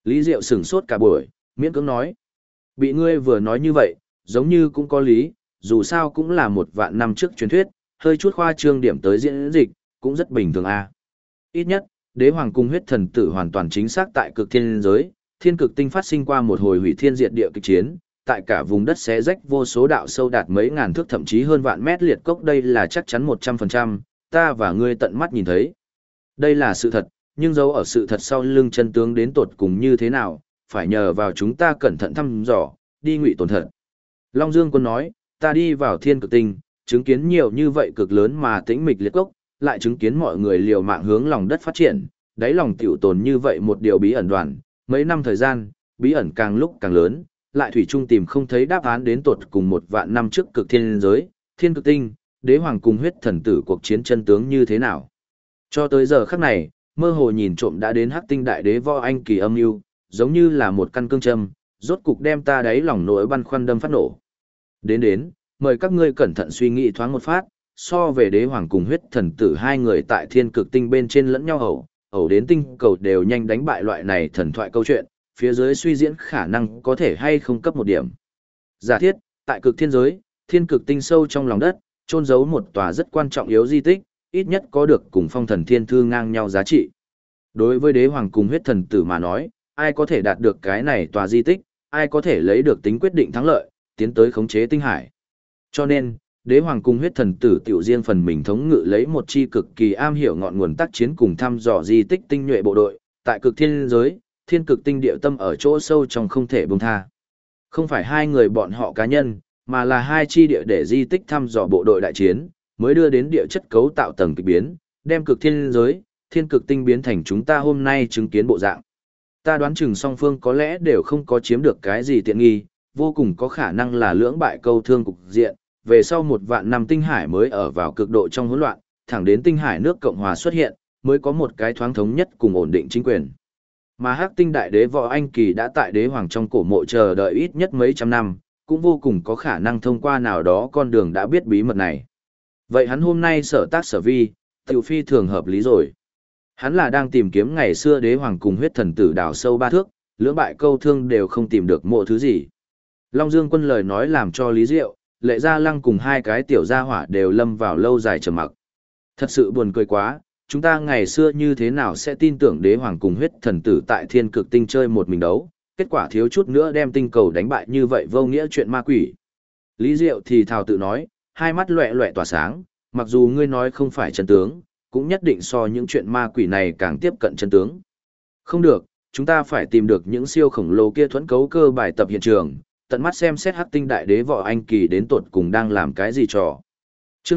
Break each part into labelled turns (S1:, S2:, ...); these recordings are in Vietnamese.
S1: Lý Diệu sửng sốt cả buổi, miễn cưỡng nói. Bị ngươi vừa nói như vậy, giống như cũng có lý, dù sao cũng là 1.000 năm trước truyền thuyết, hơi chút khoa trương điểm tới diễn dịch, cũng rất bình thường a. Ít nhất, đế hoàng cung huyết thần tử hoàn toàn chính xác tại cực thiên giới, thiên cực tinh phát sinh qua một hồi hủy thiên diệt địa kịch chiến, tại cả vùng đất xé rách vô số đạo sâu đạt mấy ngàn thước thậm chí hơn vạn mét liệt cốc, đây là chắc chắn 100%, ta và ngươi tận mắt nhìn thấy. Đây là sự thật, nhưng dấu ở sự thật sau lưng chân tướng đến tột cùng như thế nào, phải nhờ vào chúng ta cẩn thận thăm dò, đi ngụy tổn thật. Long Dương Quân nói, ta đi vào thiên cực tinh, chứng kiến nhiều như vậy cực lớn mà tĩnh mịch liệt cốc, lại chứng kiến mọi người liều mạng hướng lòng đất phát triển, đáy lòng tiểu tồn như vậy một điều bí ẩn đoàn, mấy năm thời gian, bí ẩn càng lúc càng lớn, lại thủy chung tìm không thấy đáp án đến tột cùng 1.000 năm trước cực thiên giới, thiên cực tinh, đế hoàng cùng huyết thần tử cuộc chiến chân tướng như thế nào. Cho tới giờ khắc này, mơ hồ nhìn trộm đã đến hắc tinh đại đế Võ Anh Kỳ âm mưu, giống như là một căn cương châm, rốt cục đem ta đáy lòng nỗi băn khoăn đâm phát nổ. Đến, mời các ngươi cẩn thận suy nghĩ thoáng một phát, so về đế hoàng cùng huyết thần tử hai người tại thiên cực tinh bên trên lẫn nhau ẩu đến tinh cầu đều nhanh đánh bại loại này thần thoại câu chuyện, phía dưới suy diễn khả năng có thể hay không cấp một điểm. Giả thiết, tại cực thiên giới, thiên cực tinh sâu trong lòng đất, chôn giấu một tòa rất quan trọng yếu di tích, ít nhất có được cùng phong thần thiên thư ngang nhau giá trị. Đối với đế hoàng cùng huyết thần tử mà nói, ai có thể đạt được cái này tòa di tích, ai có thể lấy được tính quyết định thắng lợi, tiến tới khống chế tinh hải. Cho nên, đế hoàng cùng huyết thần tử tiểu riêng phần mình thống ngự lấy một chi cực kỳ am hiểu ngọn nguồn tác chiến cùng thăm dò di tích tinh nhuệ bộ đội, tại cực thiên giới, thiên cực tinh địa tâm ở chỗ sâu trong không thể buông tha. Không phải hai người bọn họ cá nhân, mà là hai chi địa để di tích thăm dò bộ đội đại chiến, mới đưa đến địa chất cấu tạo tầng kịch biến, đem cực thiên giới, thiên cực tinh biến thành chúng ta hôm nay chứng kiến bộ dạng. Ta đoán chừng song phương có lẽ đều không có chiếm được cái gì tiện nghi, vô cùng có khả năng là lưỡng bại câu thương cục diện, về sau 1.000 năm tinh hải mới ở vào cực độ trong hỗn loạn, thẳng đến tinh hải nước Cộng hòa xuất hiện, mới có một cái thoáng thống nhất cùng ổn định chính quyền. Mà Hắc Tinh Đại Đế Võ Anh Kỳ đã tại đế hoàng trong cổ mộ chờ đợi ít nhất mấy trăm năm, cũng vô cùng có khả năng thông qua nào đó con đường đã biết bí mật này. Vậy hắn hôm nay sở tác sở vi, tiểu phi thường hợp lý rồi. Hắn là đang tìm kiếm ngày xưa đế hoàng cùng huyết thần tử đào sâu 3 thước, lưỡng bại câu thương đều không tìm được mộ thứ gì. Long Dương Quân lời nói làm cho Lý Diệu, Lệ Gia Lăng cùng hai cái tiểu gia hỏa đều lâm vào lâu dài trầm mặc. Thật sự buồn cười quá, chúng ta ngày xưa như thế nào sẽ tin tưởng đế hoàng cùng huyết thần tử tại thiên cực tinh chơi một mình đấu, kết quả thiếu chút nữa đem tinh cầu đánh bại như vậy vô nghĩa chuyện ma quỷ. Lý Diệu thì thào tự nói, hai mắt loẹ loẹ tỏa sáng, mặc dù ngươi nói không phải chân tướng, cũng nhất định so những chuyện ma quỷ này càng tiếp cận chân tướng. Không được, chúng ta phải tìm được những siêu khổng lồ kia thuẫn cấu cơ bài tập hiện trường, tận mắt xem xét Hắc Tinh Đại Đế Võ Anh Kỳ đến tột cùng đang làm cái gì trò. Chương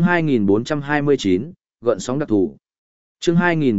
S1: 2429, gợn sóng đặc thù. Chương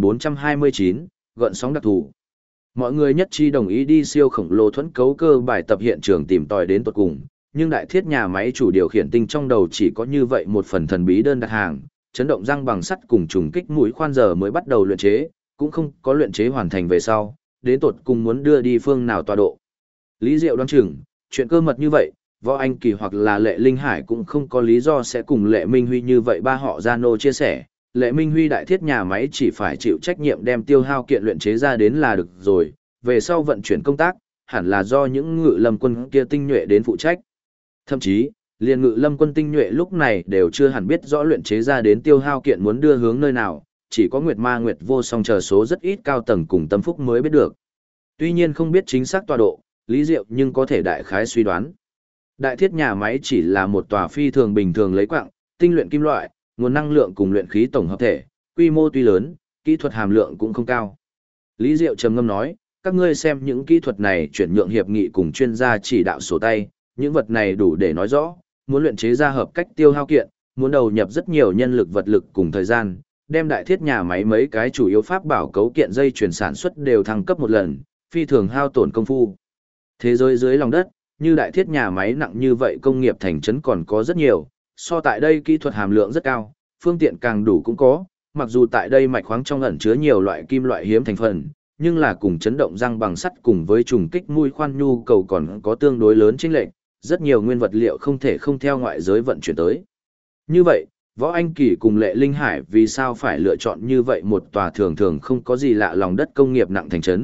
S1: 2429, gợn sóng đặc thù. Mọi người nhất trí đồng ý đi siêu khổng lồ thuẫn cấu cơ bài tập hiện trường tìm tòi đến tột cùng, nhưng đại thiết nhà máy chủ điều khiển tinh trong đầu chỉ có như vậy một phần thần bí đơn đặt hàng, chấn động răng bằng sắt cùng trùng kích mũi khoan giờ mới bắt đầu luyện chế, cũng không có luyện chế hoàn thành về sau, đến tột cùng muốn đưa đi phương nào tọa độ. Lý Diệu đoán chừng, chuyện cơ mật như vậy, Võ Anh Kỳ hoặc là Lệ Linh Hải cũng không có lý do sẽ cùng Lệ Minh Huy như vậy ba họ Gia Nô chia sẻ. Lệ Minh Huy đại thiết nhà máy chỉ phải chịu trách nhiệm đem tiêu hao kiện luyện chế ra đến là được rồi, về sau vận chuyển công tác, hẳn là do những ngự lâm quân kia tinh nhuệ đến phụ trách. Thậm chí, liền ngự lâm quân tinh nhuệ lúc này đều chưa hẳn biết rõ luyện chế ra đến tiêu hao kiện muốn đưa hướng nơi nào, chỉ có Nguyệt Ma Nguyệt Vô Song chờ số rất ít cao tầng cùng tâm phúc mới biết được. Tuy nhiên không biết chính xác tọa độ, Lý Diệu nhưng có thể đại khái suy đoán. Đại thiết nhà máy chỉ là một tòa phi thường bình thường lấy quặng, tinh luyện kim loại, nguồn năng lượng cùng luyện khí tổng hợp thể, quy mô tuy lớn, kỹ thuật hàm lượng cũng không cao. Lý Diệu trầm ngâm nói, các ngươi xem những kỹ thuật này chuyển nhượng hiệp nghị cùng chuyên gia chỉ đạo sổ tay, những vật này đủ để nói rõ, muốn luyện chế ra hợp cách tiêu hao kiện, muốn đầu nhập rất nhiều nhân lực vật lực cùng thời gian, đem đại thiết nhà máy mấy cái chủ yếu pháp bảo cấu kiện dây chuyển sản xuất đều thăng cấp một lần, phi thường hao tổn công phu. Thế giới dưới lòng đất, như đại thiết nhà máy nặng như vậy công nghiệp thành trấn còn có rất nhiều, so tại đây kỹ thuật hàm lượng rất cao, phương tiện càng đủ cũng có, mặc dù tại đây mạch khoáng trong ẩn chứa nhiều loại kim loại hiếm thành phần, nhưng là cùng chấn động răng bằng sắt cùng với trùng kích mũi khoan nhu cầu còn có tương đối lớn chênh lệch, rất nhiều nguyên vật liệu không thể không theo ngoại giới vận chuyển tới. Như vậy, Võ Anh Kỳ cùng Lệ Linh Hải vì sao phải lựa chọn như vậy một tòa thường thường không có gì lạ lòng đất công nghiệp nặng thành trấn,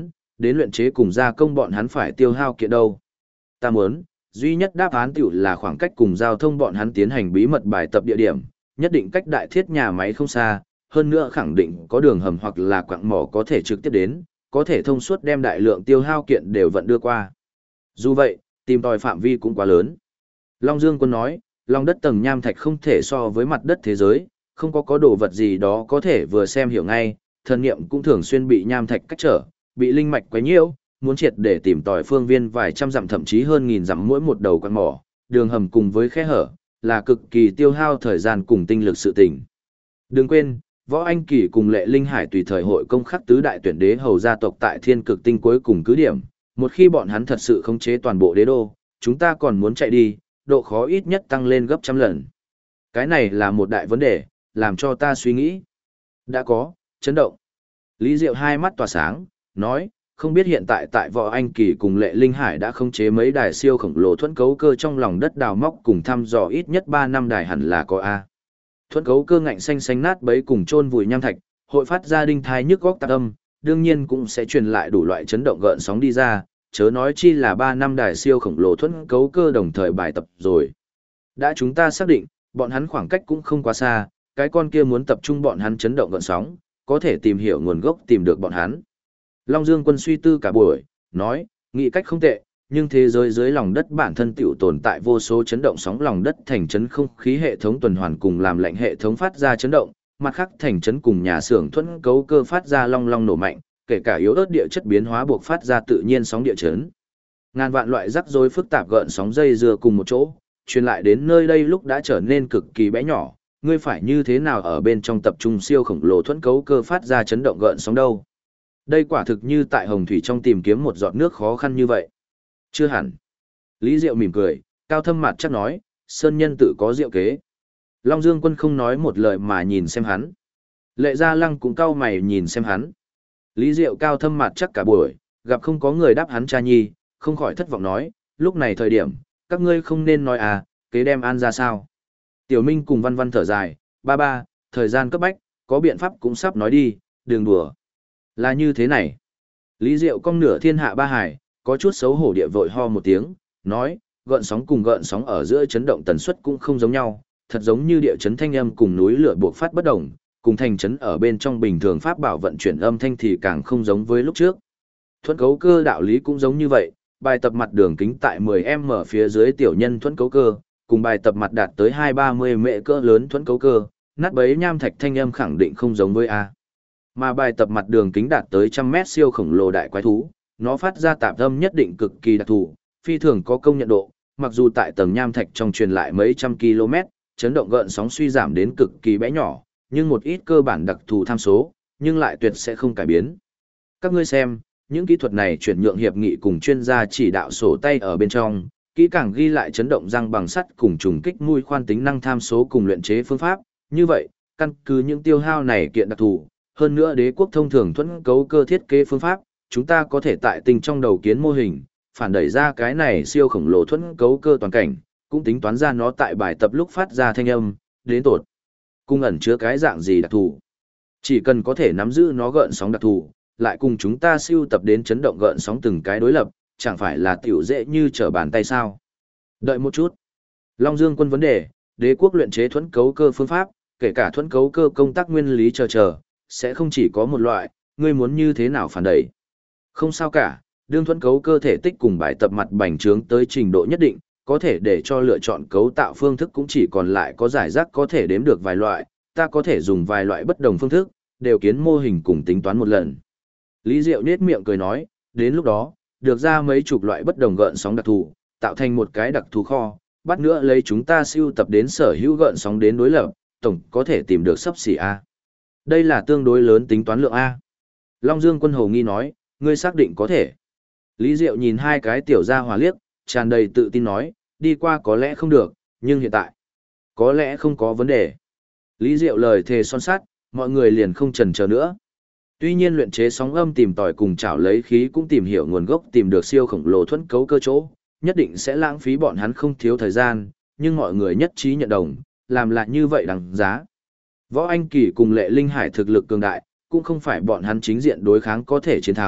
S1: đến luyện chế cùng gia công bọn hắn phải tiêu hao kiện đâu. Ta muốn, duy nhất đáp án tiểu là khoảng cách cùng giao thông bọn hắn tiến hành bí mật bài tập địa điểm, nhất định cách đại thiết nhà máy không xa, hơn nữa khẳng định có đường hầm hoặc là quặng mỏ có thể trực tiếp đến, có thể thông suốt đem đại lượng tiêu hao kiện đều vận đưa qua. Dù vậy, tìm tòi phạm vi cũng quá lớn. Long Dương Quân nói, lòng đất tầng nham thạch không thể so với mặt đất thế giới, không có đồ vật gì đó có thể vừa xem hiểu ngay, thần niệm cũng thường xuyên bị nham thạch cách trở, bị linh mạch quấy nhiễu, muốn triệt để tìm tòi phương viên vài trăm dặm thậm chí hơn nghìn dặm mỗi một đầu quặng mỏ, đường hầm cùng với khe hở, là cực kỳ tiêu hao thời gian cùng tinh lực sự tình. Đừng quên, Võ Anh Kỳ cùng Lệ Linh Hải tùy thời hội công khắc tứ đại tuyển đế hầu gia tộc tại Thiên Cực Tinh cuối cùng cứ điểm, một khi bọn hắn thật sự khống chế toàn bộ đế đô, chúng ta còn muốn chạy đi, độ khó ít nhất tăng lên gấp trăm lần. Cái này là một đại vấn đề, làm cho ta suy nghĩ. Đã có, chấn động. Lý Diệu hai mắt tỏa sáng, nói, không biết hiện tại tại Võ Anh Kỳ cùng Lệ Linh Hải đã khống chế mấy đài siêu khổng lồ thuẫn cấu cơ trong lòng đất đào móc cùng thăm dò ít nhất 3 năm đài hẳn là có A. Thuẫn cấu cơ ngạnh xanh xanh nát bấy cùng chôn vùi nham thạch, hội phát ra đinh thai nhức góc tạc âm, đương nhiên cũng sẽ truyền lại đủ loại chấn động gợn sóng đi ra, chớ nói chi là 3 năm đài siêu khổng lồ thuẫn cấu cơ đồng thời bài tập rồi. Đã chúng ta xác định, bọn hắn khoảng cách cũng không quá xa, cái con kia muốn tập trung bọn hắn chấn động gợn sóng, có thể tìm hiểu nguồn gốc tìm được bọn hắn. Long Dương Quân suy tư cả buổi, nói, nghĩ cách không tệ, nhưng thế giới dưới lòng đất bản thân tiểu tồn tại vô số chấn động sóng lòng đất thành chấn không khí hệ thống tuần hoàn cùng làm lạnh hệ thống phát ra chấn động, mặt khác thành chấn cùng nhà xưởng thuẫn cấu cơ phát ra long long nổ mạnh, kể cả yếu ớt địa chất biến hóa buộc phát ra tự nhiên sóng địa chấn. Ngàn vạn loại rắc rối phức tạp gợn sóng dây dưa cùng một chỗ, truyền lại đến nơi đây lúc đã trở nên cực kỳ bé nhỏ, ngươi phải như thế nào ở bên trong tập trung siêu khổng lồ thuẫn cấu cơ phát ra chấn động gợn sóng đâu? Đây quả thực như tại hồng thủy trong tìm kiếm một giọt nước khó khăn như vậy. Chưa hẳn. Lý Diệu mỉm cười, cao thâm mặt chắc nói, sơn nhân tự có diệu kế. Long Dương Quân không nói một lời mà nhìn xem hắn. Lệ Gia Lăng cũng cau mày nhìn xem hắn. Lý Diệu cao thâm mặt chắc cả buổi, gặp không có người đáp hắn cha nhi, không khỏi thất vọng nói, lúc này thời điểm, các ngươi không nên nói à, kế đem an ra sao. Tiểu Minh cùng Văn Văn thở dài, ba, thời gian cấp bách, có biện pháp cũng sắp nói đi, đừng đùa. Là như thế này. Lý Diệu cong nửa thiên hạ ba hải, có chút xấu hổ địa vội ho một tiếng, nói, gợn sóng cùng gợn sóng ở giữa chấn động tần suất cũng không giống nhau, thật giống như địa chấn thanh âm cùng núi lửa buộc phát bất đồng, cùng thành chấn ở bên trong bình thường pháp bảo vận chuyển âm thanh thì càng không giống với lúc trước. Thuẫn cấu cơ đạo lý cũng giống như vậy, bài tập mặt đường kính tại 10m phía dưới tiểu nhân thuẫn cấu cơ, cùng bài tập mặt đạt tới 2-30 mệ cỡ lớn thuẫn cấu cơ, nát bấy nham thạch thanh âm khẳng định không giống với A. Mà bài tập mặt đường kính đạt tới 100m siêu khổng lồ đại quái thú, nó phát ra tạp âm nhất định cực kỳ đặc thù, phi thường có công nhận độ, mặc dù tại tầng nham thạch trong truyền lại mấy trăm km, chấn động gợn sóng suy giảm đến cực kỳ bé nhỏ, nhưng một ít cơ bản đặc thù tham số, nhưng lại tuyệt sẽ không cải biến. Các ngươi xem, những kỹ thuật này chuyển nhượng hiệp nghị cùng chuyên gia chỉ đạo sổ tay ở bên trong, kỹ càng ghi lại chấn động răng bằng sắt cùng trùng kích mũi khoan tính năng tham số cùng luyện chế phương pháp, như vậy, căn cứ những tiêu hao này kiện đặc thù, hơn nữa đế quốc thông thường thuẫn cấu cơ thiết kế phương pháp, chúng ta có thể tại tinh trong đầu kiến mô hình, phản đẩy ra cái này siêu khổng lồ thuẫn cấu cơ toàn cảnh, cũng tính toán ra nó tại bài tập lúc phát ra thanh âm, đến tột cung ẩn chứa cái dạng gì đặc thù. Chỉ cần có thể nắm giữ nó gợn sóng đặc thù, lại cùng chúng ta siêu tập đến chấn động gợn sóng từng cái đối lập, chẳng phải là tiểu dễ như trở bàn tay sao. Đợi một chút. Long Dương Quân vấn đề, đế quốc luyện chế thuẫn cấu cơ phương pháp, kể cả thuẫn cấu cơ công tác nguyên lý chờ, sẽ không chỉ có một loại, ngươi muốn như thế nào phản đẩy. Không sao cả, đương thuẫn cấu cơ thể tích cùng bài tập mặt bành trướng tới trình độ nhất định, có thể để cho lựa chọn cấu tạo phương thức cũng chỉ còn lại có giải rác có thể đếm được vài loại, ta có thể dùng vài loại bất đồng phương thức, đều kiến mô hình cùng tính toán một lần. Lý Diệu nết miệng cười nói, đến lúc đó, được ra mấy chục loại bất đồng gợn sóng đặc thù, tạo thành một cái đặc thù kho, bắt nữa lấy chúng ta siêu tập đến sở hữu gợn sóng đến đối lập, tổng có thể tìm được xấp xỉ A. Đây là tương đối lớn tính toán lượng A. Long Dương Quân hồ nghi nói, ngươi xác định có thể. Lý Diệu nhìn hai cái tiểu gia hỏa liếc, tràn đầy tự tin nói, đi qua có lẽ không được, nhưng hiện tại, có lẽ không có vấn đề. Lý Diệu lời thề son sắt, mọi người liền không chần chờ nữa. Tuy nhiên luyện chế sóng âm tìm tòi cùng chảo lấy khí cũng tìm hiểu nguồn gốc tìm được siêu khổng lồ thuẫn cấu cơ chỗ, nhất định sẽ lãng phí bọn hắn không thiếu thời gian, nhưng mọi người nhất trí nhận đồng, làm lại như vậy đằng giá. Võ Anh Kỳ cùng Lệ Linh Hải thực lực cường đại, cũng không phải bọn hắn chính diện đối kháng có thể chiến thắng,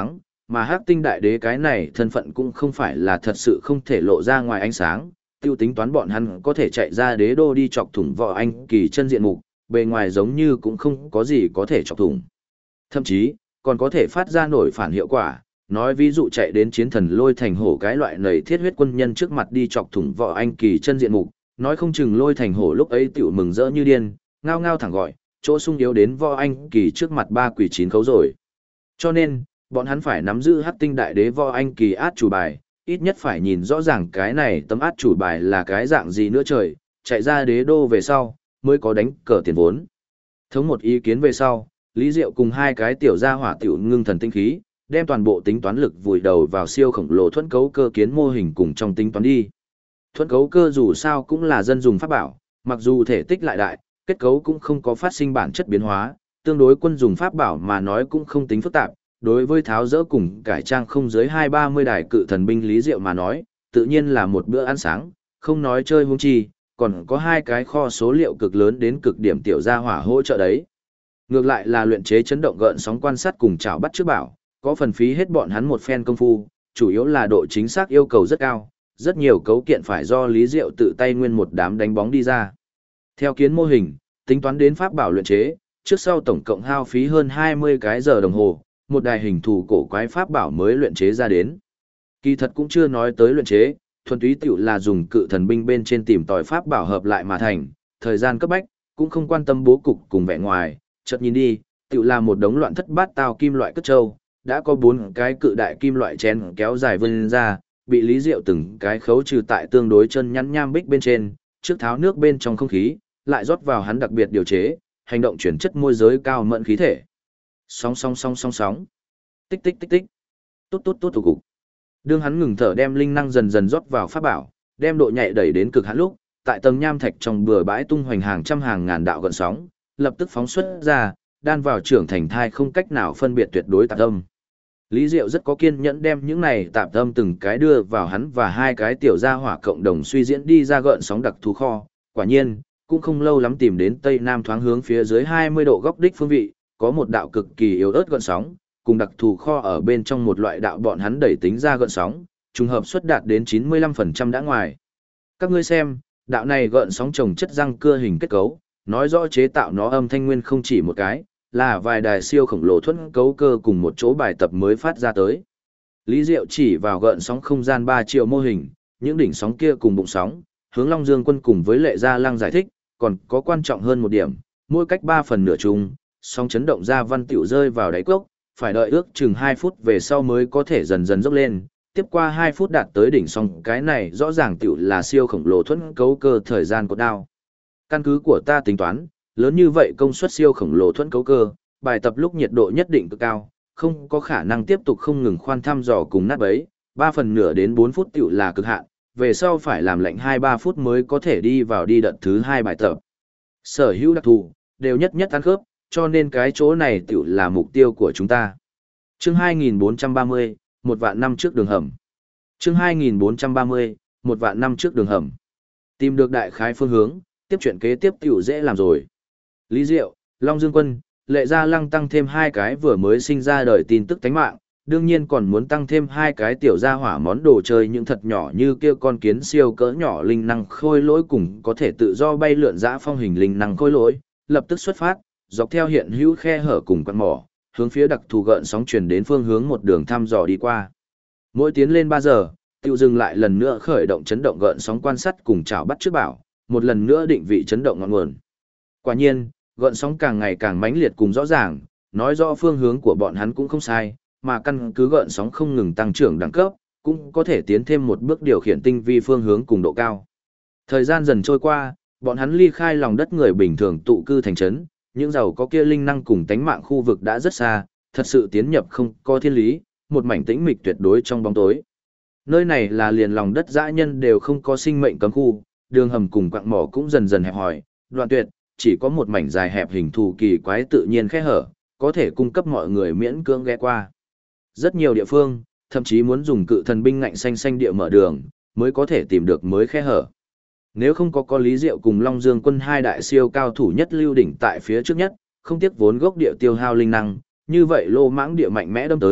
S1: mà Hắc Tinh Đại Đế cái này thân phận cũng không phải là thật sự không thể lộ ra ngoài ánh sáng, tiêu tính toán bọn hắn có thể chạy ra đế đô đi chọc thủng Võ Anh Kỳ chân diện mục, bề ngoài giống như cũng không có gì có thể chọc thủng. Thậm chí, còn có thể phát ra nổi phản hiệu quả, nói ví dụ chạy đến chiến thần lôi thành hổ cái loại nầy thiết huyết quân nhân trước mặt đi chọc thủng Võ Anh Kỳ chân diện mục, nói không chừng lôi thành hổ lúc ấy tiểu mừng rỡ như điên, ngao ngao thẳng gọi, chỗ sung yếu đến Võ Anh Kỳ trước mặt ba quỷ chín khấu rồi. Cho nên, bọn hắn phải nắm giữ Hắc Tinh Đại Đế Võ Anh Kỳ át chủ bài, ít nhất phải nhìn rõ ràng cái này tấm át chủ bài là cái dạng gì nữa trời, chạy ra đế đô về sau, mới có đánh cờ tiền vốn. Thống một ý kiến về sau, Lý Diệu cùng hai cái tiểu gia hỏa tiểu ngưng thần tinh khí, đem toàn bộ tính toán lực vùi đầu vào siêu khổng lồ thuẫn cấu cơ kiến mô hình cùng trong tính toán đi. Thuẫn cấu cơ dù sao cũng là dân dùng pháp bảo, mặc dù thể tích lại đại, kết cấu cũng không có phát sinh bản chất biến hóa, tương đối quân dùng pháp bảo mà nói cũng không tính phức tạp. Đối với tháo dỡ cùng cải trang không dưới 2-30 đài cự thần binh Lý Diệu mà nói, tự nhiên là một bữa ăn sáng, không nói chơi huống chi, còn có hai cái kho số liệu cực lớn đến cực điểm tiểu gia hỏa hỗ trợ đấy. Ngược lại là luyện chế chấn động gợn sóng quan sát cùng chảo bắt trước bảo, có phần phí hết bọn hắn một phen công phu, chủ yếu là độ chính xác yêu cầu rất cao, rất nhiều cấu kiện phải do Lý Diệu tự tay nguyên một đám đánh bóng đi ra. Theo kiến mô hình, tính toán đến pháp bảo luyện chế, trước sau tổng cộng hao phí hơn 20 cái giờ đồng hồ, một đài hình thù cổ quái pháp bảo mới luyện chế ra đến. Kỳ thật cũng chưa nói tới luyện chế, thuần túy tiểu là dùng cự thần binh bên trên tìm tòi pháp bảo hợp lại mà thành, thời gian cấp bách, cũng không quan tâm bố cục cùng vẻ ngoài, chợt nhìn đi, tiểu là một đống loạn thất bát tao kim loại cất trâu, đã có 4 cái cự đại kim loại chén kéo dài vươn ra, bị Lý Diệu từng cái khấu trừ tại tương đối chân nhắn nham bích bên trên, trước tháo nước bên trong không khí, lại rót vào hắn đặc biệt điều chế, hành động chuyển chất môi giới cao mẫn khí thể. Sóng sóng sóng sóng sóng. Tích tích tích tích. Tốt tốt tốt cục. Đương hắn ngừng thở đem linh năng dần dần rót vào pháp bảo, đem độ nhạy đẩy đến cực hạn lúc, tại tầng nham thạch trong bừa bãi tung hoành hàng trăm hàng ngàn đạo gợn sóng, lập tức phóng xuất ra, đan vào trưởng thành thai không cách nào phân biệt tuyệt đối tạp âm. Lý Diệu rất có kiên nhẫn đem những này tạp âm từng cái đưa vào hắn và hai cái tiểu gia hỏa cộng đồng suy diễn đi ra gợn sóng đặc thù kho. Quả nhiên, cũng không lâu lắm tìm đến tây nam thoáng hướng phía dưới 20 độ góc đích phương vị, có một đạo cực kỳ yếu ớt gợn sóng, cùng đặc thù kho ở bên trong một loại đạo bọn hắn đẩy tính ra gợn sóng, trùng hợp suất đạt đến 95% đã ngoài. Các ngươi xem, đạo này gợn sóng trồng chất răng cưa hình kết cấu, nói rõ chế tạo nó âm thanh nguyên không chỉ một cái, là vài đài siêu khổng lồ thuẫn cấu cơ cùng một chỗ bài tập mới phát ra tới. Lý Diệu chỉ vào gợn sóng không gian 3 triệu mô hình, những đỉnh sóng kia cùng bụng sóng, hướng Long Dương Quân cùng với Lệ Gia Lăng giải thích, còn có quan trọng hơn một điểm, mỗi cách 3 phần nửa chung, sóng chấn động ra văn tiểu rơi vào đáy cốc, phải đợi ước chừng 2 phút về sau mới có thể dần dần dốc lên, tiếp qua 2 phút đạt tới đỉnh sóng, cái này rõ ràng tiểu là siêu khổng lồ thuẫn cấu cơ thời gian cột đao. Căn cứ của ta tính toán, lớn như vậy công suất siêu khổng lồ thuẫn cấu cơ, bài tập lúc nhiệt độ nhất định cực cao, không có khả năng tiếp tục không ngừng khoan thăm dò cùng nát bấy, 3 phần nửa đến 4 phút tiểu là cực hạn, về sau phải làm lạnh 2-3 phút mới có thể đi vào đi đợt thứ 2 bài tập. Sở hữu đặc thù, đều nhất nhất ăn khớp, cho nên cái chỗ này tiểu là mục tiêu của chúng ta. Chương 2430, một vạn năm trước đường hầm. Chương 2430, một vạn năm trước đường hầm. Tìm được đại khái phương hướng, tiếp chuyện kế tiếp tiểu dễ làm rồi. Lý Diệu, Long Dương Quân, Lệ Gia Lăng tăng thêm 2 cái vừa mới sinh ra đời tin tức tánh mạng, đương nhiên còn muốn tăng thêm 2 cái tiểu gia hỏa món đồ chơi những thật nhỏ như kia con kiến siêu cỡ nhỏ linh năng khôi lỗi cùng có thể tự do bay lượn dã phong hình linh năng khôi lỗi, lập tức xuất phát, dọc theo hiện hữu khe hở cùng quan mỏ, hướng phía đặc thù gợn sóng truyền đến phương hướng một đường thăm dò đi qua. Mỗi tiến lên 3 giờ, tiêu dừng lại lần nữa khởi động chấn động gợn sóng quan sát cùng chảo bắt trước bảo, một lần nữa định vị chấn động ngọn nguồn. Quả nhiên, gợn sóng càng ngày càng mãnh liệt cùng rõ ràng, nói rõ phương hướng của bọn hắn cũng không sai, mà căn cứ gợn sóng không ngừng tăng trưởng đẳng cấp, cũng có thể tiến thêm một bước điều khiển tinh vi phương hướng cùng độ cao. Thời gian dần trôi qua, bọn hắn ly khai lòng đất người bình thường tụ cư thành trấn, những giàu có kia linh năng cùng tánh mạng khu vực đã rất xa, thật sự tiến nhập không có thiên lý, một mảnh tĩnh mịch tuyệt đối trong bóng tối. Nơi này là liền lòng đất dã nhân đều không có sinh mệnh cấm khu, đường hầm cùng quặng mỏ cũng dần dần hẹp hòi, đoạn tuyệt, chỉ có một mảnh dài hẹp hình thù kỳ quái tự nhiên khe hở, có thể cung cấp mọi người miễn cưỡng ghé qua. Rất nhiều địa phương, thậm chí muốn dùng cự thần binh ngạnh xanh xanh địa mở đường, mới có thể tìm được mới khe hở. Nếu không có Lý Diệu cùng Long Dương Quân 2 đại siêu cao thủ nhất lưu đỉnh tại phía trước nhất, không tiếc vốn gốc địa tiêu hao linh năng, như vậy lô mãng địa mạnh mẽ đâm tới,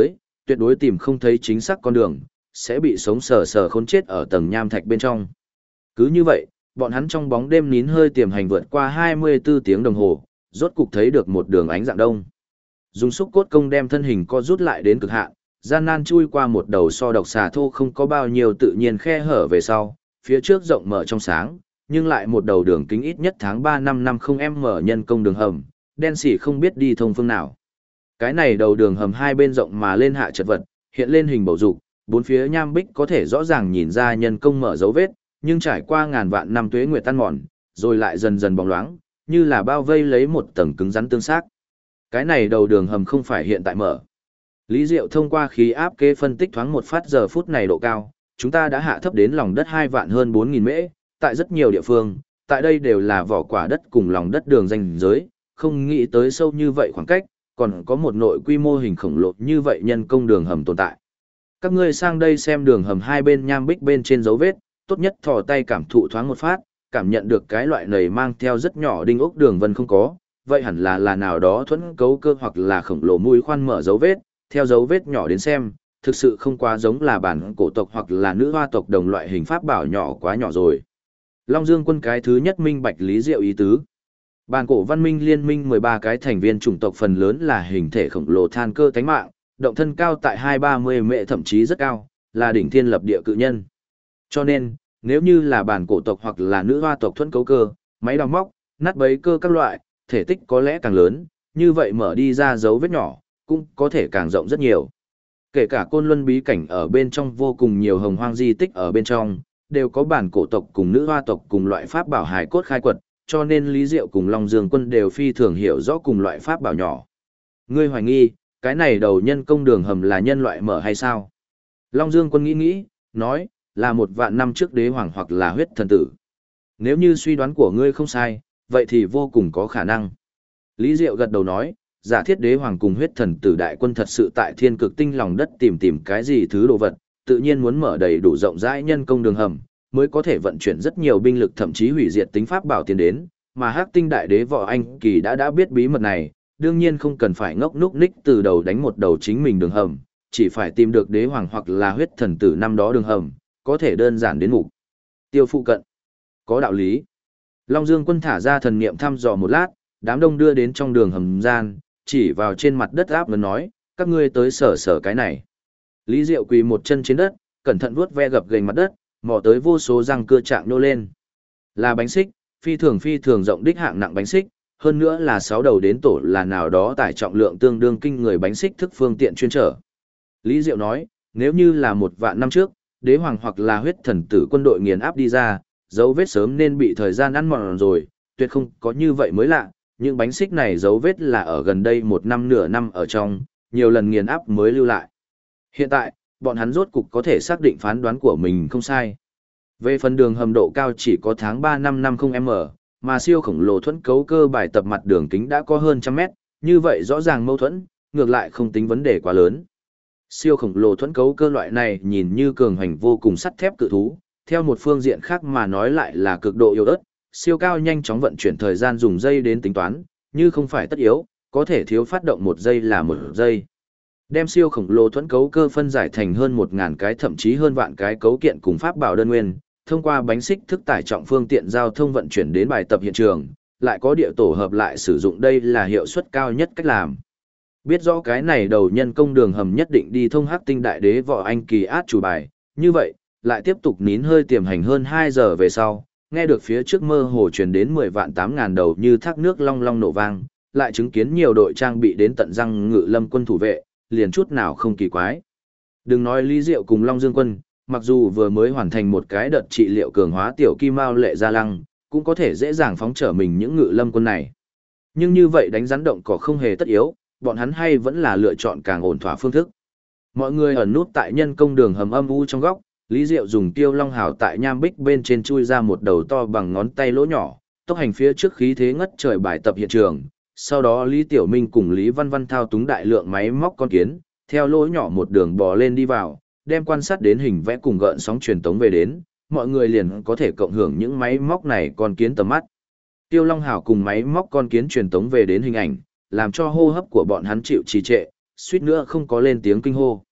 S1: tuyệt đối tìm không thấy chính xác con đường, sẽ bị sống sờ sờ khốn chết ở tầng nham thạch bên trong. Cứ như vậy, bọn hắn trong bóng đêm nín hơi tiềm hành vượt qua 24 tiếng đồng hồ, rốt cục thấy được một đường ánh dạng đông. Dùng xúc cốt công đem thân hình co rút lại đến cực hạn, gian nan chui qua một đầu so độc xà thô không có bao nhiêu tự nhiên khe hở về sau, phía trước rộng mở trong sáng, nhưng lại một đầu đường kính ít nhất tháng 3 năm 50m nhân công đường hầm, đen xỉ không biết đi thông phương nào. Cái này đầu đường hầm hai bên rộng mà lên hạ chật vật, hiện lên hình bầu dục, bốn phía nham bích có thể rõ ràng nhìn ra nhân công mở dấu vết, nhưng trải qua ngàn vạn năm tuế nguyệt tan mòn, rồi lại dần dần bóng loáng, như là bao vây lấy một tầng cứng rắn tương xác. Cái này đầu đường hầm không phải hiện tại mở. Lý Diệu thông qua khí áp kế phân tích thoáng một phát giờ phút này độ cao, chúng ta đã hạ thấp đến lòng đất 2 vạn hơn 4.000 mễ, tại rất nhiều địa phương, tại đây đều là vỏ quả đất cùng lòng đất đường ranh giới, không nghĩ tới sâu như vậy khoảng cách, còn có một nội quy mô hình khổng lồ như vậy nhân công đường hầm tồn tại. Các ngươi sang đây xem đường hầm hai bên nham bích bên trên dấu vết, tốt nhất thò tay cảm thụ thoáng một phát, cảm nhận được cái loại này mang theo rất nhỏ đinh ốc đường vân không có, vậy hẳn là nào đó thuẫn cấu cơ hoặc là khổng lồ mũi khoan mở dấu vết, theo dấu vết nhỏ đến xem, thực sự không quá giống là bản cổ tộc hoặc là nữ hoa tộc đồng loại hình pháp bảo nhỏ quá nhỏ rồi. Long Dương Quân cái thứ nhất minh bạch Lý Diệu ý tứ. Bản cổ văn minh liên minh 13 cái thành viên chủng tộc phần lớn là hình thể khổng lồ than cơ tánh mạng, động thân cao tại 230 mệ thậm chí rất cao, là đỉnh thiên lập địa cự nhân. Cho nên, nếu như là bản cổ tộc hoặc là nữ hoa tộc thuẫn cấu cơ, máy đào móc, nát bấy cơ các loại, thể tích có lẽ càng lớn, như vậy mở đi ra dấu vết nhỏ, cũng có thể càng rộng rất nhiều. Kể cả Côn Luân bí cảnh ở bên trong vô cùng nhiều hồng hoang di tích ở bên trong, đều có bản cổ tộc cùng nữ hoa tộc cùng loại pháp bảo hài cốt khai quật, cho nên Lý Diệu cùng Long Dương Quân đều phi thường hiểu rõ cùng loại pháp bảo nhỏ. Ngươi hoài nghi, cái này đầu nhân công đường hầm là nhân loại mở hay sao? Long Dương Quân nghĩ, nói, là 1 vạn năm trước đế hoàng hoặc là huyết thần tử. Nếu như suy đoán của ngươi không sai, vậy thì vô cùng có khả năng. Lý Diệu gật đầu nói, giả thiết đế hoàng cùng huyết thần tử đại quân thật sự tại thiên cực tinh lòng đất tìm cái gì thứ đồ vật, tự nhiên muốn mở đầy đủ rộng rãi nhân công đường hầm, mới có thể vận chuyển rất nhiều binh lực thậm chí hủy diệt tính pháp bảo tiến đến, mà Hắc Tinh đại đế Võ Anh Kỳ đã biết bí mật này, đương nhiên không cần phải ngốc núc ních từ đầu đánh một đầu chính mình đường hầm, chỉ phải tìm được đế hoàng hoặc là huyết thần tử năm đó đường hầm, có thể đơn giản đến mục tiêu phụ cận. Có đạo lý. Long Dương Quân thả ra thần niệm thăm dò một lát, đám đông đưa đến trong đường hầm gian, chỉ vào trên mặt đất áp ngấn nói, các ngươi tới sở cái này. Lý Diệu quỳ một chân trên đất, cẩn thận vuốt ve gập ghềnh mặt đất, mò tới vô số răng cưa trạng nô lên. Là bánh xích, phi thường rộng đích hạng nặng bánh xích, hơn nữa là 6 đầu đến tổ là nào đó tải trọng lượng tương đương kinh người bánh xích thức phương tiện chuyên trở. Lý Diệu nói, nếu như là 1 vạn năm trước, đế hoàng hoặc là huyết thần tử quân đội nghiền áp đi ra, dấu vết sớm nên bị thời gian ăn mòn rồi, tuyệt không có như vậy mới lạ. Những bánh xích này dấu vết là ở gần đây 1 năm nửa năm ở trong, nhiều lần nghiền áp mới lưu lại. Hiện tại, bọn hắn rốt cục có thể xác định phán đoán của mình không sai. Về phần đường hầm độ cao chỉ có tháng 3 năm 50m, mà siêu khổng lồ thuẫn cấu cơ bài tập mặt đường kính đã có hơn 100 mét, như vậy rõ ràng mâu thuẫn, ngược lại không tính vấn đề quá lớn. Siêu khổng lồ thuẫn cấu cơ loại này nhìn như cường hành vô cùng sắt thép cự thú, theo một phương diện khác mà nói lại là cực độ yếu ớt, siêu cao nhanh chóng vận chuyển thời gian dùng giây đến tính toán, như không phải tất yếu, có thể thiếu phát động 1 giây là 1 giây. Đem siêu khổng lồ thuẫn cấu cơ phân giải thành hơn 1.000 cái thậm chí hơn vạn cái cấu kiện cùng pháp bảo đơn nguyên, thông qua bánh xích thức tải trọng phương tiện giao thông vận chuyển đến bài tập hiện trường, lại có địa tổ hợp lại sử dụng, đây là hiệu suất cao nhất cách làm. Biết rõ cái này đầu nhân công đường hầm nhất định đi thông Hắc Tinh đại đế Võ Anh Kỳ át chủ bài, như vậy, lại tiếp tục nín hơi tiềm hành hơn 2 giờ về sau, nghe được phía trước mơ hồ truyền đến 10 vạn 8.000 đầu như thác nước long long nổ vang, lại chứng kiến nhiều đội trang bị đến tận răng Ngự Lâm quân thủ vệ, liền chút nào không kỳ quái. Đừng nói Lý Diệu cùng Long Dương Quân, mặc dù vừa mới hoàn thành một cái đợt trị liệu cường hóa tiểu kim mao lệ gia lăng, cũng có thể dễ dàng phóng trở mình những Ngự Lâm quân này. Nhưng như vậy đánh rắn động cỏ không hề tất yếu, bọn hắn hay vẫn là lựa chọn càng ổn thỏa phương thức. Mọi người ẩn nút tại nhân công đường hầm âm u trong góc, Lý Diệu dùng Tiêu Long Hào tại nham bích bên trên chui ra một đầu to bằng ngón tay lỗ nhỏ, tốc hành phía trước khí thế ngất trời bài tập hiện trường. Sau đó Lý Tiểu Minh cùng Lý Văn Văn thao túng đại lượng máy móc con kiến, theo lỗ nhỏ một đường bò lên đi vào, đem quan sát đến hình vẽ cùng gợn sóng truyền tống về đến, mọi người liền có thể cộng hưởng những máy móc này con kiến tầm mắt. Tiêu Long Hào cùng máy móc con kiến truyền tống về đến hình ảnh, làm cho hô hấp của bọn hắn chịu trì trệ, suýt nữa không có lên tiếng kinh hô.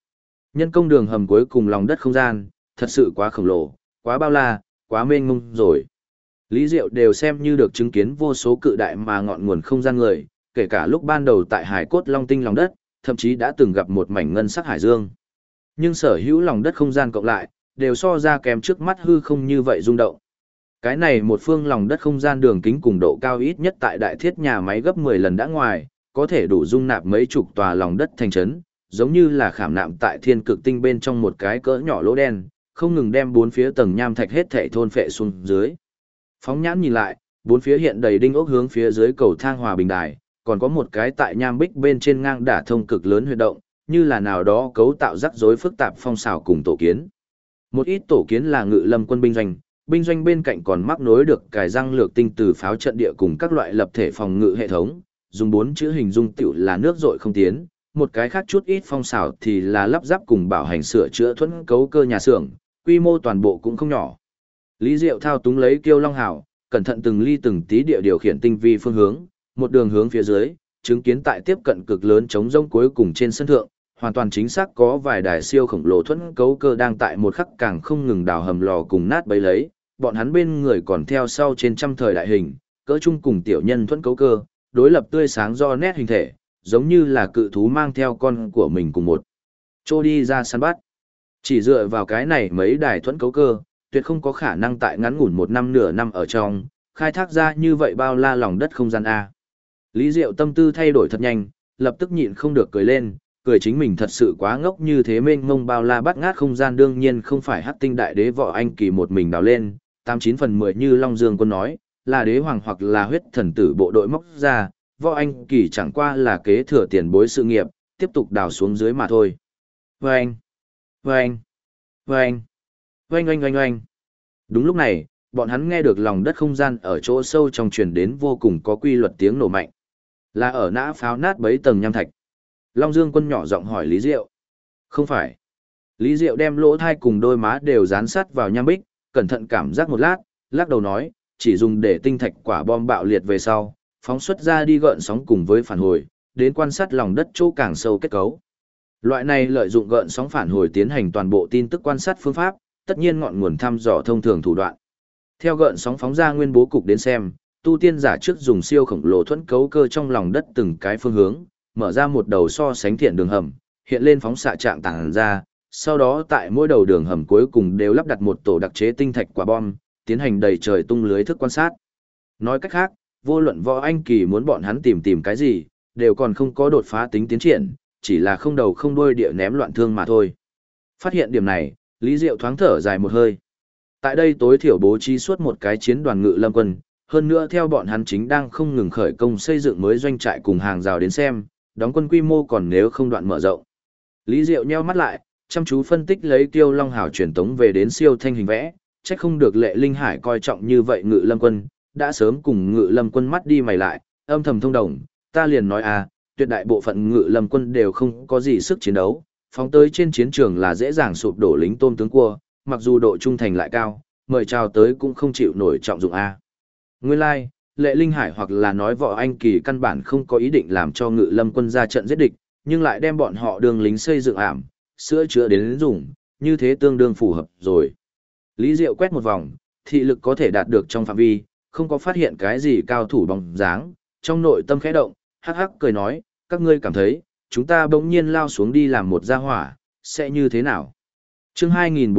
S1: Nhân công đường hầm cuối cùng lòng đất không gian, thật sự quá khổng lồ, quá bao la, quá mênh mông rồi. Lý Diệu đều xem như được chứng kiến vô số cự đại mà ngọn nguồn không gian người, kể cả lúc ban đầu tại hải cốt long tinh lòng đất, thậm chí đã từng gặp một mảnh ngân sắc hải dương. Nhưng sở hữu lòng đất không gian cộng lại, đều so ra kém trước mắt hư không như vậy rung động. Cái này một phương lòng đất không gian đường kính cùng độ cao ít nhất tại đại thiết nhà máy gấp 10 lần đã ngoài, có thể đủ dung nạp mấy chục tòa lòng đất thành trấn, giống như là khảm nạm tại thiên cực tinh bên trong một cái cỡ nhỏ lỗ đen, không ngừng đem bốn phía tầng nham thạch hết thảy thôn phệ xuống dưới. Phóng nhãn nhìn lại, bốn phía hiện đầy đinh ốc hướng phía dưới cầu thang hòa bình đài, còn có một cái tại nham bích bên trên ngang đả thông cực lớn huy động, như là nào đó cấu tạo rắc rối phức tạp phong xào cùng tổ kiến. Một ít tổ kiến là ngự lâm quân binh doanh bên cạnh còn mắc nối được cài răng lược tinh từ pháo trận địa cùng các loại lập thể phòng ngự hệ thống, dùng 4 chữ hình dung tiểu là nước dội không tiến, một cái khác chút ít phong xào thì là lắp ráp cùng bảo hành sửa chữa thuẫn cấu cơ nhà xưởng, quy mô toàn bộ cũng không nhỏ. Lý Diệu thao túng lấy Kiêu Long Hào, cẩn thận từng ly từng tí địa điều khiển tinh vi phương hướng, một đường hướng phía dưới, chứng kiến tại tiếp cận cực lớn chống rông cuối cùng trên sân thượng, hoàn toàn chính xác có vài đài siêu khổng lồ thuẫn cấu cơ đang tại một khắc càng không ngừng đào hầm lò cùng nát bấy lấy, bọn hắn bên người còn theo sau trên trăm thời đại hình, cỡ chung cùng tiểu nhân thuẫn cấu cơ, đối lập tươi sáng do nét hình thể, giống như là cự thú mang theo con của mình cùng một chỗ đi ra săn bắt. Chỉ dựa vào cái này mấy đài thuẫn cấu cơ, tuyệt không có khả năng tại ngắn ngủn một năm nửa năm ở trong, khai thác ra như vậy bao la lòng đất không gian A. Lý Diệu tâm tư thay đổi thật nhanh, lập tức nhịn không được cười lên, cười chính mình thật sự quá ngốc như thế mênh mông bao la bắt ngát không gian đương nhiên không phải Hắc Tinh Đại Đế Võ Anh Kỳ một mình đào lên, 89/10 như Long Dương Quân nói, là đế hoàng hoặc là huyết thần tử bộ đội móc ra, Võ Anh Kỳ chẳng qua là kế thừa tiền bối sự nghiệp, tiếp tục đào xuống dưới mà thôi. Vâng! Vâng! Vâng! Oanh oanh oanh oanh. Đúng lúc này, bọn hắn nghe được lòng đất không gian ở chỗ sâu trong truyền đến vô cùng có quy luật tiếng nổ mạnh. Là ở nã pháo nát bấy tầng nham thạch. Long Dương Quân nhỏ giọng hỏi Lý Diệu. Không phải. Lý Diệu đem lỗ thai cùng đôi má đều dán sát vào nham bích, cẩn thận cảm giác một lát, lắc đầu nói, chỉ dùng để tinh thạch quả bom bạo liệt về sau, phóng xuất ra đi gợn sóng cùng với phản hồi, đến quan sát lòng đất chỗ càng sâu kết cấu. Loại này lợi dụng gợn sóng phản hồi tiến hành toàn bộ tin tức quan sát phương pháp, tất nhiên ngọn nguồn thăm dò thông thường thủ đoạn. Theo gợn sóng phóng ra nguyên bố cục đến xem, tu tiên giả trước dùng siêu khổng lồ thuẫn cấu cơ trong lòng đất từng cái phương hướng, mở ra một đầu so sánh thiện đường hầm, hiện lên phóng xạ trạng tàng ra, sau đó tại mỗi đầu đường hầm cuối cùng đều lắp đặt một tổ đặc chế tinh thạch quả bom, tiến hành đầy trời tung lưới thức quan sát. Nói cách khác, vô luận Võ Anh Kỳ muốn bọn hắn tìm cái gì, đều còn không có đột phá tính tiến triển, chỉ là không đầu không đuôi địa ném loạn thương mà thôi. Phát hiện điểm này, Lý Diệu thoáng thở dài một hơi. Tại đây tối thiểu bố trí suốt một cái chiến đoàn ngự lâm quân, hơn nữa theo bọn hắn chính đang không ngừng khởi công xây dựng mới doanh trại cùng hàng rào đến xem, đóng quân quy mô còn nếu không đoạn mở rộng. Lý Diệu nheo mắt lại, chăm chú phân tích lấy Kiêu Long Hào truyền tống về đến siêu thanh hình vẽ, chắc không được Lệ Linh Hải coi trọng như vậy ngự lâm quân, đã sớm cùng ngự lâm quân mắt đi mày lại, âm thầm thông đồng, ta liền nói tuyệt đại bộ phận ngự lâm quân đều không có gì sức chiến đấu, phóng tới trên chiến trường là dễ dàng sụp đổ lính tôm tướng cua, mặc dù độ trung thành lại cao, mời chào tới cũng không chịu nổi trọng dụng Nguyên lai, Lệ Linh Hải hoặc là nói Võ Anh Kỳ căn bản không có ý định làm cho ngự lâm quân ra trận giết địch, nhưng lại đem bọn họ đường lính xây dựng ảm, sữa chữa đến dùng, như thế tương đương phù hợp rồi. Lý Diệu quét một vòng, thị lực có thể đạt được trong phạm vi, không có phát hiện cái gì cao thủ bóng dáng, trong nội tâm khẽ động, hắc hắc cười nói, các ngươi cảm thấy, chúng ta bỗng nhiên lao xuống đi làm một gia hỏa, sẽ như thế nào? Chương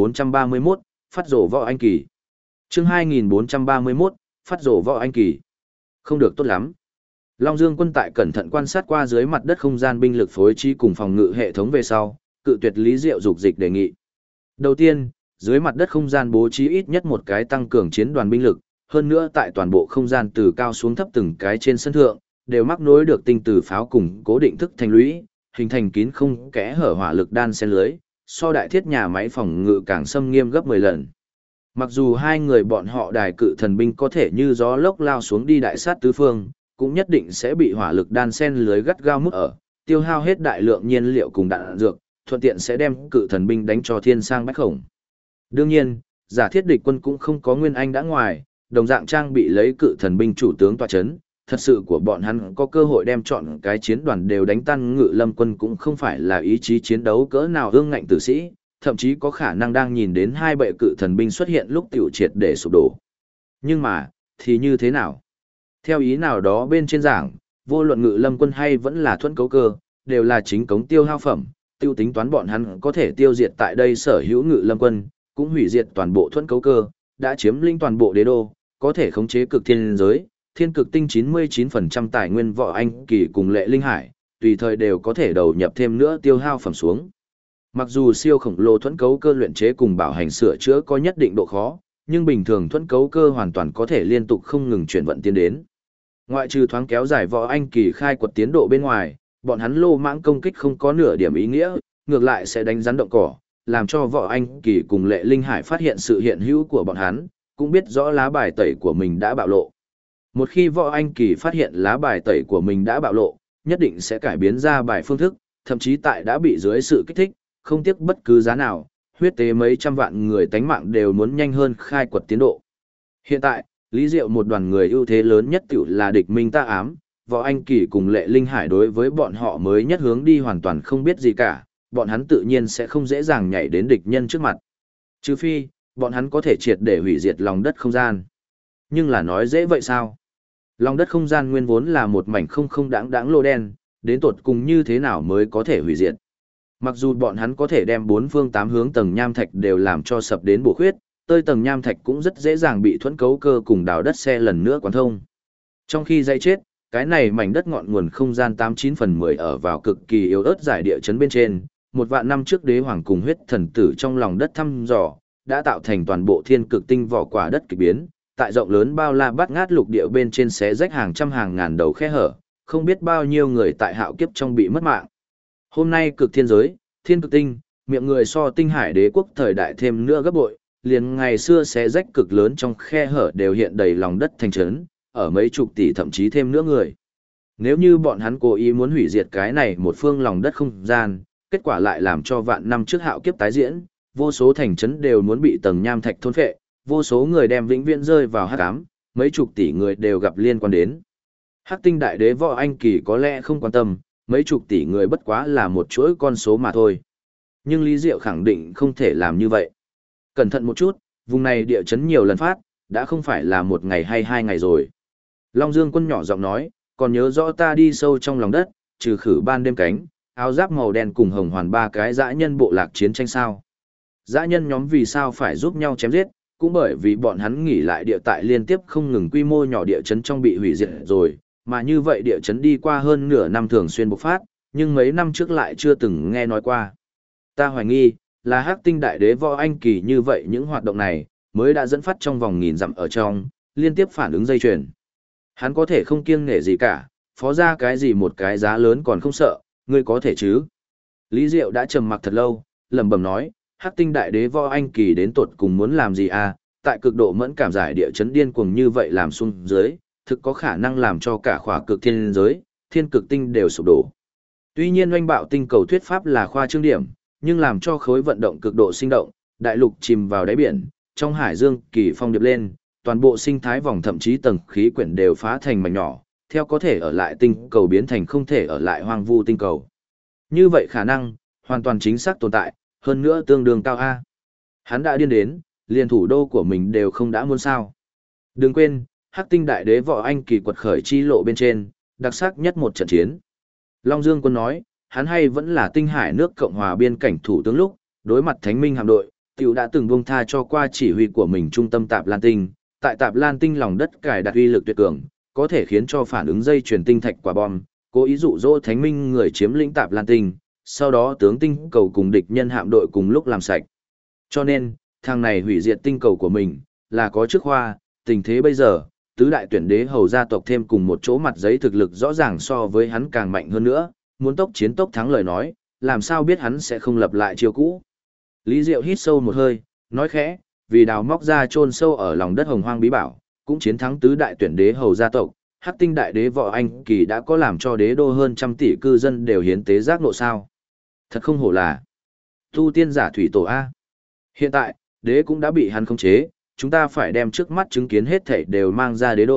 S1: 2431, phát rổ Võ Anh Kỳ. Chương 2431, phát rổ Võ Anh Kỳ. Không được tốt lắm. Long Dương Quân tại cẩn thận quan sát qua dưới mặt đất không gian binh lực phối trí cùng phòng ngự hệ thống về sau, cự tuyệt Lý Diệu dục dịch đề nghị. Đầu tiên, dưới mặt đất không gian bố trí ít nhất một cái tăng cường chiến đoàn binh lực, hơn nữa tại toàn bộ không gian từ cao xuống thấp từng cái trên sân thượng, đều mắc nối được tinh từ pháo cùng cố định thức thành lũy, hình thành kín không kẽ hở hỏa lực đan xen lưới, so đại thiết nhà máy phòng ngự càng xâm nghiêm gấp 10 lần. Mặc dù hai người bọn họ đài cự thần binh có thể như gió lốc lao xuống đi đại sát tứ phương, cũng nhất định sẽ bị hỏa lực đan xen lưới gắt gao mức ở, tiêu hao hết đại lượng nhiên liệu cùng đạn dược, thuận tiện sẽ đem cự thần binh đánh cho thiên sang bách khổng. Đương nhiên, giả thiết địch quân cũng không có nguyên anh đã ngoài, đồng dạng trang bị lấy cự thần binh chủ tướng tọa chấn, thật sự của bọn hắn có cơ hội đem chọn cái chiến đoàn đều đánh tan Ngự Lâm quân cũng không phải là ý chí chiến đấu cỡ nào ương ngạnh tử sĩ, thậm chí có khả năng đang nhìn đến hai bệ cự thần binh xuất hiện lúc tiểu triệt để sụp đổ. Nhưng mà, thì như thế nào? Theo ý nào đó bên trên giảng, vô luận Ngự Lâm quân hay vẫn là Thuẫn Cấu Cơ, đều là chính cống tiêu hao phẩm, tiêu tính toán bọn hắn có thể tiêu diệt tại đây sở hữu Ngự Lâm quân, cũng hủy diệt toàn bộ Thuẫn Cấu Cơ, đã chiếm lĩnh toàn bộ đế đô, có thể khống chế cực thiên giới, thiên cực tinh 99% tài nguyên Võ Anh Kỳ cùng Lệ Linh Hải, tùy thời đều có thể đầu nhập thêm nữa tiêu hao phẩm xuống. Mặc dù siêu khổng lồ Thuẫn Cấu Cơ luyện chế cùng bảo hành sửa chữa có nhất định độ khó, nhưng bình thường Thuẫn Cấu Cơ hoàn toàn có thể liên tục không ngừng chuyển vận tiến đến. Ngoại trừ thoáng kéo dài Võ Anh Kỳ khai quật tiến độ bên ngoài, bọn hắn lô mãng công kích không có nửa điểm ý nghĩa, ngược lại sẽ đánh rắn động cỏ, làm cho Võ Anh Kỳ cùng Lệ Linh Hải phát hiện sự hiện hữu của bọn hắn, cũng biết rõ lá bài tẩy của mình đã bạo lộ. Một khi Võ Anh Kỳ phát hiện lá bài tẩy của mình đã bạo lộ, nhất định sẽ cải biến ra bài phương thức, thậm chí tại đã bị dưới sự kích thích, không tiếc bất cứ giá nào, huyết tế mấy trăm vạn người tánh mạng đều muốn nhanh hơn khai quật tiến độ. Hiện tại, Lý Diệu một đoàn người ưu thế lớn nhất tiểu là địch minh ta ám, Võ Anh Kỳ cùng Lệ Linh Hải đối với bọn họ mới nhất hướng đi hoàn toàn không biết gì cả, bọn hắn tự nhiên sẽ không dễ dàng nhảy đến địch nhân trước mặt. Trừ phi, bọn hắn có thể triệt để hủy diệt lòng đất không gian. Nhưng là nói dễ vậy sao? Lòng đất không gian nguyên vốn là một mảnh không đáng lô đen, đến tột cùng như thế nào mới có thể hủy diệt. Mặc dù bọn hắn có thể đem bốn phương tám hướng tầng nham thạch đều làm cho sập đến bổ khuyết, tơi tầng nham thạch cũng rất dễ dàng bị Thuẫn Cấu Cơ cùng đào đất xe lần nữa quán thông. Trong khi dây chết, cái này mảnh đất ngọn nguồn không gian 89/10 ở vào cực kỳ yếu ớt giải địa chấn bên trên, 1 vạn năm trước đế hoàng cùng huyết thần tử trong lòng đất thăm dò, đã tạo thành toàn bộ thiên cực tinh vỏ quả đất kỳ biến, tại rộng lớn bao la bát ngát lục địa bên trên xé rách hàng trăm hàng ngàn đầu khe hở, không biết bao nhiêu người tại hạo kiếp trong bị mất mạng. Hôm nay cực thiên giới, thiên cực tinh, miệng người so tinh hải đế quốc thời đại thêm nữa gấp bội, liền ngày xưa xé rách cực lớn trong khe hở đều hiện đầy lòng đất thành trấn, ở mấy chục tỷ thậm chí thêm nữa người. Nếu như bọn hắn cố ý muốn hủy diệt cái này một phương lòng đất không gian, kết quả lại làm cho vạn năm trước hạo kiếp tái diễn, vô số thành trấn đều muốn bị tầng nham thạch thôn phệ, vô số người đem vĩnh viễn rơi vào hắc ám, mấy chục tỷ người đều gặp liên quan đến. Hắc tinh đại đế Võ Anh Kỳ có lẽ không quan tâm, mấy chục tỷ người bất quá là một chuỗi con số mà thôi. Nhưng Lý Diệu khẳng định không thể làm như vậy. Cẩn thận một chút, vùng này địa chấn nhiều lần phát, đã không phải là 1 ngày hay 2 ngày rồi. Long Dương Quân nhỏ giọng nói, còn nhớ rõ ta đi sâu trong lòng đất, trừ khử ban đêm cánh, áo giáp màu đen cùng hồng hoàn 3 cái dã nhân bộ lạc chiến tranh sao. Dã nhân nhóm vì sao phải giúp nhau chém giết, cũng bởi vì bọn hắn nghỉ lại địa tại liên tiếp không ngừng quy mô nhỏ địa chấn trong bị hủy diệt rồi, mà như vậy địa chấn đi qua hơn nửa năm thường xuyên bộc phát, nhưng mấy năm trước lại chưa từng nghe nói qua. Ta hoài nghi, là Hắc tinh đại đế Võ Anh Kỳ như vậy những hoạt động này, mới đã dẫn phát trong vòng nghìn dặm ở trong, liên tiếp phản ứng dây chuyền. Hắn có thể không kiêng nể gì cả, phó ra cái gì một cái giá lớn còn không sợ, ngươi có thể chứ. Lý Diệu đã trầm mặc thật lâu, lẩm bẩm nói, Hắc tinh đại đế Võ Anh Kỳ đến tột cùng muốn làm gì à, tại cực độ mẫn cảm giải địa chấn điên cuồng như vậy làm xuống dưới, thực có khả năng làm cho cả khỏa cực thiên giới, thiên cực tinh đều sụp đổ. Tuy nhiên oanh bạo tinh cầu thuyết pháp là khoa trương điểm, nhưng làm cho khối vận động cực độ sinh động, đại lục chìm vào đáy biển, trong hải dương kỳ phong điệp lên, toàn bộ sinh thái vòng thậm chí tầng khí quyển đều phá thành mảnh nhỏ, theo có thể ở lại tinh cầu biến thành không thể ở lại hoang vu tinh cầu. Như vậy khả năng, hoàn toàn chính xác tồn tại, hơn nữa tương đương cao A. Hắn đã điên đến, liền thủ đô của mình đều không đã muốn sao. Đừng quên, Hắc tinh đại đế Võ Anh Kỳ quật khởi chi lộ bên trên, đặc sắc nhất một trận chiến. Long Dương Quân nói, hắn hay vẫn là tinh hải nước Cộng hòa biên cảnh thủ tướng lúc, đối mặt Thánh Minh hạm đội, tiểu đã từng buông tha cho qua chỉ huy của mình trung tâm Tạp Lan Tinh, tại Tạp Lan Tinh lòng đất cài đặt uy lực tuyệt cường, có thể khiến cho phản ứng dây truyền tinh thạch quả bom, cố ý dụ dỗ Thánh Minh người chiếm lĩnh Tạp Lan Tinh, sau đó tướng tinh cầu cùng địch nhân hạm đội cùng lúc làm sạch. Cho nên, thằng này hủy diệt tinh cầu của mình, là có trước khoa, tình thế bây giờ, tứ đại tuyển đế hầu gia tộc thêm cùng một chỗ mặt giấy thực lực rõ ràng so với hắn càng mạnh hơn nữa, muốn tốc chiến tốc thắng lời nói, làm sao biết hắn sẽ không lập lại chiêu cũ. Lý Diệu hít sâu một hơi, nói khẽ, vì đào móc ra chôn sâu ở lòng đất hồng hoang bí bảo, cũng chiến thắng tứ đại tuyển đế hầu gia tộc, Hắc tinh đại đế Võ Anh Kỳ đã có làm cho đế đô hơn 100 tỷ cư dân đều hiến tế giác nộ sao. Thật không hổ là tu tiên giả thủy tổ A. Hiện tại, đế cũng đã bị hắn khống chế, chúng ta phải đem trước mắt chứng kiến hết thảy đều mang ra đế đô,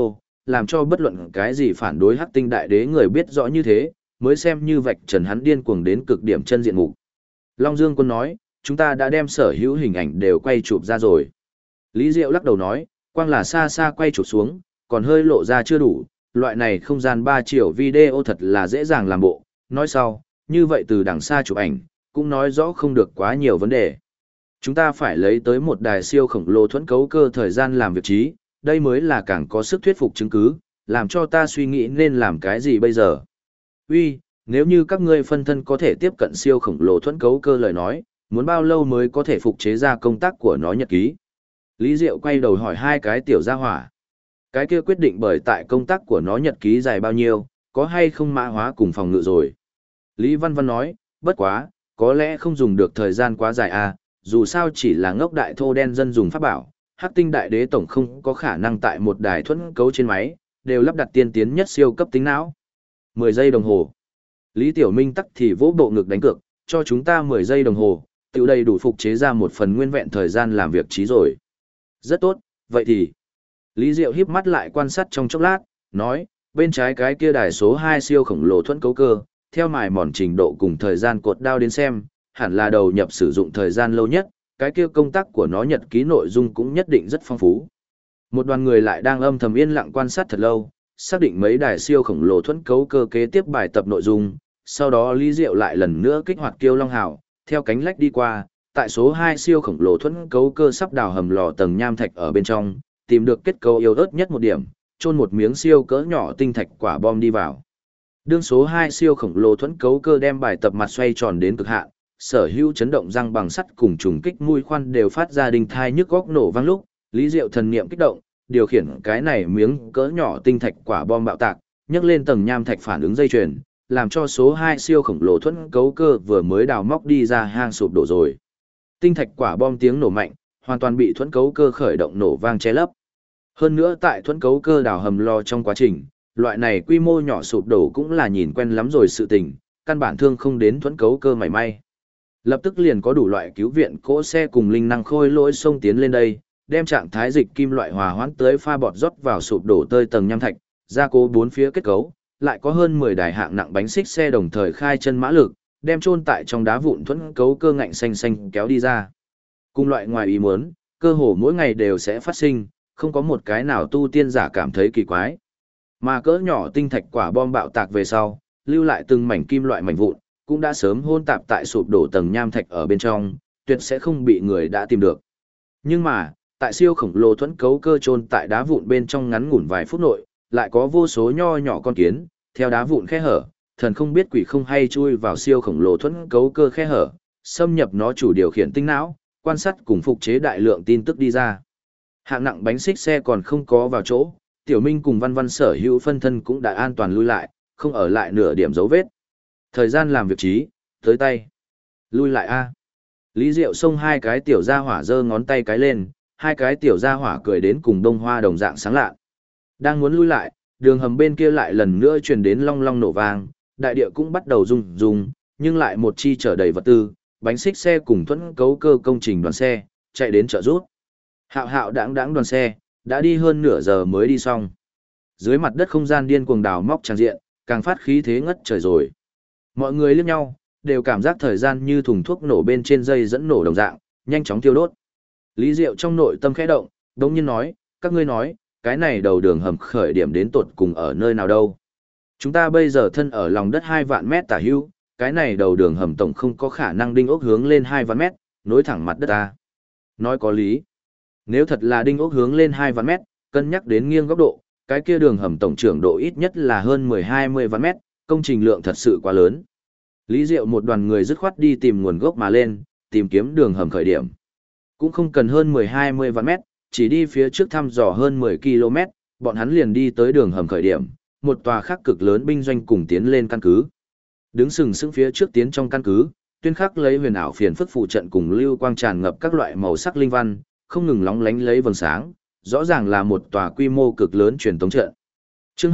S1: làm cho bất luận cái gì phản đối Hắc Tinh Đại Đế người biết rõ như thế, mới xem như vạch trần hắn điên cuồng đến cực điểm chân diện mục. Long Dương Quân nói, chúng ta đã đem sở hữu hình ảnh đều quay chụp ra rồi. Lý Diệu lắc đầu nói, quang là xa xa quay chụp xuống, còn hơi lộ ra chưa đủ, loại này không gian 3 chiều video thật là dễ dàng làm bộ. Nói sau, như vậy từ đằng xa chụp ảnh, cũng nói rõ không được quá nhiều vấn đề. Chúng ta phải lấy tới một đài siêu khổng lồ thuẫn cấu cơ thời gian làm việc trí, đây mới là càng có sức thuyết phục chứng cứ, làm cho ta suy nghĩ nên làm cái gì bây giờ. Uy, nếu như các ngươi phân thân có thể tiếp cận siêu khổng lồ thuẫn cấu cơ lời nói, muốn bao lâu mới có thể phục chế ra công tác của nó nhật ký? Lý Diệu quay đầu hỏi hai cái tiểu gia hỏa. Cái kia quyết định bởi tại công tác của nó nhật ký dài bao nhiêu, có hay không mã hóa cùng phòng ngự rồi. Lý Văn Văn nói, bất quá, có lẽ không dùng được thời gian quá dài à, dù sao chỉ là ngốc đại thô đen dân dùng pháp bảo, Hắc Tinh Đại Đế tổng không có khả năng tại một đài thuẫn cấu trên máy, đều lắp đặt tiên tiến nhất siêu cấp tính não. 10 giây đồng hồ. Lý Tiểu Minh tắc thì vỗ bộ ngực đánh cược, cho chúng ta 10 giây đồng hồ, tiểu đầy đủ phục chế ra một phần nguyên vẹn thời gian làm việc trí rồi. Rất tốt, vậy thì... Lý Diệu híp mắt lại quan sát trong chốc lát, nói, bên trái cái kia đài số 2 siêu khổng lồ thuẫn cấu cơ, theo mài mòn trình độ cùng thời gian cột đao đến xem, hẳn là đầu nhập sử dụng thời gian lâu nhất, cái kia công tác của nó nhật ký nội dung cũng nhất định rất phong phú. Một đoàn người lại đang âm thầm yên lặng quan sát thật lâu, xác định mấy đài siêu khổng lồ thuẫn cấu cơ kế tiếp bài tập nội dung, sau đó Lý Diệu lại lần nữa kích hoạt Kiêu Long Hào, theo cánh lách đi qua, tại số 2 siêu khổng lồ thuẫn cấu cơ sắp đào hầm lò tầng nham thạch ở bên trong, tìm được kết cấu yếu ớt nhất một điểm, chôn một miếng siêu cỡ nhỏ tinh thạch quả bom đi vào. Đương số 2 siêu khổng lồ thuẫn cấu cơ đem bài tập mặt xoay tròn đến cực hạn, sở hữu chấn động răng bằng sắt cùng trùng kích mũi khoan đều phát ra đinh thai nhức góc nổ vang lúc, Lý Diệu thần niệm kích động, điều khiển cái này miếng cỡ nhỏ tinh thạch quả bom bạo tạc, nhấc lên tầng nham thạch phản ứng dây chuyền, làm cho số 2 siêu khổng lồ thuẫn cấu cơ vừa mới đào móc đi ra hang sụp đổ rồi. Tinh thạch quả bom tiếng nổ mạnh, hoàn toàn bị thuẫn cấu cơ khởi động nổ vang che lấp. Hơn nữa tại thuẫn cấu cơ đào hầm lò trong quá trình, loại này quy mô nhỏ sụp đổ cũng là nhìn quen lắm rồi sự tình, căn bản thương không đến thuẫn cấu cơ mảy may. Lập tức liền có đủ loại cứu viện cỗ xe cùng linh năng khôi lỗi xông tiến lên đây, đem trạng thái dịch kim loại hòa hoãn tới pha bọt rót vào sụp đổ tơi tầng nham thạch, gia cố bốn phía kết cấu, lại có hơn 10 đài hạng nặng bánh xích xe đồng thời khai chân mã lực, đem chôn tại trong đá vụn thuẫn cấu cơ ngạnh xanh xanh kéo đi ra. Cùng loại ngoài ý muốn, cơ hồ mỗi ngày đều sẽ phát sinh, không có một cái nào tu tiên giả cảm thấy kỳ quái. Mà cỡ nhỏ tinh thạch quả bom bạo tạc về sau, lưu lại từng mảnh kim loại mảnh vụn, cũng đã sớm hôn tạp tại sụp đổ tầng nham thạch ở bên trong, tuyệt sẽ không bị người đã tìm được. Nhưng mà, tại siêu khổng lồ thuẫn cấu cơ chôn tại đá vụn bên trong ngắn ngủn vài phút nội, lại có vô số nho nhỏ con kiến, theo đá vụn khe hở, thần không biết quỷ không hay chui vào siêu khổng lồ thuẫn cấu cơ khe hở, xâm nhập nó chủ điều khiển tinh não, quan sát cùng phục chế đại lượng tin tức đi ra. Hạng nặng bánh xích xe còn không có vào chỗ, Tiểu Minh cùng Văn Văn sở hữu phân thân cũng đã an toàn lui lại, không ở lại nửa điểm dấu vết. Thời gian làm việc trí, tới tay. Lui lại a. Lý Diệu xông hai cái tiểu gia hỏa giơ ngón tay cái lên, hai cái tiểu gia hỏa cười đến cùng đông hoa đồng dạng sáng lạ. Đang muốn lui lại, đường hầm bên kia lại lần nữa truyền đến long long nổ vang, đại địa cũng bắt đầu rung rung, nhưng lại một chi chở đầy vật tư, bánh xích xe cùng thuẫn cấu cơ công trình đoàn xe, chạy đến trợ rút. Hạo hạo đãng đãng đoàn xe, đã đi hơn nửa giờ mới đi xong. Dưới mặt đất không gian điên cuồng đào móc tràn diện, càng phát khí thế ngất trời rồi. Mọi người liếc nhau, đều cảm giác thời gian như thùng thuốc nổ bên trên dây dẫn nổ đồng dạng, nhanh chóng tiêu đốt. Lý Diệu trong nội tâm khẽ động, đống nhiên nói, các ngươi nói, cái này đầu đường hầm khởi điểm đến tột cùng ở nơi nào đâu. Chúng ta bây giờ thân ở lòng đất 2 vạn mét tả hữu, cái này đầu đường hầm tổng không có khả năng đinh ốc hướng lên 2 vạn mét, nối thẳng mặt đất ta. Nói có lý. Nếu thật là đinh ốc hướng lên 2 vạn mét, cân nhắc đến nghiêng góc độ, cái kia đường hầm tổng trưởng độ ít nhất là hơn 10-20 vạn mét, công trình lượng thật sự quá lớn. Lý Diệu một đoàn người dứt khoát đi tìm nguồn gốc mà lên, tìm kiếm đường hầm khởi điểm. Cũng không cần hơn 10-20 vạn mét, chỉ đi phía trước thăm dò hơn 10 km, bọn hắn liền đi tới đường hầm khởi điểm, một tòa khắc cực lớn binh doanh cùng tiến lên căn cứ. Đứng sừng sững phía trước tiến trong căn cứ, tuyên khắc lấy huyền ảo phiền phức phụ trận cùng lưu quang tràn ngập các loại màu sắc linh văn, không ngừng lóng lánh lấy vầng sáng, rõ ràng là một tòa quy mô cực lớn truyền tống trận. Chương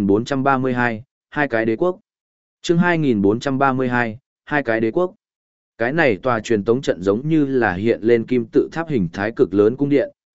S1: 2432, hai cái đế quốc. Chương 2432, hai cái đế quốc. Cái này tòa truyền tống trận giống như là hiện lên kim tự tháp hình thái cực lớn cung điện,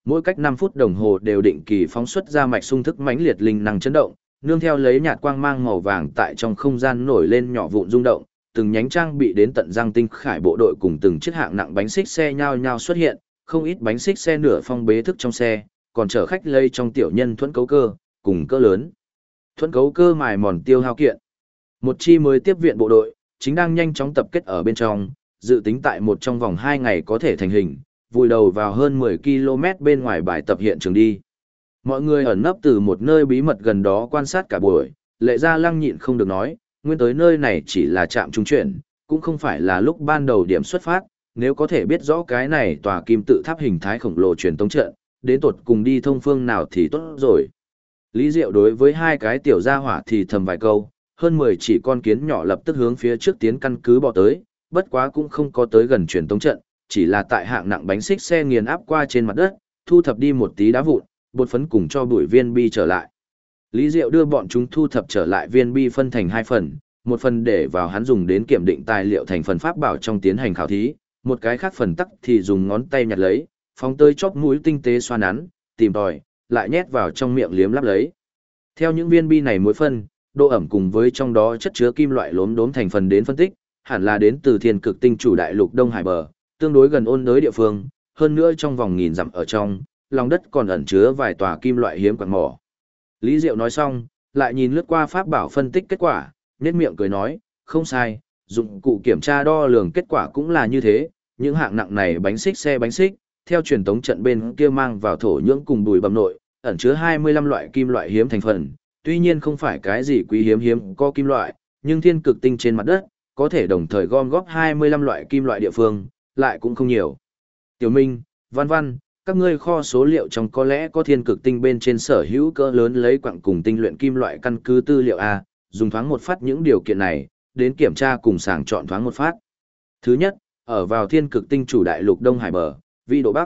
S1: mỗi cách 5 phút đồng hồ đều định kỳ phóng xuất ra mạch xung thức mãnh liệt linh năng chấn động, nương theo lấy nhạt quang mang màu vàng tại trong không gian nổi lên nhỏ vụn rung động, từng nhánh trang bị đến tận răng tinh khải bộ đội cùng từng chiếc hạng nặng bánh xích xe nhao nhao xuất hiện, không ít bánh xích xe nửa phong bế thức trong xe, còn chở khách lây trong tiểu nhân thuẫn cấu cơ, cùng cỡ lớn. Thuẫn cấu cơ mài mòn tiêu hao kiện. Một chi mới tiếp viện bộ đội, chính đang nhanh chóng tập kết ở bên trong, dự tính tại một trong vòng 2 ngày có thể thành hình, vùi đầu vào hơn 10 km bên ngoài bài tập hiện trường đi. Mọi người ẩn nấp từ một nơi bí mật gần đó quan sát cả buổi, Lệ Gia Lăng nhịn không được nói, nguyên tới nơi này chỉ là trạm trung chuyển, cũng không phải là lúc ban đầu điểm xuất phát, nếu có thể biết rõ cái này tòa kim tự tháp hình thái khổng lồ truyền tống trận, đến tột cùng đi thông phương nào thì tốt rồi. Lý Diệu đối với hai cái tiểu gia hỏa thì thầm vài câu, hơn 10 chỉ con kiến nhỏ lập tức hướng phía trước tiến căn cứ bỏ tới, bất quá cũng không có tới gần truyền tống trận, chỉ là tại hạng nặng bánh xích xe nghiền áp qua trên mặt đất, thu thập đi một tí đá vụn, bột phấn cùng cho bụi viên bi trở lại. Lý Diệu đưa bọn chúng thu thập trở lại viên bi phân thành 2 phần, một phần để vào hắn dùng đến kiểm định tài liệu thành phần pháp bảo trong tiến hành khảo thí, một cái khác phần tắc thì dùng ngón tay nhặt lấy, phóng tới chóp mũi tinh tế xoa nắn, tìm tòi, lại nhét vào trong miệng liếm láp lấy. Theo những viên bi này mỗi phân, độ ẩm cùng với trong đó chất chứa kim loại lốm đốm thành phần đến phân tích, hẳn là đến từ thiên cực tinh chủ đại lục Đông Hải bờ, tương đối gần ôn đới địa phương, hơn nữa trong vòng nghìn dặm ở trong, lòng đất còn ẩn chứa vài tòa kim loại hiếm quặng mỏ. Lý Diệu nói xong, lại nhìn lướt qua pháp bảo phân tích kết quả, nhếch miệng cười nói, không sai, dụng cụ kiểm tra đo lường kết quả cũng là như thế, những hạng nặng này bánh xích, theo truyền tống trận bên kia mang vào thổ nhưỡng cùng bùi bầm nội, ẩn chứa 25 loại kim loại hiếm thành phần, tuy nhiên không phải cái gì quý hiếm có kim loại, nhưng thiên cực tinh trên mặt đất, có thể đồng thời gom góp 25 loại kim loại địa phương, lại cũng không nhiều. Tiểu Minh, Văn Văn, các ngươi kho số liệu trong có lẽ có thiên cực tinh bên trên sở hữu cỡ lớn lấy quặng cùng tinh luyện kim loại căn cứ tư liệu A, dùng thoáng một phát những điều kiện này, đến kiểm tra cùng sàng chọn thoáng một phát. Thứ nhất, ở vào thiên cực tinh chủ đại lục Đông Hải bờ, vĩ độ Bắc,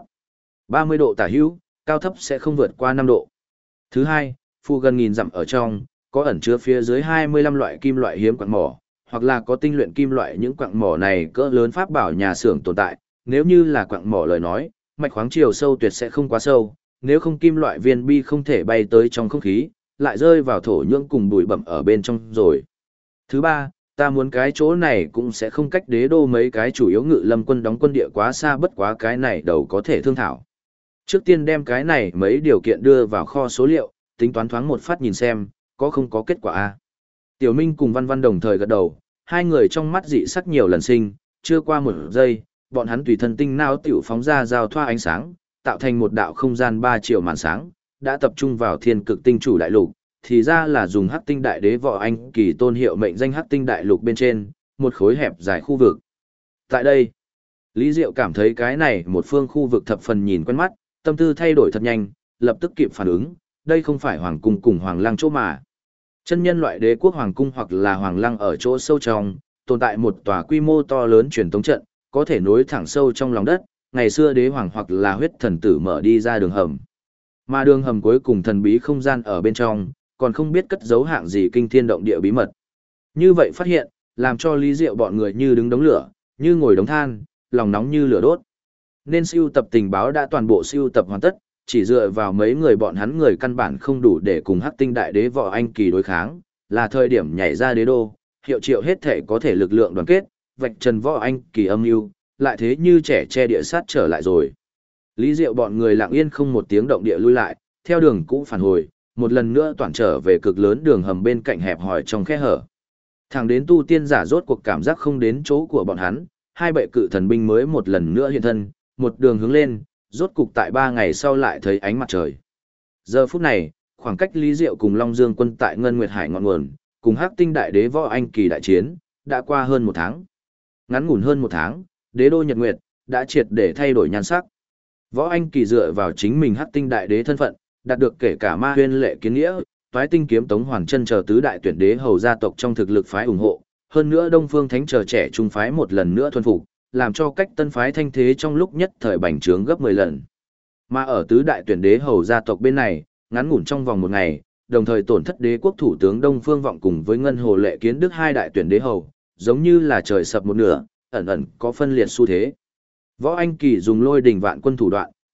S1: 30 độ tả hữu, cao thấp sẽ không vượt qua 5 độ. Thứ hai, phụ gần nghìn dặm ở trong, có ẩn chứa phía dưới 25 loại kim loại hiếm quặng mỏ, hoặc là có tinh luyện kim loại những quặng mỏ này cỡ lớn pháp bảo nhà xưởng tồn tại, nếu như là quặng mỏ lời nói, mạch khoáng chiều sâu tuyệt sẽ không quá sâu, nếu không kim loại viên bi không thể bay tới trong không khí, lại rơi vào thổ nhưỡng cùng bụi bặm ở bên trong rồi. Thứ ba, ta muốn cái chỗ này cũng sẽ không cách đế đô mấy cái chủ yếu ngự lâm quân đóng quân địa quá xa, bất quá cái này đầu có thể thương thảo. Trước tiên đem cái này mấy điều kiện đưa vào kho số liệu, tính toán thoáng một phát nhìn xem, có không có kết quả a. Tiểu Minh cùng Văn Văn đồng thời gật đầu, hai người trong mắt dị sắc nhiều lần sinh, chưa qua một giây, bọn hắn tùy thân tinh não tiểu phóng ra giao thoa ánh sáng, tạo thành một đạo không gian 3 triệu màn sáng, đã tập trung vào thiên cực tinh chủ đại lục, thì ra là dùng hắc tinh đại đế võ anh kỳ tôn hiệu mệnh danh hắc tinh đại lục bên trên, một khối hẹp dài khu vực. Tại đây, Lý Diệu cảm thấy cái này một phương khu vực thập phần nhìn quen mắt, tâm tư thay đổi thật nhanh, lập tức kịp phản ứng, đây không phải hoàng cung cùng hoàng lăng chỗ mà. Chân nhân loại đế quốc hoàng cung hoặc là hoàng lăng ở chỗ sâu trong, tồn tại một tòa quy mô to lớn truyền tống trận, có thể nối thẳng sâu trong lòng đất, ngày xưa đế hoàng hoặc là huyết thần tử mở đi ra đường hầm. Mà đường hầm cuối cùng thần bí không gian ở bên trong, còn không biết cất giấu hạng gì kinh thiên động địa bí mật. Như vậy phát hiện, làm cho Lý Diệu bọn người như đứng đống lửa, như ngồi đống than, lòng nóng như lửa đốt. Nên siêu tập tình báo đã toàn bộ siêu tập hoàn tất, chỉ dựa vào mấy người bọn hắn người căn bản không đủ để cùng hắc tinh đại đế võ anh kỳ đối kháng, là thời điểm nhảy ra đế đô, hiệu triệu hết thể có thể lực lượng đoàn kết, vạch trần võ anh kỳ âm mưu, lại thế như trẻ che địa sát trở lại rồi. Lý Diệu bọn người lặng yên không một tiếng động địa lui lại, theo đường cũ phản hồi, một lần nữa toàn trở về cực lớn đường hầm bên cạnh hẹp hòi trong khe hở. Thẳng đến tu tiên giả rốt cuộc cảm giác không đến chỗ của bọn hắn, hai bệ cự thần binh mới một lần nữa hiện thân, một đường hướng lên, rốt cục tại 3 ngày sau lại thấy ánh mặt trời. Giờ phút này, khoảng cách Lý Diệu cùng Long Dương quân tại Ngân Nguyệt Hải ngọn nguồn, cùng Hắc Tinh đại đế võ anh kỳ đại chiến, đã qua hơn 1 tháng. Ngắn ngủn hơn 1 tháng, đế đô Nhật Nguyệt đã triệt để thay đổi nhan sắc. Võ anh kỳ dựa vào chính mình Hắc Tinh đại đế thân phận, đạt được kể cả Ma Huyên Lệ Kiến Nghĩa, Toái Tinh kiếm Tống Hoàn Chân chờ tứ đại tuyển đế hầu gia tộc trong thực lực phái ủng hộ, hơn nữa Đông Phương Thánh chờ trẻ trung phái một lần nữa thuần phục, làm cho cách tân phái thanh thế trong lúc nhất thời bành trướng gấp 10 lần. Mà ở tứ đại tuyển đế hầu gia tộc bên này, ngắn ngủn trong vòng 1 ngày, đồng thời tổn thất đế quốc thủ tướng Đông Phương Vọng cùng với Ngân Hồ Lệ Kiến Đức hai đại tuyển đế hầu, giống như là trời sập một nửa, ẩn ẩn có phân liệt xu thế. Võ Anh Kỳ dùng Lôi Đỉnh Vạn Quân thủ đoạn,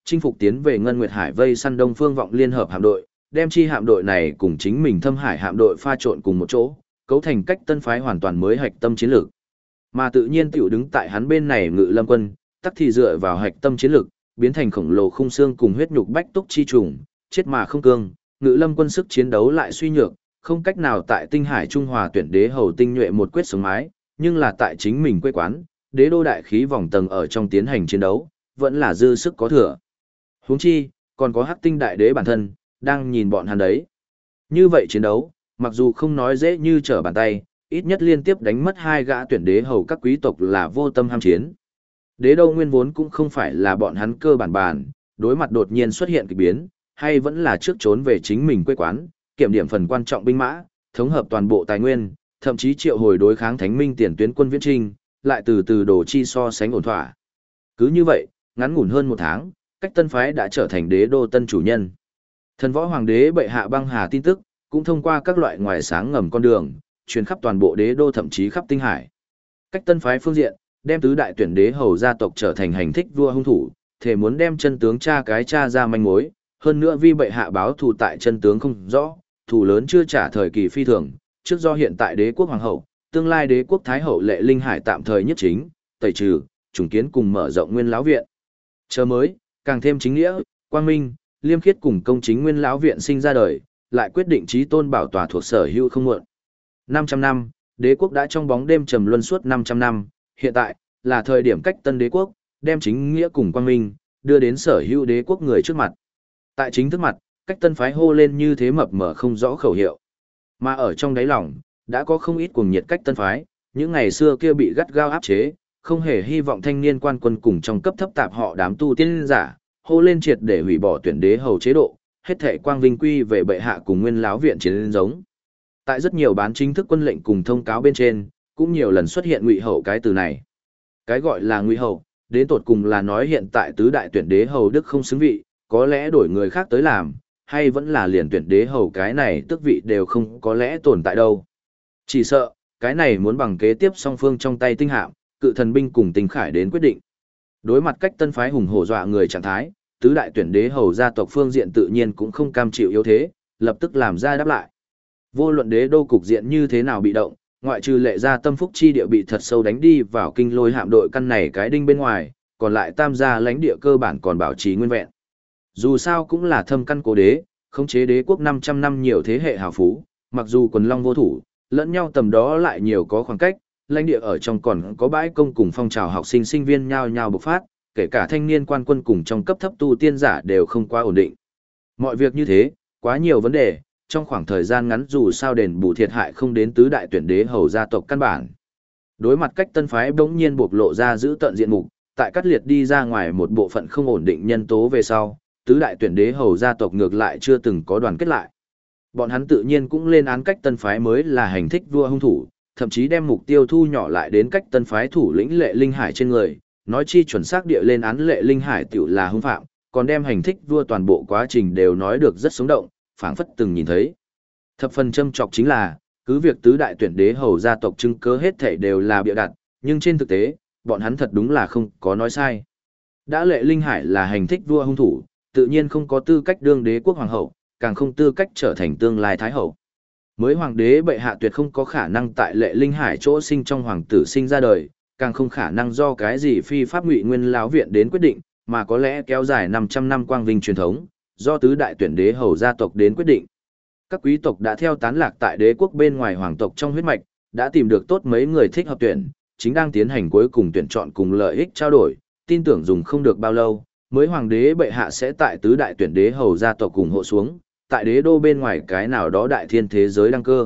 S1: chinh phục tiến về Ngân Nguyệt Hải vây săn Đông Phương Vọng liên hợp hạm đội, đem chi hạm đội này cùng chính mình Thâm Hải hạm đội pha trộn cùng một chỗ, cấu thành cách tân phái hoàn toàn mới hạch tâm chiến lược. Mà tự nhiên tiểu đứng tại hắn bên này Ngự Lâm quân, tắc thì dựa vào hạch tâm chiến lược, biến thành khổng lồ khung xương cùng huyết nhục bách túc chi trùng, chết mà không cương, Ngự Lâm quân sức chiến đấu lại suy nhược, không cách nào tại Tinh Hải Trung Hòa tuyển đế hầu tinh nhuệ một quyết sống mái, nhưng là tại chính mình quê quán, đế đô đại khí vòng tầng ở trong tiến hành chiến đấu, vẫn là dư sức có thừa. Huống chi, còn có Hắc Tinh đại đế bản thân, đang nhìn bọn hắn đấy. Như vậy chiến đấu, mặc dù không nói dễ như trở bàn tay, ít nhất liên tiếp đánh mất 2 gã tuyển đế hầu các quý tộc là vô tâm ham chiến. Đế đô nguyên vốn cũng không phải là bọn hắn cơ bản bàn, đối mặt đột nhiên xuất hiện kỳ biến, hay vẫn là trước trốn về chính mình quê quán, kiểm điểm phần quan trọng binh mã, thống hợp toàn bộ tài nguyên, thậm chí triệu hồi đối kháng thánh minh tiền tuyến quân viễn trinh, lại từ từ đổ chi so sánh ổn thỏa. Cứ như vậy, ngắn ngủn hơn 1 tháng, cách tân phái đã trở thành đế đô tân chủ nhân. Thần võ hoàng đế bệ hạ băng hà tin tức, cũng thông qua các loại ngoài sáng ngầm con đường, truyền khắp toàn bộ đế đô thậm chí khắp tinh hải. Cách tân phái phương diện, đem tứ đại tuyển đế hầu gia tộc trở thành hành thích vua hung thủ, thể muốn đem chân tướng cha ra manh mối, hơn nữa vi bệ hạ báo thù tại chân tướng không rõ, thù lớn chưa trả thời kỳ phi thường, trước do hiện tại đế quốc hoàng hậu, tương lai đế quốc thái hậu Lệ Linh Hải tạm thời nhất chính, tẩy trừ, trùng kiến cùng mở rộng nguyên lão viện. Chờ mới, càng thêm chính nghĩa, quang minh, liêm khiết cùng công chính nguyên lão viện sinh ra đời, lại quyết định chí tôn bảo tòa thuộc sở hữu không muộn. 500 năm, đế quốc đã trong bóng đêm trầm luân suốt 500 năm, hiện tại là thời điểm cách tân đế quốc, đem chính nghĩa cùng quang minh đưa đến sở hữu đế quốc người trước mặt. Tại chính thức mặt, cách tân phái hô lên như thế mập mờ không rõ khẩu hiệu. Mà ở trong đáy lòng, đã có không ít cuồng nhiệt cách tân phái, những ngày xưa kia bị gắt gao áp chế, không hề hy vọng thanh niên quan quân cùng trong cấp thấp tạp họ đám tu tiên giả, hô lên triệt để hủy bỏ tuyển đế hầu chế độ, hết thảy quang vinh quy về bệ hạ cùng nguyên lão viện chiến giống. Tại rất nhiều bán chính thức quân lệnh cùng thông cáo bên trên, cũng nhiều lần xuất hiện ngụy hậu cái từ này. Cái gọi là ngụy hậu, đến tột cùng là nói hiện tại tứ đại tuyển đế hầu đức không xứng vị, có lẽ đổi người khác tới làm, hay vẫn là liền tuyển đế hầu cái này tước vị đều không có lẽ tồn tại đâu. Chỉ sợ, cái này muốn bằng kế tiếp song phương trong tay tinh hạm, cự thần binh cùng tinh khải đến quyết định. Đối mặt cách tân phái hùng hổ dọa người trạng thái, tứ đại tuyển đế hầu gia tộc phương diện tự nhiên cũng không cam chịu yếu thế, lập tức làm ra đáp lại. Vô luận đế đô cục diện như thế nào bị động, ngoại trừ Lệ gia tâm phúc chi địa bị thật sâu đánh đi vào kinh lôi hạm đội căn này cái đinh bên ngoài, còn lại tam gia lãnh địa cơ bản còn bảo trì nguyên vẹn. Dù sao cũng là thâm căn cố đế, khống chế đế quốc 500 năm nhiều thế hệ hào phú, mặc dù quần long vô thủ, lẫn nhau tầm đó lại nhiều có khoảng cách, lãnh địa ở trong còn có bãi công cùng phong trào học sinh sinh viên nhao nhao bộc phát, kể cả thanh niên quan quân cùng trong cấp thấp tu tiên giả đều không quá ổn định. Mọi việc như thế, quá nhiều vấn đề, trong khoảng thời gian ngắn dù sao đền bù thiệt hại không đến tứ đại tuyển đế hầu gia tộc căn bản. Đối mặt cách tân phái bỗng nhiên bộc lộ ra giữ tận diện mục, tại cắt liệt đi ra ngoài một bộ phận không ổn định nhân tố về sau, tứ đại tuyển đế hầu gia tộc ngược lại chưa từng có đoàn kết lại. Bọn hắn tự nhiên cũng lên án cách tân phái mới là hành thích vua hung thủ, thậm chí đem mục tiêu thu nhỏ lại đến cách tân phái thủ lĩnh Lệ Linh Hải trên người, nói chi chuẩn xác địa lên án Lệ Linh Hải tiểu là hung phạm, còn đem hành thích vua toàn bộ quá trình đều nói được rất sống động, phảng phất từng nhìn thấy. Thập phần châm chọc chính là, cứ việc tứ đại tuyển đế hầu gia tộc chứng cớ hết thảy đều là bịa đặt, nhưng trên thực tế, bọn hắn thật đúng là không có nói sai. Đã Lệ Linh Hải là hành thích vua hung thủ, tự nhiên không có tư cách đương đế quốc hoàng hậu, càng không tư cách trở thành tương lai thái hậu. Mới hoàng đế bệ hạ tuyệt không có khả năng tại Lệ Linh Hải chỗ sinh trong hoàng tử sinh ra đời, càng không khả năng do cái gì phi pháp ngụy nguyên lão viện đến quyết định, mà có lẽ kéo dài 500 năm quang vinh truyền thống, do tứ đại tuyển đế hầu gia tộc đến quyết định. Các quý tộc đã theo tán lạc tại đế quốc bên ngoài hoàng tộc trong huyết mạch, đã tìm được tốt mấy người thích hợp tuyển, chính đang tiến hành cuối cùng tuyển chọn cùng lợi ích trao đổi, tin tưởng dùng không được bao lâu, mới hoàng đế bệ hạ sẽ tại tứ đại tuyển đế hầu gia tộc cùng hộ xuống, tại đế đô bên ngoài cái nào đó đại thiên thế giới đăng cơ.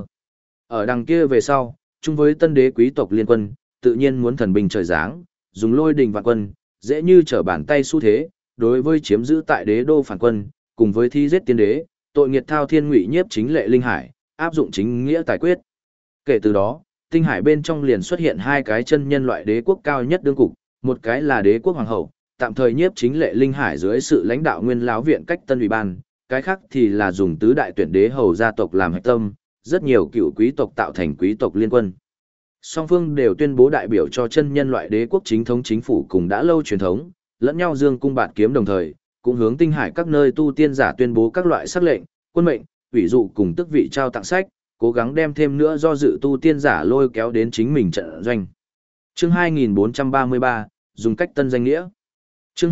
S1: Ở đằng kia về sau, chung với tân đế quý tộc liên quân, tự nhiên muốn thần binh trời giáng, dùng lôi đình vạn quân, dễ như trở bàn tay xu thế, đối với chiếm giữ tại đế đô phản quân, cùng với thi giết tiên đế, tội nghiệt thao thiên ngụy nhiếp chính Lệ Linh Hải, áp dụng chính nghĩa tài quyết. Kể từ đó, tinh hải bên trong liền xuất hiện hai cái chân nhân loại đế quốc cao nhất đương cục, một cái là đế quốc hoàng hậu, tạm thời nhiếp chính Lệ Linh Hải dưới sự lãnh đạo nguyên lão viện cách tân ủy ban, cái khác thì là dùng tứ đại tuyển đế hầu gia tộc làm hạch tâm, rất nhiều cựu quý tộc tạo thành quý tộc liên quân. Song phương đều tuyên bố đại biểu cho chân nhân loại đế quốc chính thống chính phủ cùng đã lâu truyền thống, lẫn nhau dương cung bạt kiếm đồng thời, cũng hướng tinh hải các nơi tu tiên giả tuyên bố các loại sắc lệnh, quân mệnh, ủy dụ cùng tước vị trao tặng sách, cố gắng đem thêm nữa do dự tu tiên giả lôi kéo đến chính mình trận doanh. Chương 2433, dùng cách tân danh nghĩa. Chương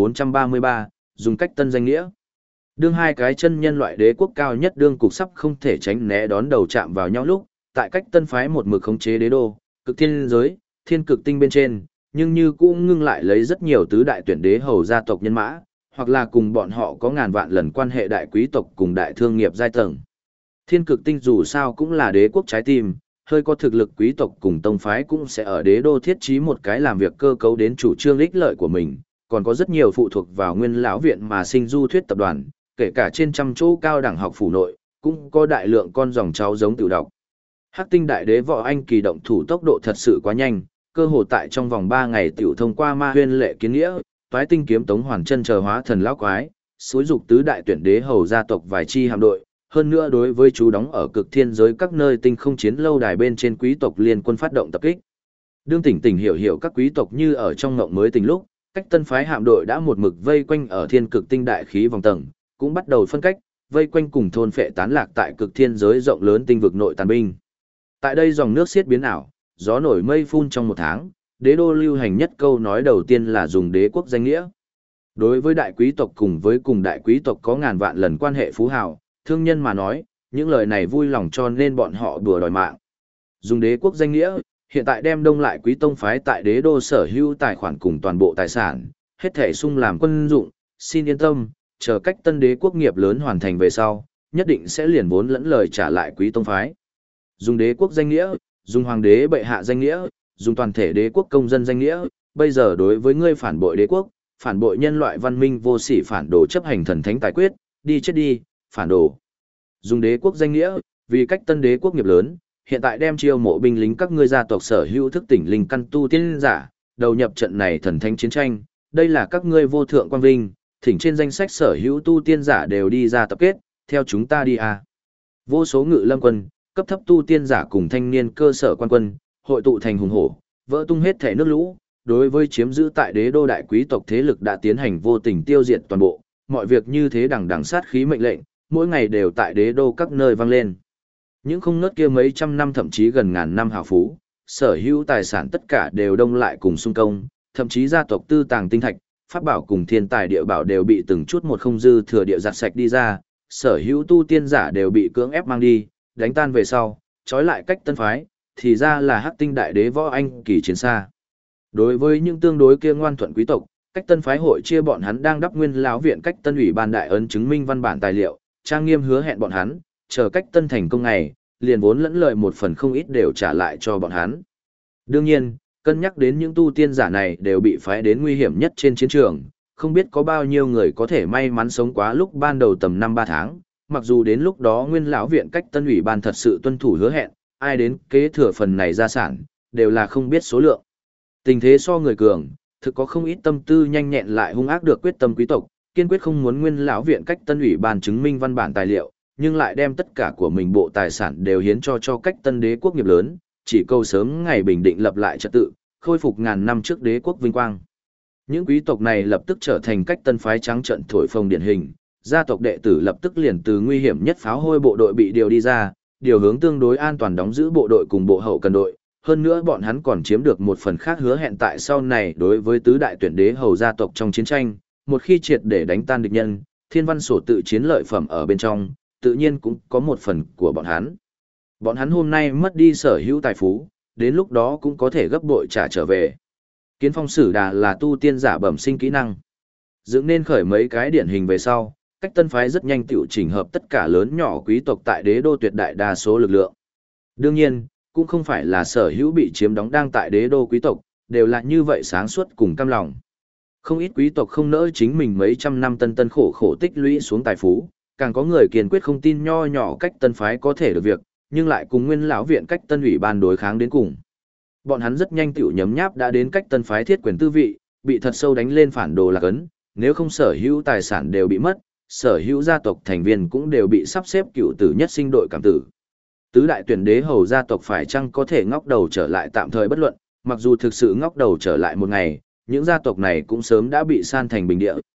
S1: 2433, dùng cách tân danh nghĩa. Đương hai cái chân nhân loại đế quốc cao nhất đương cục sắp không thể tránh né đón đầu chạm vào nhau lúc, tại cách tân phái một mực khống chế đế đô, cực thiên giới, thiên cực tinh bên trên, nhưng như cũng ngưng lại lấy rất nhiều tứ đại tuyển đế hầu gia tộc nhân mã, hoặc là cùng bọn họ có ngàn vạn lần quan hệ đại quý tộc cùng đại thương nghiệp giai tầng. Thiên cực tinh dù sao cũng là đế quốc trái tim, hơi có thực lực quý tộc cùng tông phái cũng sẽ ở đế đô thiết trí một cái làm việc cơ cấu đến chủ trương ích lợi của mình, còn có rất nhiều phụ thuộc vào nguyên lão viện mà sinh du thuyết tập đoàn, kể cả trên trăm chỗ cao đẳng học phủ nội, cũng có đại lượng con dòng cháu giống tự đọc. Hắc tinh đại đế Võ Anh Kỳ động thủ tốc độ thật sự quá nhanh, cơ hồ tại trong vòng 3 ngày tiểu thông qua ma huyên lệ kiến nghĩa, toái tinh kiếm tống hoàn chân chờ hóa thần lão quái, xúi dục tứ đại tuyển đế hầu gia tộc vài chi hạm đội, hơn nữa đối với chú đóng ở cực thiên giới các nơi tinh không chiến lâu đài bên trên quý tộc liên quân phát động tập kích. Đương tỉnh hiểu các quý tộc như ở trong ngộng mới tỉnh lúc, cách tân phái hạm đội đã một mực vây quanh ở thiên cực tinh đại khí vòng tầng, cũng bắt đầu phân cách, vây quanh cùng thôn phệ tán lạc tại cực thiên giới rộng lớn tinh vực nội tàn binh. Tại đây dòng nước xiết biến ảo, gió nổi mây phun trong một tháng, đế đô lưu hành nhất câu nói đầu tiên là dùng đế quốc danh nghĩa. Đối với đại quý tộc cùng đại quý tộc có ngàn vạn lần quan hệ phú hào, thương nhân mà nói, những lời này vui lòng cho nên bọn họ đùa đòi mạng. Dùng đế quốc danh nghĩa, hiện tại đem đông lại quý tông phái tại đế đô sở hữu tài khoản cùng toàn bộ tài sản, hết thể sung làm quân dụng, xin yên tâm, chờ cách tân đế quốc nghiệp lớn hoàn thành về sau, nhất định sẽ liền vốn lẫn lời trả lại quý tông phái. Dùng đế quốc danh nghĩa, dùng hoàng đế bệ hạ danh nghĩa, dùng toàn thể đế quốc công dân danh nghĩa, bây giờ đối với ngươi phản bội đế quốc, phản bội nhân loại văn minh vô sỉ phản đồ chấp hành thần thánh tài quyết, đi chết đi, phản đồ. Dùng đế quốc danh nghĩa, vì cách tân đế quốc nghiệp lớn, hiện tại đem chiêu mộ binh lính các ngươi gia tộc sở hữu thức tỉnh linh căn tu tiên giả, đầu nhập trận này thần thánh chiến tranh, đây là các ngươi vô thượng quang vinh, thỉnh trên danh sách sở hữu tu tiên giả đều đi ra tập kết, theo chúng ta đi à. Vô số ngự lâm quân, cấp thấp tu tiên giả cùng thanh niên cơ sở quan quân, hội tụ thành hùng hổ, vỡ tung hết thể nước lũ, đối với chiếm giữ tại đế đô đại quý tộc thế lực đã tiến hành vô tình tiêu diệt toàn bộ, mọi việc như thế đằng đằng sát khí mệnh lệnh, mỗi ngày đều tại đế đô các nơi vang lên. Những không ngớt kia mấy trăm năm thậm chí gần ngàn năm hào phú, sở hữu tài sản tất cả đều đông lại cùng xung công, thậm chí gia tộc tư tàng tinh thạch, pháp bảo cùng thiên tài địa bảo đều bị từng chút một không dư thừa địa giặt sạch đi ra, sở hữu tu tiên giả đều bị cưỡng ép mang đi, đánh tan về sau, trói lại cách tân phái, thì ra là Hắc tinh đại đế Võ Anh Kỳ chiến xa. Đối với những tương đối kia ngoan thuận quý tộc, cách tân phái hội chia bọn hắn đang đắp nguyên lão viện cách tân ủy ban đại ấn chứng minh văn bản tài liệu, trang nghiêm hứa hẹn bọn hắn, chờ cách tân thành công ngày, liền vốn lẫn lợi một phần không ít đều trả lại cho bọn hắn. Đương nhiên, cân nhắc đến những tu tiên giả này đều bị phái đến nguy hiểm nhất trên chiến trường, không biết có bao nhiêu người có thể may mắn sống quá lúc ban đầu tầm 5-3 tháng, mặc dù đến lúc đó nguyên lão viện cách tân ủy ban thật sự tuân thủ hứa hẹn, ai đến kế thừa phần này gia sản, đều là không biết số lượng. Tình thế so người cường, thực có không ít tâm tư nhanh nhẹn lại hung ác được quyết tâm quý tộc, kiên quyết không muốn nguyên lão viện cách tân ủy ban chứng minh văn bản tài liệu, nhưng lại đem tất cả của mình bộ tài sản đều hiến cho cách tân đế quốc nghiệp lớn, chỉ cầu sớm ngày bình định lập lại trật tự, khôi phục ngàn năm trước đế quốc vinh quang. Những quý tộc này lập tức trở thành cách tân phái trắng trận thổi phồng điển hình, gia tộc đệ tử lập tức liền từ nguy hiểm nhất pháo hôi bộ đội bị điều đi ra, điều hướng tương đối an toàn đóng giữ bộ đội cùng bộ hậu cần đội. Hơn nữa bọn hắn còn chiếm được một phần khác hứa hẹn tại sau này đối với tứ đại tuyển đế hầu gia tộc trong chiến tranh, một khi triệt để đánh tan địch nhân, thiên văn sổ tự chiến lợi phẩm ở bên trong, tự nhiên cũng có một phần của bọn hắn. Bọn hắn hôm nay mất đi sở hữu tài phú, đến lúc đó cũng có thể gấp bội trả trở về. Kiến phong sử đà là tu tiên giả bẩm sinh kỹ năng. Dựng nên khởi mấy cái điển hình về sau, cách tân phái rất nhanh tiểu chỉnh hợp tất cả lớn nhỏ quý tộc tại đế đô tuyệt đại đa số lực lượng. Đương nhiên, cũng không phải là sở hữu bị chiếm đóng đang tại đế đô quý tộc, đều là như vậy sáng suốt cùng cam lòng. Không ít quý tộc không nỡ chính mình mấy trăm năm tân khổ khổ tích lũy xuống tài phú, càng có người kiên quyết không tin nho nhỏ cách tân phái có thể được việc, nhưng lại cùng nguyên lão viện cách tân ủy ban đối kháng đến cùng. Bọn hắn rất nhanh tiểu nhấm nháp đã đến cách tân phái thiết quyền tư vị, bị thật sâu đánh lên phản đồ lạc ấn, nếu không sở hữu tài sản đều bị mất, sở hữu gia tộc thành viên cũng đều bị sắp xếp cựu tử nhất sinh đội cảm tử. Tứ đại tuyển đế hầu gia tộc phải chăng có thể ngóc đầu trở lại tạm thời bất luận, mặc dù thực sự ngóc đầu trở lại một ngày, những gia tộc này cũng sớm đã bị san thành bình địa,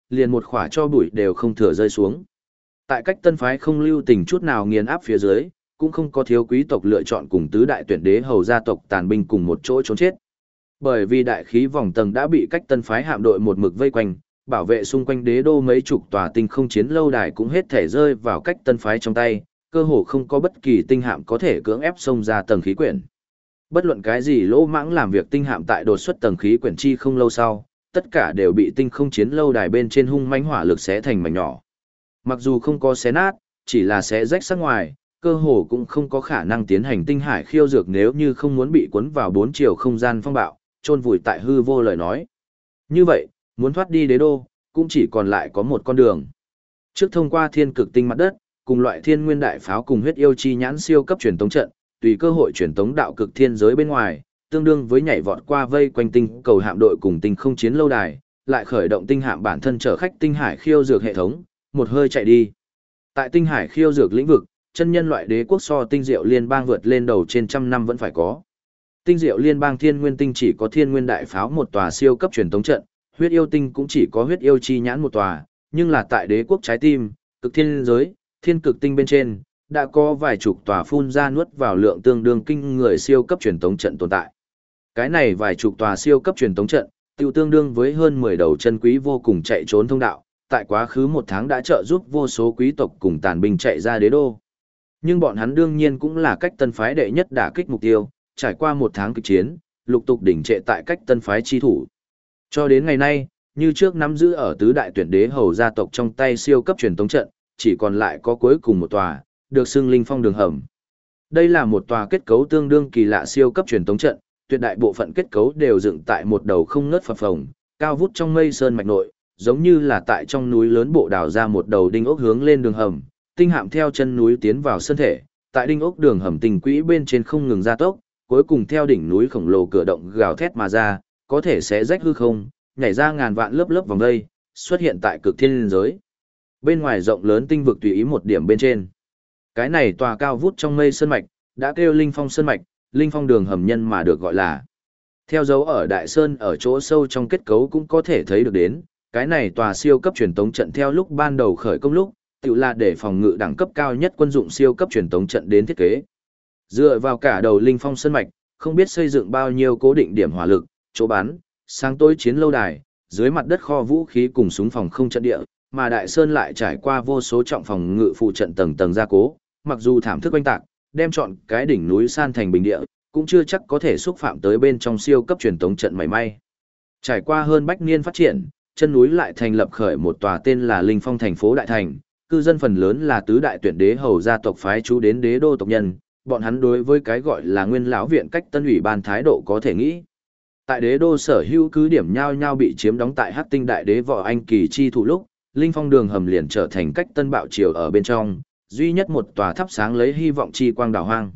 S1: liền một khỏa cho bụi đều không thừa rơi xuống. Tại cách tân phái không lưu tình chút nào nghiền áp phía dưới, cũng không có thiếu quý tộc lựa chọn cùng tứ đại tuyển đế hầu gia tộc tàn binh cùng một chỗ trốn chết. Bởi vì đại khí vòng tầng đã bị cách tân phái hạm đội một mực vây quanh, bảo vệ xung quanh đế đô mấy chục tòa tinh không chiến lâu đài cũng hết thể rơi vào cách tân phái trong tay, cơ hồ không có bất kỳ tinh hạm có thể cưỡng ép xông ra tầng khí quyển. Bất luận cái gì lỗ mãng làm việc tinh hạm tại đột xuất tầng khí quyển chi không lâu sau, tất cả đều bị tinh không chiến lâu đài bên trên hung mãnh hỏa lực xé thành mảnh nhỏ. Mặc dù không có xé nát, chỉ là xé rách sắc ngoài, cơ hồ cũng không có khả năng tiến hành tinh hải khiêu dược nếu như không muốn bị cuốn vào bốn chiều không gian phong bạo, chôn vùi tại hư vô lời nói. Như vậy, muốn thoát đi đế đô, cũng chỉ còn lại có một con đường. Trước thông qua thiên cực tinh mặt đất, cùng loại thiên nguyên đại pháo cùng huyết yêu chi nhãn siêu cấp truyền tống trận, tùy cơ hội truyền tống đạo cực thiên giới bên ngoài, tương đương với nhảy vọt qua vây quanh tinh cầu hạm đội cùng tinh không chiến lâu đài, lại khởi động tinh hạm bản thân chở khách tinh hải khiêu dược hệ thống, một hơi chạy đi. Tại tinh hải khiêu dược lĩnh vực, chân nhân loại đế quốc so tinh diệu liên bang vượt lên đầu trên trăm năm vẫn phải có. Tinh diệu liên bang thiên nguyên tinh chỉ có thiên nguyên đại pháo một tòa siêu cấp truyền tống trận, huyết yêu tinh cũng chỉ có huyết yêu chi nhãn một tòa, nhưng là tại đế quốc trái tim, cực thiên giới, thiên cực tinh bên trên, đã có vài chục tòa phun ra nuốt vào lượng tương đương kinh người siêu cấp truyền tống trận tồn tại. Cái này vài chục tòa siêu cấp truyền tống trận, tiêu tương đương với hơn 10 đầu chân quý vô cùng chạy trốn thông đạo, tại quá khứ một tháng đã trợ giúp vô số quý tộc cùng tàn binh chạy ra đế đô. Nhưng bọn hắn đương nhiên cũng là cách tân phái đệ nhất đả kích mục tiêu, trải qua một tháng kịch chiến, lục tục đỉnh trệ tại cách tân phái chi thủ. Cho đến ngày nay, như trước nắm giữ ở tứ đại tuyển đế hầu gia tộc trong tay siêu cấp truyền tống trận, chỉ còn lại có cuối cùng một tòa, được xưng Linh Phong đường hầm. Đây là một tòa kết cấu tương đương kỳ lạ siêu cấp truyền tống trận, tuyệt đại bộ phận kết cấu đều dựng tại một đầu không ngớt phập phồng, cao vút trong mây sơn mạch nội, giống như là tại trong núi lớn bộ đào ra một đầu đinh ốc hướng lên đường hầm, tinh hạm theo chân núi tiến vào sơn thể, tại đinh ốc đường hầm tinh quỹ bên trên không ngừng gia tốc, cuối cùng theo đỉnh núi khổng lồ cửa động gào thét mà ra, có thể sẽ rách hư không, nhảy ra ngàn vạn lớp lớp vòng dây, xuất hiện tại cực thiên giới. Bên ngoài rộng lớn tinh vực tùy ý một điểm bên trên. Cái này tòa cao vút trong mây sơn mạch, đã kêu Linh Phong sơn mạch, Linh Phong đường hầm nhân mà được gọi là. Theo dấu ở Đại Sơn ở chỗ sâu trong kết cấu cũng có thể thấy được đến, cái này tòa siêu cấp truyền tống trận theo lúc ban đầu khởi công lúc, tự là để phòng ngự đẳng cấp cao nhất quân dụng siêu cấp truyền tống trận đến thiết kế. Dựa vào cả đầu Linh Phong sơn mạch, không biết xây dựng bao nhiêu cố định điểm hỏa lực, chỗ bắn, sáng tối chiến lâu đài, dưới mặt đất kho vũ khí cùng súng phòng không trận địa, mà Đại Sơn lại trải qua vô số trọng phòng ngự phụ trận tầng tầng gia cố, mặc dù thảm thức oanh tạc, đem chọn cái đỉnh núi san thành bình địa, cũng chưa chắc có thể xúc phạm tới bên trong siêu cấp truyền tống trận mảy may. Trải qua hơn bách niên phát triển, chân núi lại thành lập khởi một tòa tên là Linh Phong thành phố đại thành, cư dân phần lớn là tứ đại tuyển đế hầu gia tộc phái chú đến đế đô tộc nhân, bọn hắn đối với cái gọi là nguyên lão viện cách tân ủy ban thái độ có thể nghĩ. Tại đế đô sở hữu cứ điểm nhau nhau bị chiếm đóng tại Hắc Tinh đại đế võ anh kỳ chi thủ lúc, Linh Phong đường hầm liền trở thành cách tân bạo triều ở bên trong, duy nhất một tòa thắp sáng lấy hy vọng chi quang đảo hoang.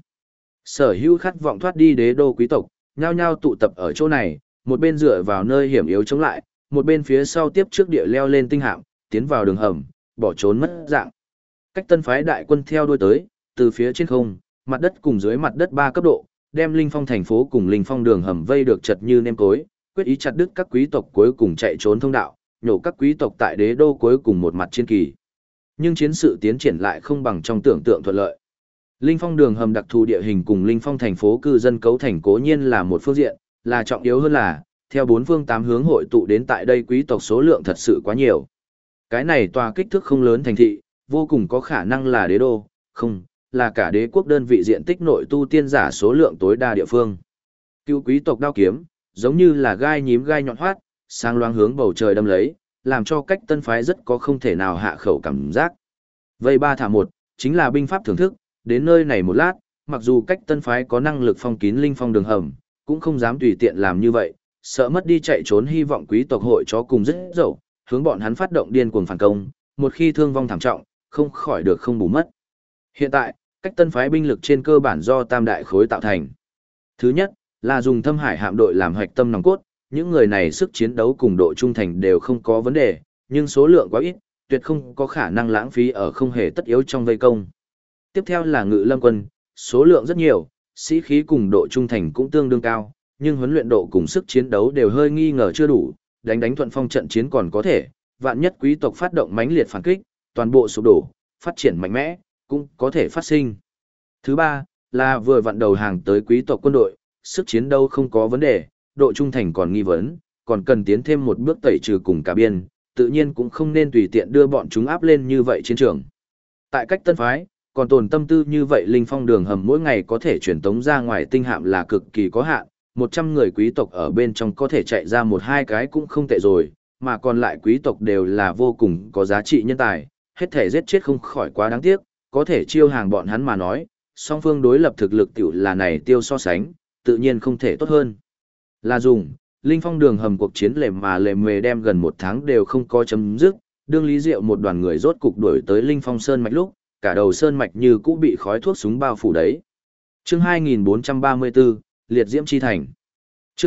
S1: Sở hữu khát vọng thoát đi đế đô quý tộc, nhao nhao tụ tập ở chỗ này, một bên dựa vào nơi hiểm yếu chống lại, một bên phía sau tiếp trước địa leo lên tinh hạm, tiến vào đường hầm, bỏ trốn mất dạng. Cách tân phái đại quân theo đuôi tới, từ phía trên không, mặt đất cùng dưới mặt đất 3 cấp độ, đem Linh Phong thành phố cùng Linh Phong đường hầm vây được chật như nêm cối, quyết ý chặt đứt các quý tộc cuối cùng chạy trốn thông đạo, nhổ các quý tộc tại đế đô cuối cùng một mặt chiến kỳ. Nhưng chiến sự tiến triển lại không bằng trong tưởng tượng thuận lợi. Linh Phong đường hầm đặc thù địa hình cùng Linh Phong thành phố cư dân cấu thành cố nhiên là một phương diện, là trọng yếu hơn là, theo 4 phương 8 hướng hội tụ đến tại đây quý tộc số lượng thật sự quá nhiều. Cái này tòa kích thước không lớn thành thị, vô cùng có khả năng là đế đô, không, là cả đế quốc đơn vị diện tích nội tu tiên giả số lượng tối đa địa phương. Cựu quý tộc đao kiếm, giống như là gai nhím gai nhọn hoắt, sang loáng hướng bầu trời đâm lấy, làm cho cách tân phái rất có không thể nào hạ khẩu cảm giác. Vây 3 thả 1, chính là binh pháp thưởng thức, đến nơi này một lát, mặc dù cách tân phái có năng lực phong kín Linh Phong đường hầm, cũng không dám tùy tiện làm như vậy, sợ mất đi chạy trốn hy vọng quý tộc hội chó cùng rất dậu, hướng bọn hắn phát động điên cuồng phản công, một khi thương vong thảm trọng, không khỏi được không bù mất. Hiện tại, cách tân phái binh lực trên cơ bản do tam đại khối tạo thành. Thứ nhất, là dùng Thâm Hải hạm đội làm hoạch tâm nòng cốt, những người này sức chiến đấu cùng độ trung thành đều không có vấn đề, nhưng số lượng quá ít, tuyệt không có khả năng lãng phí ở không hề tất yếu trong vây công. Tiếp theo là Ngự Lâm quân, số lượng rất nhiều, sĩ khí cùng độ trung thành cũng tương đương cao, nhưng huấn luyện độ cùng sức chiến đấu đều hơi nghi ngờ chưa đủ, đánh thuận phong trận chiến còn có thể, vạn nhất quý tộc phát động mãnh liệt phản kích, toàn bộ sụp đổ, phát triển mạnh mẽ, cũng có thể phát sinh. Thứ ba, là vừa vặn đầu hàng tới quý tộc quân đội, sức chiến đấu không có vấn đề, độ trung thành còn nghi vấn, còn cần tiến thêm một bước tẩy trừ cùng cả biên, tự nhiên cũng không nên tùy tiện đưa bọn chúng áp lên như vậy chiến trường. Tại cách tân phái, còn tồn tâm tư như vậy linh phong đường hầm mỗi ngày có thể truyền tống ra ngoài tinh hạm là cực kỳ có hạn, 100 người quý tộc ở bên trong có thể chạy ra một hai cái cũng không tệ rồi, mà còn lại quý tộc đều là vô cùng có giá trị nhân tài, hết thể giết chết không khỏi quá đáng tiếc, có thể chiêu hàng bọn hắn mà nói, song phương đối lập thực lực tiểu là này tiêu so sánh, tự nhiên không thể tốt hơn. Là dùng, linh phong đường hầm cuộc chiến lề mề đem gần một tháng đều không có chấm dứt, đương Lý Diệu một đoàn người rốt cục đuổi tới linh phong sơn mạch lúc, cả đầu sơn mạch như cũ bị khói thuốc súng bao phủ đấy. Chương 2434, Liệt Diễm Chi Thành. Chương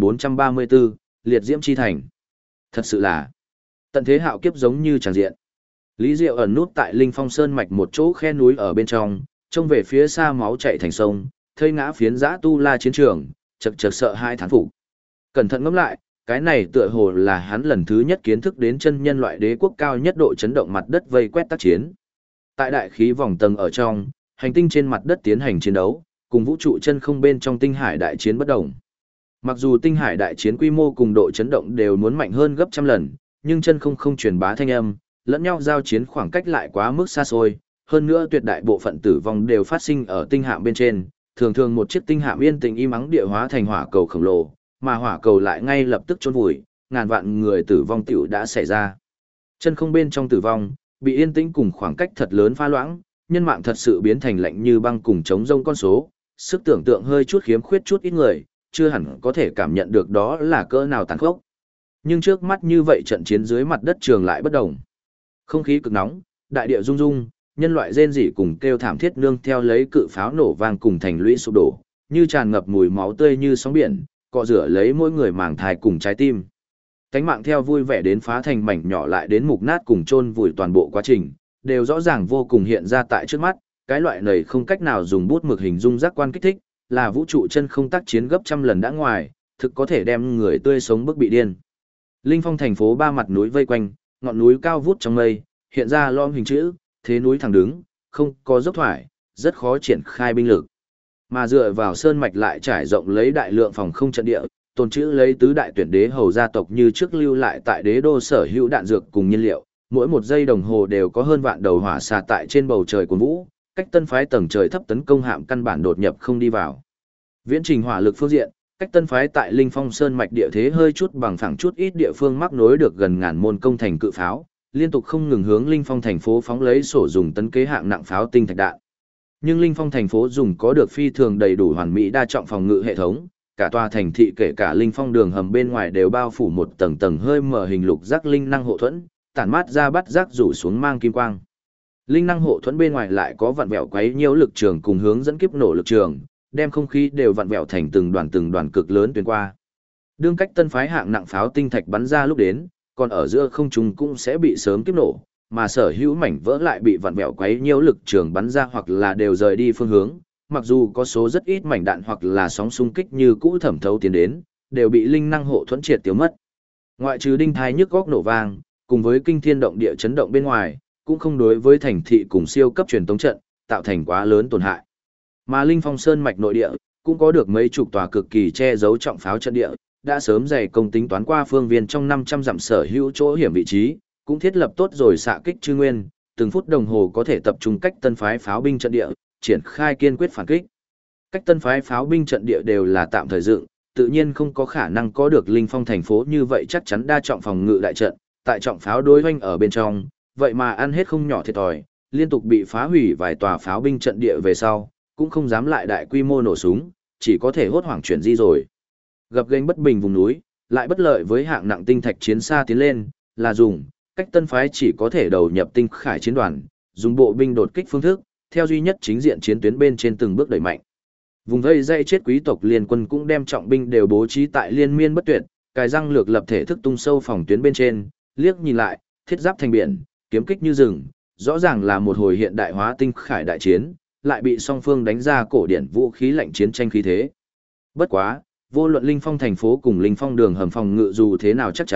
S1: 2434, Liệt Diễm Chi Thành. Thật sự là tận thế hạo kiếp giống như tràng diện. Lý Diệu ẩn nút tại linh phong sơn mạch một chỗ khe núi ở bên trong, trông về phía xa máu chảy thành sông, thây ngã phiến dã tu la chiến trường, chật chật sợ hai thán phục. Cẩn thận ngẫm lại, cái này tựa hồ là hắn lần thứ nhất kiến thức đến chân nhân loại đế quốc cao nhất độ chấn động mặt đất vây quét tác chiến. Tại đại khí vòng tầng ở trong, hành tinh trên mặt đất tiến hành chiến đấu, cùng vũ trụ chân không bên trong tinh hải đại chiến bất đồng. Mặc dù tinh hải đại chiến quy mô cùng độ chấn động đều muốn mạnh hơn gấp trăm lần, nhưng chân không không truyền bá thanh âm, lẫn nhau giao chiến khoảng cách lại quá mức xa xôi, hơn nữa tuyệt đại bộ phận tử vong đều phát sinh ở tinh hạm bên trên, thường thường một chiếc tinh hạm yên tĩnh im ắng địa hóa thành hỏa cầu khổng lồ, mà hỏa cầu lại ngay lập tức chôn vùi, ngàn vạn người tử vong tiểu đã xảy ra. Chân không bên trong tử vong, bị yên tĩnh cùng khoảng cách thật lớn pha loãng, nhân mạng thật sự biến thành lạnh như băng cùng chống rông con số, sức tưởng tượng hơi chút khiếm khuyết chút ít người, chưa hẳn có thể cảm nhận được đó là cỡ nào tàn khốc. Nhưng trước mắt như vậy trận chiến dưới mặt đất trường lại bất động. Không khí cực nóng, đại địa rung rung, nhân loại rên rỉ cùng kêu thảm thiết nương theo lấy cự pháo nổ vang cùng thành lũy sụp đổ, như tràn ngập mùi máu tươi như sóng biển, cọ rửa lấy mỗi người màng thai cùng trái tim. Cánh mạng theo vui vẻ đến phá thành mảnh nhỏ lại đến mục nát cùng chôn vùi toàn bộ quá trình, đều rõ ràng vô cùng hiện ra tại trước mắt, cái loại này không cách nào dùng bút mực hình dung giác quan kích thích, là vũ trụ chân không tác chiến gấp trăm lần đã ngoài, thực có thể đem người tươi sống bức bị điên. Linh Phong thành phố ba mặt núi vây quanh, ngọn núi cao vút trong mây, hiện ra lõm hình chữ, thế núi thẳng đứng, không có dốc thoải, rất khó triển khai binh lực. Mà dựa vào sơn mạch lại trải rộng lấy đại lượng phòng không trận địa, tồn trữ lấy tứ đại tuyển đế hầu gia tộc như trước lưu lại tại đế đô sở hữu đạn dược cùng nhiên liệu, mỗi một giây đồng hồ đều có hơn vạn đầu hỏa xà tại trên bầu trời cuồn vũ, cách tân phái tầng trời thấp tấn công hạm căn bản đột nhập không đi vào. Viễn trình hỏa lực phương diện, cách tân phái tại Linh Phong Sơn mạch địa thế hơi chút bằng phẳng chút ít địa phương mắc nối được gần ngàn môn công thành cự pháo, liên tục không ngừng hướng Linh Phong thành phố phóng lấy sổ dùng tấn kế hạng nặng pháo tinh thạch đạn. Nhưng Linh Phong thành phố dùng có được phi thường đầy đủ hoàn mỹ đa trọng phòng ngự hệ thống, cả tòa thành thị kể cả Linh Phong đường hầm bên ngoài đều bao phủ một tầng tầng hơi mở hình lục giác linh năng hộ thuẫn, tản mát ra bắt giác rủ xuống mang kim quang. Linh năng hộ thuẫn bên ngoài lại có vặn vẹo quấy nhiễu lực trường cùng hướng dẫn kiếp nổ lực trường, đem không khí đều vặn vẹo thành từng đoàn cực lớn tuyến qua. Đương cách tân phái hạng nặng pháo tinh thạch bắn ra lúc đến, còn ở giữa không trung cũng sẽ bị sớm kiếp nổ, mà sở hữu mảnh vỡ lại bị vặn vẹo quấy nhiễu lực trường bắn ra hoặc là đều rời đi phương hướng, mặc dù có số rất ít mảnh đạn hoặc là sóng xung kích như cũ thẩm thấu tiến đến, đều bị linh năng hộ thuẫn triệt tiêu mất. Ngoại trừ đinh thai nhức góc nổ vang, cùng với kinh thiên động địa chấn động bên ngoài, cũng không đối với thành thị cùng siêu cấp truyền tống trận tạo thành quá lớn tổn hại. Mà Linh Phong Sơn mạch nội địa cũng có được mấy chục tòa cực kỳ che giấu trọng pháo trận địa, đã sớm dày công tính toán qua phương viên trong 500 dặm sở hữu chỗ hiểm vị trí, cũng thiết lập tốt rồi xạ kích chư nguyên, từng phút đồng hồ có thể tập trung cách tân phái pháo binh trận địa, triển khai kiên quyết phản kích. Cách tân phái pháo binh trận địa đều là tạm thời dựng, tự nhiên không có khả năng có được Linh Phong thành phố như vậy chắc chắn đa trọng phòng ngự đại trận, tại trọng pháo đối hoanh ở bên trong, vậy mà ăn hết không nhỏ thiệt thòi, liên tục bị phá hủy vài tòa pháo binh trận địa về sau, cũng không dám lại đại quy mô nổ súng, chỉ có thể hốt hoảng chuyển di rồi. Gập ghềnh bất bình vùng núi, lại bất lợi với hạng nặng tinh thạch chiến xa tiến lên, là dùng, cách tân phái chỉ có thể đầu nhập tinh khải chiến đoàn, dùng bộ binh đột kích phương thức, theo duy nhất chính diện chiến tuyến bên trên từng bước đẩy mạnh. Vùng vây dây chết quý tộc liên quân cũng đem trọng binh đều bố trí tại liên miên bất tuyệt, cài răng lược lập thể thức tung sâu phòng tuyến bên trên, liếc nhìn lại, thiết giáp thành biển, kiếm kích như rừng, rõ ràng là một hồi hiện đại hóa tinh khải đại chiến, lại bị song phương đánh ra cổ điển vũ khí lạnh chiến tranh khí thế. Bất quá, vô luận Linh Phong thành phố cùng Linh Phong đường hầm phòng ngự dù thế nào chắc chắn,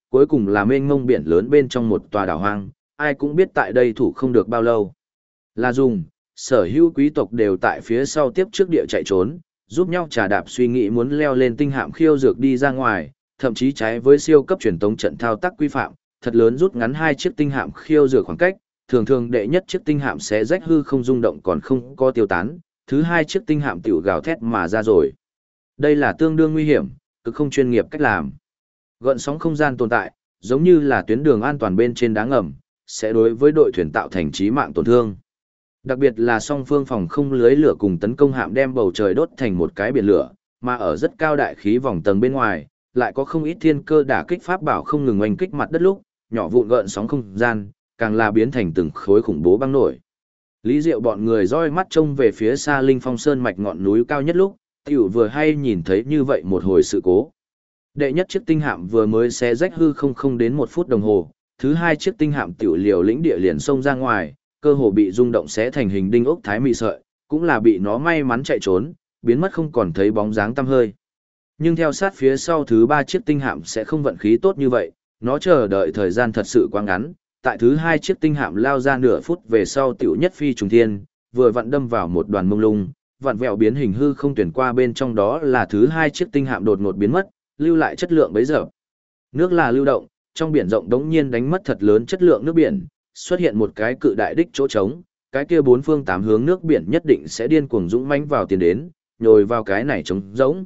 S1: cuối cùng là mênh mông biển lớn bên trong một tòa đảo hoang, ai cũng biết tại đây thủ không được bao lâu. Là dùng, sở hữu quý tộc đều tại phía sau tiếp trước địa chạy trốn, giúp nhau trà đạp suy nghĩ muốn leo lên tinh hạm khiêu dược đi ra ngoài, thậm chí trái với siêu cấp truyền tống trận thao tác quy phạm, thật lớn rút ngắn hai chiếc tinh hạm khiêu dược khoảng cách, thường thường đệ nhất chiếc tinh hạm sẽ rách hư không rung động còn không có tiêu tán, thứ hai chiếc tinh hạm tiểu gào thét mà ra rồi. Đây là tương đương nguy hiểm, cực không chuyên nghiệp cách làm. Gợn sóng không gian tồn tại, giống như là tuyến đường an toàn bên trên đá ngầm, sẽ đối với đội thuyền tạo thành chí mạng tổn thương. Đặc biệt là song phương phòng không lưới lửa cùng tấn công hạm đem bầu trời đốt thành một cái biển lửa, mà ở rất cao đại khí vòng tầng bên ngoài, lại có không ít thiên cơ đả kích pháp bảo không ngừng oanh kích mặt đất lúc, nhỏ vụn gợn sóng không gian, càng là biến thành từng khối khủng bố băng nổi. Lý Diệu bọn người roi mắt trông về phía xa Linh Phong Sơn mạch ngọn núi cao nhất lúc, tiểu vừa hay nhìn thấy như vậy một hồi sự cố. Đệ nhất chiếc tinh hạm vừa mới xé rách hư không đến 1 phút đồng hồ, thứ hai chiếc tinh hạm tiểu liều lĩnh địa liền xông ra ngoài, cơ hồ bị rung động xé thành hình đinh ốc thái mị sợi, cũng là bị nó may mắn chạy trốn, biến mất không còn thấy bóng dáng tăm hơi. Nhưng theo sát phía sau thứ ba chiếc tinh hạm sẽ không vận khí tốt như vậy, nó chờ đợi thời gian thật sự quá ngắn, tại thứ hai chiếc tinh hạm lao ra nửa phút về sau tiểu nhất phi trùng thiên, vừa vặn đâm vào một đoàn mông lung, vặn vẹo biến hình hư không tuyển qua bên trong đó là thứ hai chiếc tinh hạm đột ngột biến mất, lưu lại chất lượng bấy giờ. Nước là lưu động, trong biển rộng đống nhiên đánh mất thật lớn chất lượng nước biển, xuất hiện một cái cự đại đích chỗ trống, cái kia bốn phương tám hướng nước biển nhất định sẽ điên cuồng dũng mãnh vào tiền đến, nhồi vào cái này trống rỗng.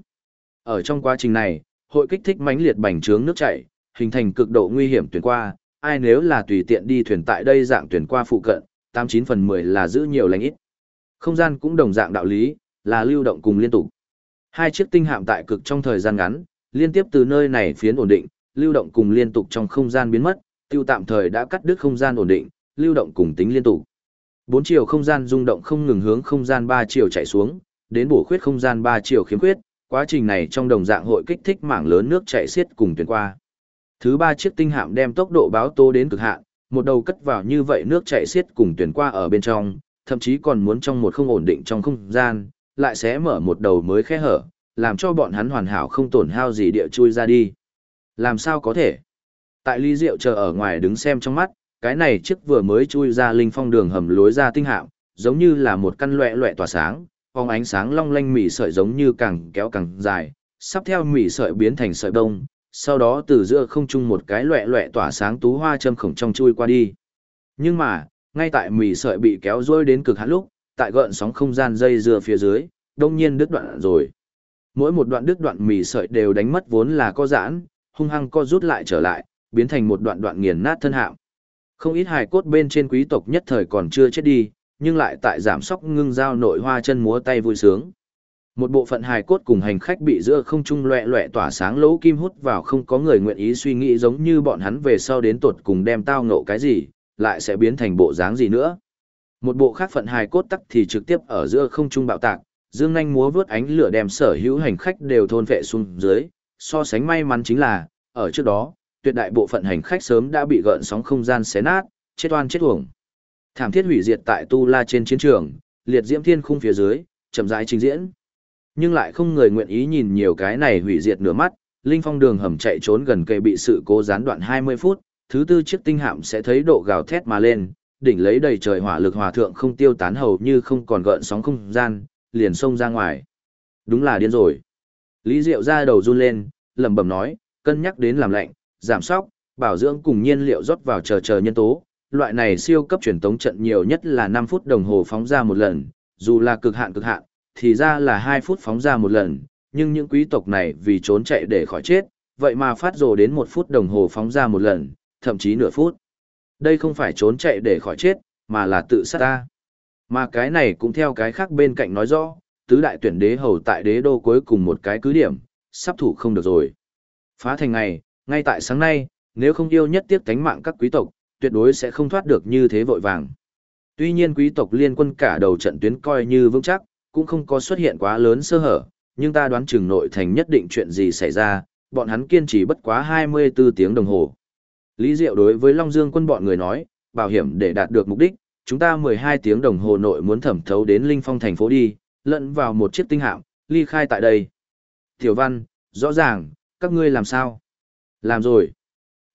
S1: Ở trong quá trình này, hội kích thích mãnh liệt bành trướng nước chảy, hình thành cực độ nguy hiểm tuyển qua, ai nếu là tùy tiện đi thuyền tại đây dạng tuyển qua phụ cận, 89 phần 10 là giữ nhiều lành ít. Không gian cũng đồng dạng đạo lý, là lưu động cùng liên tục. Hai chiếc tinh hạm tại cực trong thời gian ngắn, liên tiếp từ nơi này phiến ổn định, lưu động cùng liên tục trong không gian biến mất, tiêu tạm thời đã cắt đứt không gian ổn định, lưu động cùng tính liên tục. 4 chiều không gian rung động không ngừng hướng không gian 3 chiều chạy xuống, đến bổ khuyết không gian 3 chiều khiếm khuyết, quá trình này trong đồng dạng hội kích thích mảng lớn nước chảy xiết cùng tuyển qua. Thứ ba chiếc tinh hạm đem tốc độ báo tố đến cực hạn, một đầu cất vào như vậy nước chảy xiết cùng tuyển qua ở bên trong, thậm chí còn muốn trong một không ổn định trong không gian, lại sẽ mở một đầu mới khe hở, làm cho bọn hắn hoàn hảo không tổn hao gì địa chui ra đi. Làm sao có thể? Tại Lý Diệu chờ ở ngoài đứng xem trong mắt, cái này chiếc vừa mới chui ra linh phong đường hầm lối ra tinh hạm, giống như là một căn loẹ loẹ tỏa sáng, phóng ánh sáng long lanh mỉ sợi giống như càng kéo càng dài, sắp theo mỉ sợi biến thành sợi bông, sau đó từ giữa không trung một cái loẹ loẹ tỏa sáng tú hoa châm khổng trong chui qua đi. Nhưng mà, ngay tại mỉ sợi bị kéo dối đến cực hạn lúc, tại gợn sóng không gian dây dưa phía dưới, đông nhiên đứt đoạn rồi. Mỗi một đoạn đứt đoạn mỉ sợi đều đánh mất vốn là co giãn, hung hăng co rút lại trở lại, biến thành một đoạn đoạn nghiền nát thân hạm. Không ít hài cốt bên trên quý tộc nhất thời còn chưa chết đi, nhưng lại tại giảm sóc ngưng dao nội hoa chân múa tay vui sướng. Một bộ phận hài cốt cùng hành khách bị giữa không trung loẹ loẹ tỏa sáng lỗ kim hút vào không có người nguyện ý suy nghĩ giống như bọn hắn về sau đến tột cùng đem tao ngộ cái gì, lại sẽ biến thành bộ dáng gì nữa. Một bộ khác phận hài cốt tắc thì trực tiếp ở giữa không trung bạo tạc, dương nhanh múa vướt ánh lửa đem sở hữu hành khách đều thôn vệ xuống dưới, so sánh may mắn chính là, ở trước đó, tuyệt đại bộ phận hành khách sớm đã bị gợn sóng không gian xé nát, chết oan chết uổng. Thảm thiết hủy diệt tại Tu La trên chiến trường, liệt diễm thiên khung phía dưới, chậm rãi trình diễn. Nhưng lại không người nguyện ý nhìn nhiều cái này hủy diệt nửa mắt, Linh Phong đường hầm chạy trốn gần kề bị sự cố gián đoạn 20 phút, thứ tư chiếc tinh hạm sẽ thấy độ gào thét mà lên, đỉnh lấy đầy trời hỏa lực hòa thượng không tiêu tán hầu như không còn gợn sóng không gian, liền xông ra ngoài. Đúng là điên rồi. Lý Diệu ra đầu run lên, lẩm bẩm nói, cân nhắc đến làm lạnh, giảm sóc, bảo dưỡng cùng nhiên liệu rót vào chờ nhân tố, loại này siêu cấp truyền tống trận nhiều nhất là 5 phút đồng hồ phóng ra một lần, dù là cực hạn, thì ra là 2 phút phóng ra một lần, nhưng những quý tộc này vì trốn chạy để khỏi chết, vậy mà phát rồ đến 1 phút đồng hồ phóng ra một lần, thậm chí nửa phút. Đây không phải trốn chạy để khỏi chết, mà là tự sát ta. Mà cái này cũng theo cái khác bên cạnh nói rõ, tứ đại tuyển đế hầu tại đế đô cuối cùng một cái cứ điểm, sắp thủ không được rồi. Phá thành ngày, ngay tại sáng nay, nếu không yêu nhất tiếc tánh mạng các quý tộc, tuyệt đối sẽ không thoát được như thế vội vàng. Tuy nhiên quý tộc liên quân cả đầu trận tuyến coi như vững chắc, cũng không có xuất hiện quá lớn sơ hở, nhưng ta đoán chừng nội thành nhất định chuyện gì xảy ra, bọn hắn kiên trì bất quá 24 tiếng đồng hồ. Lý Diệu đối với Long Dương quân bọn người nói, bảo hiểm để đạt được mục đích, chúng ta 12 tiếng đồng hồ nội muốn thẩm thấu đến Linh Phong thành phố đi, lẫn vào một chiếc tinh hạm, ly khai tại đây. Tiểu Văn, rõ ràng, các ngươi làm sao? Làm rồi.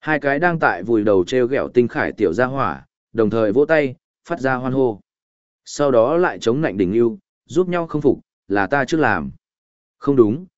S1: Hai cái đang tại vùi đầu treo gẹo tinh khải tiểu gia hỏa, đồng thời vỗ tay, phát ra hoan hô. Sau đó lại chống nạnh đỉnh yêu, giúp nhau không phục, là ta trước làm. Không đúng,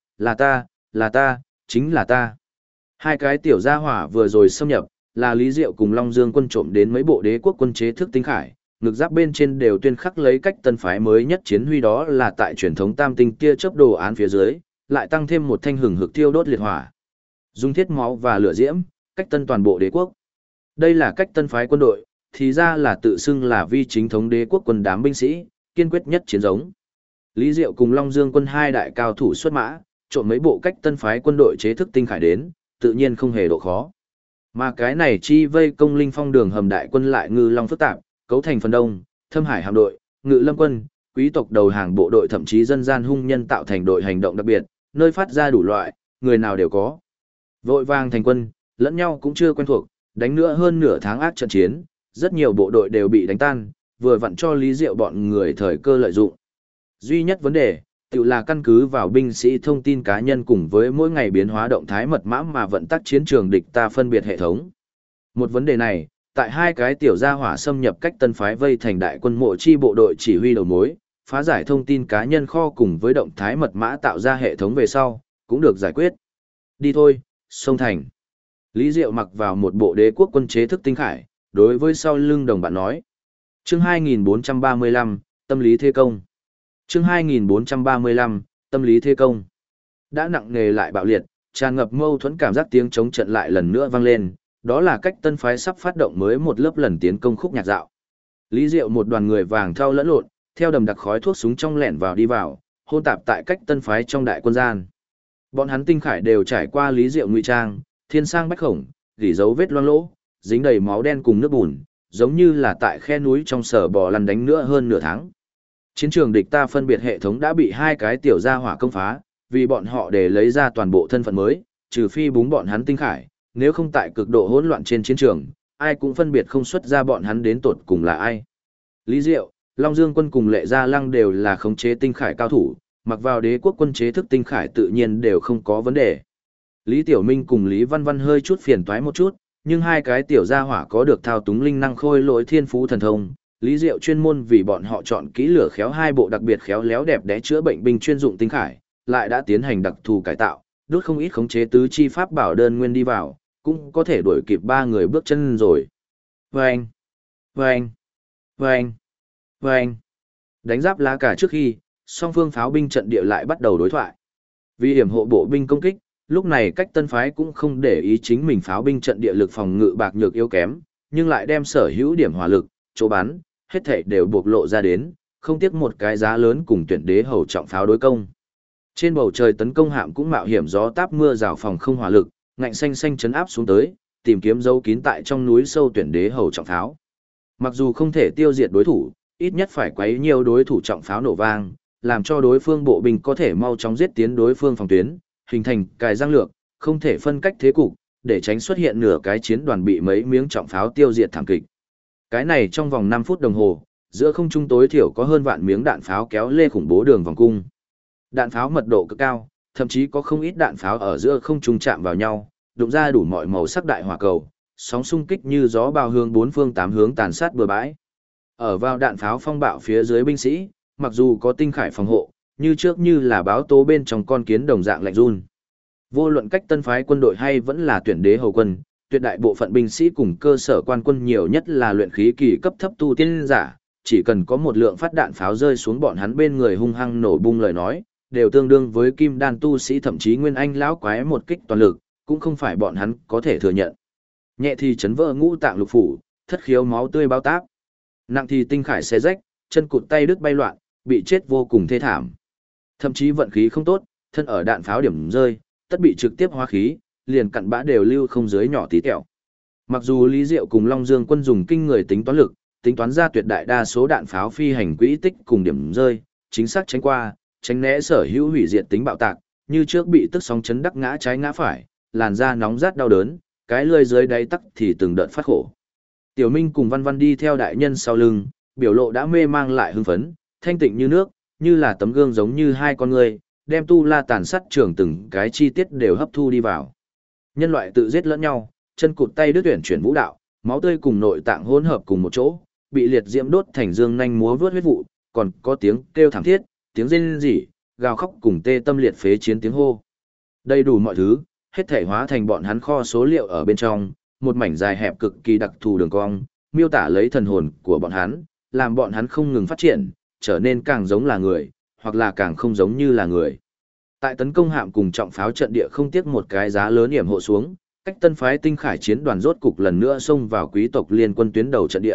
S1: là ta, chính là ta. Hai cái tiểu gia hỏa vừa rồi xâm nhập, là Lý Diệu cùng Long Dương quân trộm đến mấy bộ đế quốc quân chế thức tinh khải, ngực giáp bên trên đều tuyên khắc lấy cách tân phái mới nhất chiến huy, đó là tại truyền thống tam tinh kia chớp đồ án phía dưới, lại tăng thêm một thanh hừng hực thiêu đốt liệt hỏa. Dung thiết máu và lửa diễm, cách tân toàn bộ đế quốc. Đây là cách tân phái quân đội, thì ra là tự xưng là vi chính thống đế quốc quân đám binh sĩ, kiên quyết nhất chiến giống. Lý Diệu cùng Long Dương quân hai đại cao thủ xuất mã, trộm mấy bộ cách tân phái quân đội chế thức tinh khải đến, tự nhiên không hề độ khó. Mà cái này chi vây công linh phong đường hầm đại quân lại ngư long phức tạp, cấu thành phần đông, thâm hải hạm đội, ngự lâm quân, quý tộc đầu hàng bộ đội, thậm chí dân gian hung nhân tạo thành đội hành động đặc biệt, nơi phát ra đủ loại, người nào đều có. Vội vàng thành quân, lẫn nhau cũng chưa quen thuộc, đánh nữa hơn nửa tháng ác trận chiến, rất nhiều bộ đội đều bị đánh tan, vừa vặn cho Lý Diệu bọn người thời cơ lợi dụng. Duy nhất vấn đề, tự là căn cứ vào binh sĩ thông tin cá nhân cùng với mỗi ngày biến hóa động thái mật mã mà vận tắc chiến trường địch ta phân biệt hệ thống. Một vấn đề này, tại hai cái tiểu gia hỏa xâm nhập cách tân phái vây thành đại quân mộ chi bộ đội chỉ huy đầu mối, phá giải thông tin cá nhân kho cùng với động thái mật mã tạo ra hệ thống về sau, cũng được giải quyết. Đi thôi, sông thành. Lý Diệu mặc vào một bộ đế quốc quân chế thức tinh khải, đối với sau lưng đồng bạn nói. Chương 2435, tâm lý thế công. Chương 2435, tâm lý thế công. Đã nặng nề lại bạo liệt, tràn ngập mâu thuẫn cảm giác tiếng chống trận lại lần nữa vang lên, đó là cách tân phái sắp phát động mới một lớp lần tiến công khúc nhạc dạo. Lý Diệu một đoàn người vàng thao lẫn lộn, theo đầm đặc khói thuốc súng trong lẻn vào đi vào, hôn tạp tại cách tân phái trong đại quân gian. Bọn hắn tinh khải đều trải qua Lý Diệu ngụy trang, thiên sang bách khổng, gỉ dấu vết loang lỗ, dính đầy máu đen cùng nước bùn, giống như là tại khe núi trong sở bò lăn đánh nữa hơn nửa tháng. Chiến trường địch ta phân biệt hệ thống đã bị hai cái tiểu gia hỏa công phá, vì bọn họ để lấy ra toàn bộ thân phận mới, trừ phi búng bọn hắn tinh khải, nếu không tại cực độ hỗn loạn trên chiến trường, ai cũng phân biệt không xuất ra bọn hắn đến tột cùng là ai. Lý Diệu, Long Dương quân cùng Lệ Gia Lăng đều là khống chế tinh khải cao thủ, mặc vào đế quốc quân chế thức tinh khải tự nhiên đều không có vấn đề. Lý Tiểu Minh cùng Lý Văn Văn hơi chút phiền toái một chút, nhưng hai cái tiểu gia hỏa có được thao túng linh năng khôi lỗi thiên phú thần thông. Lý Diệu chuyên môn vì bọn họ chọn kỹ lửa khéo hai bộ đặc biệt khéo léo đẹp đẽ chữa bệnh binh chuyên dụng tinh khải, lại đã tiến hành đặc thù cải tạo, đốt không ít khống chế tứ chi pháp bảo đơn nguyên đi vào, cũng có thể đuổi kịp ba người bước chân rồi. Vâng! Vâng! Vâng! Vâng! Đánh giáp lá cả trước khi, song phương pháo binh trận địa lại bắt đầu đối thoại. Vì hiểm hộ bộ binh công kích, lúc này cách tân phái cũng không để ý chính mình pháo binh trận địa lực phòng ngự bạc nhược yếu kém, nhưng lại đem sở hữu điểm hỏa lực, chỗ bắn, hết thảy đều bộc lộ ra đến, không tiếc một cái giá lớn cùng tuyển đế hầu trọng pháo đối công. Trên bầu trời tấn công hạm cũng mạo hiểm gió táp mưa rào phòng không hỏa lực, ngạnh xanh xanh chấn áp xuống tới, tìm kiếm dấu kín tại trong núi sâu tuyển đế hầu trọng pháo. Mặc dù không thể tiêu diệt đối thủ, ít nhất phải quấy nhiều đối thủ trọng pháo nổ vang, làm cho đối phương bộ binh có thể mau chóng giết tiến đối phương phòng tuyến, hình thành cài giang lược, không thể phân cách thế cục, để tránh xuất hiện nửa cái chiến đoàn bị mấy miếng trọng pháo tiêu diệt thảm kịch. Cái này trong vòng 5 phút đồng hồ, giữa không trung tối thiểu có hơn vạn miếng đạn pháo kéo lê khủng bố đường vòng cung. Đạn pháo mật độ cực cao, thậm chí có không ít đạn pháo ở giữa không trung chạm vào nhau, đụng ra đủ mọi màu sắc đại hỏa cầu, sóng xung kích như gió bao hướng bốn phương tám hướng tàn sát bừa bãi. Ở vào đạn pháo phong bạo phía dưới binh sĩ, mặc dù có tinh khải phòng hộ, như trước như là báo tố bên trong con kiến đồng dạng lạnh run. Vô luận cách tân phái quân đội hay vẫn là tuyển đế hầu quân, tuyệt đại bộ phận binh sĩ cùng cơ sở quan quân nhiều nhất là luyện khí kỳ cấp thấp tu tiên giả, chỉ cần có một lượng phát đạn pháo rơi xuống bọn hắn bên người hung hăng nổ bung lời nói, đều tương đương với kim đan tu sĩ thậm chí nguyên anh lão quái một kích toàn lực, cũng không phải bọn hắn có thể thừa nhận. Nhẹ thì chấn vỡ ngũ tạng lục phủ, thất khiếu máu tươi bao táp. Nặng thì tinh khải xé rách, chân cụt tay đứt bay loạn, bị chết vô cùng thê thảm. Thậm chí vận khí không tốt, thân ở đạn pháo điểm rơi, tất bị trực tiếp hóa khí, liền cặn bã đều lưu không dưới nhỏ tí tẹo. Mặc dù Lý Diệu cùng Long Dương quân dùng kinh người tính toán lực, tính toán ra tuyệt đại đa số đạn pháo phi hành quỹ tích cùng điểm rơi, chính xác tránh qua, tránh né sở hữu hủy diệt tính bạo tạc, như trước bị tức sóng chấn đắc ngã trái ngã phải, làn da nóng rát đau đớn, cái lưỡi dưới đáy tắc thì từng đợt phát khổ. Tiểu Minh cùng Văn Văn đi theo đại nhân sau lưng, biểu lộ đã mê mang lại hưng phấn, thanh tịnh như nước, như là tấm gương giống như hai con người, đem tu la tàn sát trưởng từng cái chi tiết đều hấp thu đi vào. Nhân loại tự giết lẫn nhau, chân cụt tay đứt tuyển chuyển vũ đạo, máu tươi cùng nội tạng hỗn hợp cùng một chỗ, bị liệt diễm đốt thành dương nhanh múa vớt huyết vụ, còn có tiếng kêu thảm thiết, tiếng rên rỉ, gào khóc cùng tê tâm liệt phế chiến tiếng hô. Đầy đủ mọi thứ, hết thể hóa thành bọn hắn kho số liệu ở bên trong, một mảnh dài hẹp cực kỳ đặc thù đường cong, miêu tả lấy thần hồn của bọn hắn, làm bọn hắn không ngừng phát triển, trở nên càng giống là người, hoặc là càng không giống như là người. Tại tấn công hạm cùng trọng pháo trận địa không tiếc một cái giá lớn yểm hộ xuống, cách Tân phái Tinh Khải chiến đoàn rốt cục lần nữa xông vào quý tộc liên quân tuyến đầu trận địa.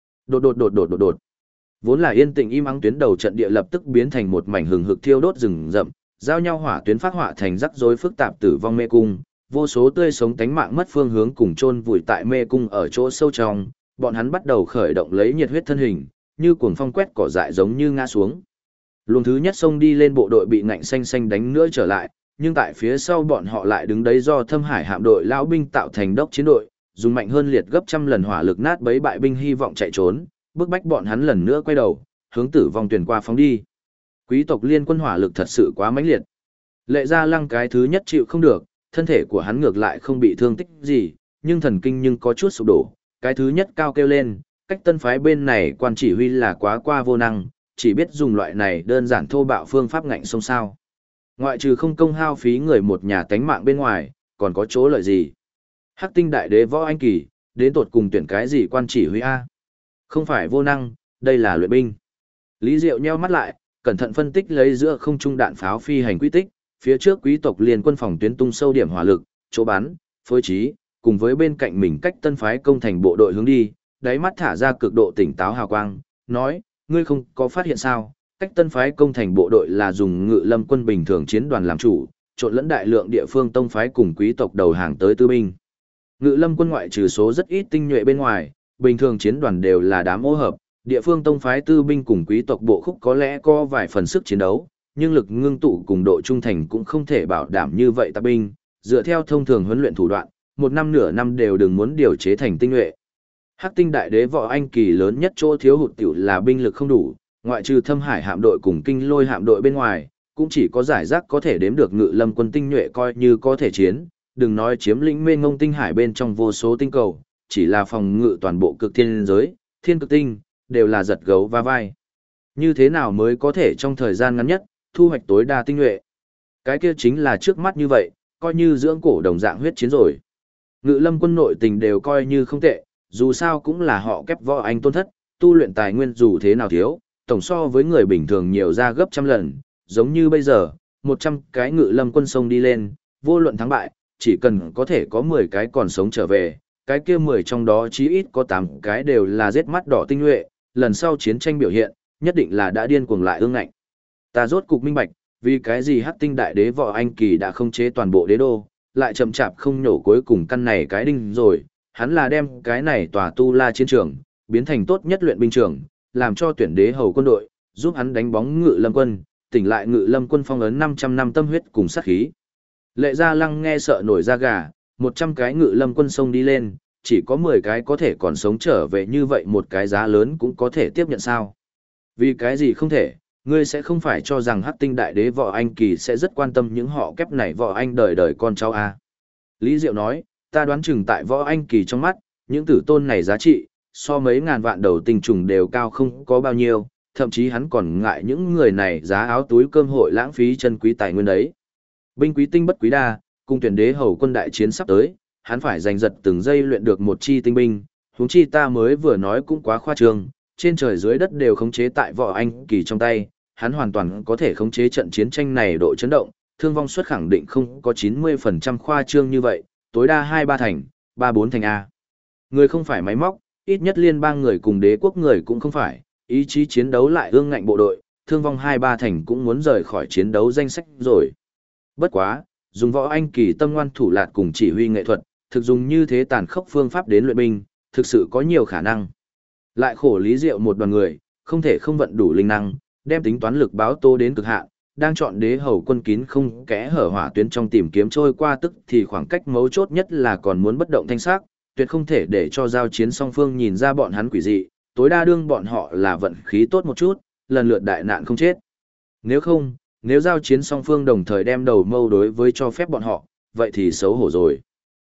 S1: Đột. Vốn là yên tĩnh im ắng tuyến đầu trận địa lập tức biến thành một mảnh hừng hực thiêu đốt rừng rậm, giao nhau hỏa tuyến phát họa thành rắc rối phức tạp tử vong mê cung, vô số tươi sống tánh mạng mất phương hướng cùng chôn vùi tại mê cung ở chỗ sâu trong, bọn hắn bắt đầu khởi động lấy nhiệt huyết thân hình, như cuồng phong quét cỏ dại giống như ngã xuống. Luồng thứ nhất xông đi lên bộ đội bị ngạnh xanh xanh đánh nữa trở lại, nhưng tại phía sau bọn họ lại đứng đấy do Thâm Hải hạm đội lão binh tạo thành đốc chiến đội, dùng mạnh hơn liệt gấp trăm lần hỏa lực nát bấy bại binh hy vọng chạy trốn, bức bách bọn hắn lần nữa quay đầu, hướng tử vong tuyển qua phóng đi. Quý tộc liên quân hỏa lực thật sự quá mãnh liệt. Lệ Gia Lăng cái thứ nhất chịu không được, thân thể của hắn ngược lại không bị thương tích gì, nhưng thần kinh nhưng có chút sụp đổ. Cái thứ nhất cao kêu lên, cách Tân phái bên này quan chỉ huy là quá qua vô năng, chỉ biết dùng loại này đơn giản thô bạo phương pháp ngạnh sông sao. Ngoại trừ không công hao phí người một nhà tánh mạng bên ngoài, còn có chỗ lợi gì? Hắc Tinh đại đế Võ Anh Kỳ, đến tột cùng tuyển cái gì quan chỉ huy A? Không phải vô năng, đây là luyện binh. Lý Diệu nheo mắt lại, cẩn thận phân tích lấy giữa không trung đạn pháo phi hành quy tích, phía trước quý tộc liên quân phòng tuyến tung sâu điểm hỏa lực, chỗ bắn, phối trí, cùng với bên cạnh mình cách Tân phái công thành bộ đội hướng đi, đáy mắt thả ra cực độ tỉnh táo hào quang, nói, ngươi không có phát hiện sao, cách Tân phái công thành bộ đội là dùng Ngự Lâm quân bình thường chiến đoàn làm chủ, trộn lẫn đại lượng địa phương tông phái cùng quý tộc đầu hàng tới tư binh. Ngự Lâm quân ngoại trừ số rất ít tinh nhuệ bên ngoài, bình thường chiến đoàn đều là đám ô hợp, địa phương tông phái tư binh cùng quý tộc bộ khúc có lẽ có vài phần sức chiến đấu, nhưng lực ngưng tụ cùng độ trung thành cũng không thể bảo đảm như vậy tạp binh, dựa theo thông thường huấn luyện thủ đoạn, một năm nửa năm đều đừng muốn điều chế thành tinh nhuệ. Hắc Tinh đại đế Võ Anh Kỳ lớn nhất chỗ thiếu hụt tiểu là binh lực không đủ, ngoại trừ Thâm Hải hạm đội cùng Kinh Lôi hạm đội bên ngoài, cũng chỉ có giải rác có thể đếm được Ngự Lâm quân tinh nhuệ coi như có thể chiến, đừng nói chiếm lĩnh mênh mông tinh hải bên trong vô số tinh cầu, chỉ là phòng ngự toàn bộ cực thiên giới, thiên cực tinh, đều là giật gấu va vai. Như thế nào mới có thể trong thời gian ngắn nhất, thu hoạch tối đa tinh nhuệ? Cái kia chính là trước mắt như vậy, coi như dưỡng cổ đồng dạng huyết chiến rồi. Ngự Lâm quân nội tình đều coi như không tệ, dù sao cũng là họ kép Võ Anh tôn thất, tu luyện tài nguyên dù thế nào thiếu, tổng so với người bình thường nhiều ra gấp trăm lần, giống như bây giờ, 100 cái Ngự Lâm quân sông đi lên, vô luận thắng bại, chỉ cần có thể có 10 cái còn sống trở về, cái kia 10 trong đó chí ít có 8 cái đều là giết mắt đỏ tinh nhuệ, lần sau chiến tranh biểu hiện, nhất định là đã điên cuồng lại ương ngạnh. Ta rốt cục minh bạch, vì cái gì Hắc Tinh đại đế Võ Anh Kỳ đã không chế toàn bộ đế đô, lại chậm chạp không nhổ cuối cùng căn này cái đinh rồi, hắn là đem cái này tòa tu la chiến trường, biến thành tốt nhất luyện binh trường, làm cho tuyển đế hầu quân đội, giúp hắn đánh bóng Ngự Lâm quân, tỉnh lại Ngự Lâm quân phong ấn 500 năm tâm huyết cùng sát khí. Lệ Gia Lăng nghe sợ nổi da gà, 100 cái Ngự Lâm quân sông đi lên, chỉ có 10 cái có thể còn sống trở về, như vậy một cái giá lớn cũng có thể tiếp nhận sao? Vì cái gì không thể, ngươi sẽ không phải cho rằng Hắc Tinh đại đế Võ Anh Kỳ sẽ rất quan tâm những họ kép này Võ Anh đời đời con cháu à? Lý Diệu nói, ta đoán chừng tại Võ Anh Kỳ trong mắt, những tử tôn này giá trị, so mấy ngàn vạn đầu tinh trùng đều cao không có bao nhiêu, thậm chí hắn còn ngại những người này giá áo túi cơm hội lãng phí chân quý tài nguyên đấy. Binh quý tinh bất quý đa, cùng tuyển đế hầu quân đại chiến sắp tới, hắn phải giành giật từng giây luyện được một chi tinh binh, huống chi ta mới vừa nói cũng quá khoa trương, trên trời dưới đất đều khống chế tại Võ Anh Kỳ trong tay, hắn hoàn toàn có thể khống chế trận chiến tranh này độ chấn động, thương vong suất khẳng định không có 90% khoa trương như vậy, tối đa 2-3 thành, 3-4 thành A. Người không phải máy móc, ít nhất liên bang người cùng đế quốc người cũng không phải, ý chí chiến đấu lại ương ngạnh bộ đội, thương vong 2-3 thành cũng muốn rời khỏi chiến đấu danh sách rồi. Bất quá, dùng Võ Anh Kỳ tâm ngoan thủ lạt cùng chỉ huy nghệ thuật, thực dùng như thế tàn khốc phương pháp đến luyện binh, thực sự có nhiều khả năng. Lại khổ Lý Diệu một đoàn người, không thể không vận đủ linh năng, đem tính toán lực báo tố đến cực hạn, đang chọn đế hầu quân kín không kẽ hở hỏa tuyến trong tìm kiếm trôi qua, tức thì khoảng cách mấu chốt nhất là còn muốn bất động thanh sắc, tuyệt không thể để cho giao chiến song phương nhìn ra bọn hắn quỷ dị, tối đa đương bọn họ là vận khí tốt một chút, lần lượt đại nạn không chết. Nếu không, nếu giao chiến song phương đồng thời đem đầu mâu đối với cho phép bọn họ, vậy thì xấu hổ rồi.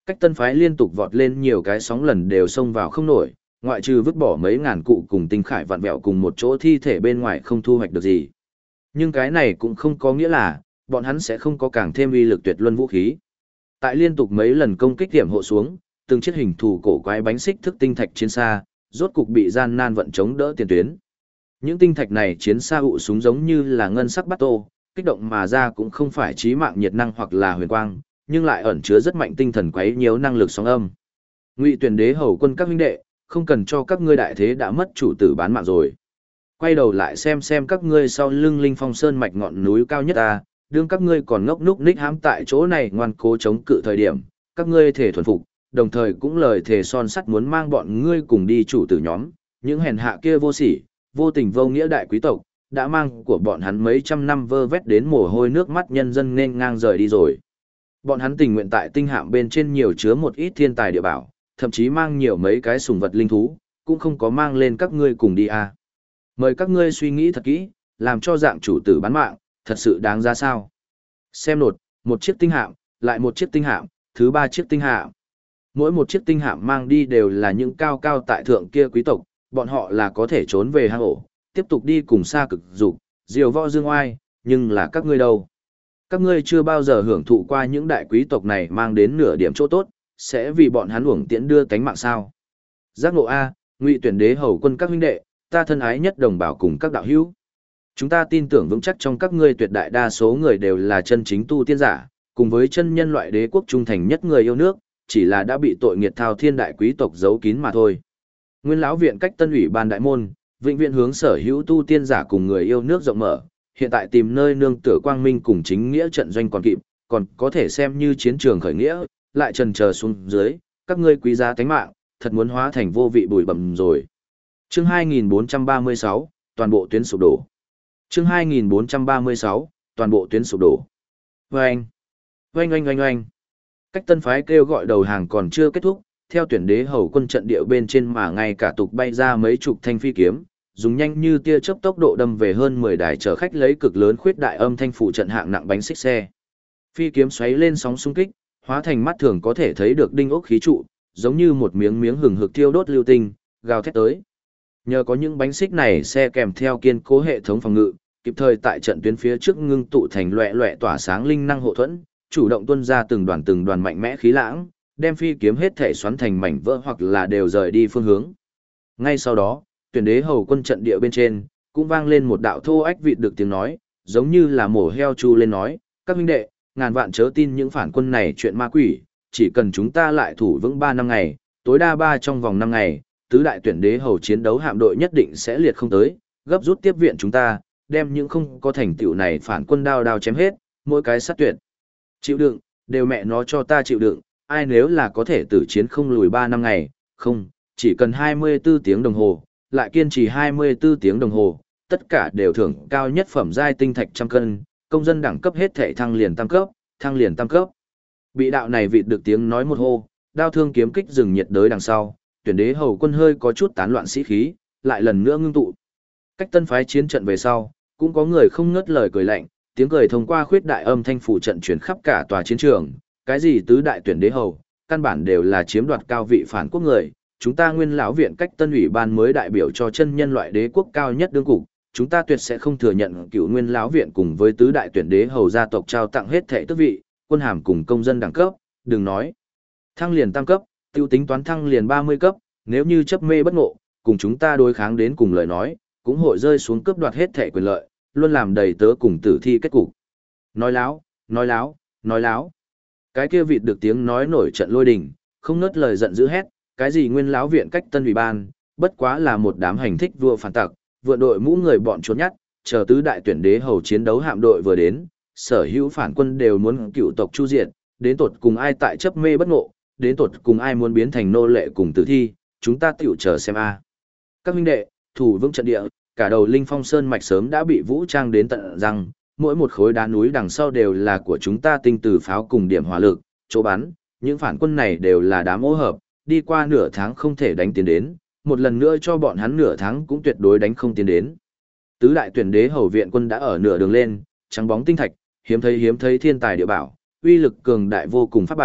S1: Cách Tân phái liên tục vọt lên nhiều cái sóng lần đều xông vào không nổi, ngoại trừ vứt bỏ mấy ngàn cụ cùng tinh khải vặn vẹo cùng một chỗ thi thể bên ngoài không thu hoạch được gì. Nhưng cái này cũng không có nghĩa là, bọn hắn sẽ không có càng thêm uy lực tuyệt luân vũ khí. Tại liên tục mấy lần công kích điểm hộ xuống, từng chiếc hình thù cổ quái bánh xích thức tinh thạch chiến xa, rốt cục bị gian nan vận chống đỡ tiền tuyến. Những tinh thạch này chiến xa ụ súng giống như là ngân sắc bát tô, kích động mà ra cũng không phải chí mạng nhiệt năng hoặc là huyền quang, nhưng lại ẩn chứa rất mạnh tinh thần quấy nhiễu năng lực sóng âm. Ngụy Tuyển Đế hầu quân các huynh đệ, không cần cho các ngươi đại thế đã mất chủ tử bán mạng rồi. Quay đầu lại xem các ngươi sau lưng Linh Phong Sơn mạch ngọn núi cao nhất ta, đương các ngươi còn ngốc núc ních hãm tại chỗ này ngoan cố chống cự thời điểm, các ngươi thể thuần phục, đồng thời cũng lời thề son sắt muốn mang bọn ngươi cùng đi chủ tử nhóm, những hèn hạ kia vô sỉ, vô tình vô nghĩa đại quý tộc, đã mang của bọn hắn mấy trăm năm vơ vét đến mồ hôi nước mắt nhân dân nên ngang rời đi rồi. Bọn hắn tình nguyện tại tinh hạm bên trên nhiều chứa một ít thiên tài địa bảo, thậm chí mang nhiều mấy cái sùng vật linh thú, cũng không có mang lên các ngươi cùng đi à. Mời các ngươi suy nghĩ thật kỹ, làm cho dạng chủ tử bán mạng, thật sự đáng ra sao. Xem nột, một chiếc tinh hạm, lại một chiếc tinh hạm, thứ ba chiếc tinh hạm. Mỗi một chiếc tinh hạm mang đi đều là những cao cao tại thượng kia quý tộc, bọn họ là có thể trốn về hang ổ, tiếp tục đi cùng xa cực dục, diều võ dương oai, nhưng là các ngươi đâu? Các ngươi chưa bao giờ hưởng thụ qua những đại quý tộc này mang đến nửa điểm chỗ tốt, sẽ vì bọn hắn uổng tiễn đưa tánh mạng sao? Giác ngộ A, Ngụy Tuyển Đế hầu quân các huynh đệ, ta thân ái nhất đồng bào cùng các đạo hữu. Chúng ta tin tưởng vững chắc trong các ngươi tuyệt đại đa số người đều là chân chính tu tiên giả, cùng với chân nhân loại đế quốc trung thành nhất người yêu nước, chỉ là đã bị tội nghiệt thao thiên đại quý tộc giấu kín mà thôi. Nguyên lão viện cách Tân ủy ban đại môn, vĩnh viễn hướng sở hữu tu tiên giả cùng người yêu nước rộng mở, hiện tại tìm nơi nương tựa quang minh cùng chính nghĩa trận doanh còn kịp, còn có thể xem như chiến trường khởi nghĩa, lại trần chờ xuống dưới, các ngươi quý giá tánh mạng, thật muốn hóa thành vô vị bụi bặm rồi. Chương 2436, toàn bộ tuyến sụp đổ. Chương 2436, toàn bộ tuyến sụp đổ. Oanh! Oanh oanh oanh oanh! Cách Tân phái kêu gọi đầu hàng còn chưa kết thúc, theo tuyển đế hầu quân trận địa bên trên mà ngay cả tục bay ra mấy chục thanh phi kiếm, dùng nhanh như tia chớp tốc độ đâm về hơn 10 đài chở khách lấy cực lớn khuyết đại âm thanh phụ trận hạng nặng bánh xích xe. Phi kiếm xoáy lên sóng xung kích, hóa thành mắt thường có thể thấy được đinh ốc khí trụ, giống như một miếng miếng hừng hực thiêu đốt lưu tinh, gào thét tới. Nhờ có những bánh xích này xe kèm theo kiên cố hệ thống phòng ngự, kịp thời tại trận tuyến phía trước ngưng tụ thành loẻ loẻ tỏa sáng linh năng hộ thuẫn, chủ động tuôn ra từng đoàn mạnh mẽ khí lãng, đem phi kiếm hết thể xoắn thành mảnh vỡ hoặc là đều rời đi phương hướng. Ngay sau đó, tuyển đế hầu quân trận địa bên trên, cũng vang lên một đạo thô ách vịt được tiếng nói, giống như là mổ heo chu lên nói, các huynh đệ, ngàn vạn chớ tin những phản quân này chuyện ma quỷ, chỉ cần chúng ta lại thủ vững 3 năm ngày, tối đa 3 trong vòng 5 ngày, tứ đại tuyển đế hầu chiến đấu hạm đội nhất định sẽ liệt không tới, gấp rút tiếp viện chúng ta, đem những không có thành tựu này phản quân đao đao chém hết, mỗi cái sát tuyệt. Chịu đựng, đều mẹ nó cho ta chịu đựng, ai nếu là có thể tử chiến không lùi 3 năm ngày, không, chỉ cần 24 tiếng đồng hồ, lại kiên trì 24 tiếng đồng hồ, tất cả đều thưởng cao nhất phẩm giai tinh thạch trăm cân, công dân đẳng cấp hết thể thăng liền tam cấp. Bị đạo này vịt được tiếng nói một hô, đao thương kiếm kích rừng nhiệt đới đằng sau, tuyển đế hầu quân hơi có chút tán loạn sĩ khí, lại lần nữa ngưng tụ. Cách Tân phái chiến trận về sau, cũng có người không ngớt lời cười lạnh, tiếng cười thông qua khuyết đại âm thanh phủ trận truyền khắp cả tòa chiến trường, cái gì tứ đại tuyển đế hầu, căn bản đều là chiếm đoạt cao vị phản quốc người, chúng ta Nguyên lão viện cách Tân ủy ban mới đại biểu cho chân nhân loại đế quốc cao nhất đương cục, chúng ta tuyệt sẽ không thừa nhận cựu Nguyên lão viện cùng với tứ đại tuyển đế hầu gia tộc trao tặng hết thảy tước vị, quân hàm cùng công dân đẳng cấp, đừng nói thăng liền tam cấp, tiêu tính toán thăng liền 30 cấp, nếu như chấp mê bất ngộ, cùng chúng ta đối kháng đến cùng lời nói, cũng hội rơi xuống cướp đoạt hết thảy quyền lợi, luôn làm đầy tớ cùng tử thi kết cục. Nói láo, nói láo, nói láo. Cái kia vịt được tiếng nói nổi trận lôi đình, không ngớt lời giận dữ hét, cái gì Nguyên lão viện cách Tân ủy ban, bất quá là một đám hành thích vua phản tặc, vượn đội mũ người bọn trốn nhát, chờ tứ đại tuyển đế hầu chiến đấu hạm đội vừa đến, sở hữu phản quân đều muốn cựu tộc chu diệt, đến tột cùng ai tại chấp mê bất ngộ, đến tột cùng ai muốn biến thành nô lệ cùng tử thi, chúng ta tiểu chờ xem a. Các huynh đệ, thủ vững trận địa, cả đầu Linh Phong Sơn mạch sớm đã bị vũ trang đến tận răng, mỗi một khối đá núi đằng sau đều là của chúng ta tinh từ pháo cùng điểm hỏa lực, chỗ bắn, những phản quân này đều là đám ô hợp, đi qua nửa tháng không thể đánh tiến đến, một lần nữa cho bọn hắn nửa tháng cũng tuyệt đối đánh không tiến đến. Tứ đại tuyển đế hầu viện quân đã ở nửa đường lên, trắng bóng tinh thạch, hiếm thấy thiên tài địa bảo, uy lực cường đại vô cùng pháp bảo,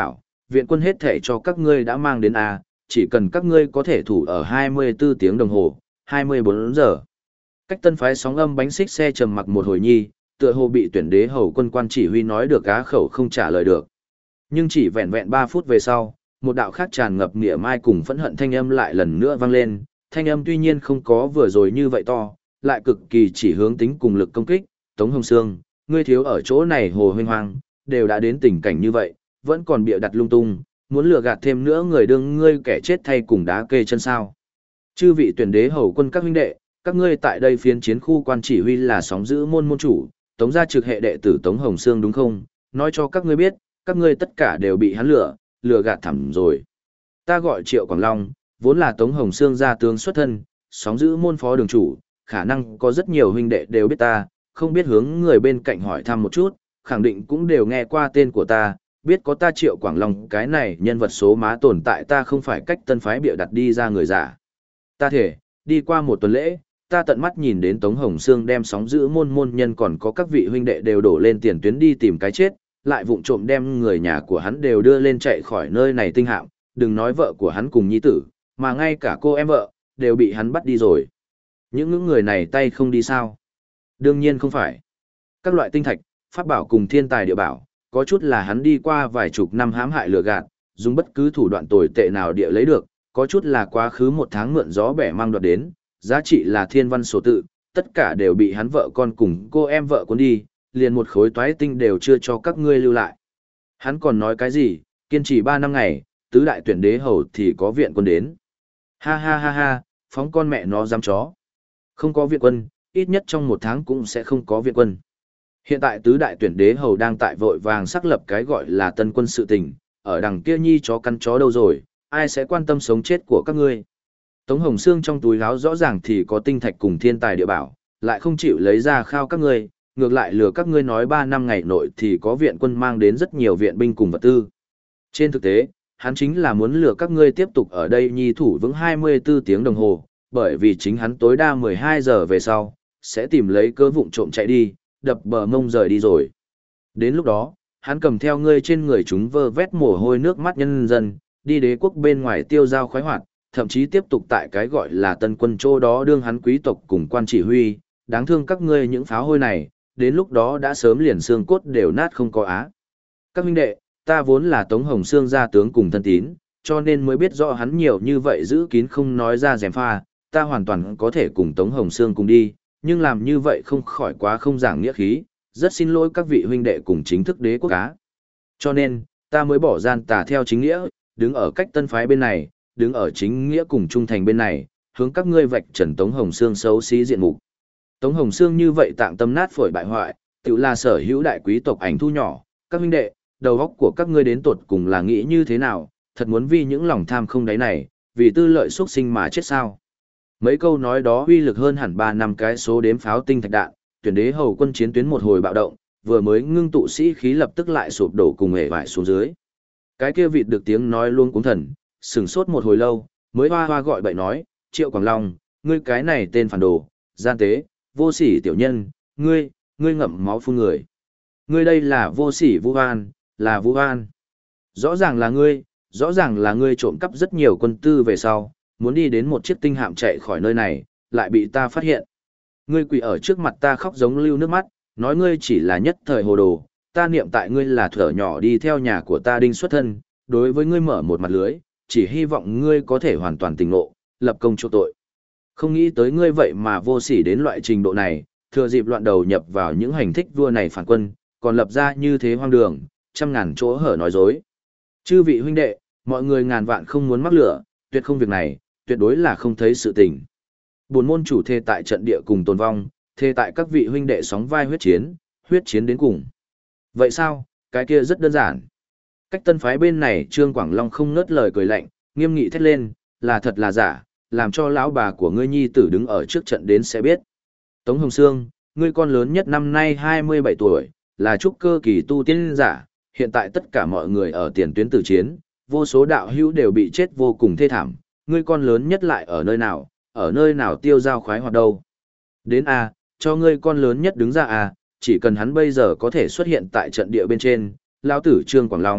S1: viện quân hết thể cho các ngươi đã mang đến A, chỉ cần các ngươi có thể thủ ở 24 tiếng đồng hồ, 24 giờ. Cách tân phái sóng âm bánh xích xe trầm mặc một hồi nhi, tựa hồ bị tuyển đế hầu quân quan chỉ huy nói được á khẩu không trả lời được. Nhưng chỉ vẹn vẹn 3 phút về sau, một đạo khác tràn ngập nghĩa mai cùng phẫn hận thanh âm lại lần nữa vang lên, thanh âm tuy nhiên không có vừa rồi như vậy to, lại cực kỳ chỉ hướng tính cùng lực công kích, Tống Hồng Sương, ngươi thiếu ở chỗ này hồ huynh hoang, đều đã đến tình cảnh như vậy, vẫn còn bịa đặt lung tung, muốn lừa gạt thêm nữa người đương ngươi kẻ chết thay cùng đá kê chân sao. Chư vị tuyển đế hầu quân các huynh đệ, các ngươi tại đây phiến chiến khu quan chỉ huy là sóng giữ môn môn chủ, Tống gia trực hệ đệ tử Tống Hồng Sương đúng không? Nói cho các ngươi biết, các ngươi tất cả đều bị hắn lừa gạt thẳm rồi. Ta gọi Triệu Quảng Long, vốn là Tống Hồng Sương gia tướng xuất thân, sóng giữ môn phó đường chủ, khả năng có rất nhiều huynh đệ đều biết ta, không biết hướng người bên cạnh hỏi thăm một chút, khẳng định cũng đều nghe qua tên của ta, biết có ta Triệu Quảng Long cái này nhân vật số má tồn tại, ta không phải cách tân phái bịa đặt đi ra người giả. Ta thể, đi qua một tuần lễ, ta tận mắt nhìn đến Tống Hồng Sương đem sóng giữ môn nhân còn có các vị huynh đệ đều đổ lên tiền tuyến đi tìm cái chết, lại vụng trộm đem người nhà của hắn đều đưa lên chạy khỏi nơi này tinh hạm, đừng nói vợ của hắn cùng nhi tử, mà ngay cả cô em vợ, đều bị hắn bắt đi rồi. Những người này tay không đi sao? Đương nhiên không phải. Các loại tinh thạch, pháp bảo cùng thiên tài địa bảo, có chút là hắn đi qua vài chục năm hãm hại lừa gạt, dùng bất cứ thủ đoạn tồi tệ nào địa lấy được, có chút là quá khứ một tháng mượn gió bẻ mang đoạt đến, giá trị là thiên văn số tự, tất cả đều bị hắn vợ con cùng cô em vợ cuốn đi, liền một khối toái tinh đều chưa cho các ngươi lưu lại. Hắn còn nói cái gì, kiên trì 3 năm ngày, tứ đại tuyển đế hầu thì có viện quân đến. Ha ha ha ha, phóng con mẹ nó dám chó. Không có viện quân, ít nhất trong 1 tháng cũng sẽ không có viện quân. Hiện tại tứ đại tuyển đế hầu đang tại vội vàng xác lập cái gọi là tân quân sự tình, ở đằng kia nhi chó căn chó đâu rồi, ai sẽ quan tâm sống chết của các ngươi. Tống Hồng Sương trong túi áo rõ ràng thì có tinh thạch cùng thiên tài địa bảo, lại không chịu lấy ra khao các ngươi, ngược lại lừa các ngươi nói 3 năm ngày nội thì có viện quân mang đến rất nhiều viện binh cùng vật tư. Trên thực tế, hắn chính là muốn lừa các ngươi tiếp tục ở đây nhi thủ vững 24 tiếng đồng hồ, bởi vì chính hắn tối đa 12 giờ về sau, sẽ tìm lấy cơ vụng trộm chạy đi, đập bờ mông rời đi rồi. Đến lúc đó, hắn cầm theo ngươi trên người chúng vơ vét mồ hôi nước mắt nhân dân, đi đế quốc bên ngoài tiêu giao khoái hoạt, thậm chí tiếp tục tại cái gọi là tân quân chỗ đó đương hắn quý tộc cùng quan chỉ huy, đáng thương các ngươi những pháo hôi này, đến lúc đó đã sớm liền xương cốt đều nát không có á. Các huynh đệ, ta vốn là Tống Hồng Sương gia tướng cùng thân tín, cho nên mới biết rõ hắn nhiều như vậy giữ kín không nói ra gièm pha, ta hoàn toàn có thể cùng Tống Hồng Sương cùng đi, nhưng làm như vậy không khỏi quá không giảng nghĩa khí, rất xin lỗi các vị huynh đệ cùng chính thức đế quốc cá. Cho nên, ta mới bỏ gian tà theo chính nghĩa, đứng ở cách tân phái bên này, đứng ở chính nghĩa cùng trung thành bên này, hướng các ngươi vạch trần Tống Hồng Sương xấu xí diện mục. Tống Hồng Sương như vậy tạng tâm nát phổi bại hoại, tự là sở hữu đại quý tộc ảnh thu nhỏ, các huynh đệ, đầu óc của các ngươi đến tột cùng là nghĩ như thế nào, thật muốn vì những lòng tham không đáy này, vì tư lợi xuất sinh mà chết sao. Mấy câu nói đó uy lực hơn hẳn 3 năm cái số đếm pháo tinh thạch đạn, tuyển đế hầu quân chiến tuyến một hồi bạo động, vừa mới ngưng tụ sĩ khí lập tức lại sụp đổ cùng hề vải xuống dưới. Cái kia vịt được tiếng nói luôn cuống thần, sửng sốt một hồi lâu, mới hoa hoa gọi bậy nói, Triệu Quảng Long, ngươi cái này tên phản đồ, gian tế, vô sỉ tiểu nhân, ngươi ngậm máu phun người. Ngươi đây là vô sỉ vu oan, là vu oan. Rõ ràng là ngươi trộm cắp rất nhiều quân tư về sau, muốn đi đến một chiếc tinh hạm chạy khỏi nơi này, lại bị ta phát hiện. Ngươi quỳ ở trước mặt ta khóc giống lưu nước mắt, nói ngươi chỉ là nhất thời hồ đồ, ta niệm tại ngươi là thở nhỏ đi theo nhà của ta đinh xuất thân, đối với ngươi mở một mặt lưới, chỉ hy vọng ngươi có thể hoàn toàn tỉnh ngộ, lập công chỗ tội. Không nghĩ tới ngươi vậy mà vô sỉ đến loại trình độ này, thừa dịp loạn đầu nhập vào những hành thích vua này phản quân, còn lập ra như thế hoang đường, trăm ngàn chỗ hở nói dối. Chư vị huynh đệ, mọi người ngàn vạn không muốn mắc lửa, tuyệt không việc này, tuyệt đối là không thấy sự tình. Buồn môn chủ thề tại trận địa cùng tồn vong, thề tại các vị huynh đệ sóng vai huyết chiến đến cùng. Vậy sao, cái kia rất đơn giản. Cách tân phái bên này Trương Quảng Long không ngớt lời cười lạnh, nghiêm nghị thét lên, là thật là giả, làm cho lão bà của ngươi nhi tử đứng ở trước trận đến sẽ biết. Tống Hồng Sương, ngươi con lớn nhất năm nay 27 tuổi, là trúc cơ kỳ tu tiên giả, hiện tại tất cả mọi người ở tiền tuyến tử chiến, vô số đạo hữu đều bị chết vô cùng thê thảm, ngươi con lớn nhất lại ở nơi nào tiêu giao khoái hoạt đâu. Đến A, cho ngươi con lớn nhất đứng ra A, chỉ cần hắn bây giờ có thể xuất hiện tại trận địa bên trên, lão tử Trương Quảng Long,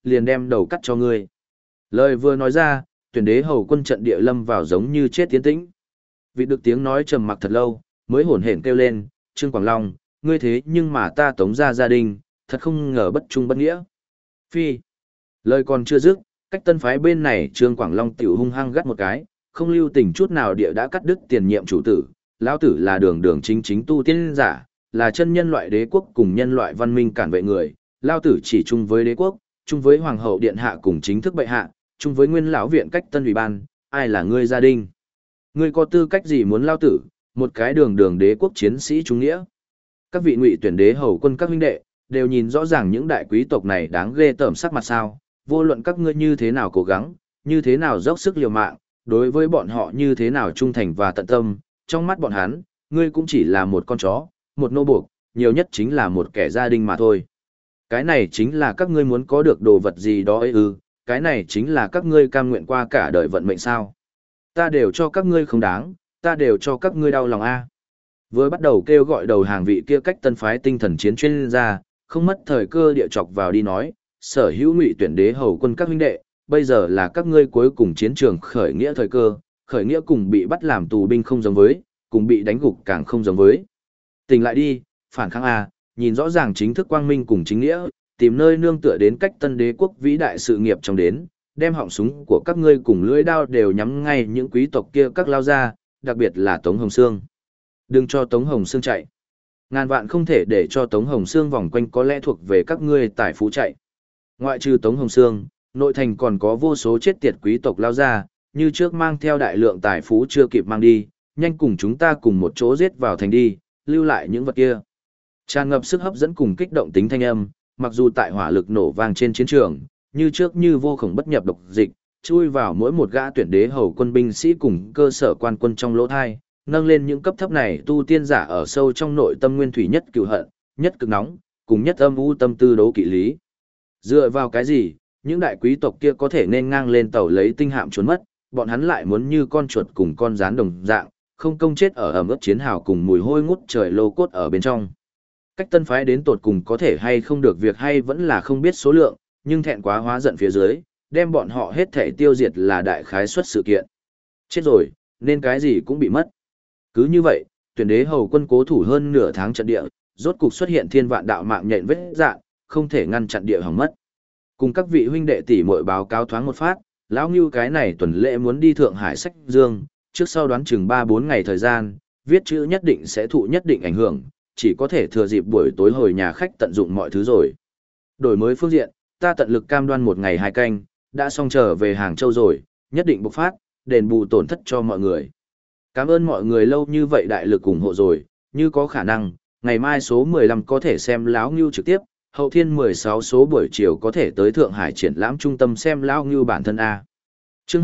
S1: liền đem đầu cắt cho ngươi. Lời vừa nói ra, tuyển đế hầu quân trận địa lâm vào giống như chết tiến tĩnh. Vị được tiếng nói trầm mặc thật lâu, mới hổn hển kêu lên, Trương Quảng Long, ngươi thế nhưng mà ta tống ra gia đình, thật không ngờ bất trung bất nghĩa. Phi. Lời còn chưa dứt, cách tân phái bên này Trương Quảng Long tiểu hung hăng gắt một cái, không lưu tình chút nào địa đã cắt đứt tiền nhiệm chủ tử, lão tử là đường đường chính chính tu tiên giả, là chân nhân loại đế quốc cùng nhân loại văn minh cản vệ người, lão tử chỉ chung với đế quốc, chung với hoàng hậu điện hạ cùng chính thức bệ hạ, chung với nguyên lão viện cách tân ủy ban, ai là ngươi gia đình? Ngươi có tư cách gì muốn lão tử, một cái đường đường đế quốc chiến sĩ trung nghĩa? Các vị ngụy tuyển đế hầu quân các huynh đệ, đều nhìn rõ ràng những đại quý tộc này đáng ghê tởm sắc mặt sao, vô luận các ngươi như thế nào cố gắng, như thế nào dốc sức liều mạng, đối với bọn họ như thế nào trung thành và tận tâm, trong mắt bọn hắn, ngươi cũng chỉ là một con chó, một nô buộc, nhiều nhất chính là một kẻ gia đình mà thôi. Cái này chính là các ngươi muốn có được đồ vật gì đó ấy ư, cái này chính là các ngươi cam nguyện qua cả đời vận mệnh sao. Ta đều cho các ngươi không đáng, ta đều cho các ngươi đau lòng a. Vừa bắt đầu kêu gọi đầu hàng vị kia cách tân phái tinh thần chiến chuyên gia, không mất thời cơ địa chọc vào đi nói, sở hữu ngụy tuyển đế hầu quân các huynh đệ, bây giờ là các ngươi cuối cùng chiến trường khởi nghĩa thời cơ, khởi nghĩa cùng bị bắt làm tù binh không giống với, cùng bị đánh gục càng không giống với. Tỉnh lại đi, phản kháng a, nhìn rõ ràng chính thức quang minh cùng chính nghĩa, tìm nơi nương tựa đến cách tân đế quốc vĩ đại sự nghiệp trong đến, đem họng súng của các ngươi cùng lưỡi đao đều nhắm ngay những quý tộc kia các lao ra, đặc biệt là Tống Hồng Sương. Đừng cho Tống Hồng Sương chạy. Ngàn vạn không thể để cho Tống Hồng Sương vòng quanh có lẽ thuộc về các ngươi tài phú chạy. Ngoại trừ Tống Hồng Sương, nội thành còn có vô số chết tiệt quý tộc lao ra, như trước mang theo đại lượng tài phú chưa kịp mang đi, nhanh cùng chúng ta cùng một chỗ giết vào thành đi, lưu lại những vật kia. Tràn ngập sức hấp dẫn cùng kích động tính thanh âm, mặc dù tại hỏa lực nổ vang trên chiến trường, như trước như vô khổng bất nhập độc dịch, chui vào mỗi một gã tuyển đế hầu quân binh sĩ cùng cơ sở quan quân trong lỗ thai, nâng lên những cấp thấp này tu tiên giả ở sâu trong nội tâm nguyên thủy nhất cựu hận, nhất cực nóng, cùng nhất âm u tâm tư đấu kỵ lý. Dựa vào cái gì, những đại quý tộc kia có thể nên ngang lên tàu lấy tinh hạm trốn mất, bọn hắn lại muốn như con chuột cùng con rán đồng dạng, không công chết ở ẩm ướt chiến hào cùng mùi hôi ngút trời lô cốt ở bên trong. Cách tân phái đến tột cùng có thể hay không được việc hay vẫn là không biết số lượng, nhưng thẹn quá hóa giận phía dưới, đem bọn họ hết thể tiêu diệt là đại khái suất sự kiện. Chết rồi, nên cái gì cũng bị mất. Cứ như vậy, tuyển đế hầu quân cố thủ hơn nửa tháng trận địa, rốt cục xuất hiện thiên vạn đạo mạng nhện vết dạng, không thể ngăn chặn địa hỏng mất. Cùng các vị huynh đệ tỷ muội báo cáo thoáng một phát, lão Ngưu cái này tuần lễ muốn đi Thượng Hải sách dương, trước sau đoán chừng 3-4 ngày thời gian, viết chữ nhất định sẽ thụ nhất định ảnh hưởng, chỉ có thể thừa dịp buổi tối hồi nhà khách tận dụng mọi thứ rồi. Đổi mới phương diện, ta tận lực cam đoan 1 ngày 2 canh, đã xong trở về Hàng Châu rồi, nhất định bộc phát, đền bù tổn thất cho mọi người. Cảm ơn mọi người lâu như vậy đại lực ủng hộ rồi, như có khả năng, ngày mai số 15 có thể xem lão Ngưu trực tiếp, hậu thiên 16 số buổi chiều có thể tới Thượng Hải triển lãm trung tâm xem lão Ngưu bản thân A. Chương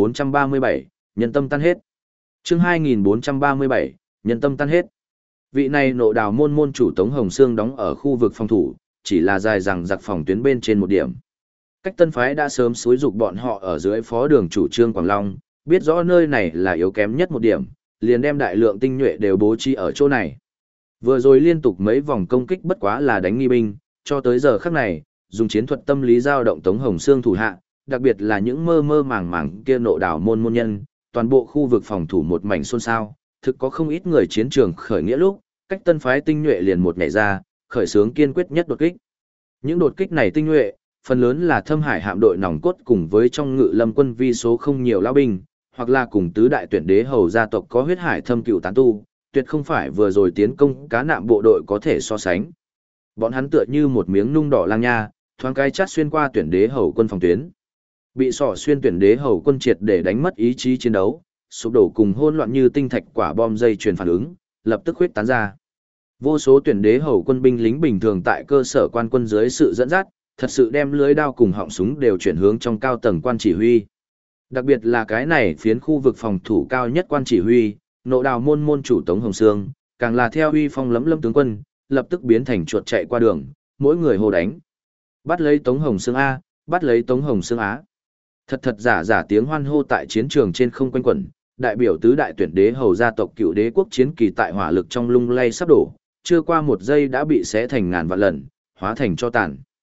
S1: 2437, nhân tâm tan hết. Chương 2437, nhân tâm tan hết. Vị này nộ đào môn môn chủ Tống Hồng Sương đóng ở khu vực phòng thủ, chỉ là dài rằng giặc phòng tuyến bên trên một điểm. Cách tân phái đã sớm xúi dục bọn họ ở dưới phó đường chủ Trương Quảng Long, biết rõ nơi này là yếu kém nhất một điểm, liền đem đại lượng tinh nhuệ đều bố trí ở chỗ này. Vừa rồi liên tục mấy vòng công kích bất quá là đánh nghi binh, cho tới giờ khắc này, dùng chiến thuật tâm lý giao động Tống Hồng Sương thủ hạ, đặc biệt là những mơ mơ màng màng kia nộ đảo môn môn nhân, toàn bộ khu vực phòng thủ một mảnh xôn xao, thực có không ít người chiến trường khởi nghĩa lúc, cách tân phái tinh nhuệ liền một nhảy ra, khởi xướng kiên quyết nhất đột kích. Những đột kích này tinh nhuệ, phần lớn là Thâm Hải hạm đội nòng cốt cùng với trong Ngự Lâm quân vi số không nhiều lão binh, hoặc là cùng tứ đại tuyển đế hầu gia tộc có huyết hải thâm cựu tán tu, tuyệt không phải vừa rồi tiến công cá nạm bộ đội có thể so sánh. Bọn hắn tựa như một miếng nung đỏ lang nha, thoáng cái chát xuyên qua tuyển đế hầu quân phòng tuyến. Bị sỏ xuyên tuyển đế hầu quân triệt để đánh mất ý chí chiến đấu, sụp đổ cùng hỗn loạn như tinh thạch quả bom dây truyền phản ứng, lập tức huyết tán ra. Vô số tuyển đế hầu quân binh lính bình thường tại cơ sở quan quân dưới sự dẫn dắt, thật sự đem lưới đao cùng họng súng đều chuyển hướng trong cao tầng quan chỉ huy. Đặc biệt là cái này phiến khu vực phòng thủ cao nhất quan chỉ huy, nộ đào môn môn chủ Tống Hồng Sương, càng là theo uy phong lấm lâm tướng quân, lập tức biến thành chuột chạy qua đường, mỗi người hô đánh. Bắt lấy Tống Hồng Sương A, bắt lấy Tống Hồng Sương Á. Thật thật giả giả tiếng hoan hô tại chiến trường trên không quanh quẩn, đại biểu tứ đại tuyển đế hầu gia tộc cựu đế quốc chiến kỳ tại hỏa lực trong lung lay sắp đổ, chưa qua 1 giây đã bị xé thành ngàn vạn lần, hóa thành cho tàn.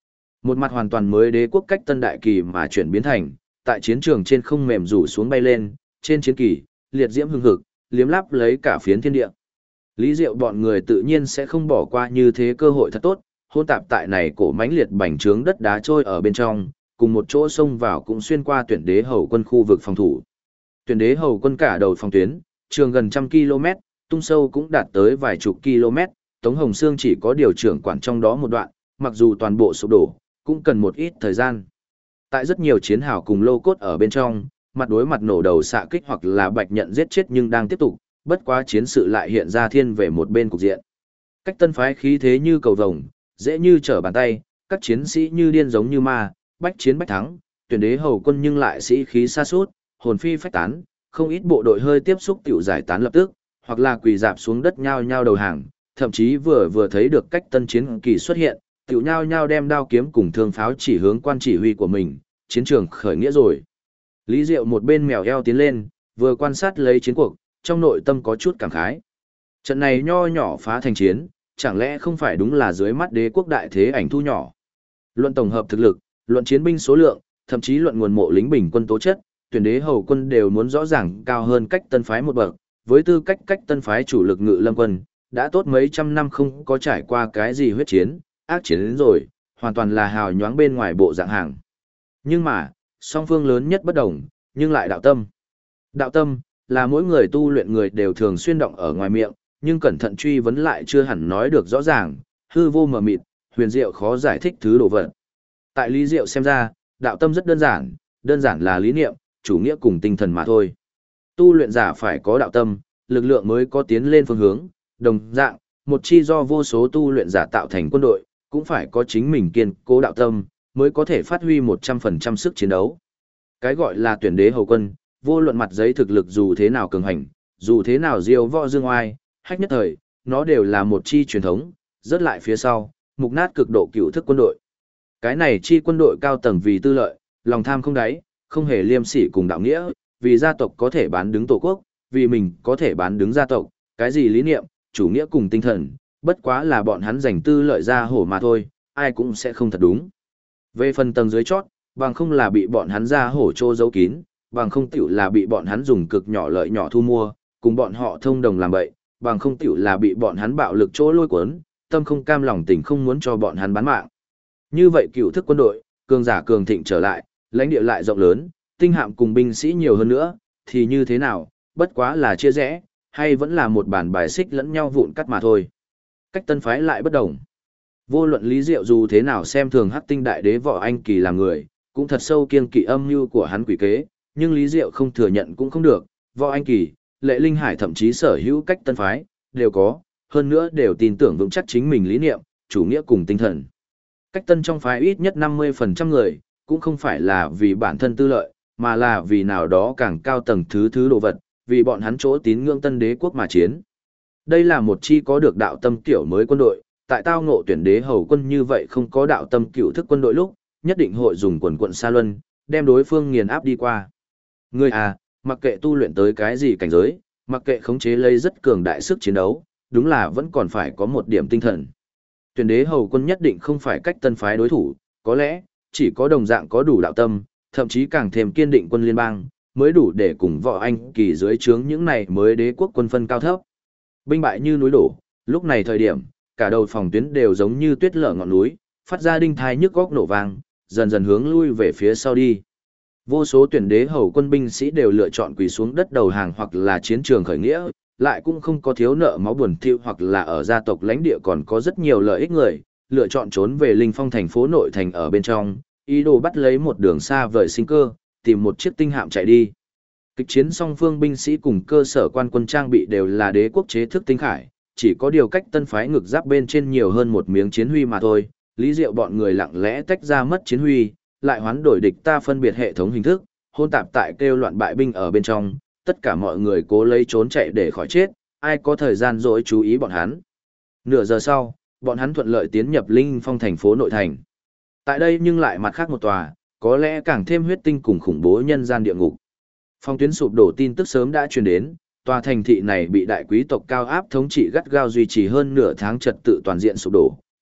S1: Một mặt hoàn toàn mới đế quốc cách tân đại kỳ mà chuyển biến thành, tại chiến trường trên không mềm rủ xuống bay lên, trên chiến kỳ, liệt diễm hưng hực, liếm láp lấy cả phiến thiên địa. Lý Diệu bọn người tự nhiên sẽ không bỏ qua như thế cơ hội thật tốt, hôn tạp tại này cổ mãnh liệt bành trướng đất đá trôi ở bên trong, cùng một chỗ xông vào cũng xuyên qua tuyển đế hầu quân khu vực phòng thủ. Tuyển đế hầu quân cả đầu phòng tuyến, trường gần 100 km, tung sâu cũng đạt tới vài chục km, Tống Hồng Sương chỉ có điều trưởng quản trong đó một đoạn, mặc dù toàn bộ sụp đổ, cũng cần một ít thời gian. Tại rất nhiều chiến hào cùng lô cốt ở bên trong, mặt đối mặt nổ đầu xạ kích hoặc là bạch nhận giết chết nhưng đang tiếp tục, bất quá chiến sự lại hiện ra thiên về một bên cục diện. Cách tân phái khí thế như cầu vồng, dễ như trở bàn tay, các chiến sĩ như điên giống như ma, bách chiến bách thắng, tuyển đế hầu quân nhưng lại sĩ khí sa sút, hồn phi phách tán, không ít bộ đội hơi tiếp xúc tiểu giải tán lập tức, hoặc là quỳ dạp xuống đất nhao nhao đầu hàng, thậm chí vừa thấy được cách tân chiến kỳ xuất hiện, tiểu nhao nhao đem đao kiếm cùng thương pháo chỉ hướng quan chỉ huy của mình, chiến trường khởi nghĩa rồi. Lý Diệu một bên mèo eo tiến lên, vừa quan sát lấy chiến cuộc, trong nội tâm có chút cảm khái. Trận này nho nhỏ phá thành chiến, chẳng lẽ không phải đúng là dưới mắt đế quốc đại thế ảnh thu nhỏ. Luận tổng hợp thực lực, luận chiến binh số lượng, thậm chí luận nguồn mộ lính bình quân tố chất, tuyển đế hầu quân đều muốn rõ ràng cao hơn cách tân phái một bậc, với tư cách cách tân phái chủ lực ngự lâm quân, đã tốt mấy trăm năm không có trải qua cái gì huyết chiến, ác chiến đến rồi, hoàn toàn là hào nhoáng bên ngoài bộ dạng hàng. Nhưng mà, song phương lớn nhất bất đồng, nhưng lại đạo tâm. Đạo tâm, là mỗi người tu luyện người đều thường xuyên động ở ngoài miệng, nhưng cẩn thận truy vấn lại chưa hẳn nói được rõ ràng, hư vô mờ mịt, huyền diệu khó giải thích thứ đồ vật. Tại Lý Diệu xem ra, đạo tâm rất đơn giản là lý niệm, chủ nghĩa cùng tinh thần mà thôi. Tu luyện giả phải có đạo tâm, lực lượng mới có tiến lên phương hướng, đồng dạng, một chi do vô số tu luyện giả tạo thành quân đội, cũng phải có chính mình kiên cố đạo tâm, mới có thể phát huy 100% sức chiến đấu. Cái gọi là tuyển đế hầu quân, vô luận mặt giấy thực lực dù thế nào cường hành, dù thế nào diêu võ dương oai, hách nhất thời, nó đều là một chi truyền thống, rớt lại phía sau, mục nát cực độ cựu thức quân đội. Cái này chi quân đội cao tầng vì tư lợi, lòng tham không đáy, không hề liêm sỉ cùng đạo nghĩa, vì gia tộc có thể bán đứng tổ quốc, vì mình có thể bán đứng gia tộc, cái gì lý niệm, chủ nghĩa cùng tinh thần, bất quá là bọn hắn giành tư lợi ra hổ mà thôi, ai cũng sẽ không thật đúng. Về phần tầng dưới chót, bằng không là bị bọn hắn ra hổ trô giấu kín, bằng không tiểu là bị bọn hắn dùng cực nhỏ lợi nhỏ thu mua, cùng bọn họ thông đồng làm bậy, bằng không tiểu là bị bọn hắn bạo lực chỗ lôi cuốn, tâm không cam lòng tình không muốn cho bọn hắn bán mạng. Như vậy cựu thức quân đội, cường giả cường thịnh trở lại, lãnh địa lại rộng lớn, tinh hạm cùng binh sĩ nhiều hơn nữa, thì như thế nào, bất quá là chia rẽ, hay vẫn là một bản bài xích lẫn nhau vụn cắt mà thôi. Cách tân phái lại bất đồng. Vô luận Lý Diệu dù thế nào xem thường Hắc Tinh Đại Đế Võ Anh Kỳ là người, cũng thật sâu kiêng kỵ âm mưu của hắn quỷ kế, nhưng Lý Diệu không thừa nhận cũng không được, Võ Anh Kỳ, Lệ Linh Hải thậm chí sở hữu cách tân phái, đều có, hơn nữa đều tin tưởng vững chắc chính mình lý niệm, chủ nghĩa cùng tinh thần. Cách tân trong phái ít nhất 50% người, cũng không phải là vì bản thân tư lợi, mà là vì nào đó càng cao tầng thứ đồ vật, vì bọn hắn chỗ tín ngưỡng tân đế quốc mà chiến. Đây là một chi có được đạo tâm kiểu mới quân đội, tại tao ngộ tuyển đế hầu quân như vậy không có đạo tâm cựu thức quân đội lúc, nhất định hội dùng quần quận xa luân, đem đối phương nghiền áp đi qua. Người à, mặc kệ tu luyện tới cái gì cảnh giới, mặc kệ khống chế lấy rất cường đại sức chiến đấu, đúng là vẫn còn phải có một điểm tinh thần. Tuyển đế hầu quân nhất định không phải cách tân phái đối thủ, có lẽ, chỉ có đồng dạng có đủ đạo tâm, thậm chí càng thêm kiên định quân liên bang, mới đủ để cùng Võ Anh Kỳ dưới trướng những này mới đế quốc quân phân cao thấp. Binh bại như núi đổ, lúc này thời điểm, cả đầu phòng tuyến đều giống như tuyết lở ngọn núi, phát ra đinh thai nhức góc nổ vang, dần dần hướng lui về phía sau đi. Vô số tuyển đế hầu quân binh sĩ đều lựa chọn quỳ xuống đất đầu hàng hoặc là chiến trường khởi nghĩa, lại cũng không có thiếu nợ máu buồn thiêu hoặc là ở gia tộc lãnh địa còn có rất nhiều lợi ích người, lựa chọn trốn về Linh Phong thành phố nội thành ở bên trong, ý đồ bắt lấy một đường xa vời sinh cơ, tìm một chiếc tinh hạm chạy đi. Kịch chiến song phương binh sĩ cùng cơ sở quan quân trang bị đều là đế quốc chế thức tinh khải, chỉ có điều cách tân phái ngực giáp bên trên nhiều hơn một miếng chiến huy mà thôi. Lý Diệu bọn người lặng lẽ tách ra mất chiến huy, lại hoán đổi địch ta phân biệt hệ thống hình thức, hôn tạp tại kêu loạn bại binh ở bên trong, tất cả mọi người cố lấy trốn chạy để khỏi chết, ai có thời gian dỗi chú ý bọn hắn. Nửa giờ sau, bọn hắn thuận lợi tiến nhập Linh Phong thành phố nội thành. Tại đây nhưng lại mặt khác một tòa, có lẽ càng thêm huyết tinh cùng khủng bố nhân gian địa ngục. Phong tuyến sụp đổ tin tức sớm đã truyền đến, tòa thành thị này bị đại quý tộc cao áp thống trị gắt gao duy trì hơn nửa tháng trật tự toàn diện sụp đổ,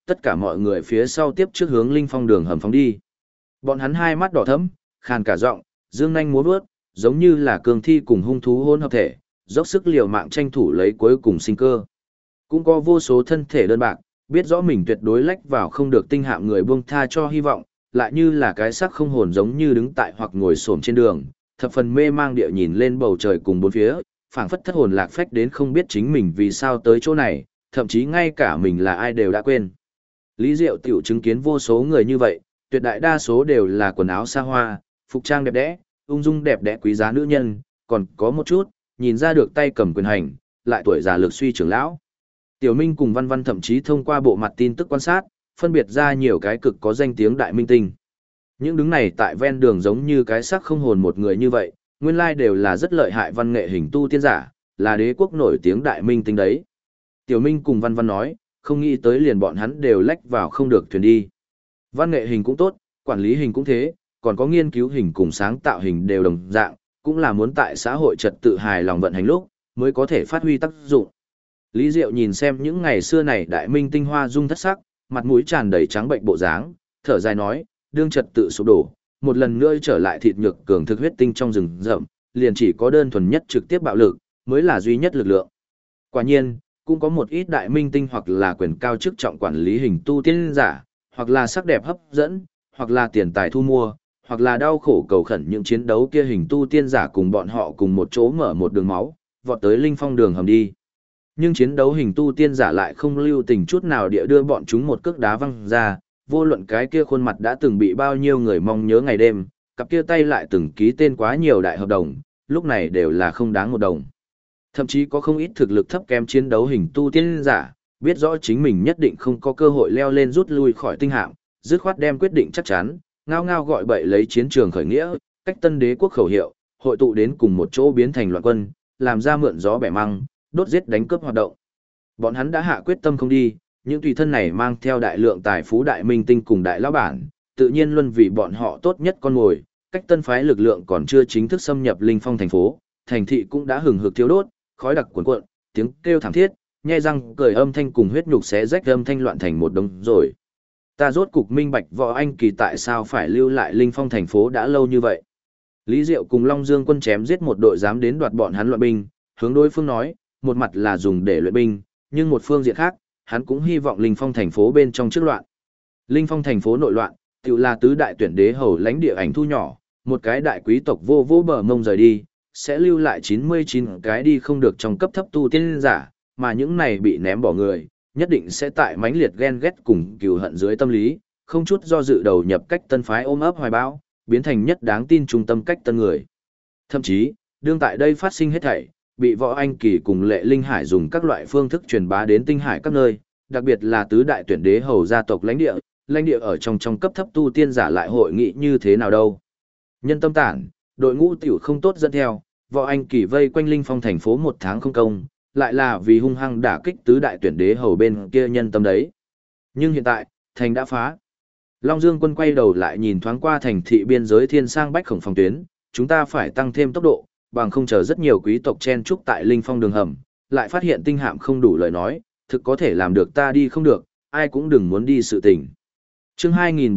S1: tất cả mọi người phía sau tiếp trước hướng linh phong đường hầm phóng đi. Bọn hắn hai mắt đỏ thẫm, khàn cả giọng, dương nhanh múa vớt, giống như là cương thi cùng hung thú hỗn hợp thể, dốc sức liều mạng tranh thủ lấy cuối cùng sinh cơ. Cũng có vô số thân thể đơn bạc, biết rõ mình tuyệt đối lách vào không được tinh hạm người buông tha cho hy vọng, lại như là cái xác không hồn giống như đứng tại hoặc ngồi xổm trên đường, thập phần mê mang địa nhìn lên bầu trời cùng bốn phía, phảng phất thất hồn lạc phách đến không biết chính mình vì sao tới chỗ này, thậm chí ngay cả mình là ai đều đã quên. Lý Diệu tiểu chứng kiến vô số người như vậy, tuyệt đại đa số đều là quần áo xa hoa, phục trang đẹp đẽ, ung dung đẹp đẽ quý giá nữ nhân, còn có một chút, nhìn ra được tay cầm quyền hành, lại tuổi già lực suy trưởng lão. Tiểu Minh cùng Văn Văn thậm chí thông qua bộ mặt tin tức quan sát, phân biệt ra nhiều cái cực có danh tiếng đại minh tinh. Những đứng này tại ven đường giống như cái xác không hồn một người như vậy, nguyên lai đều là rất lợi hại văn nghệ hình tu tiên giả, là đế quốc nổi tiếng đại minh tinh đấy. Tiểu Minh cùng Văn Văn nói, không nghĩ tới liền bọn hắn đều lách vào không được thuyền đi. Văn nghệ hình cũng tốt, quản lý hình cũng thế, còn có nghiên cứu hình cùng sáng tạo hình đều đồng dạng, cũng là muốn tại xã hội trật tự hài lòng vận hành lúc, mới có thể phát huy tác dụng. Lý Diệu nhìn xem những ngày xưa này đại minh tinh hoa dung thất sắc, mặt mũi tràn đầy trắng bệnh bộ dáng, thở dài nói, đương trật tự sụp đổ, một lần nữa trở lại thịt nhược cường thực huyết tinh trong rừng rậm, liền chỉ có đơn thuần nhất trực tiếp bạo lực, mới là duy nhất lực lượng. Quả nhiên, cũng có một ít đại minh tinh hoặc là quyền cao chức trọng quản lý hình tu tiên giả, hoặc là sắc đẹp hấp dẫn, hoặc là tiền tài thu mua, hoặc là đau khổ cầu khẩn những chiến đấu kia hình tu tiên giả cùng bọn họ cùng một chỗ mở một đường máu, vọt tới linh phong đường hầm đi. Nhưng chiến đấu hình tu tiên giả lại không lưu tình chút nào địa đưa bọn chúng một cước đá văng ra, vô luận cái kia khuôn mặt đã từng bị bao nhiêu người mong nhớ ngày đêm, cặp kia tay lại từng ký tên quá nhiều đại hợp đồng, lúc này đều là không đáng một đồng. Thậm chí có không ít thực lực thấp kém chiến đấu hình tu tiên giả, biết rõ chính mình nhất định không có cơ hội leo lên rút lui khỏi tinh hạm, dứt khoát đem quyết định chắc chắn, ngao ngao gọi bậy lấy chiến trường khởi nghĩa, cách tân đế quốc khẩu hiệu, hội tụ đến cùng một chỗ biến thành loạn quân, làm ra mượn gió bẻ măng, đốt giết đánh cướp hoạt động. Bọn hắn đã hạ quyết tâm không đi, những tùy thân này mang theo đại lượng tài phú đại minh tinh cùng đại lão bản, tự nhiên luân vì bọn họ tốt nhất con mồi, cách tân phái lực lượng còn chưa chính thức xâm nhập linh phong thành phố, thành thị cũng đã hừng hực thiêu đốt, khói đặc cuồn cuộn, tiếng kêu thảm thiết, nhe răng cười âm thanh cùng huyết nhục xé rách âm thanh loạn thành một đống rồi. Ta rốt cục minh bạch Võ Anh Kỳ tại sao phải lưu lại linh phong thành phố đã lâu như vậy. Lý Diệu cùng Long Dương quân chém giết một đội dám đến đoạt bọn hắn loạn binh, hướng đối phương nói, một mặt là dùng để luyện binh, nhưng một phương diện khác, hắn cũng hy vọng linh phong thành phố bên trong trước loạn. Linh phong thành phố nội loạn, tự là tứ đại tuyển đế hầu lãnh địa ảnh thu nhỏ, một cái đại quý tộc vô vô bờ mông rời đi, sẽ lưu lại 99 cái đi không được trong cấp thấp tu tiên giả, mà những này bị ném bỏ người, nhất định sẽ tại mãnh liệt ghen ghét cùng cừu hận dưới tâm lý, không chút do dự đầu nhập cách tân phái ôm ấp hoài bão, biến thành nhất đáng tin trung tâm cách tân người. Thậm chí, đương tại đây phát sinh hết thảy, bị Võ Anh Kỳ cùng Lệ Linh Hải dùng các loại phương thức truyền bá đến tinh hải các nơi, đặc biệt là tứ đại tuyển đế hầu gia tộc lãnh địa ở trong cấp thấp tu tiên giả lại hội nghị như thế nào đâu. Nhân tâm tản, đội ngũ tiểu không tốt dẫn theo, Võ Anh Kỳ vây quanh linh phong thành phố 1 tháng không công, lại là vì hung hăng đả kích tứ đại tuyển đế hầu bên kia nhân tâm đấy. Nhưng hiện tại, thành đã phá. Long Dương quân quay đầu lại nhìn thoáng qua thành thị biên giới thiên sang bách khổng phòng tuyến, chúng ta phải tăng thêm tốc độ, bằng không chờ rất nhiều quý tộc chen trúc tại linh phong đường hầm, lại phát hiện tinh hạm không đủ lời nói, thực có thể làm được ta đi không được, ai cũng đừng muốn đi sự tình. Chương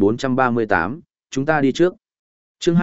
S1: 2438, chúng ta đi trước. Chương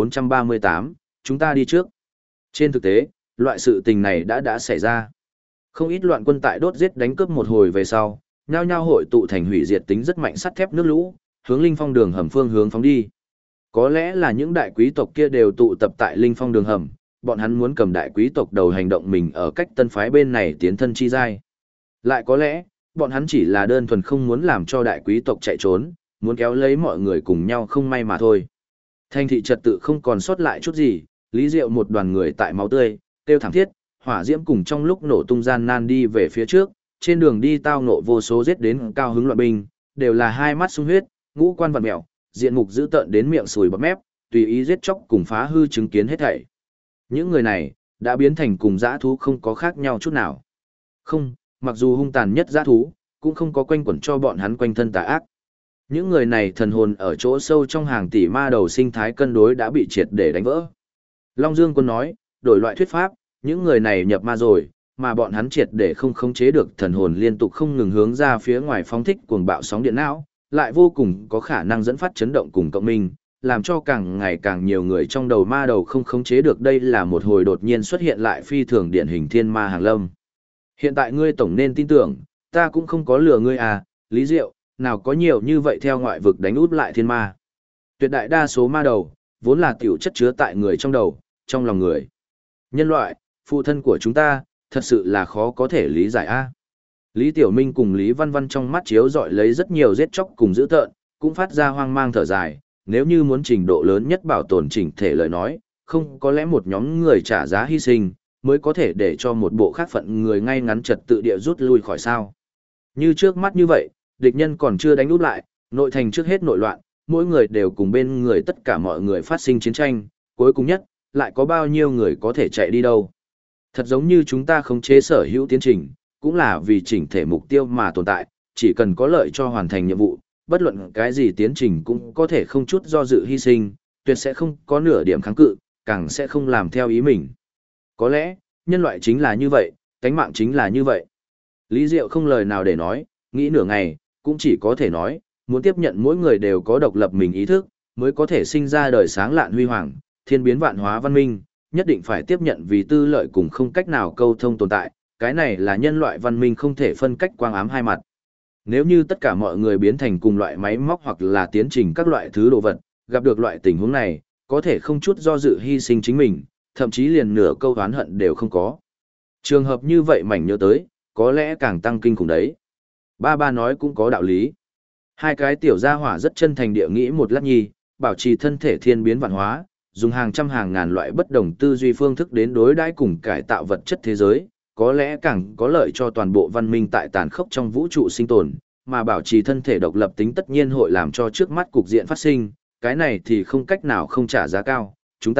S1: 2438, chúng ta đi trước. Trên thực tế, loại sự tình này đã xảy ra. Không ít loạn quân tại đốt giết đánh cướp một hồi về sau, nhao nhao hội tụ thành hủy diệt tính rất mạnh sắt thép nước lũ, hướng linh phong đường hầm phương hướng phóng đi. Có lẽ là những đại quý tộc kia đều tụ tập tại linh phong đường hầm, bọn hắn muốn cầm đại quý tộc đầu hành động mình ở cách tân phái bên này tiến thân chi giai. Lại có lẽ, bọn hắn chỉ là đơn thuần không muốn làm cho đại quý tộc chạy trốn, muốn kéo lấy mọi người cùng nhau không may mà thôi. Thành thị trật tự không còn sót lại chút gì, Lý Diệu một đoàn người tại máu tươi, tiêu thảm thiết, hỏa diễm cùng trong lúc nổ tung gian nan đi về phía trước, trên đường đi tao nộ vô số giết đến cao hứng loạn binh, đều là hai mắt sung huyết, ngũ quan vặn mèo, diện mục dữ tợn đến miệng sùi bọt mép, tùy ý giết chóc cùng phá hư chứng kiến hết thảy. Những người này đã biến thành cùng dã thú không có khác nhau chút nào. Không, mặc dù hung tàn nhất dã thú, cũng không có quanh quẩn cho bọn hắn quanh thân tà ác. Những người này thần hồn ở chỗ sâu trong hàng tỷ ma đầu sinh thái cân đối đã bị triệt để đánh vỡ. Long Dương Quân nói, đổi loại thuyết pháp, những người này nhập ma rồi, mà bọn hắn triệt để không khống chế được thần hồn liên tục không ngừng hướng ra phía ngoài phóng thích cuồng bạo sóng điện não, lại vô cùng có khả năng dẫn phát chấn động cùng cộng minh, làm cho càng ngày càng nhiều người trong đầu ma đầu không khống chế được. Đây là một hồi đột nhiên xuất hiện lại phi thường điển hình thiên ma hàng lâm. Hiện tại ngươi tổng nên tin tưởng, ta cũng không có lừa ngươi à, Lý Diệu, nào có nhiều như vậy theo ngoại vực đánh út lại thiên ma. Tuyệt đại đa số ma đầu, vốn là tiểu chất chứa tại người trong đầu, trong lòng người. Nhân loại, phụ thân của chúng ta, thật sự là khó có thể lý giải a. Lý Tiểu Minh cùng Lý Văn Văn trong mắt chiếu dọi lấy rất nhiều giết chóc cùng dữ tợn, cũng phát ra hoang mang thở dài, nếu như muốn trình độ lớn nhất bảo tồn chỉnh thể lời nói, không có lẽ một nhóm người trả giá hy sinh, mới có thể để cho một bộ khác phận người ngay ngắn trật tự địa rút lui khỏi sao. Như trước mắt như vậy, địch nhân còn chưa đánh úp lại, nội thành trước hết nội loạn, mỗi người đều cùng bên người tất cả mọi người phát sinh chiến tranh, cuối cùng nhất, lại có bao nhiêu người có thể chạy đi đâu. Thật giống như chúng ta khống chế sở hữu tiến trình, cũng là vì chỉnh thể mục tiêu mà tồn tại, chỉ cần có lợi cho hoàn thành nhiệm vụ, bất luận cái gì tiến trình cũng có thể không chút do dự hy sinh, tuyệt sẽ không có nửa điểm kháng cự, càng sẽ không làm theo ý mình. Có lẽ, nhân loại chính là như vậy, tánh mạng chính là như vậy. Lý Diệu không lời nào để nói, nghĩ nửa ngày, cũng chỉ có thể nói, muốn tiếp nhận mỗi người đều có độc lập mình ý thức, mới có thể sinh ra đời sáng lạn huy hoàng, thiên biến vạn hóa văn minh, nhất định phải tiếp nhận vì tư lợi cùng không cách nào câu thông tồn tại, cái này là nhân loại văn minh không thể phân cách quang ám hai mặt. Nếu như tất cả mọi người biến thành cùng loại máy móc hoặc là tiến trình các loại thứ đồ vật, gặp được loại tình huống này, có thể không chút do dự hy sinh chính mình, thậm chí liền nửa câu oán hận đều không có. Trường hợp như vậy mảnh nhớ tới, có lẽ càng tăng kinh khủng đấy. Ba nói cũng có đạo lý. Hai cái tiểu gia hỏa rất chân thành địa nghĩ một lát nhi, bảo trì thân thể thiên biến vạn hóa, dùng hàng trăm hàng ngàn loại bất đồng tư duy phương thức đến đối đãi cùng cải tạo vật chất thế giới, có lẽ càng có lợi cho toàn bộ văn minh tại tàn khốc trong vũ trụ sinh tồn, mà bảo trì thân thể độc lập tính tất nhiên hội làm cho trước mắt cục diện phát sinh, cái này thì không cách nào không trả giá cao,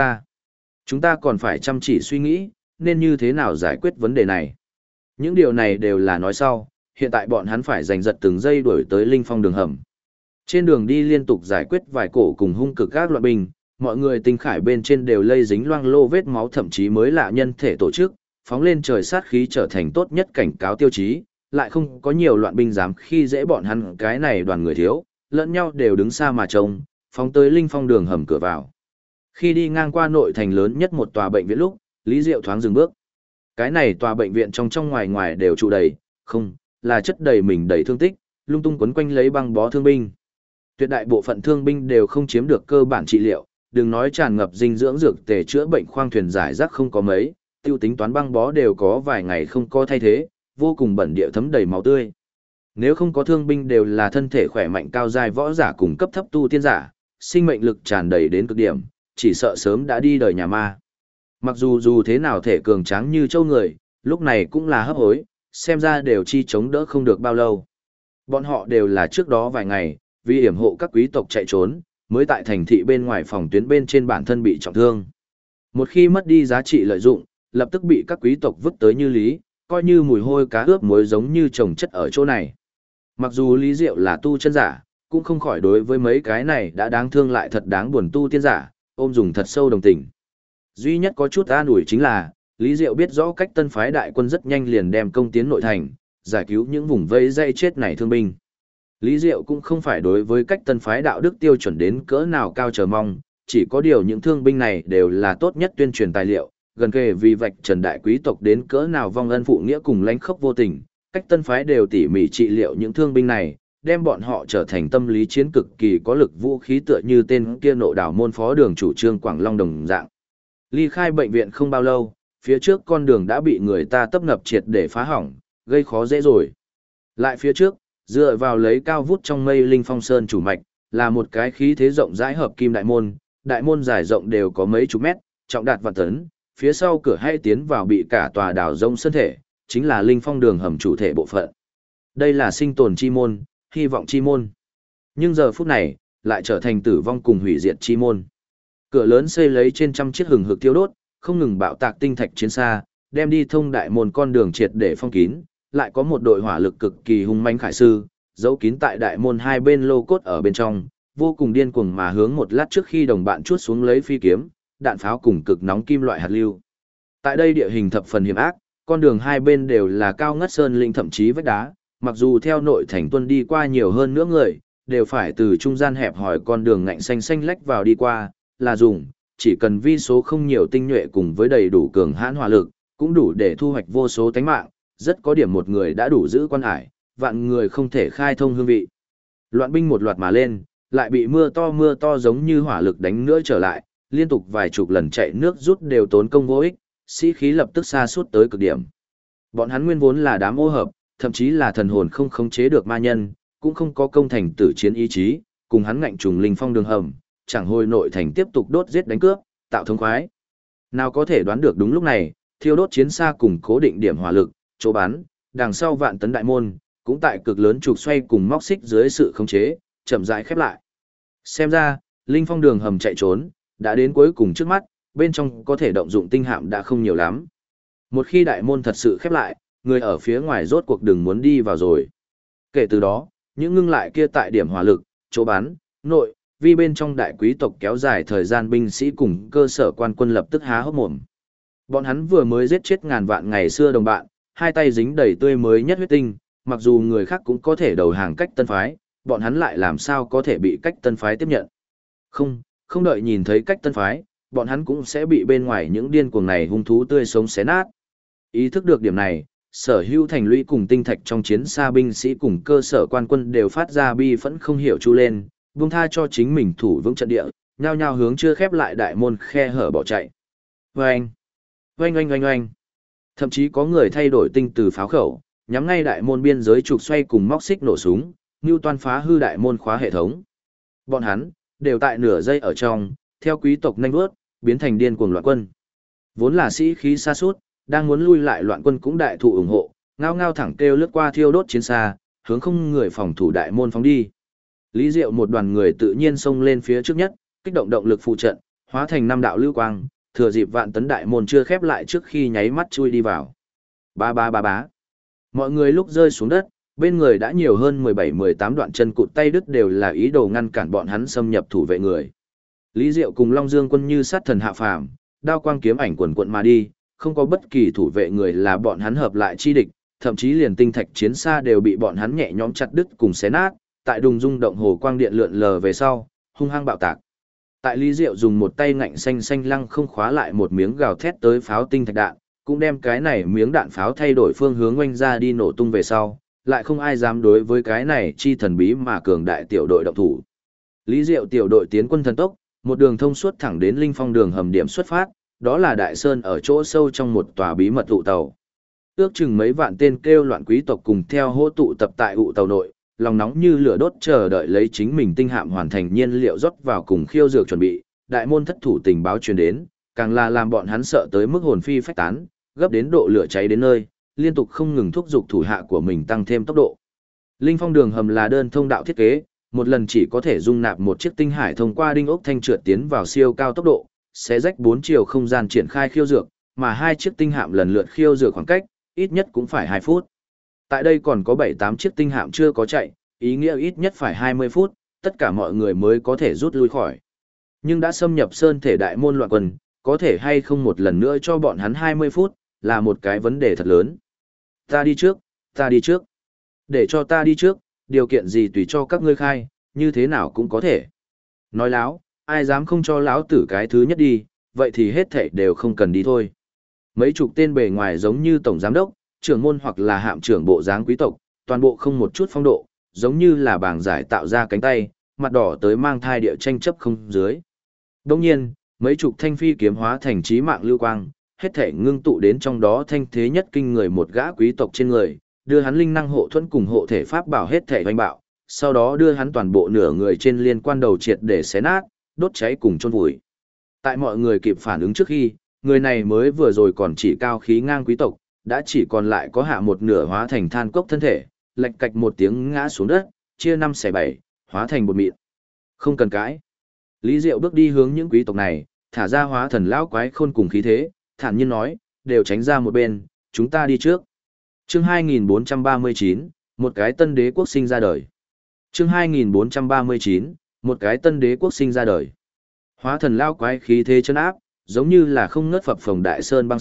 S1: chúng ta còn phải chăm chỉ suy nghĩ, nên như thế nào giải quyết vấn đề này. Những điều này đều là nói sau, hiện tại bọn hắn phải giành giật từng giây đuổi tới Linh Phong đường hầm. Trên đường đi liên tục giải quyết vài cổ cùng hung cực các loạn binh, mọi người tinh khải bên trên đều lây dính loang lô vết máu, thậm chí mới lạ nhân thể tổ chức, phóng lên trời sát khí trở thành tốt nhất cảnh cáo tiêu chí, lại không có nhiều loạn binh dám khi dễ bọn hắn cái này đoàn người thiếu, lẫn nhau đều đứng xa mà trông, phóng tới Linh Phong đường hầm cửa vào. Khi đi ngang qua nội thành lớn nhất một tòa bệnh viện lúc, Lý Diệu thoáng dừng bước. Cái này tòa bệnh viện trong ngoài ngoài đều trụ đầy, không, là chất đầy mình đầy thương tích, lung tung quấn quanh lấy băng bó thương binh. Tuyệt đại bộ phận thương binh đều không chiếm được cơ bản trị liệu, đừng nói tràn ngập dinh dưỡng dược tề chữa bệnh khoang thuyền giải rác không có mấy, tiêu tính toán băng bó đều có vài ngày không có thay thế, vô cùng bẩn địa thấm đầy máu tươi. Nếu không có thương binh đều là thân thể khỏe mạnh cao giai võ giả cùng cấp thấp tu tiên giả, sinh mệnh lực tràn đầy đến cực điểm, chỉ sợ sớm đã đi đời nhà ma. Mặc dù thế nào thể cường tráng như châu người, lúc này cũng là hấp hối, xem ra đều chi chống đỡ không được bao lâu. Bọn họ đều là trước đó vài ngày, vì hiểm hộ các quý tộc chạy trốn, mới tại thành thị bên ngoài phòng tuyến bên trên bản thân bị trọng thương. Một khi mất đi giá trị lợi dụng, lập tức bị các quý tộc vứt tới như lý, coi như mùi hôi cá ướp muối giống như trồng chất ở chỗ này. Mặc dù Lý Diệu là tu chân giả, cũng không khỏi đối với mấy cái này đã đáng thương lại thật đáng buồn tu tiên giả, ôm dùng thật sâu đồng tình. Duy nhất có chút an ủi chính là, Lý Diệu biết rõ cách tân phái đại quân rất nhanh liền đem công tiến nội thành, giải cứu những vùng vây dây chết này thương binh. Lý Diệu cũng không phải đối với cách tân phái đạo đức tiêu chuẩn đến cỡ nào cao chờ mong, chỉ có điều những thương binh này đều là tốt nhất tuyên truyền tài liệu, gần kề vì vạch trần đại quý tộc đến cỡ nào vong ân phụ nghĩa cùng lãnh khốc vô tình, cách tân phái đều tỉ mỉ trị liệu những thương binh này, đem bọn họ trở thành tâm lý chiến cực kỳ có lực vũ khí tựa như tên kia nộ đảo môn phó đường chủ trương Quảng Long đồng dạng. Ly khai bệnh viện không bao lâu, phía trước con đường đã bị người ta tấp nập triệt để phá hỏng, gây khó dễ rồi. Lại phía trước, dựa vào lấy cao vút trong mây Linh Phong Sơn chủ mạch, là một cái khí thế rộng rãi hợp kim đại môn dài rộng đều có mấy chục mét, trọng đạt vạn tấn, phía sau cửa hay tiến vào bị cả tòa đảo rông sơn thể, chính là Linh Phong đường hầm chủ thể bộ phận. Đây là sinh tồn chi môn, hy vọng chi môn. Nhưng giờ phút này, lại trở thành tử vong cùng hủy diệt chi môn. Cửa lớn xây lấy trên trăm chiếc hừng hực thiêu đốt, không ngừng bạo tạc tinh thạch chiến xa, đem đi thông đại môn con đường triệt để phong kín, lại có một đội hỏa lực cực kỳ hung manh khải sư, giấu kín tại đại môn hai bên lô cốt ở bên trong, vô cùng điên cuồng mà hướng một lát trước khi đồng bạn chuốt xuống lấy phi kiếm, đạn pháo cùng cực nóng kim loại hạt lưu. Tại đây địa hình thập phần hiểm ác, con đường hai bên đều là cao ngất sơn linh thậm chí vách đá, mặc dù theo nội thành tuân đi qua nhiều hơn nữa người, đều phải từ trung gian hẹp hỏi con đường ngạnh xanh xanh lách vào đi qua, là dùng, chỉ cần vi số không nhiều tinh nhuệ cùng với đầy đủ cường hãn hỏa lực, cũng đủ để thu hoạch vô số tánh mạng, rất có điểm một người đã đủ giữ quan hải, vạn người không thể khai thông hương vị. Loạn binh một loạt mà lên, lại bị mưa to giống như hỏa lực đánh nữa trở lại, liên tục vài chục lần chạy nước rút đều tốn công vô ích, sĩ khí lập tức sa sút tới cực điểm. Bọn hắn nguyên vốn là đám ô hợp, thậm chí là thần hồn không khống chế được ma nhân, cũng không có công thành tử chiến ý chí, cùng hắn ngạnh trùng linh phong đường hầm, chẳng hồi nội thành tiếp tục đốt giết đánh cướp, tạo thống khoái. Nào có thể đoán được đúng lúc này, thiêu đốt chiến xa cùng cố định điểm hỏa lực, chỗ bắn, đằng sau vạn tấn đại môn, cũng tại cực lớn trục xoay cùng móc xích dưới sự khống chế, chậm rãi khép lại. Xem ra, linh phong đường hầm chạy trốn, đã đến cuối cùng trước mắt, bên trong có thể động dụng tinh hạm đã không nhiều lắm. Một khi đại môn thật sự khép lại, người ở phía ngoài rốt cuộc đừng muốn đi vào rồi. Kể từ đó, những ngưng lại kia tại điểm hỏa lực, chỗ bắn, nội, vì bên trong đại quý tộc kéo dài thời gian binh sĩ cùng cơ sở quan quân lập tức há hốc mồm. Bọn hắn vừa mới giết chết ngàn vạn ngày xưa đồng bạn, hai tay dính đầy tươi mới nhất huyết tinh, mặc dù người khác cũng có thể đầu hàng cách tân phái, bọn hắn lại làm sao có thể bị cách tân phái tiếp nhận. Không đợi nhìn thấy cách tân phái, bọn hắn cũng sẽ bị bên ngoài những điên cuồng này hung thú tươi sống xé nát. Ý thức được điểm này, sở hữu thành lũy cùng tinh thạch trong chiến xa binh sĩ cùng cơ sở quan quân đều phát ra bi phẫn không hiểu chu lên, buông tha cho chính mình thủ vững trận địa, nhao nhao hướng chưa khép lại đại môn khe hở bỏ chạy. Oanh! Oanh oanh oanh oanh! Thậm chí có người thay đổi tinh từ pháo khẩu, nhắm ngay đại môn biên giới trục xoay cùng móc xích nổ súng, Newton phá hư đại môn khóa hệ thống. Bọn hắn đều tại nửa giây ở trong, theo quý tộc nhanh vớt, biến thành điên cuồng loạn quân. Vốn là sĩ khí sa sút, đang muốn lui lại loạn quân cũng đại thụ ủng hộ, ngao ngao thẳng kêu lướt qua thiêu đốt chiến xa, hướng không người phòng thủ đại môn phóng đi. Lý Diệu một đoàn người tự nhiên xông lên phía trước nhất, kích động động lực phụ trận, hóa thành năm đạo lưu quang, thừa dịp vạn tấn đại môn chưa khép lại trước khi nháy mắt chui đi vào. Ba ba ba bá. Mọi người lúc rơi xuống đất, bên người đã nhiều hơn 17-18 đoạn chân cụt tay đứt đều là ý đồ ngăn cản bọn hắn xâm nhập thủ vệ người. Lý Diệu cùng Long Dương quân như sát thần hạ phàm, đao quang kiếm ảnh quần quận mà đi, không có bất kỳ thủ vệ người là bọn hắn hợp lại chi địch, thậm chí liền tinh thạch chiến xa đều bị bọn hắn nhẹ nhõm chặt đứt cùng xé nát, tại đùng rung động hồ quang điện lượn lờ về sau, hung hăng bạo tạc. Tại Lý Diệu dùng một tay ngạnh xanh xanh lăng không khóa lại một miếng gào thét tới pháo tinh thạch đạn, cũng đem cái này miếng đạn pháo thay đổi phương hướng oanh ra đi nổ tung về sau, lại không ai dám đối với cái này chi thần bí mà cường đại tiểu đội động thủ. Lý Diệu tiểu đội tiến quân thần tốc, một đường thông suốt thẳng đến Linh Phong đường hầm điểm xuất phát, đó là Đại Sơn ở chỗ sâu trong một tòa bí mật tụ tàu. Ước chừng mấy vạn tên kêu loạn quý tộc cùng theo hô tụ tập tại ụ tàu nội, lòng nóng như lửa đốt chờ đợi lấy chính mình tinh hạm hoàn thành nhiên liệu rót vào cùng khiêu dược chuẩn bị, đại môn thất thủ tình báo truyền đến, càng là làm bọn hắn sợ tới mức hồn phi phách tán, gấp đến độ lửa cháy đến nơi, liên tục không ngừng thúc giục thủ hạ của mình tăng thêm tốc độ. Linh Phong đường hầm là đơn thông đạo thiết kế, một lần chỉ có thể dung nạp một chiếc tinh hải thông qua đinh ốc thanh trượt tiến vào siêu cao tốc độ, sẽ rách 4 chiều không gian triển khai khiêu dược, mà hai chiếc tinh hạm lần lượt khiêu dược khoảng cách, ít nhất cũng phải 2 phút. Tại đây còn có 7-8 chiếc tinh hạm chưa có chạy, ý nghĩa ít nhất phải 20 phút, tất cả mọi người mới có thể rút lui khỏi. Nhưng đã xâm nhập sơn thể đại môn loạn quân, có thể hay không một lần nữa cho bọn hắn 20 phút, là một cái vấn đề thật lớn. Ta đi trước, ta đi trước. Để cho ta đi trước, điều kiện gì tùy cho các ngươi khai, như thế nào cũng có thể. Nói láo, ai dám không cho lão tử cái thứ nhất đi, vậy thì hết thảy đều không cần đi thôi. Mấy chục tên bề ngoài giống như tổng giám đốc, trưởng môn hoặc là hạm trưởng bộ dáng quý tộc, toàn bộ không một chút phong độ, giống như là bảng giải tạo ra cánh tay, mặt đỏ tới mang thai địa tranh chấp không dưới. Đồng nhiên, mấy chục thanh phi kiếm hóa thành chí mạng lưu quang, hết thể ngưng tụ đến trong đó thanh thế nhất kinh người một gã quý tộc trên người, đưa hắn linh năng hộ thuẫn cùng hộ thể pháp bảo hết thể hoành bạo, sau đó đưa hắn toàn bộ nửa người trên liên quan đầu triệt để xé nát, đốt cháy cùng chôn vùi. Tại mọi người kịp phản ứng trước khi, người này mới vừa rồi còn chỉ cao khí ngang quý tộc, đã chỉ còn lại có hạ một nửa hóa thành than cốc thân thể, lệch cạch một tiếng ngã xuống đất, chia 5/7, hóa thành bột mịn. Không cần cãi. Lý Diệu bước đi hướng những quý tộc này, thả ra hóa thần lão quái khôn cùng khí thế, thản nhiên nói, đều tránh ra một bên, chúng ta đi trước. Chương 2439, một cái tân đế quốc sinh ra đời. Chương 2439, một cái tân đế quốc sinh ra đời. Hóa thần lão quái khí thế chân áp, giống như là không ngớt phập phồng đại sơn băng sập,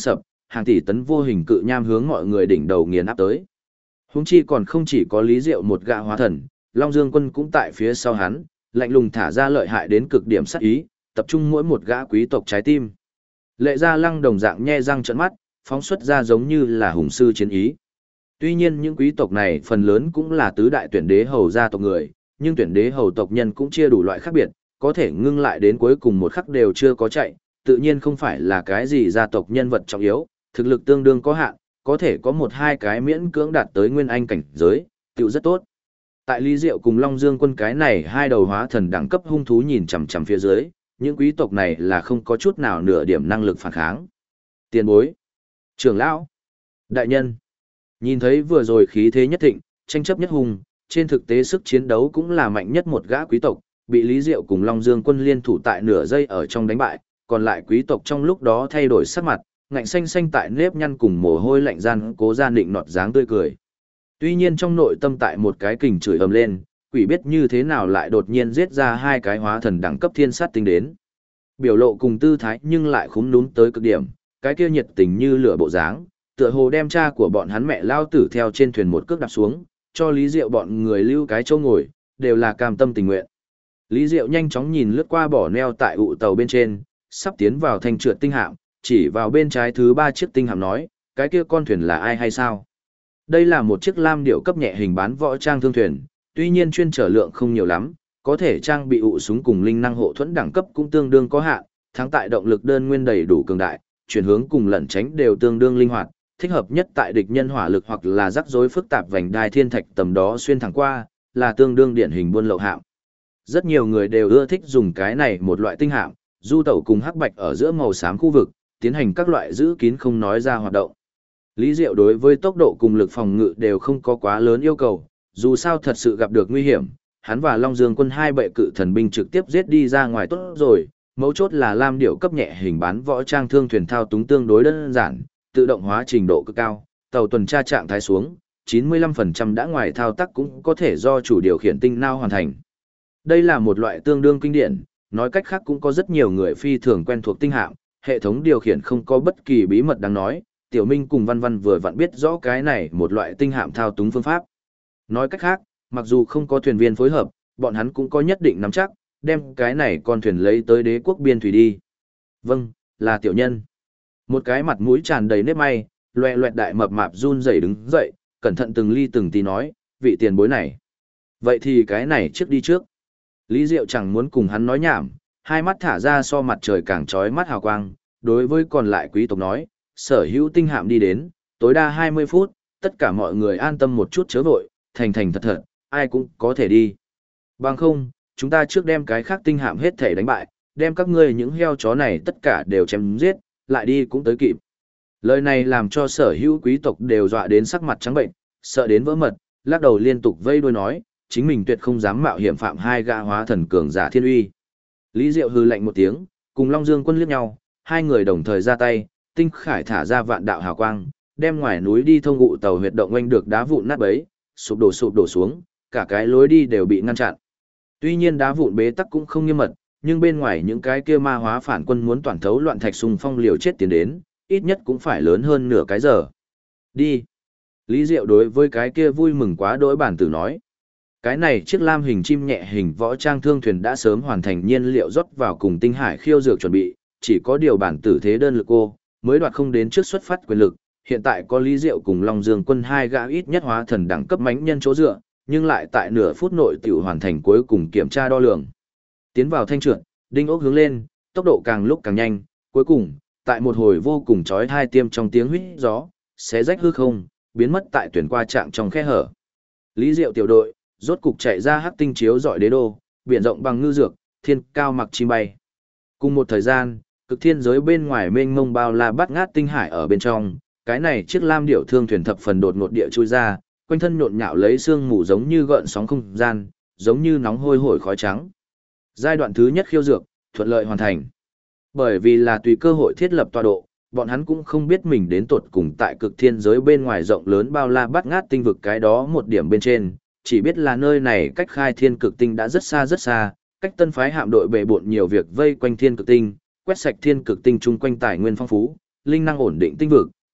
S1: hàng tỷ tấn vô hình cự nham hướng mọi người đỉnh đầu nghiền áp tới. Huống chi còn không chỉ có Lý Diệu một gã hóa thần, Long Dương Quân cũng tại phía sau hắn, lạnh lùng thả ra lợi hại đến cực điểm sát ý, tập trung mỗi một gã quý tộc trái tim. Lệ Gia Lăng đồng dạng nhe răng trợn mắt, phóng xuất ra giống như là hùng sư chiến ý. Tuy nhiên những quý tộc này phần lớn cũng là tứ đại tuyển đế hầu gia tộc người, nhưng tuyển đế hầu tộc nhân cũng chia đủ loại khác biệt, có thể ngưng lại đến cuối cùng một khắc đều chưa có chạy, tự nhiên không phải là cái gì gia tộc nhân vật trọng yếu, thực lực tương đương có hạn, có thể có một hai cái miễn cưỡng đạt tới nguyên anh cảnh giới, tựu rất tốt. Tại Lý Diệu cùng Long Dương Quân cái này hai đầu hóa thần đẳng cấp hung thú nhìn chằm chằm phía dưới, những quý tộc này là không có chút nào nửa điểm năng lực phản kháng. Tiền bối, trưởng lão, đại nhân, nhìn thấy vừa rồi khí thế nhất thịnh, tranh chấp nhất hùng, trên thực tế sức chiến đấu cũng là mạnh nhất một gã quý tộc, bị Lý Diệu cùng Long Dương Quân liên thủ tại nửa giây ở trong đánh bại, còn lại quý tộc trong lúc đó thay đổi sắc mặt, ngạnh xanh xanh tại nếp nhăn cùng mồ hôi lạnh gian cố ra định nọt dáng tươi cười. Tuy nhiên trong nội tâm tại một cái kình chửi ầm lên, quỷ biết như thế nào lại đột nhiên giết ra hai cái hóa thần đẳng cấp thiên sát tinh đến. Biểu lộ cùng tư thái nhưng lại khúm núm tới cực điểm, cái kia nhiệt tình như lửa bộ dáng, tựa hồ đem cha của bọn hắn mẹ lao tử theo trên thuyền một cước đạp xuống, cho Lý Diệu bọn người lưu cái chỗ ngồi, đều là cam tâm tình nguyện. Lý Diệu nhanh chóng nhìn lướt qua bỏ neo tại ụ tàu bên trên, sắp tiến vào thanh trượt tinh hạm, chỉ vào bên trái thứ 3 chiếc tinh hạm nói, cái kia con thuyền là ai hay sao? Đây là một chiếc lam điệu cấp nhẹ hình bán võ trang thương thuyền, tuy nhiên chuyên trở lượng không nhiều lắm, có thể trang bị ụ súng cùng linh năng hộ thuẫn đẳng cấp cũng tương đương có hạn, thắng tại động lực đơn nguyên đầy đủ cường đại, chuyển hướng cùng lẩn tránh đều tương đương linh hoạt, thích hợp nhất tại địch nhân hỏa lực hoặc là rắc rối phức tạp vành đai thiên thạch tầm đó xuyên thẳng qua, là tương đương điển hình buôn lậu hạm. Rất nhiều người đều ưa thích dùng cái này một loại tinh hạm, du tẩu cùng hắc bạch ở giữa màu xám khu vực, tiến hành các loại giữ kín không nói ra hoạt động. Lý Diệu đối với tốc độ cùng lực phòng ngự đều không có quá lớn yêu cầu, dù sao thật sự gặp được nguy hiểm, hắn và Long Dương Quân hai bệ cự thần binh trực tiếp giết đi ra ngoài tốt rồi, mấu chốt là lam điệu cấp nhẹ hình bán võ trang thương thuyền thao túng tương đối đơn giản, tự động hóa trình độ cực cao, tàu tuần tra trạng thái xuống, 95% đã ngoài thao tác cũng có thể do chủ điều khiển tinh nao hoàn thành. Đây là một loại tương đương kinh điển, nói cách khác cũng có rất nhiều người phi thường quen thuộc tinh hạm, hệ thống điều khiển không có bất kỳ bí mật đáng nói, Tiểu Minh cùng Văn Văn vừa vặn biết rõ cái này một loại tinh hạm thao túng phương pháp. Nói cách khác, mặc dù không có thuyền viên phối hợp, bọn hắn cũng có nhất định nắm chắc, đem cái này con thuyền lấy tới đế quốc biên thủy đi. Vâng, là tiểu nhân. Một cái mặt mũi tràn đầy nếp may, loẹ loẹt đại mập mạp run rẩy đứng dậy, cẩn thận từng ly từng tí nói, vị tiền bối này. Vậy thì cái này trước đi trước. Lý Diệu chẳng muốn cùng hắn nói nhảm, hai mắt thả ra so mặt trời càng trói mắt hào quang, đối với còn lại quý tộc nói, sở hữu tinh hạm đi đến, tối đa 20 phút, tất cả mọi người an tâm một chút chớ vội, thành thành thật thật, ai cũng có thể đi. Bằng không, chúng ta trước đem cái khác tinh hạm hết thể đánh bại, đem các ngươi những heo chó này tất cả đều chém giết, lại đi cũng tới kịp. Lời này làm cho sở hữu quý tộc đều dọa đến sắc mặt trắng bệnh, sợ đến vỡ mật, lắc đầu liên tục vây đuôi nói, chính mình tuyệt không dám mạo hiểm phạm hai gã hóa thần cường giả thiên uy. Lý Diệu hừ lạnh một tiếng, cùng Long Dương Quân liếc nhau, hai người đồng thời ra tay, tinh khải thả ra vạn đạo hào quang, đem ngoài núi đi thông ngụ tàu huyệt động oanh được đá vụn nát bấy, sụp đổ xuống, cả cái lối đi đều bị ngăn chặn. Tuy nhiên đá vụn bế tắc cũng không nghiêm mật, nhưng bên ngoài những cái kia ma hóa phản quân muốn toàn thấu loạn thạch xung phong liều chết tiến đến, ít nhất cũng phải lớn hơn nửa cái giờ. Đi. Lý Diệu đối với cái kia vui mừng quá đỗi bản tử nói. Cái này chiếc lam hình chim nhẹ hình võ trang thương thuyền đã sớm hoàn thành nhiên liệu rót vào cùng tinh hải khiêu dược chuẩn bị, chỉ có điều bản tử thế đơn lực cô, mới đoạt không đến trước xuất phát quyền lực, hiện tại có Lý Diệu cùng Long Dương Quân hai gã ít nhất hóa thần đẳng cấp mãnh nhân chỗ dựa, nhưng lại tại nửa phút nội tiểu hoàn thành cuối cùng kiểm tra đo lường. Tiến vào thanh trượt, đinh ốc hướng lên, tốc độ càng lúc càng nhanh, cuối cùng, tại một hồi vô cùng chói tai tiêm trong tiếng huýt gió, xé rách hư không, biến mất tại tuyển qua trạng trong khe hở. Lý Diệu tiểu đội, rốt cục chạy ra hắc tinh chiếu dọi đế đô, biển rộng bằng ngư dược, thiên cao mặc chim bay. Cùng một thời gian, cực thiên giới bên ngoài mênh mông bao la bát ngát tinh hải ở bên trong, cái này chiếc lam điểu thương thuyền thập phần đột ngột địa chui ra, quanh thân nhộn nhạo lấy sương mù giống như gợn sóng không gian, giống như nóng hôi hổi khói trắng. Giai đoạn thứ nhất khiêu dược, thuận lợi hoàn thành. Bởi vì là tùy cơ hội thiết lập tọa độ, bọn hắn cũng không biết mình đến tột cùng tại cực thiên giới bên ngoài rộng lớn bao la bát ngát tinh vực cái đó một điểm bên trên, chỉ biết là nơi này cách khai thiên cực tinh đã rất xa, cách tân phái hạm đội bệ bộn nhiều việc vây quanh thiên cực tinh, quét sạch thiên cực tinh chung quanh tài nguyên phong phú, linh năng ổn định tinh vực,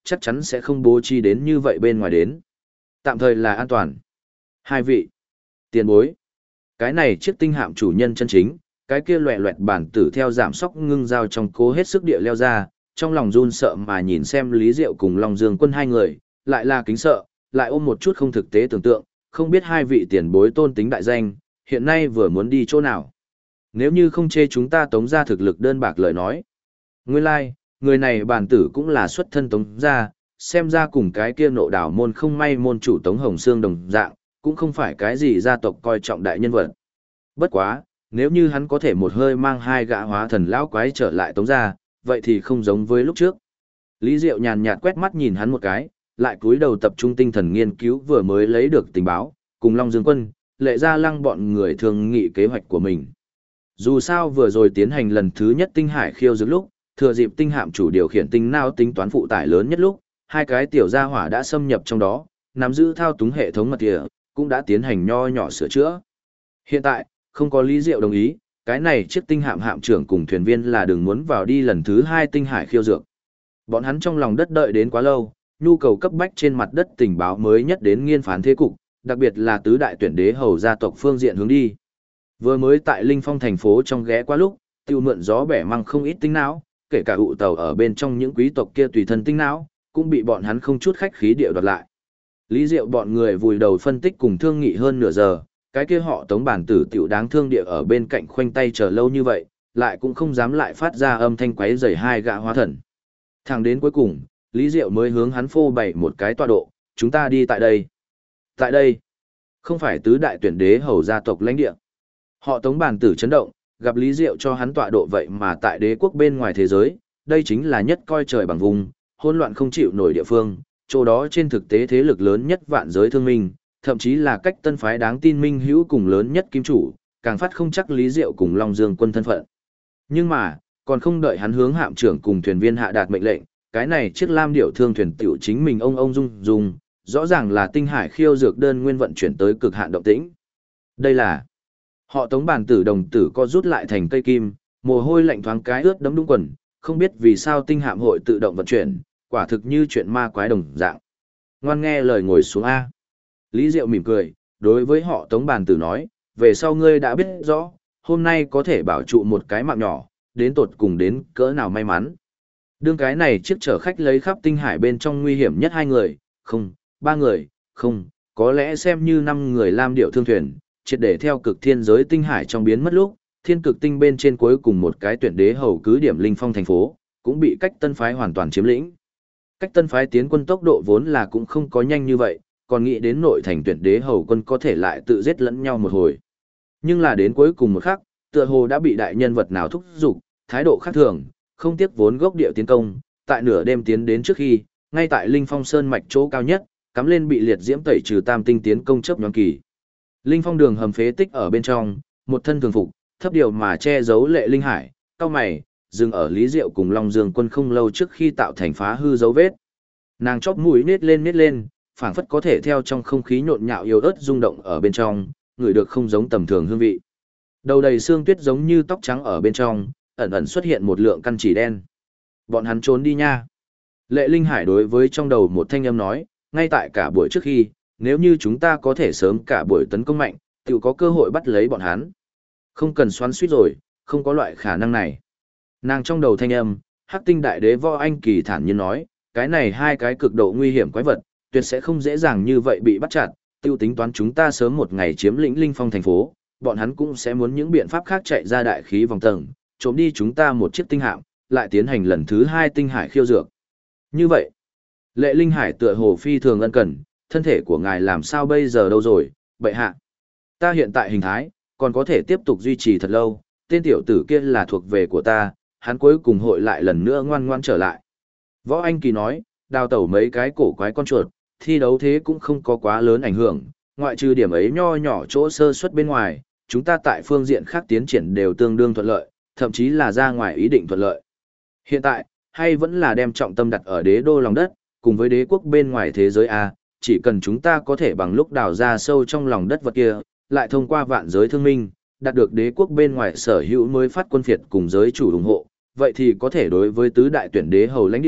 S1: chắc chắn sẽ không bố trí đến như vậy bên ngoài đến. Tạm thời là an toàn. Hai vị, tiền bối. Cái này chiếc tinh hạm chủ nhân chân chính, cái kia loẹ loẹt bản tử theo giảm sóc ngưng dao trong cố hết sức địa leo ra, trong lòng run sợ mà nhìn xem Lý Diệu cùng Long Dương Quân hai người, lại là kính sợ, lại ôm một chút không thực tế tưởng tượng, không biết hai vị tiền bối tôn tính đại danh, hiện nay vừa muốn đi chỗ nào. Nếu như không chê chúng ta tống ra thực lực đơn bạc lời nói. Nguyên lai, like, người này bản tử cũng là xuất thân tống ra, xem ra cùng cái kia nộ đảo môn không may môn chủ Tống Hồng Sương đồng dạng, cũng không phải cái gì gia tộc coi trọng đại nhân vật. Bất quá, nếu như hắn có thể một hơi mang hai gã hóa thần lão quái trở lại tống ra, vậy thì không giống với lúc trước. Lý Diệu nhàn nhạt quét mắt nhìn hắn một cái, lại cúi đầu tập trung tinh thần nghiên cứu vừa mới lấy được tình báo, cùng Long Dương Quân, Lệ Gia Lăng bọn người thương nghị kế hoạch của mình. Dù sao vừa rồi tiến hành lần thứ nhất tinh hải khiêu dược lúc, thừa dịp tinh hạm chủ điều khiển tinh não tính toán phụ tải lớn nhất lúc, hai cái tiểu gia hỏa đã xâm nhập trong đó, nắm giữ thao túng hệ thống mật địa, cũng đã tiến hành nho nhỏ sửa chữa. Hiện tại, không có Lý Diệu đồng ý, cái này chiếc tinh hạm hạm trưởng cùng thuyền viên là đừng muốn vào đi lần thứ hai tinh hải khiêu dược. Bọn hắn trong lòng đất đợi đến quá lâu, nhu cầu cấp bách trên mặt đất tình báo mới nhất đến nghiên phán thế cục, đặc biệt là tứ đại tuyển đế hầu gia tộc phương diện hướng đi. Vừa mới tại Linh Phong thành phố trong ghé qua lúc, tiêu mượn gió bẻ măng không ít tinh não, kể cả ụ tàu ở bên trong những quý tộc kia tùy thân tinh não, cũng bị bọn hắn không chút khách khí điệu đoạt lại. Lý Diệu bọn người vùi đầu phân tích cùng thương nghị hơn nửa giờ, cái kia họ Tống bản tử tiểu đáng thương địa ở bên cạnh khoanh tay chờ lâu như vậy, lại cũng không dám lại phát ra âm thanh quấy rầy hai gã hóa thần. Thẳng đến cuối cùng, Lý Diệu mới hướng hắn phô bày một cái tọa độ, chúng ta đi tại đây. Tại đây, không phải tứ đại tuyển đế hầu gia tộc lãnh địa. Họ Tống bản tử chấn động, gặp Lý Diệu cho hắn tọa độ vậy mà tại đế quốc bên ngoài thế giới, đây chính là nhất coi trời bằng vùng, hỗn loạn không chịu nổi địa phương, chỗ đó trên thực tế thế lực lớn nhất vạn giới thương minh, thậm chí là cách tân phái đáng tin minh hữu cùng lớn nhất kim chủ, càng phát không chắc Lý Diệu cùng Long Dương Quân thân phận. Nhưng mà, còn không đợi hắn hướng hạm trưởng cùng thuyền viên hạ đạt mệnh lệnh, cái này chiếc lam điệu thương thuyền tiểu chính mình ông dung, rõ ràng là tinh hải khiêu dược đơn nguyên vận chuyển tới cực hạn động tĩnh. Đây là họ Tống bản tử đồng tử co rút lại thành cây kim, mồ hôi lạnh thoáng cái ướt đẫm đúng quần, không biết vì sao tinh hạm hội tự động vận chuyển, quả thực như chuyện ma quái đồng dạng. Ngoan nghe lời ngồi xuống A. Lý Diệu mỉm cười, đối với họ Tống bản tử nói, về sau ngươi đã biết rõ, hôm nay có thể bảo trụ một cái mạng nhỏ, đến tột cùng đến cỡ nào may mắn. Đương cái này chiếc chở khách lấy khắp tinh hải bên trong nguy hiểm nhất hai người, không, ba người, không, có lẽ xem như 5 người lam điệu thương thuyền, triệt để theo cực thiên giới tinh hải trong biến mất lúc, thiên cực tinh bên trên cuối cùng một cái tuyển đế hầu cứ điểm Linh Phong thành phố, cũng bị cách tân phái hoàn toàn chiếm lĩnh. Cách tân phái tiến quân tốc độ vốn là cũng không có nhanh như vậy, còn nghĩ đến nội thành tuyển đế hầu quân có thể lại tự giết lẫn nhau một hồi. Nhưng là đến cuối cùng một khắc, tựa hồ đã bị đại nhân vật nào thúc giục, thái độ khác thường, không tiếc vốn gốc địa tiến công, tại nửa đêm tiến đến trước khi, ngay tại Linh Phong Sơn mạch chỗ cao nhất, cắm lên bị liệt diễm tẩy trừ tam tinh tiến công chấp nhoáng kỳ. Linh Phong đường hầm phế tích ở bên trong, một thân thường phục, thấp điều mà che giấu Lệ Linh Hải, cao mày, dừng ở Lý Diệu cùng Long Dương Quân không lâu trước khi tạo thành phá hư dấu vết. Nàng chóp mũi nết lên, phảng phất có thể theo trong không khí nhộn nhạo yếu ớt rung động ở bên trong, ngửi được không giống tầm thường hương vị. Đầu đầy xương tuyết giống như tóc trắng ở bên trong, ẩn ẩn xuất hiện một lượng căn chỉ đen. Bọn hắn trốn đi nha. Lệ Linh Hải đối với trong đầu một thanh âm nói, ngay tại cả buổi trước khi, nếu như chúng ta có thể sớm cả buổi tấn công mạnh, tự có cơ hội bắt lấy bọn hắn. Không cần xoắn suýt rồi, không có loại khả năng này. Nàng trong đầu thanh âm, Hắc Tinh Đại Đế Võ Anh Kỳ thản nhiên nói, cái này hai cái cực độ nguy hiểm quái vật, tuyệt sẽ không dễ dàng như vậy bị bắt chặt, tiêu tính toán chúng ta sớm một ngày chiếm lĩnh Linh Phong thành phố, bọn hắn cũng sẽ muốn những biện pháp khác chạy ra đại khí vòng tầng, trộm đi chúng ta một chiếc tinh hạm, lại tiến hành lần thứ 2 tinh hải khiêu dược. Như vậy, Lệ Linh Hải tựa hồ phi thường ân cần, thân thể của ngài làm sao bây giờ đâu rồi, bệ hạ. Ta hiện tại hình thái, còn có thể tiếp tục duy trì thật lâu, tên tiểu tử kia là thuộc về của ta, hắn cuối cùng hội lại lần nữa ngoan ngoan trở lại. Võ Anh Kỳ nói, đào tẩu mấy cái cổ quái con chuột, thi đấu thế cũng không có quá lớn ảnh hưởng, ngoại trừ điểm ấy nho nhỏ chỗ sơ suất bên ngoài, chúng ta tại phương diện khác tiến triển đều tương đương thuận lợi, thậm chí là ra ngoài ý định thuận lợi. Hiện tại, hay vẫn là đem trọng tâm đặt ở đế đô lòng đất, cùng với đế quốc bên ngoài thế giới A, chỉ cần chúng ta có thể bằng lúc đào ra sâu trong lòng đất vật kia, lại thông qua vạn giới thương minh, đạt được đế quốc bên ngoài sở hữu mới phát quân phiệt cùng giới chủ ủng hộ, vậy thì có thể đối với tứ đại tuyển đế hầu lãnh địa,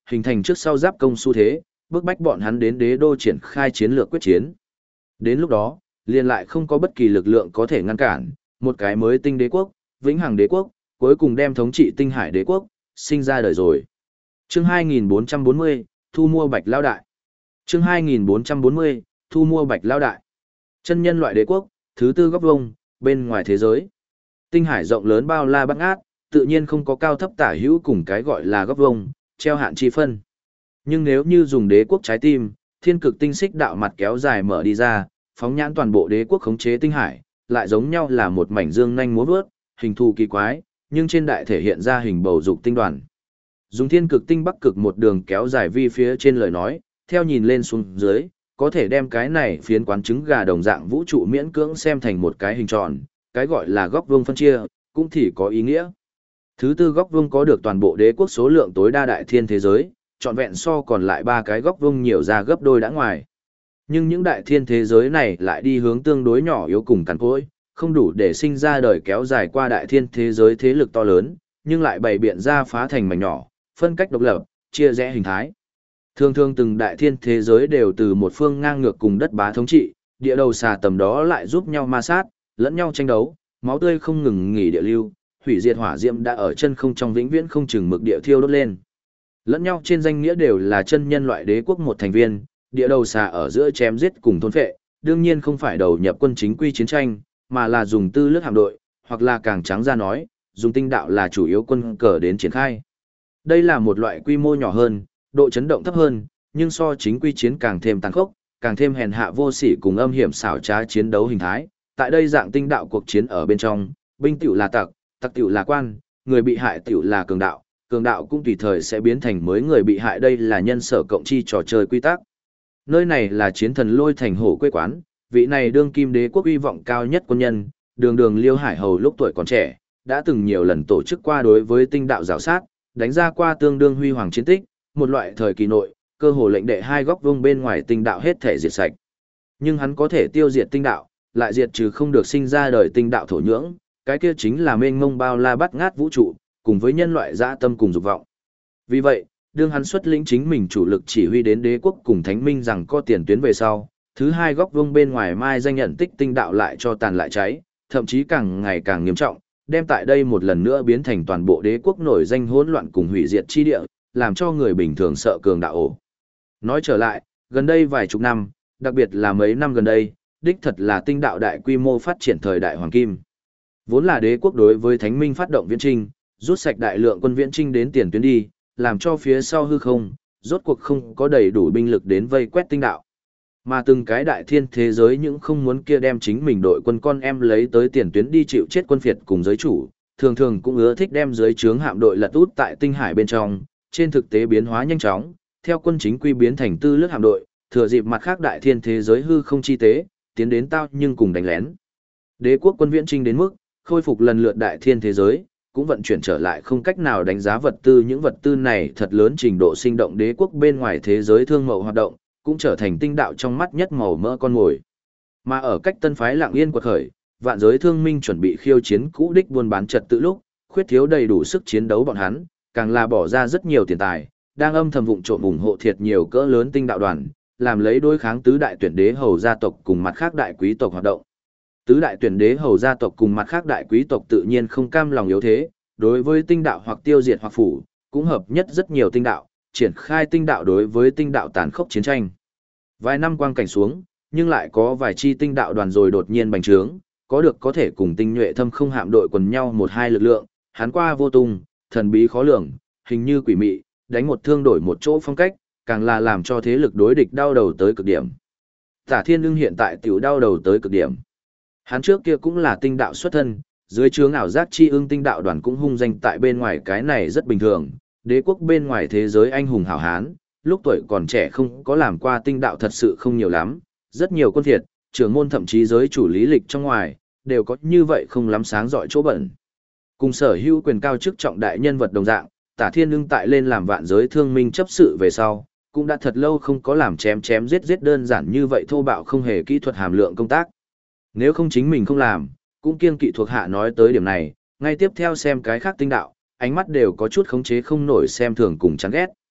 S1: hình thành trước sau giáp công xu thế, bức bách bọn hắn đến đế đô triển khai chiến lược quyết chiến. Đến lúc đó, liền lại không có bất kỳ lực lượng có thể ngăn cản, một cái mới tinh đế quốc, vĩnh hằng đế quốc, cuối cùng đem thống trị tinh hải đế quốc, sinh ra đời rồi. Chương 2440, thu mua Bạch Lao Đại. Chương 2440, thu mua Bạch Lao Đại. Chân nhân loại đế quốc, thứ tư góc vuông, bên ngoài thế giới. Tinh hải rộng lớn bao la bát ngát, tự nhiên không có cao thấp tả hữu cùng cái gọi là góc vuông, treo hạn chi phân. Nhưng nếu như dùng đế quốc trái tim, thiên cực tinh xích đạo mặt kéo dài mở đi ra, phóng nhãn toàn bộ đế quốc khống chế tinh hải, lại giống nhau là một mảnh dương nhanh múa vớt, hình thù kỳ quái, nhưng trên đại thể hiện ra hình bầu dục tinh đoàn. Dùng thiên cực tinh bắc cực một đường kéo dài vi phía trên lời nói, theo nhìn lên xuống dưới, có thể đem cái này phiến quán trứng gà đồng dạng vũ trụ miễn cưỡng xem thành một cái hình tròn, cái gọi là góc vuông phân chia, cũng thì có ý nghĩa. Thứ tư góc vuông có được toàn bộ đế quốc số lượng tối đa đại thiên thế giới, trọn vẹn so còn lại ba cái góc vuông nhiều ra gấp đôi đã ngoài. Nhưng những đại thiên thế giới này lại đi hướng tương đối nhỏ yếu cùng cằn cỗi, không đủ để sinh ra đời kéo dài qua đại thiên thế giới thế lực to lớn, nhưng lại bày biện ra phá thành mảnh nhỏ, phân cách độc lập, chia rẽ hình thái. Thường thường từng đại thiên thế giới đều từ một phương ngang ngược cùng đất bá thống trị, địa đầu xà tầm đó lại giúp nhau ma sát, lẫn nhau tranh đấu, máu tươi không ngừng nghỉ địa lưu, hủy diệt hỏa diệm đã ở chân không trong vĩnh viễn không chừng mực địa thiêu đốt lên. Lẫn nhau trên danh nghĩa đều là chân nhân loại đế quốc một thành viên, địa đầu xà ở giữa chém giết cùng thôn phệ, đương nhiên không phải đầu nhập quân chính quy chiến tranh, mà là dùng tư lướt hạm đội, hoặc là càng trắng ra nói, dùng tinh đạo là chủ yếu quân cờ đến triển khai. Đây là một loại quy mô nhỏ hơn, độ chấn động thấp hơn, nhưng so chính quy chiến càng thêm tàn khốc, càng thêm hèn hạ vô sỉ cùng âm hiểm xảo trá chiến đấu hình thái. Tại đây dạng tinh đạo cuộc chiến ở bên trong, binh tiểu là tặc, tặc tiểu là quan, người bị hại tiểu là cường đạo cũng tùy thời sẽ biến thành mới người bị hại, đây là nhân sở cộng chi trò chơi quy tắc. Nơi này là chiến thần Lôi Thành Hổ quê quán, vị này đương kim đế quốc uy vọng cao nhất quân nhân, đường Liêu Hải Hầu lúc tuổi còn trẻ, đã từng nhiều lần tổ chức qua đối với tinh đạo rào sát, đánh ra qua tương đương huy hoàng chiến tích, một loại thời kỳ nội, cơ hồ lệnh đệ hai góc vuông bên ngoài tinh đạo hết thể diệt sạch. Nhưng hắn có thể tiêu diệt tinh đạo, lại diệt trừ không được sinh ra đời tinh đạo thổ nhưỡng, cái kia chính là mênh mông bao la bát ngát vũ trụ, cùng với nhân loại dã tâm cùng dục vọng. Vì vậy, đương hắn xuất lĩnh chính mình chủ lực chỉ huy đến đế quốc cùng thánh minh rằng có tiền tuyến về sau, thứ hai góc vuông bên ngoài mai danh nhận tích tinh đạo lại cho tàn lại cháy, thậm chí càng ngày càng nghiêm trọng, đem tại đây một lần nữa biến thành toàn bộ đế quốc nổi danh hỗn loạn cùng hủy diệt chi địa, làm cho người bình thường sợ cường đạo ổ. Nói trở lại, gần đây vài chục năm, đặc biệt là mấy năm gần đây, đích thật là tinh đạo đại quy mô phát triển thời đại hoàng kim. Vốn là đế quốc đối với thánh minh phát động viễn trinh, rút sạch đại lượng quân viễn trinh đến tiền tuyến đi, làm cho phía sau hư không, rốt cuộc không có đầy đủ binh lực đến vây quét tinh đạo. Mà từng cái đại thiên thế giới những không muốn kia đem chính mình đội quân con em lấy tới tiền tuyến đi chịu chết quân phiệt cùng giới chủ, thường thường cũng ưa thích đem dưới trướng hạm đội lật út tại tinh hải bên trong, trên thực tế biến hóa nhanh chóng, theo quân chính quy biến thành tư lướt hạm đội, thừa dịp mặt khác đại thiên thế giới hư không chi tế, tiến đến tao nhưng cùng đánh lén. Đế quốc quân viễn trinh đến mức khôi phục lần lượt đại thiên thế giới, cũng vận chuyển trở lại không cách nào đánh giá vật tư, những vật tư này thật lớn trình độ sinh động đế quốc bên ngoài thế giới thương mậu hoạt động, cũng trở thành tinh đạo trong mắt nhất màu mỡ con mồi. Mà ở cách tân phái lặng yên quật khởi, vạn giới thương minh chuẩn bị khiêu chiến cũ đích buôn bán trật tự lúc, khuyết thiếu đầy đủ sức chiến đấu bọn hắn, càng là bỏ ra rất nhiều tiền tài, đang âm thầm vụng trộm ủng hộ thiệt nhiều cỡ lớn tinh đạo đoàn, làm lấy đối kháng tứ đại tuyển đế hầu gia tộc cùng mặt khác đại quý tộc hoạt động. Tứ đại tuyển đế hầu gia tộc cùng mặt khác đại quý tộc tự nhiên không cam lòng yếu thế, đối với tinh đạo hoặc tiêu diệt hoặc phủ, cũng hợp nhất rất nhiều tinh đạo, triển khai tinh đạo đối với tinh đạo tàn khốc chiến tranh. Vài năm quang cảnh xuống, nhưng lại có vài chi tinh đạo đoàn rồi đột nhiên bành trướng, có được có thể cùng tinh nhuệ thâm không hạm đội quần nhau một hai lực lượng, hắn qua vô tung, thần bí khó lường, hình như quỷ mị, đánh một thương đổi một chỗ phong cách, càng là làm cho thế lực đối địch đau đầu tới cực điểm. Tả Thiên Ưng hiện tại tiểu đau đầu tới cực điểm. Hắn trước kia cũng là tinh đạo xuất thân, dưới chướng ảo giác chi ưng tinh đạo đoàn cũng hung danh tại bên ngoài, cái này rất bình thường, đế quốc bên ngoài thế giới anh hùng hảo hán, lúc tuổi còn trẻ không có làm qua tinh đạo thật sự không nhiều lắm, rất nhiều quân thiệt, trưởng môn thậm chí giới chủ lý lịch trong ngoài, đều có như vậy không lắm sáng giỏi chỗ bẩn. Cùng sở hữu quyền cao chức trọng đại nhân vật đồng dạng, Tả Thiên Ưng tại lên làm vạn giới thương minh chấp sự về sau, cũng đã thật lâu không có làm chém giết đơn giản như vậy thô bạo không hề kỹ thuật hàm lượng công tác. Nếu không chính mình không làm, cũng kiêng kỵ thuộc hạ nói tới điểm này, ngay tiếp theo xem cái khác tinh đạo, ánh mắt đều có chút khống chế không nổi xem thường cùng chán ghét.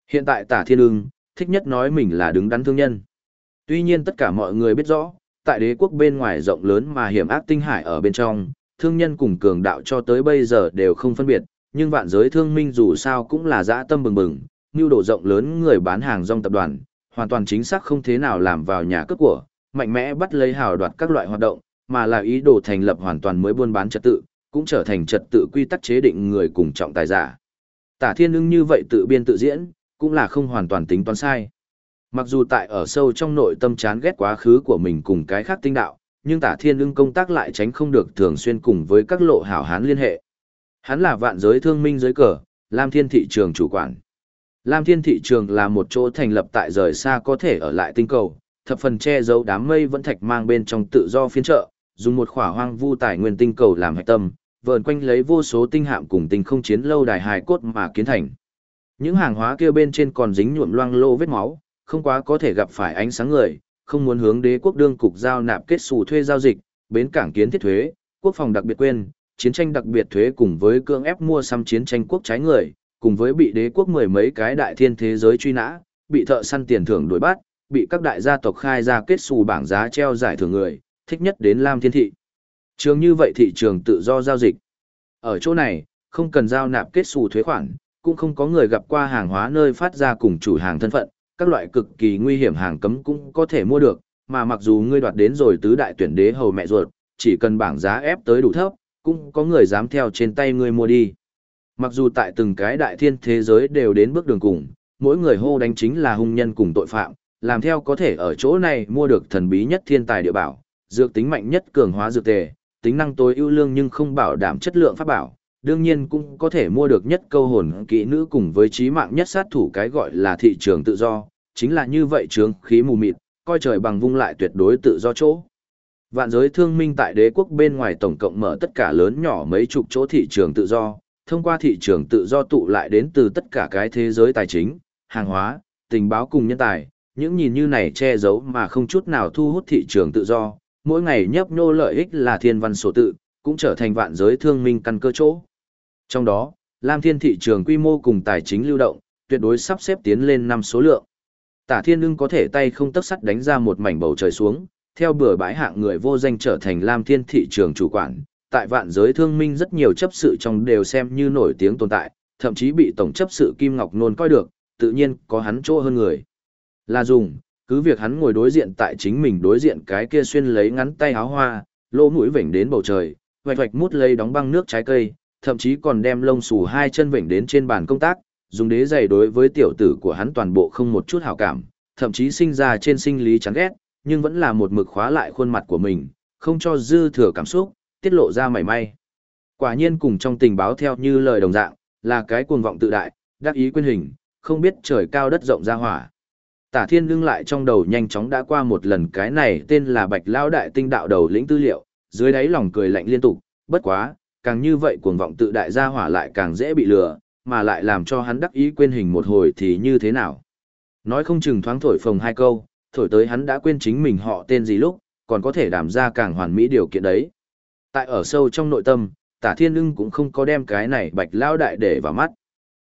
S1: Hiện tại Tả Thiên Ưng, thích nhất nói mình là đứng đắn thương nhân. Tuy nhiên tất cả mọi người biết rõ, tại đế quốc bên ngoài rộng lớn mà hiểm ác tinh hải ở bên trong, thương nhân cùng cường đạo cho tới bây giờ đều không phân biệt, nhưng vạn giới thương minh dù sao cũng là dã tâm bừng bừng, nhu đồ rộng lớn người bán hàng rong tập đoàn, hoàn toàn chính xác không thế nào làm vào nhà cướp của, mạnh mẽ bắt lấy hào đoạt các loại hoạt động, mà là ý đồ thành lập hoàn toàn mới buôn bán trật tự, cũng trở thành trật tự quy tắc chế định người cùng trọng tài giả. Tả Thiên Ưng như vậy tự biên tự diễn, cũng là không hoàn toàn tính toán sai. Mặc dù tại ở sâu trong nội tâm chán ghét quá khứ của mình cùng cái khác tinh đạo, nhưng Tả Thiên Ưng công tác lại tránh không được thường xuyên cùng với các lộ hảo hán liên hệ. Hắn là vạn giới thương minh dưới cờ, Lam Thiên thị trường chủ quản. Lam Thiên thị trường là một chỗ thành lập tại rời xa có thể ở lại tinh cầu, thập phần che giấu đám mây vẫn thạch mang bên trong tự do phiên chợ, dùng một khỏa hoang vu tài nguyên tinh cầu làm hạch tâm, vờn quanh lấy vô số tinh hạm cùng tinh không chiến lâu đài hài cốt mà kiến thành. Những hàng hóa kia bên trên còn dính nhuộm loang lô vết máu, không quá có thể gặp phải ánh sáng người, không muốn hướng đế quốc đương cục giao nạp kết xù thuê giao dịch, bến cảng kiến thiết thuế, quốc phòng đặc biệt quên, chiến tranh đặc biệt thuế cùng với cưỡng ép mua sắm chiến tranh quốc trái người, cùng với bị đế quốc mười mấy cái đại thiên thế giới truy nã, bị thợ săn tiền thưởng đuổi bắt, bị các đại gia tộc khai ra kết xù bảng giá treo giải thưởng người, thích nhất đến Lam Thiên thị. Trường như vậy thị trường tự do giao dịch. Ở chỗ này, không cần giao nạp kết xù thuế khoản, cũng không có người gặp qua hàng hóa nơi phát ra cùng chủ hàng thân phận, các loại cực kỳ nguy hiểm hàng cấm cũng có thể mua được, mà mặc dù ngươi đoạt đến rồi tứ đại tuyển đế hầu mẹ ruột, chỉ cần bảng giá ép tới đủ thấp, cũng có người dám theo trên tay ngươi mua đi. Mặc dù tại từng cái đại thiên thế giới đều đến bước đường cùng, mỗi người hô đánh chính là hung nhân cùng tội phạm, làm theo có thể ở chỗ này mua được thần bí nhất thiên tài địa bảo, dược tính mạnh nhất cường hóa dược tề, tính năng tối ưu lương nhưng không bảo đảm chất lượng pháp bảo, đương nhiên cũng có thể mua được nhất câu hồn kỹ nữ cùng với trí mạng nhất sát thủ, cái gọi là thị trường tự do, chính là như vậy trướng khí mù mịt, coi trời bằng vung lại tuyệt đối tự do chỗ. Vạn giới thương minh tại đế quốc bên ngoài tổng cộng mở tất cả lớn nhỏ mấy chục chỗ thị trường tự do, thông qua thị trường tự do tụ lại đến từ tất cả cái thế giới tài chính, hàng hóa, tình báo cùng nhân tài, những nhìn như này che giấu mà không chút nào thu hút thị trường tự do, mỗi ngày nhấp nhô lợi ích là thiên văn sổ tự, cũng trở thành vạn giới thương minh căn cơ chỗ. Trong đó, Lam Thiên thị trường quy mô cùng tài chính lưu động, tuyệt đối sắp xếp tiến lên 5 số lượng. Tả Thiên Ưng có thể tay không tấc sắt đánh ra một mảnh bầu trời xuống, theo bừa bãi hạng người vô danh trở thành Lam Thiên thị trường chủ quản. Tại vạn giới thương minh rất nhiều chấp sự trong đều xem như nổi tiếng tồn tại, thậm chí bị tổng chấp sự Kim Ngọc Nôn coi được, tự nhiên có hắn chỗ hơn người. Là dùng, cứ việc hắn ngồi đối diện tại chính mình đối diện cái kia xuyên lấy ngắn tay áo hoa, lỗ mũi vểnh đến bầu trời, vạch vạch mút lấy đóng băng nước trái cây, thậm chí còn đem lông xù hai chân vểnh đến trên bàn công tác, dùng đế giày đối với tiểu tử của hắn toàn bộ không một chút hảo cảm, thậm chí sinh ra trên sinh lý chán ghét, nhưng vẫn là một mực khóa lại khuôn mặt của mình, không cho dư thừa cảm xúc tiết lộ ra mảy may. Quả nhiên cùng trong tình báo theo như lời đồng dạng, là cái cuồng vọng tự đại, đắc ý quyên hình, không biết trời cao đất rộng ra hỏa. Tả Thiên Lương lại trong đầu nhanh chóng đã qua một lần cái này tên là Bạch Lão đại tinh đạo đầu lĩnh tư liệu, dưới đáy lòng cười lạnh liên tục, bất quá, càng như vậy cuồng vọng tự đại ra hỏa lại càng dễ bị lừa, mà lại làm cho hắn đắc ý quên hình một hồi thì như thế nào. Nói không chừng thoáng thổi phồng hai câu, thổi tới hắn đã quên chính mình họ tên gì lúc, còn có thể đảm ra càng hoàn mỹ điều kiện đấy. Tại ở sâu trong nội tâm, Tả Thiên Ưng cũng không có đem cái này Bạch Lão đại để vào mắt.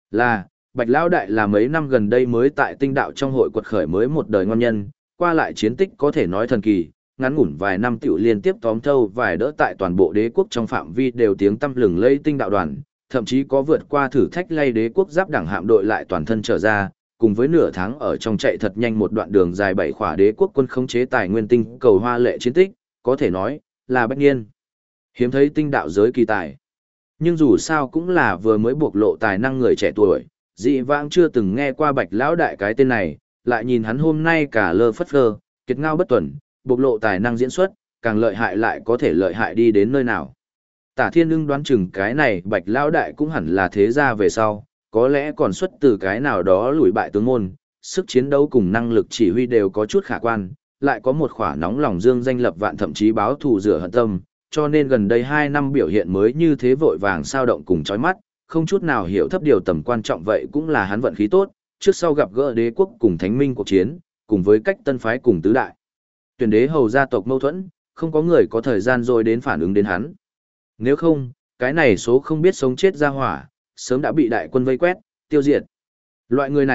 S1: Bạch Lão đại là mấy năm gần đây mới tại tinh đạo trong hội quật khởi mới một đời ngon nhân, qua lại chiến tích có thể nói thần kỳ, ngắn ngủn vài năm tiểu liên tiếp tóm thâu vài đỡ tại toàn bộ đế quốc trong phạm vi đều tiếng tăm lừng lây tinh đạo đoàn, thậm chí có vượt qua thử thách lay đế quốc giáp đẳng hạm đội lại toàn thân trở ra, cùng với nửa tháng ở trong chạy thật nhanh một đoạn đường dài 7 khỏa đế quốc quân khống chế tài nguyên tinh cầu hoa lệ chiến tích, có thể nói là bất nhiên. Hiếm thấy tinh đạo giới kỳ tài. Nhưng dù sao cũng là vừa mới bộc lộ tài năng người trẻ tuổi, dị vãng chưa từng nghe qua Bạch Lão đại cái tên này, lại nhìn hắn hôm nay cả lơ phất phơ, kiệt ngao bất tuần, bộc lộ tài năng diễn xuất, càng lợi hại lại có thể lợi hại đi đến nơi nào. Tả Thiên Ưng đoán chừng cái này Bạch Lão đại cũng hẳn là thế gia về sau, có lẽ còn xuất từ cái nào đó lùi bại tướng môn, sức chiến đấu cùng năng lực chỉ huy đều có chút khả quan, lại có một khỏa nóng lòng dương danh lập vạn thậm chí báo thù rửa hận tâm, cho nên gần đây 2 năm biểu hiện mới như thế vội vàng sao động cùng chói mắt, không chút nào hiểu thấp điều tầm quan trọng vậy cũng là hắn vận khí tốt, trước sau gặp gỡ đế quốc cùng thánh minh cuộc chiến, cùng với cách tân phái cùng tứ đại. Tuyển đế hầu gia tộc mâu thuẫn, không có người có thời gian rồi đến phản ứng đến hắn. Nếu không, cái này số không biết sống chết ra hỏa, sớm đã bị đại quân vây quét, tiêu diệt. Loại người này,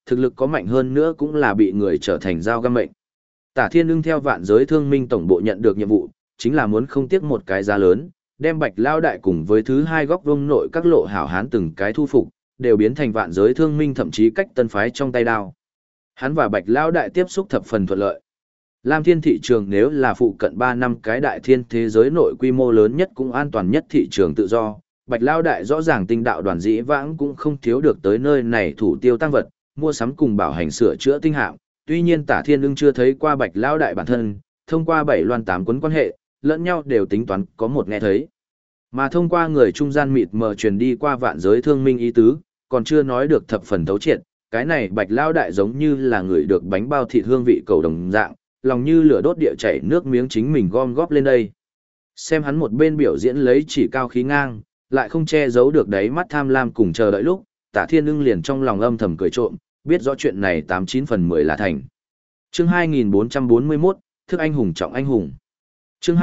S1: thực lực có mạnh hơn nữa cũng là bị người trở thành dao găm mệnh. Tả Thiên Ưng theo Vạn Giới Thương Minh tổng bộ nhận được nhiệm vụ, chính là muốn không tiếc một cái giá lớn, đem Bạch Lao Đại cùng với thứ hai góc vuông nội các lộ hảo hán từng cái thu phục, đều biến thành Vạn Giới Thương Minh thậm chí cách tân phái trong tay đao. Hắn và Bạch Lao Đại tiếp xúc thập phần thuận lợi. Lam Thiên thị trường nếu là phụ cận 3 năm cái đại thiên thế giới nội quy mô lớn nhất cũng an toàn nhất thị trường tự do, Bạch Lao Đại rõ ràng tinh đạo đoàn dĩ vãng cũng không thiếu được tới nơi này thủ tiêu tăng vật, mua sắm cùng bảo hành sửa chữa tinh hạm. Tuy nhiên Tả Thiên Ưng chưa thấy qua Bạch Lao Đại bản thân, thông qua 7 loan 8 cuốn quan hệ, lẫn nhau đều tính toán có một nghe thấy. Mà thông qua người trung gian mịt mờ truyền đi qua Vạn Giới Thương Minh ý tứ, còn chưa nói được thập phần thấu triệt, cái này Bạch Lao Đại giống như là người được bánh bao thịt hương vị cầu đồng dạng, lòng như lửa đốt địa chảy nước miếng chính mình gom góp lên đây. Xem hắn một bên biểu diễn lấy chỉ cao khí ngang, lại không che giấu được đáy mắt tham lam cùng chờ đợi lúc, Tả Thiên Ưng liền trong lòng âm thầm cười trộm, biết rõ chuyện này 89 phần 10 là thành. Chương 2441, Thức anh hùng trọng anh hùng. Chương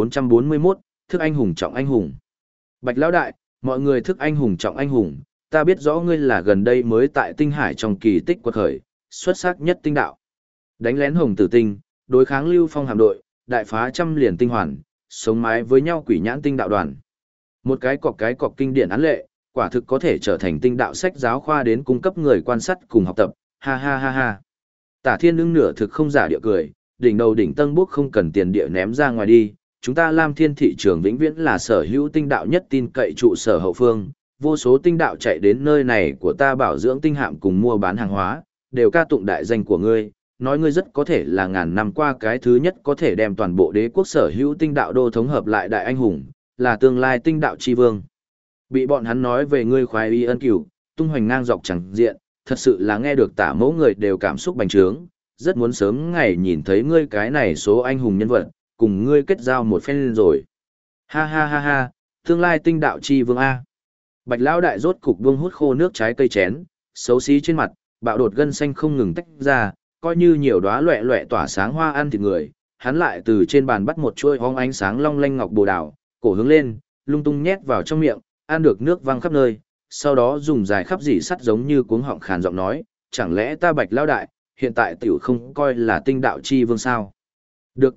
S1: 2441, Thức anh hùng trọng anh hùng. Bạch Lão Đại, mọi người thức anh hùng trọng anh hùng, ta biết rõ ngươi là gần đây mới tại tinh hải trong kỳ tích quật khởi, xuất sắc nhất tinh đạo. Đánh lén hồng tử tinh, đối kháng lưu phong hạm đội, đại phá trăm liền tinh hoàn, sống mái với nhau quỷ nhãn tinh đạo đoàn. Một cái cọc kinh điển án lệ, quả thực có thể trở thành tinh đạo sách giáo khoa đến cung cấp người quan sát cùng học tập, ha ha ha ha. Tả Thiên Ưng nửa thực không giả địa cười, đỉnh đầu đỉnh tân bốc không cần tiền địa ném ra ngoài đi, chúng ta Lam Thiên thị trường vĩnh viễn là sở hữu tinh đạo nhất tin cậy trụ sở hậu phương, vô số tinh đạo chạy đến nơi này của ta bảo dưỡng tinh hạm cùng mua bán hàng hóa, đều ca tụng đại danh của ngươi, nói ngươi rất có thể là ngàn năm qua cái thứ nhất có thể đem toàn bộ đế quốc sở hữu tinh đạo đô thống hợp lại đại anh hùng, là tương lai tinh đạo chi vương. Bị bọn hắn nói về ngươi khoái y ân cửu, tung hoành ngang dọc chẳng diện, thật sự là nghe được tả mẫu người đều cảm xúc bành trướng, rất muốn sớm ngày nhìn thấy ngươi cái này số anh hùng nhân vật, cùng ngươi kết giao một phen rồi. Ha ha ha ha, tương lai tinh đạo chi vương A. Bạch Lão Đại rốt cục buông hút khô nước trái cây chén, xấu xí trên mặt, bạo đột gân xanh không ngừng tách ra, coi như nhiều đóa loẹ loẹ tỏa sáng hoa ăn thịt người, hắn lại từ trên bàn bắt một chuôi hóng ánh sáng long lanh ngọc bồ đào, cổ hướng lên, lung tung nhét vào trong miệng, ăn được nước văng khắp nơi, sau đó dùng dài khắp dỉ sắt giống như cuống họng khàn giọng nói, chẳng lẽ ta Bạch Lão Đại, hiện tại tiểu không coi là tinh đạo chi vương sao? Được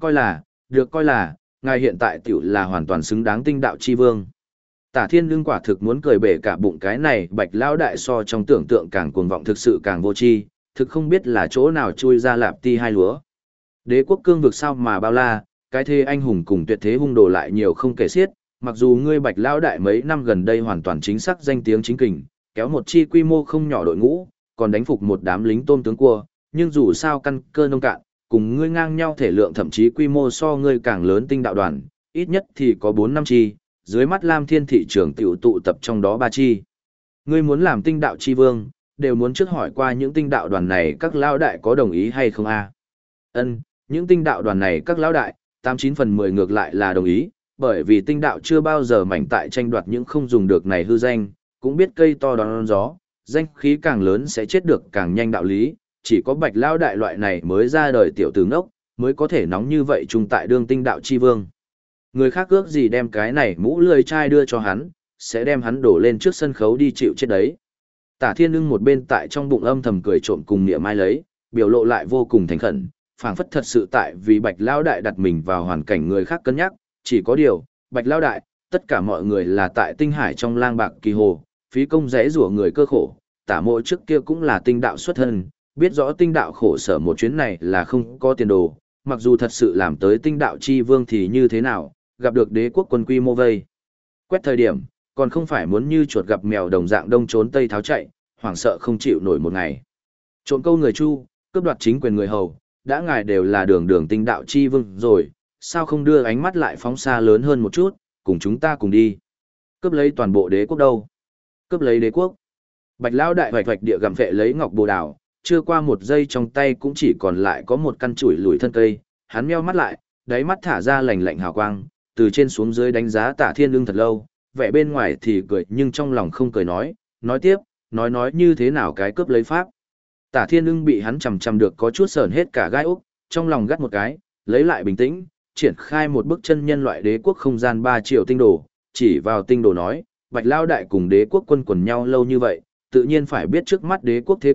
S1: coi là, ngài hiện tại tiểu là hoàn toàn xứng đáng tinh đạo chi vương. Tả Thiên Ưng quả thực muốn cười bể cả bụng, cái này Bạch Lão Đại so trong tưởng tượng càng cuồng vọng, thực sự càng vô tri, thực không biết là chỗ nào chui ra lạp ti hai lúa. Đế quốc cương vực sao mà bao la, cái thế anh hùng cùng tuyệt thế hung đồ lại nhiều không kể xiết, mặc dù ngươi Bạch Lão Đại mấy năm gần đây hoàn toàn chính xác danh tiếng chính kình, kéo một chi quy mô không nhỏ đội ngũ, còn đánh phục một đám lính tôm tướng cua, nhưng dù sao căn cơ nông cạn, cùng ngươi ngang nhau thể lượng thậm chí quy mô so ngươi càng lớn tinh đạo đoàn, ít nhất thì có 4 năm chi, dưới mắt Lam Thiên thị trường tiểu tụ tập trong đó 3 chi. Ngươi muốn làm tinh đạo chi vương, đều muốn trước hỏi qua những tinh đạo đoàn này các lão đại có đồng ý hay không a? Ân, những tinh đạo đoàn này các lão đại, 89 phần 10 ngược lại là đồng ý, bởi vì tinh đạo chưa bao giờ mảnh tại tranh đoạt những không dùng được này hư danh, cũng biết cây to đón gió, danh khí càng lớn sẽ chết được càng nhanh đạo lý, chỉ có Bạch Lão Đại loại này mới ra đời tiểu tử ngốc, mới có thể nóng như vậy chung tại đương tinh đạo chi vương. Người khác ước gì đem cái này mũ lưỡi chai đưa cho hắn, sẽ đem hắn đổ lên trước sân khấu đi chịu chết đấy. Tả Thiên Ưng một bên tại trong bụng âm thầm cười trộm cùng niệm mai lấy, biểu lộ lại vô cùng thành khẩn, phảng phất thật sự tại vì Bạch Lão Đại đặt mình vào hoàn cảnh người khác cân nhắc, chỉ có điều, Bạch Lão Đại, tất cả mọi người là tại tinh hải trong lang bạc kỳ hồ, phí công rẽ rủa người cơ khổ, tả mộ trước kia cũng là tinh đạo xuất thân, biết rõ tinh đạo khổ sở một chuyến này là không có tiền đồ, mặc dù thật sự làm tới tinh đạo chi vương thì như thế nào, gặp được đế quốc quân quy mô vây. Quét thời điểm, còn không phải muốn như chuột gặp mèo đồng dạng đông trốn tây tháo chạy, hoảng sợ không chịu nổi một ngày. Trộm câu người Chu, cướp đoạt chính quyền người hầu, đã ngài đều là đường tinh đạo chi vương rồi, sao không đưa ánh mắt lại phóng xa lớn hơn một chút, cùng chúng ta cùng đi. Cướp lấy toàn bộ đế quốc đâu? Cướp lấy đế quốc. Bạch Lão Đại hoạch hoạch địa gặm phệ lấy ngọc bồ đào, chưa qua một giây trong tay cũng chỉ còn lại có một căn chuỗi lùi thân cây, hắn meo mắt lại, đáy mắt thả ra lạnh lạnh hào quang, từ trên xuống dưới đánh giá Tả Thiên Ưng thật lâu, vẻ bên ngoài thì cười nhưng trong lòng không cười nói tiếp, nói như thế nào cái cướp lấy pháp. Tả Thiên Ưng bị hắn chằm chằm được có chút sờn hết cả gai ốc, trong lòng gắt một cái, lấy lại bình tĩnh, triển khai một bức chân nhân loại đế quốc không gian 3 triệu tinh đồ, chỉ vào tinh đồ nói, Bạch Lão Đại cùng đế quốc quân quần nhau lâu như vậy, tự nhiên phải biết trước mắt đế quốc thế cục,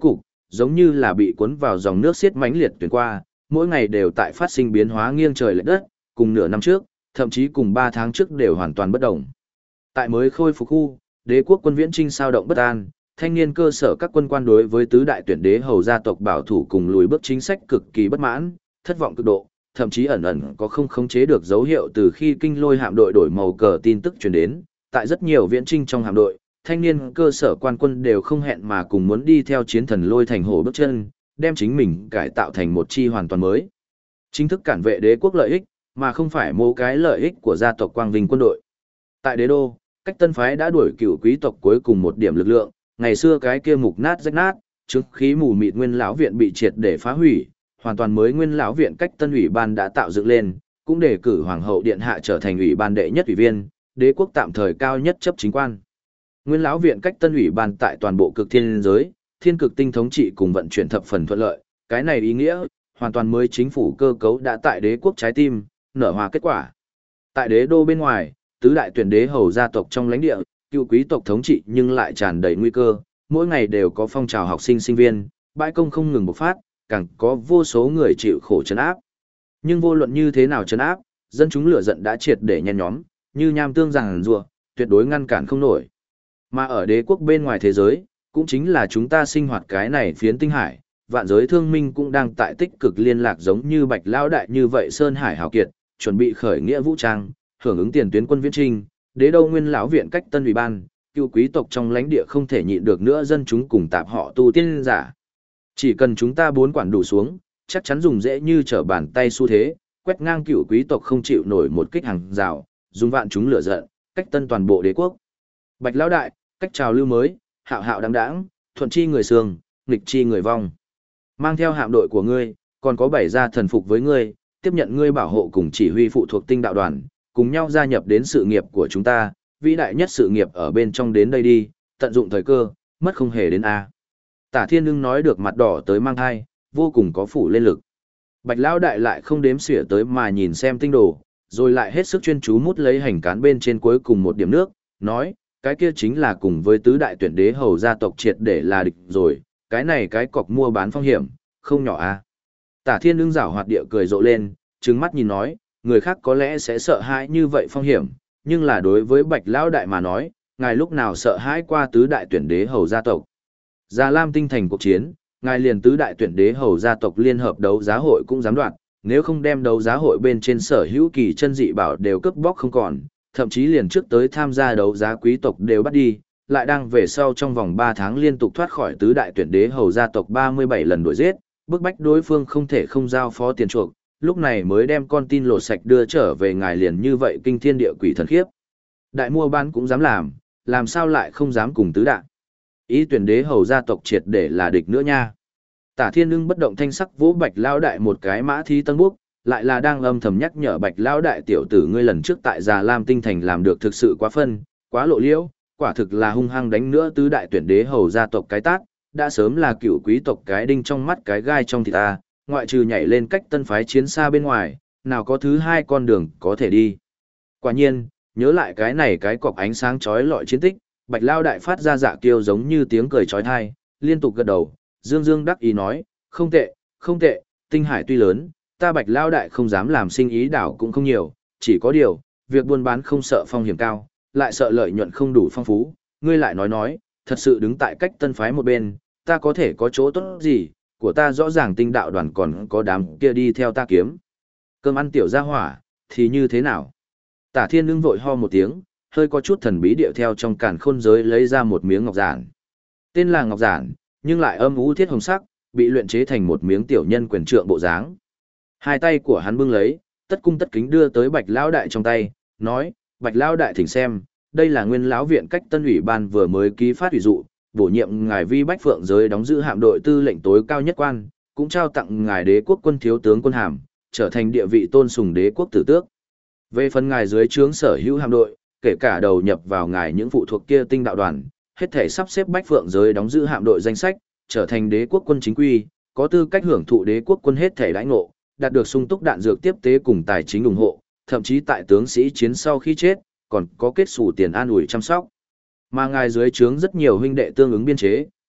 S1: giống như là bị cuốn vào dòng nước xiết mãnh liệt tuyển qua, mỗi ngày đều tại phát sinh biến hóa nghiêng trời lệch đất, cùng nửa năm trước, thậm chí cùng 3 tháng trước đều hoàn toàn bất động. Tại mới khôi phục khu, đế quốc quân viễn trinh sao động bất an, thanh niên cơ sở các quân quan đối với tứ đại tuyển đế hầu gia tộc bảo thủ cùng lùi bước chính sách cực kỳ bất mãn, thất vọng cực độ, thậm chí ẩn ẩn có không khống chế được dấu hiệu từ khi kinh lôi hạm đội đổi màu cờ tin tức truyền đến, tại rất nhiều viễn trinh trong hạm đội, thanh niên cơ sở quan quân đều không hẹn mà cùng muốn đi theo chiến thần lôi thành hổ bước chân, đem chính mình cải tạo thành một chi hoàn toàn mới. Chính thức cản vệ đế quốc lợi ích, mà không phải mô cái lợi ích của gia tộc quang vinh quân đội. Tại đế đô, cách tân phái đã đuổi cựu quý tộc cuối cùng một điểm lực lượng, ngày xưa cái kia mục nát rách nát, chứng khí mù mịt nguyên lão viện bị triệt để phá hủy, hoàn toàn mới nguyên lão viện cách tân ủy ban đã tạo dựng lên, cũng đề cử hoàng hậu điện hạ trở thành ủy ban đệ nhất ủy viên, đế quốc tạm thời cao nhất chấp chính quan. Nguyên lão viện cách tân ủy ban tại toàn bộ cực thiên giới, thiên cực tinh thống trị cùng vận chuyển thập phần thuận lợi, cái này ý nghĩa, hoàn toàn mới chính phủ cơ cấu đã tại đế quốc trái tim, nở hoa kết quả. Tại đế đô bên ngoài, tứ đại tuyển đế hầu gia tộc trong lãnh địa, cựu quý tộc thống trị nhưng lại tràn đầy nguy cơ, mỗi ngày đều có phong trào học sinh sinh viên, bãi công không ngừng bộc phát, càng có vô số người chịu khổ trấn áp. Nhưng vô luận như thế nào trấn áp, dân chúng lửa giận đã triệt để nhen nhóm, như nham tương giằng rùa, tuyệt đối ngăn cản không nổi. Mà ở đế quốc bên ngoài thế giới, cũng chính là chúng ta sinh hoạt cái này phiến tinh hải, vạn giới thương minh cũng đang tại tích cực liên lạc giống như Bạch Lão đại như vậy Sơn Hải hào kiệt, chuẩn bị khởi nghĩa vũ trang, hưởng ứng tiền tuyến quân viễn trinh, đế đô nguyên lão viện cách tân ủy ban, cựu quý tộc trong lãnh địa không thể nhịn được nữa dân chúng cùng tạp họ tu tiên giả. Chỉ cần chúng ta bốn quản đủ xuống, chắc chắn dùng dễ như trở bàn tay xu thế, quét ngang cựu quý tộc không chịu nổi một kích hàng rào, dùng vạn chúng lửa giận, cách tân toàn bộ đế quốc. Bạch Lão đại, cách trào lưu mới, hạo hạo đáng đáng, thuận chi người sương, nghịch chi người vong. Mang theo hạm đội của ngươi, còn có 7 gia thần phục với ngươi, tiếp nhận ngươi bảo hộ cùng chỉ huy phụ thuộc tinh đạo đoàn, cùng nhau gia nhập đến sự nghiệp của chúng ta, vĩ đại nhất sự nghiệp ở bên trong đến đây đi, tận dụng thời cơ, mất không hề đến A. Tả Thiên Ưng nói được mặt đỏ tới mang thai, vô cùng có phủ lên lực. Bạch Lão đại lại không đếm xỉa tới mà nhìn xem tinh đồ, rồi lại hết sức chuyên chú mút lấy hành cán bên trên cuối cùng một điểm nước, nói, cái kia chính là cùng với tứ đại tuyển đế hầu gia tộc triệt để là địch rồi, cái này cái cọc mua bán phong hiểm, không nhỏ a. Tả Thiên Ưng giảo hoạt địa cười rộ lên, trừng mắt nhìn nói, người khác có lẽ sẽ sợ hãi như vậy phong hiểm, nhưng là đối với Bạch Lão đại mà nói, ngài lúc nào sợ hãi qua tứ đại tuyển đế hầu gia tộc. Già Lam tinh thành cuộc chiến, ngài liền tứ đại tuyển đế hầu gia tộc liên hợp đấu giá hội cũng dám đoạt, nếu không đem đấu giá hội bên trên sở hữu kỳ chân dị bảo đều cướp bóc không còn, thậm chí liền trước tới tham gia đấu giá quý tộc đều bắt đi, lại đang về sau trong vòng 3 tháng liên tục thoát khỏi tứ đại tuyển đế hầu gia tộc 37 lần đuổi giết, bức bách đối phương không thể không giao phó tiền chuộc, lúc này mới đem con tin lột sạch đưa trở về ngài liền như vậy kinh thiên địa quỷ thần khiếp. Đại mua bán cũng dám làm sao lại không dám cùng tứ đại. Ý tuyển đế hầu gia tộc triệt để là địch nữa nha. Tả Thiên Ưng bất động thanh sắc vỗ Bạch Lão đại một cái mã thi tân búc, lại là đang âm thầm nhắc nhở Bạch Lão đại tiểu tử ngươi lần trước tại Già Lam tinh thành làm được thực sự quá phân, quá lộ liễu, quả thực là hung hăng đánh nữa tứ đại tuyển đế hầu gia tộc cái tát, đã sớm là cựu quý tộc cái đinh trong mắt cái gai trong thịt ta, ngoại trừ nhảy lên cách tân phái chiến xa bên ngoài, nào có thứ hai con đường có thể đi. Quả nhiên, nhớ lại cái này cái cọc ánh sáng chói lọi chiến tích, Bạch Lão đại phát ra dạ kiêu giống như tiếng cười chói tai, liên tục gật đầu, dương dương đắc ý nói, không tệ, không tệ, tinh hải tuy lớn, ta Bạch Lão đại không dám làm sinh ý đảo cũng không nhiều, chỉ có điều, việc buôn bán không sợ phong hiểm cao, lại sợ lợi nhuận không đủ phong phú, ngươi lại nói, thật sự đứng tại cách tân phái một bên, ta có thể có chỗ tốt gì, của ta rõ ràng tinh đạo đoàn còn có đám kia đi theo ta kiếm. Cơm ăn tiểu gia hỏa, thì như thế nào? Tả Thiên Ưng vội ho một tiếng, hơi có chút thần bí điệu theo trong càn khôn giới lấy ra một miếng ngọc giản. Tên là ngọc giản, nhưng lại âm u thiết hồng sắc, bị luyện chế thành một miếng tiểu nhân quyền trượng bộ dáng. Hai tay của hắn bưng lấy, tất cung tất kính đưa tới Bạch Lão đại trong tay, nói, Bạch Lão đại thỉnh xem, đây là nguyên lão viện cách tân ủy ban vừa mới ký phát ủy dụ, bổ nhiệm ngài Vi Bách Phượng giới đóng giữ hạm đội tư lệnh tối cao nhất quan, cũng trao tặng ngài đế quốc quân thiếu tướng quân hàm, trở thành địa vị tôn sùng đế quốc tử tước. Về phần ngài dưới trướng sở hữu hạm đội, kể cả đầu nhập vào ngài những phụ thuộc kia tinh đạo đoàn, hết thể sắp xếp Bách Phượng giới đóng giữ hạm đội danh sách, trở thành đế quốc quân chính quy, có tư cách hưởng thụ đế quốc quân hết thể đãi ngộ, đạt được sung túc đạn dược tiếp tế cùng tài chính ủng hộ, thậm chí tại tướng sĩ chiến sau khi chết, còn có kết sủ tiền an ủi chăm sóc. Mà ngài dưới trướng rất nhiều huynh đệ tương ứng biên chế,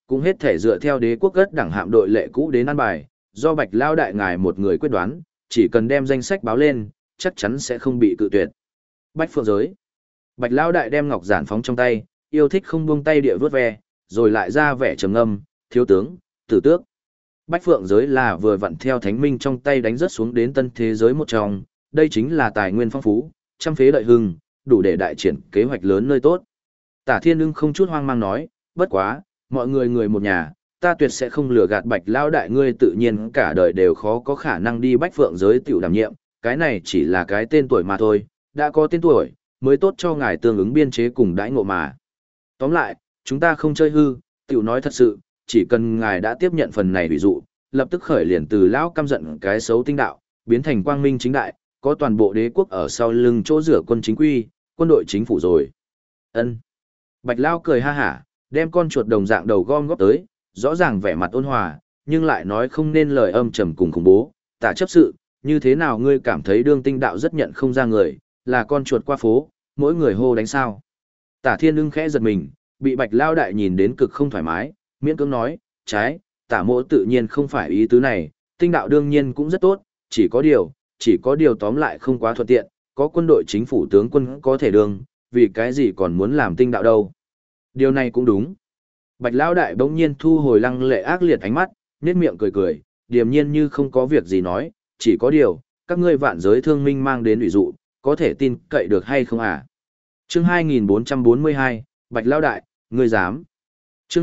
S1: cũng hết thể dựa theo đế quốc ất đẳng hạm đội lệ cũ đến ăn bài, do Bạch Lao đại ngài một người quyết đoán, chỉ cần đem danh sách báo lên, chắc chắn sẽ không bị cự tuyệt. Bách Phượng Giới. Bạch Lao đại đem ngọc giản phóng trong tay, yêu thích không buông tay địa vớt ve, rồi lại ra vẻ trầm ngâm, thiếu tướng, tử tước. Bách Phượng Giới là vừa vặn theo Thánh Minh trong tay đánh rớt xuống đến tân thế giới một trong, đây chính là tài nguyên phong phú, trăm phế lợi hưng, đủ để đại triển kế hoạch lớn nơi tốt. Tả Thiên Ưng không chút hoang mang nói, bất quá, mọi người người một nhà, ta tuyệt sẽ không lừa gạt Bạch Lao đại ngươi, tự nhiên cả đời đều khó có khả năng đi Bách Phượng Giới tiểu đảm nhiệm, cái này chỉ là cái tên tuổi mà thôi, đã có tên tuổi, mới tốt cho ngài tương ứng biên chế cùng đãi ngộ mà. Tóm lại, chúng ta không chơi hư, tiểu nói thật sự, chỉ cần ngài đã tiếp nhận phần này ví dụ, lập tức khởi liền từ lão căm giận cái xấu tinh đạo, biến thành quang minh chính đại, có toàn bộ đế quốc ở sau lưng chỗ rửa quân chính quy, quân đội chính phủ rồi. Ân. Bạch Lao cười ha hả, đem con chuột đồng dạng đầu gom góp tới, rõ ràng vẻ mặt ôn hòa, nhưng lại nói không nên lời âm trầm cùng khủng bố. Tả chấp sự, như thế nào ngươi cảm thấy đương tinh đạo rất nhận không ra người, là con chuột qua phố, mỗi người hô đánh sao. Tả Thiên Ưng khẽ giật mình, bị Bạch Lao đại nhìn đến cực không thoải mái, miễn cưỡng nói, trái, tả mỗ tự nhiên không phải ý tứ này, tinh đạo đương nhiên cũng rất tốt, chỉ có điều tóm lại không quá thuận tiện, có quân đội chính phủ tướng quân có thể đương, vì cái gì còn muốn làm tinh đạo đâu. Điều này cũng đúng. Bạch Lão đại bỗng nhiên thu hồi lăng lệ ác liệt ánh mắt, nhếch miệng cười cười, điềm nhiên như không có việc gì nói, chỉ có điều, các ngươi vạn giới thương minh mang đến ủy dụ, có thể tin cậy được hay không à? Chương 2442, Bạch Lão đại, ngươi dám. Chương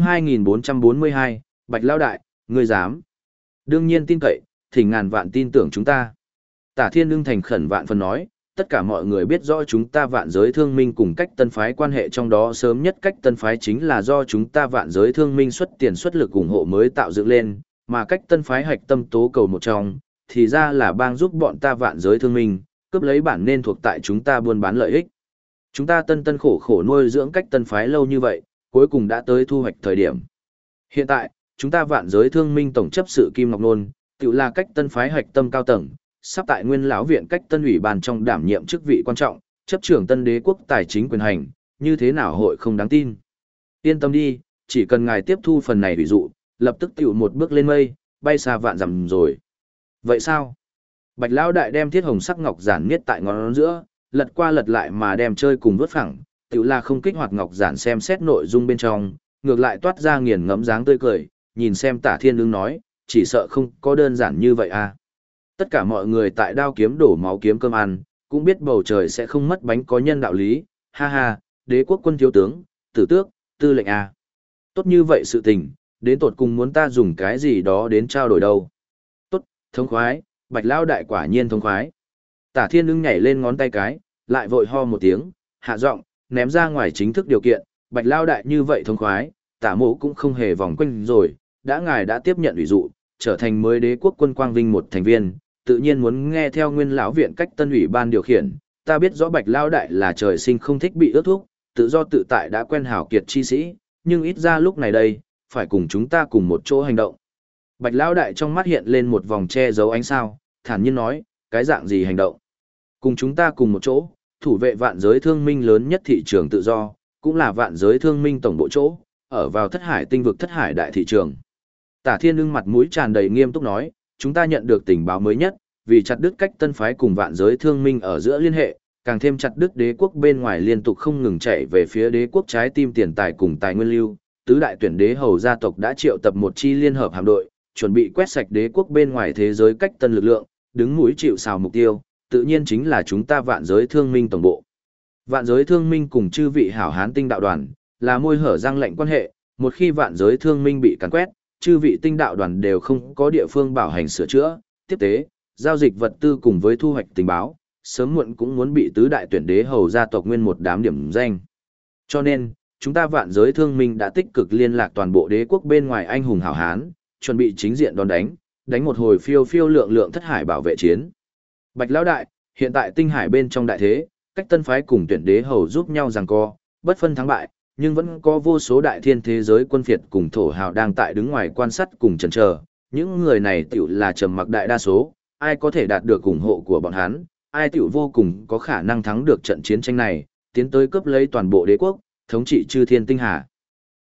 S1: 2442, Bạch Lão đại, ngươi dám. Đương nhiên tin cậy, thỉnh ngàn vạn tin tưởng chúng ta. Tả Thiên Ưng thành khẩn vạn phần nói, tất cả mọi người biết rõ chúng ta vạn giới thương minh cùng cách tân phái quan hệ, trong đó sớm nhất cách tân phái chính là do chúng ta vạn giới thương minh xuất tiền xuất lực ủng hộ mới tạo dựng lên, mà cách tân phái hạch tâm tố cầu một trong, thì ra là bang giúp bọn ta vạn giới thương minh, cướp lấy bản nên thuộc tại chúng ta buôn bán lợi ích. Chúng ta tân khổ khổ nuôi dưỡng cách tân phái lâu như vậy, cuối cùng đã tới thu hoạch thời điểm. Hiện tại, chúng ta vạn giới thương minh tổng chấp sự Kim Ngọc Nôn, tự là cách tân phái hạch tâm cao tầng, sắp tại Nguyên lão viện cách tân ủy ban trong đảm nhiệm chức vị quan trọng, chấp trưởng tân đế quốc tài chính quyền hành, như thế nào hội không đáng tin. Yên tâm đi, chỉ cần ngài tiếp thu phần này ví dụ, lập tức tiểu một bước lên mây, bay xa vạn dặm rồi. Vậy sao? Bạch Lão đại đem thiết hồng sắc ngọc giản niết tại ngón giữa, lật qua lật lại mà đem chơi cùng vớt phẳng, tiểu là không kích hoạt ngọc giản xem xét nội dung bên trong, ngược lại toát ra nghiền ngẫm dáng tươi cười, nhìn xem Tả Thiên Ưng nói, chỉ sợ không có đơn giản như vậy à. Tất cả mọi người tại đao kiếm đổ máu kiếm cơm ăn, cũng biết bầu trời sẽ không mất bánh có nhân đạo lý, ha ha, đế quốc quân thiếu tướng, tử tước, tư lệnh à. Tốt như vậy sự tình, đến tột cùng muốn ta dùng cái gì đó đến trao đổi đâu. Tốt, thống khoái, Bạch Lão đại quả nhiên thống khoái. Tả Thiên Ưng nhảy lên ngón tay cái, lại vội ho một tiếng, hạ giọng, ném ra ngoài chính thức điều kiện, Bạch Lão đại như vậy thống khoái, Tả mỗ cũng không hề vòng quanh rồi, đã ngài đã tiếp nhận ủy dụ, trở thành mới đế quốc quân quang vinh một thành viên, tự nhiên muốn nghe theo Nguyên lão viện cách tân ủy ban điều khiển. Ta biết rõ Bạch Lão đại là trời sinh không thích bị ước thúc, tự do tự tại đã quen hảo kiệt chi sĩ, nhưng ít ra lúc này đây, phải cùng chúng ta cùng một chỗ hành động. Bạch Lão đại trong mắt hiện lên một vòng che giấu ánh sao, thản nhiên nói, cái dạng gì hành động? Cùng chúng ta cùng một chỗ, thủ vệ vạn giới thương minh lớn nhất thị trường tự do, cũng là vạn giới thương minh tổng bộ chỗ, ở vào Thất Hải tinh vực Thất Hải đại thị trường. Tả Thiên Ưng mặt mũi tràn đầy nghiêm túc nói, chúng ta nhận được tình báo mới nhất, vì chặt đứt cách tân phái cùng vạn giới thương minh ở giữa liên hệ, càng thêm chặt đứt đế quốc bên ngoài liên tục không ngừng chạy về phía đế quốc trái tim tiền tài cùng tài nguyên lưu, tứ đại tuyển đế hầu gia tộc đã triệu tập một chi liên hợp hạm đội, chuẩn bị quét sạch đế quốc bên ngoài thế giới cách tân lực lượng, đứng mũi chịu sào mục tiêu, tự nhiên chính là chúng ta vạn giới thương minh tổng bộ. Vạn giới thương minh cùng chư vị hảo hán tinh đạo đoàn, là môi hở răng lệnh quan hệ, một khi vạn giới thương minh bị càn quét, chư vị tinh đạo đoàn đều không có địa phương bảo hành sửa chữa, tiếp tế, giao dịch vật tư cùng với thu hoạch tình báo, sớm muộn cũng muốn bị tứ đại tuyển đế hầu gia tộc nguyên một đám điểm danh. Cho nên, chúng ta vạn giới thương minh đã tích cực liên lạc toàn bộ đế quốc bên ngoài anh hùng hảo hán, chuẩn bị chính diện đón đánh một hồi phiêu phiêu lượng lượng thất hải bảo vệ chiến. Bạch Lão đại, hiện tại tinh hải bên trong đại thế, cách tân phái cùng tuyển đế hầu giúp nhau giằng co, bất phân thắng bại, nhưng vẫn có vô số đại thiên thế giới quân phiệt cùng thổ hào đang tại đứng ngoài quan sát cùng chần chờ. Những người này tiểu là trầm mặc đại đa số, ai có thể đạt được ủng hộ của bọn hắn, ai tiểu vô cùng có khả năng thắng được trận chiến tranh này, tiến tới cướp lấy toàn bộ đế quốc, thống trị chư thiên tinh hà.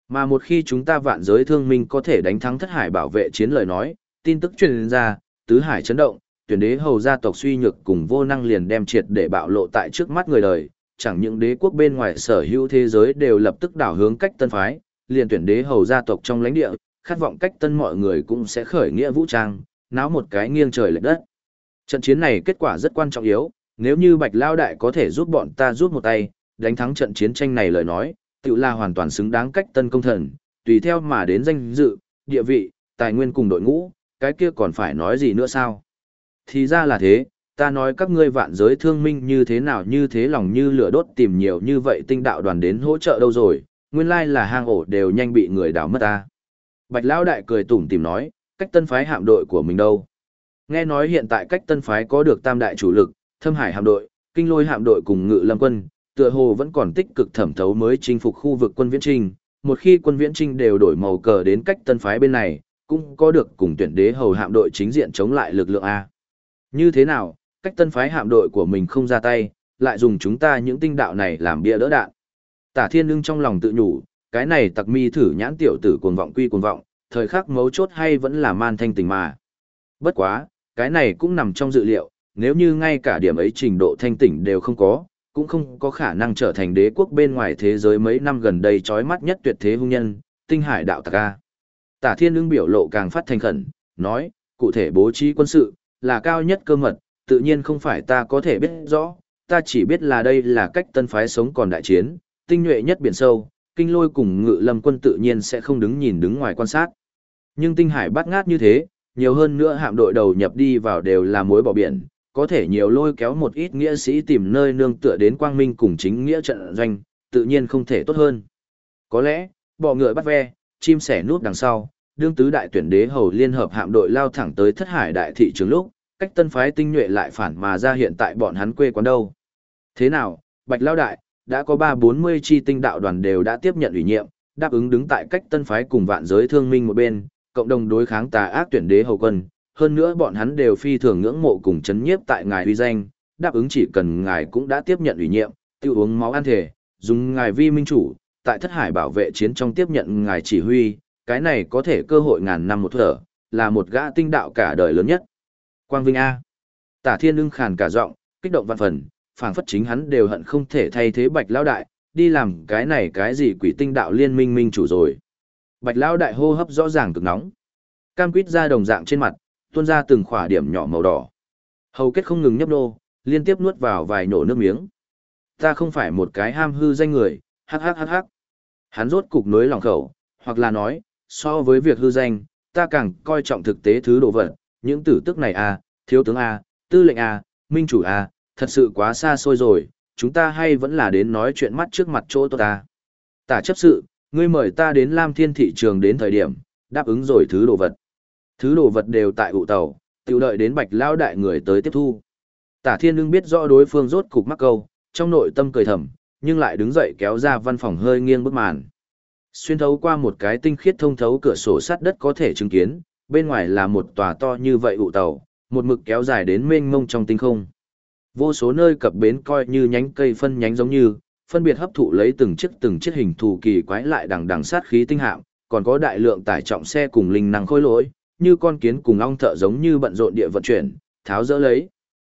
S1: Mà một khi chúng ta vạn giới thương minh có thể đánh thắng thất hải bảo vệ chiến lời nói, tin tức truyền ra, tứ hải chấn động, tuyển đế hầu gia tộc suy nhược cùng vô năng liền đem triệt để bạo lộ tại trước mắt người đời, chẳng những đế quốc bên ngoài sở hữu thế giới đều lập tức đảo hướng cách tân phái, liền tuyển đế hầu gia tộc trong lãnh địa, khát vọng cách tân mọi người cũng sẽ khởi nghĩa vũ trang, náo một cái nghiêng trời lệch đất. Trận chiến này kết quả rất quan trọng yếu, nếu như Bạch Lao Đại có thể giúp bọn ta rút một tay, đánh thắng trận chiến tranh này lời nói, tự là hoàn toàn xứng đáng cách tân công thần, tùy theo mà đến danh dự, địa vị, tài nguyên cùng đội ngũ, cái kia còn phải nói gì nữa sao? Thì ra là thế, ta nói các ngươi vạn giới thương minh như thế nào như thế lòng như lửa đốt tìm nhiều như vậy tinh đạo đoàn đến hỗ trợ đâu rồi, nguyên lai là hang ổ đều nhanh bị người đào mất ta. Bạch Lão Đại cười tủm tỉm nói, cách tân phái hạm đội của mình đâu? Nghe nói hiện tại cách tân phái có được tam đại chủ lực, Thâm Hải hạm đội, Kinh Lôi hạm đội cùng Ngự Lâm quân, tựa hồ vẫn còn tích cực thẩm thấu mới chinh phục khu vực quân viễn trinh, một khi quân viễn trinh đều đổi màu cờ đến cách tân phái bên này, cũng có được cùng tuyển đế hầu hạm đội chính diện chống lại lực lượng A. Như thế nào, cách tân phái hạm đội của mình không ra tay, lại dùng chúng ta những tinh đạo này làm bia đỡ đạn. Tả Thiên Ưng trong lòng tự nhủ, cái này tặc mi thử nhãn tiểu tử cuồng vọng quy cuồng vọng, thời khắc mấu chốt hay vẫn là man thanh tình mà. Bất quá, cái này cũng nằm trong dự liệu, nếu như ngay cả điểm ấy trình độ thanh tỉnh đều không có, cũng không có khả năng trở thành đế quốc bên ngoài thế giới mấy năm gần đây chói mắt nhất tuyệt thế hung nhân, tinh hải đạo tặc A. Tả Thiên Ưng biểu lộ càng phát thành khẩn, nói, cụ thể bố trí quân sự, là cao nhất cơ mật, tự nhiên không phải ta có thể biết rõ, ta chỉ biết là đây là cách tân phái sống còn đại chiến, tinh nhuệ nhất biển sâu, Kinh Lôi cùng Ngự Lâm quân tự nhiên sẽ không đứng nhìn đứng ngoài quan sát. Nhưng tinh hải bát ngát như thế, nhiều hơn nữa hạm đội đầu nhập đi vào đều là mối bỏ biển, có thể nhiều lôi kéo một ít nghĩa sĩ tìm nơi nương tựa đến quang minh cùng chính nghĩa trận doanh, tự nhiên không thể tốt hơn. Có lẽ, bọ ngựa bắt ve, chim sẻ núp đằng sau, đương tứ đại tuyển đế hầu liên hợp hạm đội lao thẳng tới thất hải đại thị trường lúc, cách tân phái tinh nhuệ lại phản mà ra hiện tại bọn hắn quê quán đâu. Thế nào, Bạch Lao Đại, đã có 340 chi tinh đạo đoàn đều đã tiếp nhận ủy nhiệm, đáp ứng đứng tại cách tân phái cùng vạn giới thương minh một bên, cộng đồng đối kháng tà ác tuyển đế hầu quân. Hơn nữa bọn hắn đều phi thường ngưỡng mộ cùng chấn nhiếp tại ngài uy danh, đáp ứng chỉ cần ngài cũng đã tiếp nhận ủy nhiệm, tiêu uống máu ăn thể, dùng ngài vi minh chủ, tại thất hải bảo vệ chiến trong tiếp nhận ngài chỉ huy, cái này có thể cơ hội ngàn năm một thở, là một gã tinh đạo cả đời lớn nhất. Quang Vinh A. Tả Thiên Ưng khàn cả giọng, kích động vạn phần, phảng phất chính hắn đều hận không thể thay thế Bạch Lão Đại, đi làm cái này cái gì quỷ tinh đạo liên minh minh chủ rồi. Bạch Lão Đại hô hấp rõ ràng cực nóng. Cam quýt ra đồng dạng trên mặt, tuôn ra từng khỏa điểm nhỏ màu đỏ. Hầu kết không ngừng nhấp nô, liên tiếp nuốt vào vài nổ nước miếng. Ta không phải một cái ham hư danh người, hắc hắc hắc hắc. Hắn rốt cục nối lòng khẩu, hoặc là nói, so với việc hư danh, ta càng coi trọng thực tế thứ đồ vật, những tử tức này à, thiếu tướng à, tư lệnh à, minh chủ à, thật sự quá xa xôi rồi, chúng ta hay vẫn là đến nói chuyện mắt trước mặt chỗ tốt ta. Tả chấp sự, ngươi mời ta đến Lam Thiên thị trường đến thời điểm, đáp ứng rồi thứ đồ vật. Thứ đồ vật đều tại ụ tàu, tự đợi đến Bạch Lao Đại người tới tiếp thu. Tả Thiên Ưng biết rõ đối phương rốt cục mắc câu, trong nội tâm cười thầm, nhưng lại đứng dậy kéo ra văn phòng hơi nghiêng bức màn. Xuyên thấu qua một cái tinh khiết thông thấu cửa sổ sắt đất có thể chứng kiến, bên ngoài là một tòa to như vậy ụ tàu, một mực kéo dài đến mênh mông trong tinh không. Vô số nơi cập bến coi như nhánh cây phân nhánh giống như, phân biệt hấp thụ lấy từng chiếc hình thù kỳ quái lại đằng đằng sát khí tinh hạm, còn có đại lượng tải trọng xe cùng linh năng khôi lỗi, như con kiến cùng ong thợ giống như bận rộn địa vận chuyển, tháo dỡ lấy.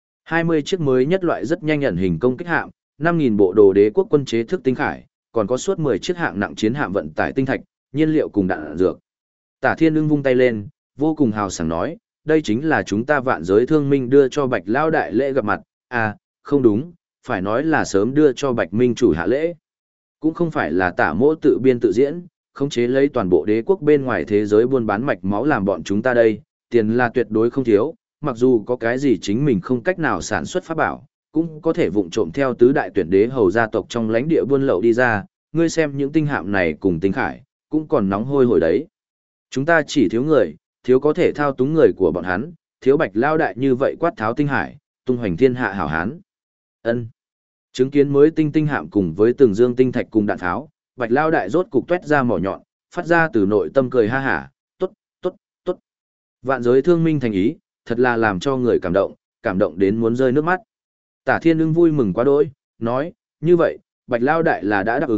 S1: 20 chiếc mới nhất loại rất nhanh ẩn hình công kích hạm, 5.000 bộ đồ đế quốc quân chế thức tinh khải, còn có suốt 10 chiếc hạng nặng chiến hạm vận tải tinh thạch, nhiên liệu cùng đạn dược. Tả Thiên Ưng vung tay lên, vô cùng hào sảng nói, đây chính là chúng ta vạn giới thương minh đưa cho Bạch Lao Đại lễ gặp mặt, à, không đúng, phải nói là sớm đưa cho Bạch Minh chủ hạ lễ. Cũng không phải là Tả Mỗ tự biên tự diễn, khống chế lấy toàn bộ đế quốc bên ngoài thế giới buôn bán mạch máu làm bọn chúng ta đây, tiền là tuyệt đối không thiếu, mặc dù có cái gì chính mình không cách nào sản xuất pháp bảo, cũng có thể vụng trộm theo tứ đại tuyển đế hầu gia tộc trong lãnh địa buôn lậu đi ra, ngươi xem những tinh hạm này cùng tinh khải, cũng còn nóng hôi hổi đấy. Chúng ta chỉ thiếu người, thiếu có thể thao túng người của bọn hắn, thiếu Bạch Lao Đại như vậy quát tháo tinh hải, tung hoành thiên hạ hảo hán. Ân. Chứng kiến mới tinh hạm cùng với từng dương tinh thạch cùng đạn tháo, Bạch Lao Đại rốt cục tuét ra mỏ nhọn, phát ra từ nội tâm cười ha hả, tốt, tốt, tốt. Vạn giới thương minh thành ý, thật là làm cho người cảm động đến muốn rơi nước mắt. Tả Thiên Ưng vui mừng quá đỗi, nói, như vậy, Bạch Lao Đại là đã đáp ứng,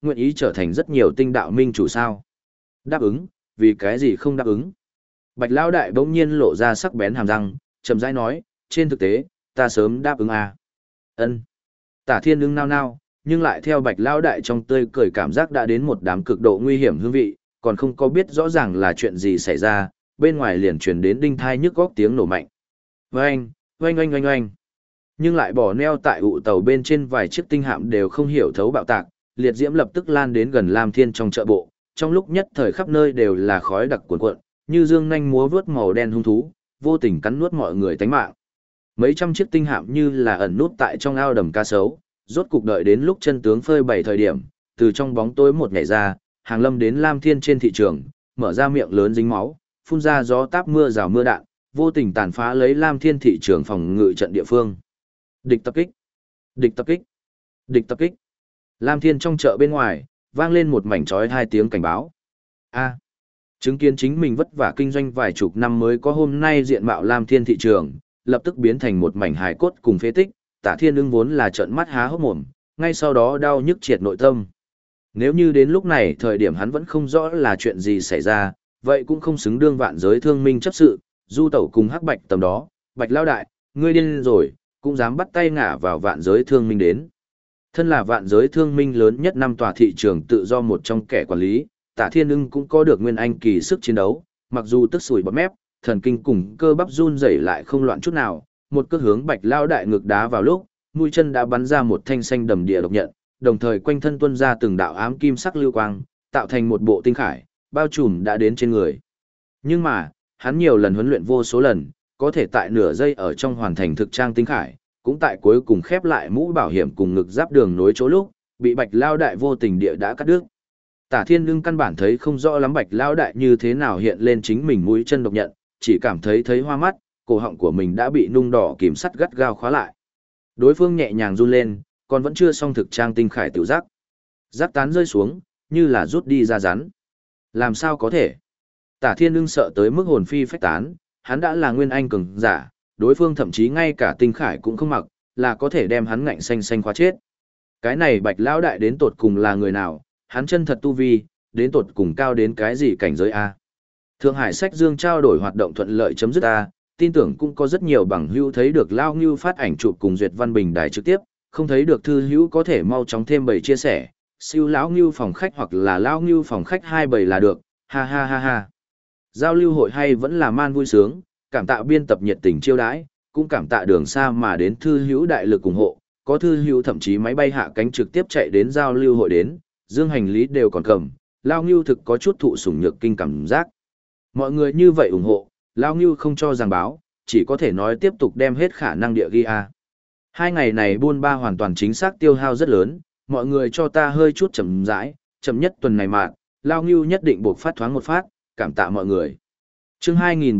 S1: nguyện ý trở thành rất nhiều tinh đạo minh chủ sao? Đáp ứng, vì cái gì không đáp ứng? Bạch Lão Đại bỗng nhiên lộ ra sắc bén hàm răng, chậm rãi nói, trên thực tế, ta sớm đáp ứng à. Ân. Tả Thiên ưng nao nao, nhưng lại theo Bạch Lão Đại trong tươi cười cảm giác đã đến một đám cực độ nguy hiểm hương vị, còn không có biết rõ ràng là chuyện gì xảy ra, bên ngoài liền truyền đến đinh thai nhức góc tiếng nổ mạnh. Oanh, oanh oanh oanh oanh. Nhưng lại bỏ neo tại ụ tàu bên trên vài chiếc tinh hạm đều không hiểu thấu bạo tạc, liệt diễm lập tức lan đến gần Lam Thiên trong chợ bộ, trong lúc nhất thời khắp nơi đều là khói đặc cuồn cuộn, như dương nhanh múa vớt màu đen hung thú, vô tình cắn nuốt mọi người tánh mạng. Mấy trăm chiếc tinh hạm như là ẩn nút tại trong ao đầm cá sấu, rốt cục đợi đến lúc chân tướng phơi bày thời điểm, từ trong bóng tối một nhảy ra, hàng lâm đến Lam Thiên trên thị trường, mở ra miệng lớn dính máu, phun ra gió táp mưa rào mưa đạn, vô tình tàn phá lấy Lam Thiên thị trường phòng ngự trận địa phương. Địch tập kích, địch tập kích, địch tập kích. Lam Thiên trong chợ bên ngoài, vang lên một mảnh chói hai tiếng cảnh báo. A. Chứng kiến chính mình vất vả kinh doanh vài chục năm mới có hôm nay diện mạo Lam Thiên thị trường, lập tức biến thành một mảnh hài cốt cùng phế tích, Tả Thiên Ưng vốn là trợn mắt há hốc mồm, ngay sau đó đau nhức triệt nội tâm. Nếu như đến lúc này thời điểm hắn vẫn không rõ là chuyện gì xảy ra, vậy cũng không xứng đương vạn giới thương minh chấp sự, du tẩu cùng hắc bạch tầm đó, Bạch Lao Đại, ngươi điên rồi, cũng dám bắt tay ngả vào vạn giới thương minh đến. Thân là vạn giới thương minh lớn nhất năm tòa thị trường tự do một trong kẻ quản lý, Tả Thiên Ưng cũng có được nguyên anh kỳ sức chiến đấu, mặc dù tức sủi bọt mép, thần kinh cùng cơ bắp run rẩy lại không loạn chút nào, một cước hướng Bạch Lao Đại ngực đá vào lúc, mũi chân đã bắn ra một thanh xanh đầm địa độc nhận, đồng thời quanh thân tuôn ra từng đạo ám kim sắc lưu quang, tạo thành một bộ tinh khải, bao trùm đã đến trên người. Nhưng mà, hắn nhiều lần huấn luyện vô số lần, có thể tại nửa giây ở trong hoàn thành thực trang tinh khải, cũng tại cuối cùng khép lại mũ bảo hiểm cùng ngực giáp đường nối chỗ lúc, bị Bạch Lao Đại vô tình địa đã cắt đứt. Tả Thiên Ưng căn bản thấy không rõ lắm Bạch Lao Đại như thế nào hiện lên chính mình mũi chân độc nhận, chỉ cảm thấy hoa mắt, cổ họng của mình đã bị nung đỏ kìm sắt gắt gao khóa lại. Đối phương nhẹ nhàng run lên, còn vẫn chưa xong thực trang tinh khải tiểu giác. Giác tán rơi xuống, như là rút đi ra rắn. Làm sao có thể? Tả Thiên Ưng sợ tới mức hồn phi phách tán, hắn đã là nguyên anh cường giả, đối phương thậm chí ngay cả tinh khải cũng không mặc, là có thể đem hắn ngạnh xanh xanh khóa chết. Cái này Bạch Lão Đại đến tột cùng là người nào, hắn chân thật tu vi, đến tột cùng cao đến cái gì cảnh giới A. Thượng Hải Sách Dương trao đổi hoạt động thuận lợi chấm dứt A, tin tưởng cũng có rất nhiều bằng hữu thấy được Lao Ngưu phát ảnh chụp cùng Duyệt Văn Bình đài trực tiếp, không thấy được thư hữu có thể mau chóng thêm bầy chia sẻ, siêu Lão Ngưu phòng khách hoặc là Lao Ngưu phòng khách 2 bầy là được, ha ha ha ha. Giao lưu hội hay vẫn là man vui sướng, cảm tạ biên tập nhiệt tình chiêu đãi, cũng cảm tạ đường xa mà đến thư hữu đại lực ủng hộ, có thư hữu thậm chí máy bay hạ cánh trực tiếp chạy đến giao lưu hội đến, dương hành lý đều còn cầm, Lao Ngưu thực có chút thụ sủng nhược kinh cảm giác. Mọi người như vậy ủng hộ, Lao Ngưu không cho giảng báo, chỉ có thể nói tiếp tục đem hết khả năng địa ghi a. 2 ngày này buôn ba hoàn toàn chính xác tiêu hao rất lớn, mọi người cho ta hơi chút chậm rãi, chậm nhất tuần này mà, Lao Ngưu nhất định buộc phát thoáng một phát, cảm tạ mọi người. Chương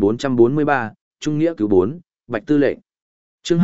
S1: 2443, Trung Nghĩa cứu 4, Bạch Tư lệnh. Chương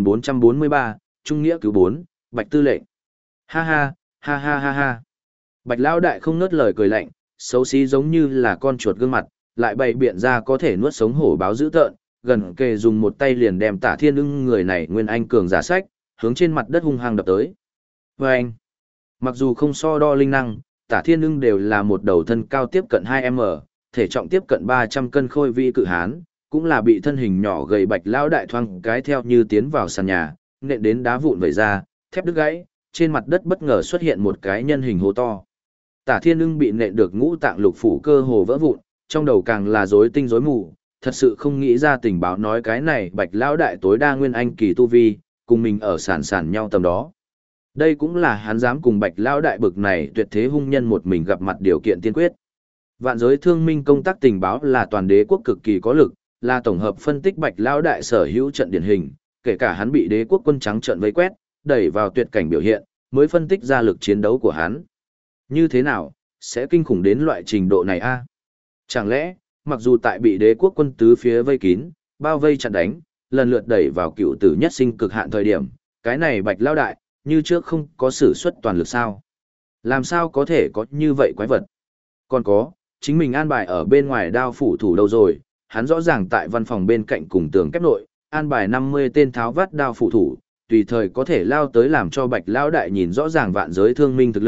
S1: 2443, Trung Nghĩa cứu 4, Bạch Tư lệnh. Ha ha, ha ha ha ha. Bạch Lão Đại không ngớt lời cười lạnh, xấu xí giống như là con chuột gương mặt, lại bày biện ra có thể nuốt sống hổ báo dữ tợn, gần kề dùng một tay liền đem Tả Thiên Ưng người này nguyên anh cường giả sách, hướng trên mặt đất hung hăng đập tới. Và anh, mặc dù không so đo linh năng, Tả Thiên Ưng đều là một đầu thân cao tiếp cận 2m, thể trọng tiếp cận 300 cân khôi vi cự hán, cũng là bị thân hình nhỏ gầy Bạch Lão Đại thoang cái theo như tiến vào sàn nhà, nện đến đá vụn vẩy ra, thép đứt gãy, trên mặt đất bất ngờ xuất hiện một cái nhân hình hố to. Tả Thiên Ưng bị nện được ngũ tạng lục phủ cơ hồ vỡ vụn, trong đầu càng là rối tinh rối mù, thật sự không nghĩ ra tình báo nói cái này Bạch Lão Đại tối đa nguyên anh kỳ tu vi, cùng mình ở sàn nhau tầm đó. Đây cũng là hắn dám cùng Bạch Lão Đại bực này tuyệt thế hung nhân một mình gặp mặt điều kiện tiên quyết. Vạn giới thương minh công tác tình báo là toàn đế quốc cực kỳ có lực, là tổng hợp phân tích Bạch Lão Đại sở hữu trận điển hình, kể cả hắn bị đế quốc quân trắng trận vây quét, đẩy vào tuyệt cảnh biểu hiện, mới phân tích ra lực chiến đấu của hắn. Như thế nào, sẽ kinh khủng đến loại trình độ này a? Chẳng lẽ, mặc dù tại bị đế quốc quân tứ phía vây kín, bao vây chặn đánh, lần lượt đẩy vào cựu tử nhất sinh cực hạn thời điểm, cái này Bạch Lão Đại, như trước không có sử xuất toàn lực sao? Làm sao có thể có như vậy quái vật? Còn có, chính mình an bài ở bên ngoài đao phủ thủ đâu rồi, hắn rõ ràng tại văn phòng bên cạnh cùng tường kép nội, an bài 50 tên tháo vát đao phủ thủ, tùy thời có thể lao tới làm cho Bạch Lão Đại nhìn rõ ràng vạn giới thương minh thực lực,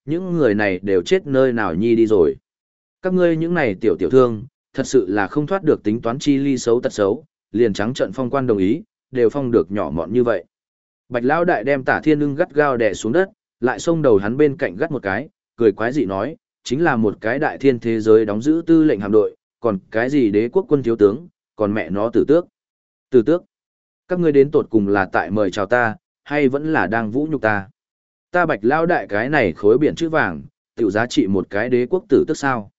S1: những người này đều chết nơi nào nhi đi rồi. Các ngươi những này tiểu tiểu thương, thật sự là không thoát được tính toán chi ly xấu tật xấu, liền trắng trận phong quan đồng ý, đều phong được nhỏ mọn như vậy. Bạch Lão Đại đem Tả Thiên Ưng gắt gao đè xuống đất, lại xông đầu hắn bên cạnh gắt một cái, cười quái dị nói, chính là một cái đại thiên thế giới đóng giữ tư lệnh hạm đội, còn cái gì đế quốc quân thiếu tướng, còn mẹ nó tử tước. Tử tước, các ngươi đến tột cùng là tại mời chào ta, hay vẫn là đang vũ nhục ta? Ta Bạch Lão Đại cái này khối biển chữ vàng, tiểu giá trị một cái đế quốc tử tước sao?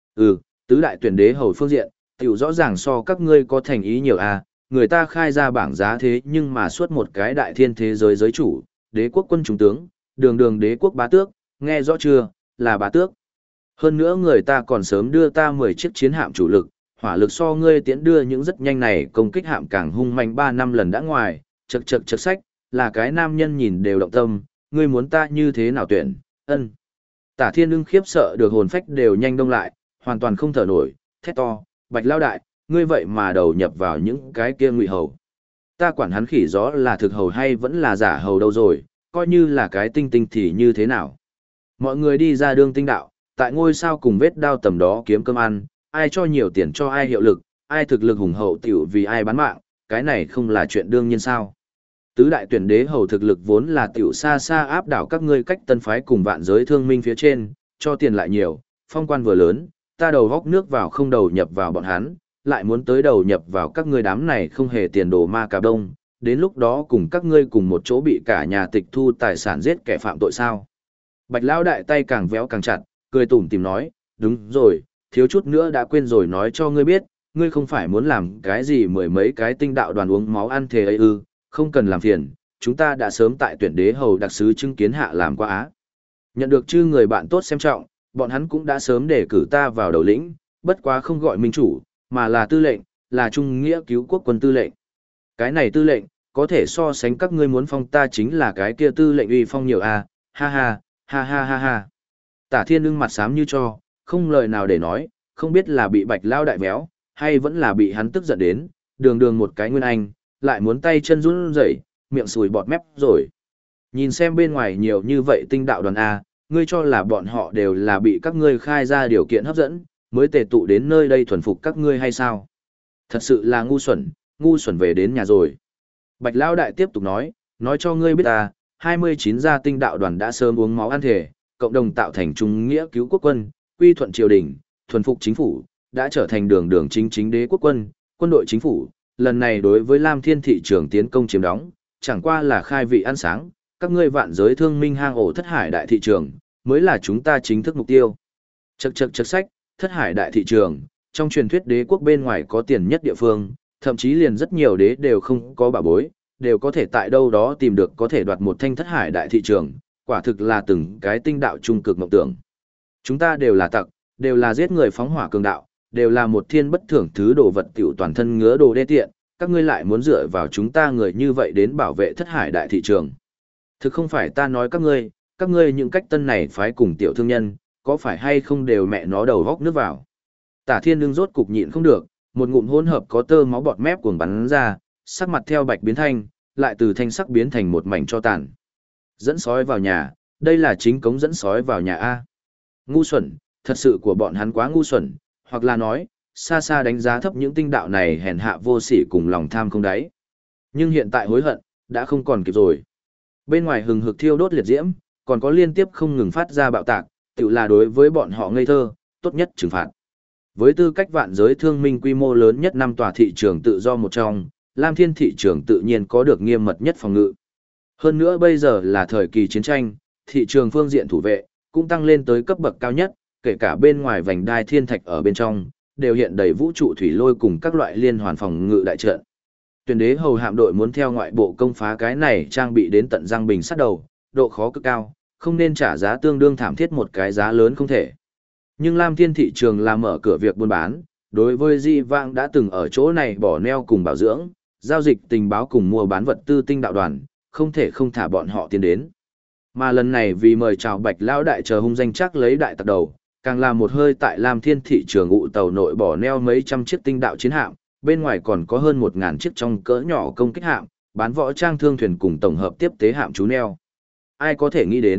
S1: Tứ đại tuyển đế hầu phương diện, tiểu rõ ràng so các ngươi có thành ý nhiều à, người ta khai ra bảng giá thế nhưng mà suốt một cái đại thiên thế giới giới chủ, đế quốc quân trung tướng, đường đường đế quốc bá tước, nghe rõ chưa, là bá tước. Hơn nữa người ta còn sớm đưa ta 10 chiếc chiến hạm chủ lực, hỏa lực so ngươi tiễn đưa những rất nhanh này công kích hạm càng hung mạnh 3 năm lần đã ngoài, chật chật chật sách, là cái nam nhân nhìn đều động tâm, ngươi muốn ta như thế nào tuyển, ân. Tả Thiên Ưng khiếp sợ được hồn phách đều nhanh đông lại, hoàn toàn không thở nổi, thét to, Bạch Lão Đại, ngươi vậy mà đầu nhập vào những cái kia ngụy hầu. Ta quản hắn khỉ gió là thực hầu hay vẫn là giả hầu đâu rồi, coi như là cái tinh tinh thì như thế nào. Mọi người đi ra đương tinh đạo, tại ngôi sao cùng vết đao tầm đó kiếm cơm ăn, ai cho nhiều tiền cho ai hiệu lực, ai thực lực hùng hậu tiểu vì ai bán mạng, cái này không là chuyện đương nhiên sao. Tứ đại tuyển đế hầu thực lực vốn là tiểu xa xa áp đảo các ngươi cách tân phái cùng vạn giới thương minh phía trên, cho tiền lại nhiều, phong quan vừa lớn, ta đầu góc nước vào không đầu nhập vào bọn hắn, lại muốn tới đầu nhập vào các ngươi đám này không hề tiền đồ ma cà đông, đến lúc đó cùng các ngươi cùng một chỗ bị cả nhà tịch thu tài sản giết kẻ phạm tội sao. Bạch Lão Đại tay càng véo càng chặt, cười tủm tìm nói, đúng rồi, thiếu chút nữa đã quên rồi nói cho ngươi biết, ngươi không phải muốn làm cái gì mười mấy cái tinh đạo đoàn uống máu ăn thề ấy ư, không cần làm phiền, chúng ta đã sớm tại tuyển đế hầu đặc sứ chứng kiến hạ làm qua á. Nhận được chư người bạn tốt xem trọng, bọn hắn cũng đã sớm để cử ta vào đầu lĩnh, bất quá không gọi minh chủ, mà là tư lệnh, là trung nghĩa cứu quốc quân tư lệnh. Cái này tư lệnh, có thể so sánh các ngươi muốn phong ta chính là cái kia tư lệnh uy phong nhiều a, ha ha, ha ha ha ha. Tả Thiên Ưng mặt xám như cho, không lời nào để nói, không biết là bị Bạch Lão Đại véo, hay vẫn là bị hắn tức giận đến, đường đường một cái nguyên anh, lại muốn tay chân run rẩy, miệng sùi bọt mép rồi. Nhìn xem bên ngoài nhiều như vậy tinh đạo đoàn A, ngươi cho là bọn họ đều là bị các ngươi khai ra điều kiện hấp dẫn, mới tề tụ đến nơi đây thuần phục các ngươi hay sao? Thật sự là ngu xuẩn về đến nhà rồi. Bạch Lão Đại tiếp tục nói cho ngươi biết ta, 29 gia tinh đạo đoàn đã sớm uống máu ăn thể, cộng đồng tạo thành trung nghĩa cứu quốc quân, quy thuận triều đình, thuần phục chính phủ, đã trở thành đường đường chính chính đế quốc quân, quân đội chính phủ. Lần này đối với Lam Thiên thị trường tiến công chiếm đóng, chẳng qua là khai vị ăn sáng, các ngươi vạn giới thương minh hang ổ thất hải đại thị trường, mới là chúng ta chính thức mục tiêu. Chậc sách, thất hải đại thị trường, trong truyền thuyết đế quốc bên ngoài có tiền nhất địa phương, thậm chí liền rất nhiều đế đều không có bảo bối, đều có thể tại đâu đó tìm được có thể đoạt một thanh thất hải đại thị trường, quả thực là từng cái tinh đạo trung cực mộng tưởng. Chúng ta đều là tặc, đều là giết người phóng hỏa cường đạo, đều là một thiên bất thưởng thứ đồ vật tiểu toàn thân ngứa đồ đê tiện, các ngươi lại muốn dựa vào chúng ta người như vậy đến bảo vệ thất hải đại thị trường. Thực không phải ta nói các ngươi những cách tân này phái cùng tiểu thương nhân, có phải hay không đều mẹ nó đầu góc nước vào. Tả Thiên Ưng rốt cục nhịn không được, một ngụm hỗn hợp có tơ máu bọt mép cuồng bắn ra, sắc mặt theo bạch biến thanh, lại từ thanh sắc biến thành một mảnh cho tàn. Dẫn sói vào nhà, đây là chính cống dẫn sói vào nhà A. Ngu xuẩn, thật sự của bọn hắn quá ngu xuẩn, hoặc là nói, xa xa đánh giá thấp những tinh đạo này hèn hạ vô sỉ cùng lòng tham không đáy. Nhưng hiện tại hối hận, đã không còn kịp rồi. Bên ngoài hừng hực thiêu đốt liệt diễm, còn có liên tiếp không ngừng phát ra bạo tạc, tự là đối với bọn họ ngây thơ, tốt nhất trừng phạt. Với tư cách vạn giới thương minh quy mô lớn nhất năm tòa thị trường tự do một trong, Lam Thiên thị trường tự nhiên có được nghiêm mật nhất phòng ngự. Hơn nữa bây giờ là thời kỳ chiến tranh, thị trường phương diện thủ vệ cũng tăng lên tới cấp bậc cao nhất, kể cả bên ngoài vành đai thiên thạch ở bên trong, đều hiện đầy vũ trụ thủy lôi cùng các loại liên hoàn phòng ngự đại trận. Tuyển đế hầu hạm đội muốn theo ngoại bộ công phá cái này trang bị đến tận răng bình sắt đầu, độ khó cực cao, không nên trả giá tương đương thảm thiết một cái giá lớn không thể. Nhưng Lam Thiên thị trường là mở cửa việc buôn bán, đối với Di Vãng đã từng ở chỗ này bỏ neo cùng bảo dưỡng, giao dịch tình báo cùng mua bán vật tư tinh đạo đoàn, không thể không thả bọn họ tiến đến. Mà lần này vì mời chào Bạch Lão Đại chờ hung danh chắc lấy đại tặc đầu, càng là một hơi tại Lam Thiên thị trường ụ tàu nội bỏ neo mấy trăm chiếc tinh đạo chiến hạm, bên ngoài còn có hơn 1000 chiếc trong cỡ nhỏ công kích hạm, bán võ trang thương thuyền cùng tổng hợp tiếp tế hạm chú neo. Ai có thể nghĩ đến,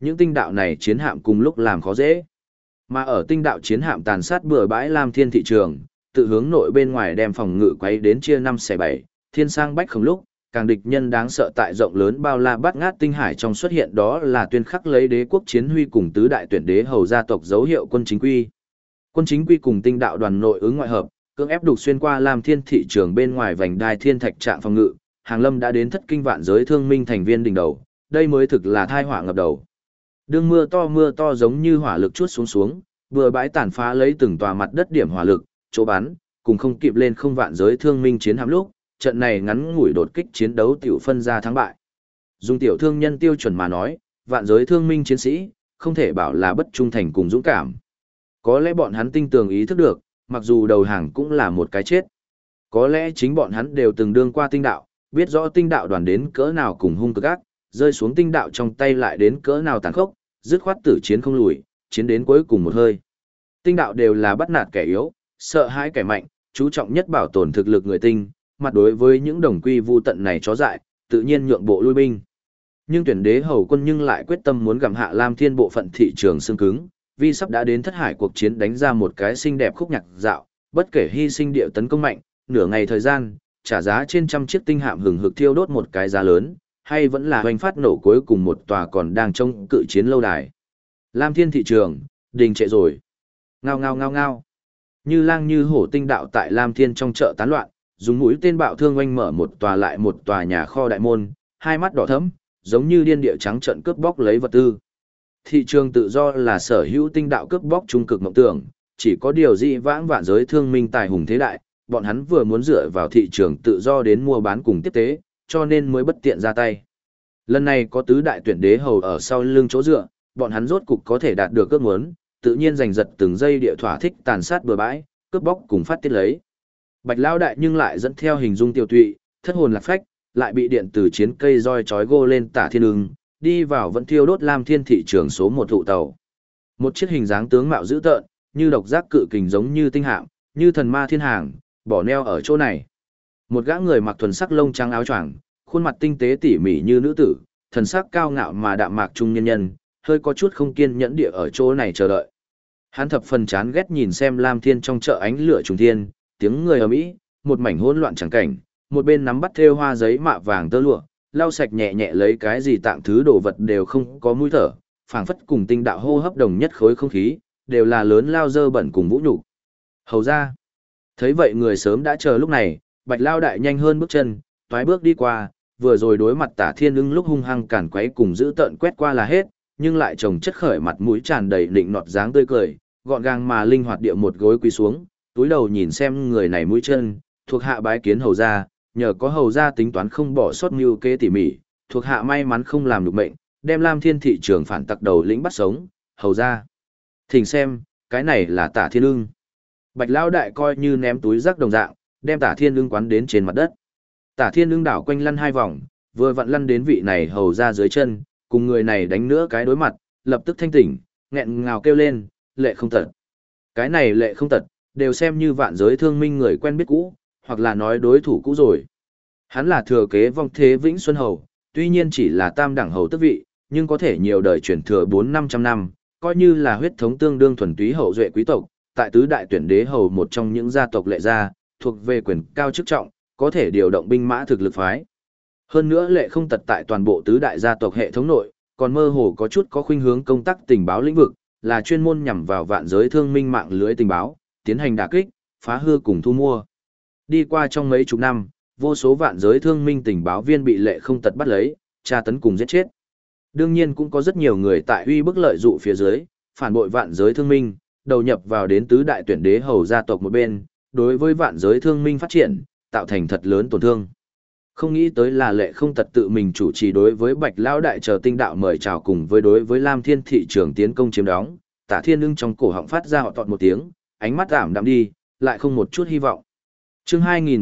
S1: những tinh đạo này chiến hạm cùng lúc làm khó dễ. Mà ở tinh đạo chiến hạm tàn sát bừa bãi Lam Thiên thị trường, tự hướng nội bên ngoài đem phòng ngự quấy đến chia 5/7, thiên sang bách không lúc, càng địch nhân đáng sợ tại rộng lớn bao la bát ngát tinh hải trong xuất hiện đó là tuyên khắc lấy đế quốc chiến huy cùng tứ đại tuyển đế hầu gia tộc dấu hiệu quân chính quy. Quân chính quy cùng tinh đạo đoàn nội ứng ngoại hợp, cưỡng ép đục xuyên qua Lam Thiên thị trường bên ngoài vành đai thiên thạch trạng phòng ngự, Hàng Lâm đã đến thất kinh vạn giới thương minh thành viên đỉnh đầu, đây mới thực là thai họa ngập đầu. Đương mưa to giống như hỏa lực chuốt xuống, bừa bãi tàn phá lấy từng tòa mặt đất điểm hỏa lực, chỗ bắn, cùng không kịp lên không vạn giới thương minh chiến hạm lúc, trận này ngắn ngủi đột kích chiến đấu tiểu phân ra thắng bại. Dùng tiểu thương nhân tiêu chuẩn mà nói, vạn giới thương minh chiến sĩ, không thể bảo là bất trung thành cùng dũng cảm. Có lẽ bọn hắn tinh tường ý thức được, mặc dù đầu hàng cũng là một cái chết. Có lẽ chính bọn hắn đều từng đương qua tinh đạo, biết rõ tinh đạo đoàn đến cỡ nào cùng hung cực ác, rơi xuống tinh đạo trong tay lại đến cỡ nào tàn khốc, dứt khoát tử chiến không lùi, chiến đến cuối cùng một hơi. Tinh đạo đều là bắt nạt kẻ yếu, sợ hãi kẻ mạnh, chú trọng nhất bảo tồn thực lực người tinh, mặt đối với những đồng quy vu tận này chó dại, tự nhiên nhượng bộ lui binh. Nhưng tuyển đế hầu quân nhưng lại quyết tâm muốn gặm hạ Lam Thiên bộ phận thị trường xương cứng, vì sắp đã đến thất hải cuộc chiến đánh ra một cái xinh đẹp khúc nhạc dạo, bất kể hy sinh địa tấn công mạnh, nửa ngày thời gian, trả giá trên trăm chiếc tinh hạm hừng hực thiêu đốt một cái giá lớn, hay vẫn là hoành phát nổ cuối cùng một tòa còn đang trong cự chiến lâu đài. Lam Thiên thị trường, đình trệ rồi. Ngao ngao ngao ngao. Như lang như hổ tinh đạo tại Lam Thiên trong chợ tán loạn, dùng mũi tên bạo thương oanh mở một tòa lại một tòa nhà kho đại môn, hai mắt đỏ thẫm, giống như điên địa trắng trận cướp bóc lấy vật tư. Thị trường tự do là sở hữu tinh đạo cướp bóc trung cực mộng tưởng, chỉ có điều dị vãng vạn giới thương minh tài hùng thế đại, bọn hắn vừa muốn dựa vào thị trường tự do đến mua bán cùng tiếp tế, cho nên mới bất tiện ra tay. Lần này có tứ đại tuyển đế hầu ở sau lưng chỗ dựa, bọn hắn rốt cục có thể đạt được ước muốn, tự nhiên giành giật từng giây địa thỏa thích tàn sát bừa bãi, cướp bóc cùng phát tiết lấy. Bạch Lão đại nhưng lại dẫn theo hình dung tiêu tụy, thất hồn lạc phách, lại bị điện từ chiến cây roi chói gô lên Tả Thiên Ưng, đi vào vẫn thiêu đốt Lam Thiên thị trường số 1 thụ tàu. Một chiếc hình dáng tướng mạo dữ tợn, như độc giác cự kình giống như tinh hạm, như thần ma thiên hàng, bỏ neo ở chỗ này. Một gã người mặc thuần sắc lông trắng áo choàng, khuôn mặt tinh tế tỉ mỉ như nữ tử, thần sắc cao ngạo mà đạm mạc trung nhân nhân, hơi có chút không kiên nhẫn địa ở chỗ này chờ đợi. Hắn thập phần chán ghét nhìn xem Lam Thiên trong chợ ánh lửa trùng thiên, tiếng người ầm ĩ, một mảnh hỗn loạn chẳng cảnh, một bên nắm bắt thêu hoa giấy mạ vàng tơ lụa, lau sạch nhẹ nhẹ lấy cái gì tạng thứ đồ vật đều không có mũi thở, phảng phất cùng tinh đạo hô hấp đồng nhất khối không khí, đều là lớn lao dơ bẩn cùng vũ nhục. Hầu ra, thấy vậy người sớm đã chờ lúc này, Bạch Lao đại nhanh hơn bước chân, toái bước đi qua, vừa rồi đối mặt Tả Thiên Ưng lúc hung hăng cản quấy cùng giữ tợn quét qua là hết, nhưng lại trồng chất khởi mặt mũi tràn đầy định nọt dáng tươi cười, gọn gàng mà linh hoạt địa một gối quỳ xuống, túi đầu nhìn xem người này mũi chân, thuộc hạ bái kiến hầu gia, nhờ có hầu gia tính toán không bỏ sót mưu kế tỉ mỉ, thuộc hạ may mắn không làm được mệnh, đem Lam Thiên thị trường phản tặc đầu lĩnh bắt sống, hầu gia. Thỉnh xem, cái này là Tả Thiên Ưng. Bạch Lão đại coi như ném túi rác đồng dạng, đem Tả Thiên Ưng quán đến trên mặt đất. Tả Thiên Ưng đảo quanh lăn 2 vòng, vừa vặn lăn đến vị này hầu gia dưới chân, cùng người này đánh nữa cái đối mặt, lập tức thanh tỉnh, nghẹn ngào kêu lên, lệ không tật. Cái này lệ không tật, đều xem như vạn giới thương minh người quen biết cũ, hoặc là nói đối thủ cũ rồi. Hắn là thừa kế vong thế Vĩnh Xuân Hầu, tuy nhiên chỉ là tam đẳng hầu tước vị, nhưng có thể nhiều đời chuyển thừa 400-500 năm, coi như là huyết thống tương đương thuần túy hậu duệ quý tộc, tại tứ đại tuyển đế hầu một trong những gia tộc lệ gia, thuộc về quyền cao chức trọng, có thể điều động binh mã thực lực phái. Hơn nữa lệ không tật tại toàn bộ tứ đại gia tộc hệ thống nội, còn mơ hồ có chút có khuynh hướng công tác tình báo lĩnh vực, là chuyên môn nhằm vào vạn giới thương minh mạng lưới tình báo, tiến hành đả kích, phá hư cùng thu mua. Đi qua trong mấy chục năm, vô số vạn giới thương minh tình báo viên bị lệ không tật bắt lấy, tra tấn cùng giết chết. Đương nhiên cũng có rất nhiều người tại uy bức lợi dụ phía dưới, phản bội vạn giới thương minh, đầu nhập vào đến tứ đại tuyển đế hầu gia tộc một bên, đối với vạn giới thương minh phát triển, tạo thành thật lớn tổn thương. Không nghĩ tới là lệ không tật tự mình chủ trì đối với Bạch Lão đại chờ tinh đạo mời chào cùng với đối với Lam Thiên thị trường tiến công chiếm đóng, Tả Thiên Ưng trong cổ họng phát ra họ tọt một tiếng, ánh mắt ảm đạm đi, lại không một chút hy vọng. Chương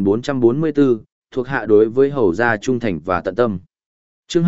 S1: 2444, thuộc hạ đối với hầu gia trung thành và tận tâm. Chương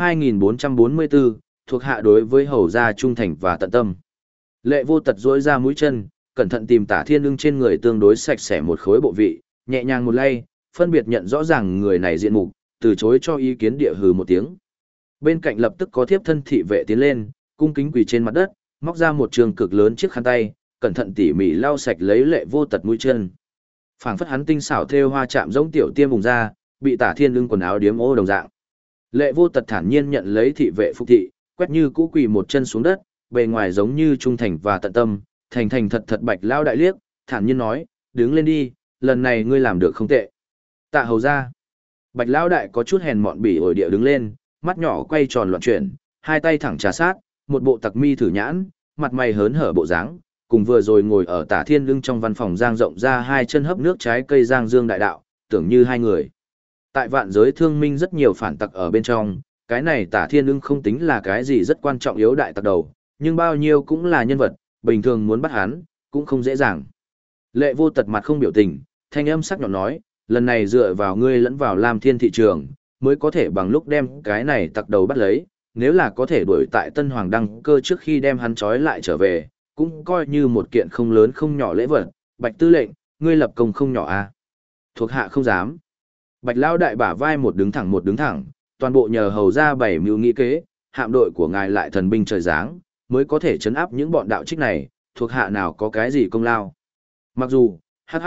S1: 2444, thuộc hạ đối với hầu gia trung thành và tận tâm. Lệ vô tật duỗi ra mũi chân, cẩn thận tìm Tả Thiên Ưng trên người tương đối sạch sẽ một khối bộ vị, nhẹ nhàng một lay, phân biệt nhận rõ ràng người này diện mục, từ chối cho ý kiến địa hừ một tiếng. Bên cạnh lập tức có thiếp thân thị vệ tiến lên, cung kính quỳ trên mặt đất, móc ra một trường cực lớn chiếc khăn tay, cẩn thận tỉ mỉ lau sạch lấy Lệ Vô Tật mũi chân. Phảng phất hắn tinh xảo thêu hoa chạm giống tiểu tiêm vùng ra, bị Tả Thiên Ưng quần áo điếm ô đồng dạng. Lệ Vô Tật thản nhiên nhận lấy thị vệ phục thị, quét như cũ quỳ một chân xuống đất, bề ngoài giống như trung thành và tận tâm, thành thành thật thật Bạch Lao đại liếc, thản nhiên nói, đứng lên đi, lần này ngươi làm được không tệ. Tạ hầu ra. Bạch Lao đại có chút hèn mọn bỉ ổi địa đứng lên, mắt nhỏ quay tròn loạn chuyển, hai tay thẳng trà sát, một bộ tặc mi thử nhãn, mặt mày hớn hở bộ dáng, cùng vừa rồi ngồi ở Tả Thiên Ưng trong văn phòng giang rộng ra hai chân hấp nước trái cây giang dương đại đạo, tưởng như hai người. Tại vạn giới thương minh rất nhiều phản tặc ở bên trong, cái này Tả Thiên Ưng không tính là cái gì rất quan trọng yếu đại tặc đầu, nhưng bao nhiêu cũng là nhân vật, bình thường muốn bắt hắn, cũng không dễ dàng. Lệ Vô Tật mặt không biểu tình, thanh âm sắc nhọn nói, lần này dựa vào ngươi lẫn vào Lam Thiên thị trường, mới có thể bằng lúc đem cái này tặc đầu bắt lấy, nếu là có thể đuổi tại Tân Hoàng đăng cơ trước khi đem hắn trói lại trở về, cũng coi như một kiện không lớn không nhỏ lễ vật. Bạch tư lệnh, ngươi lập công không nhỏ à? Thuộc hạ không dám. Bạch Lao đại bả vai một đứng thẳng, toàn bộ nhờ hầu ra bảy mưu nghĩ kế, hạm đội của ngài lại thần binh trời giáng, mới có thể chấn áp những bọn đạo trích này, thuộc hạ nào có cái gì công lao. Mặc dù,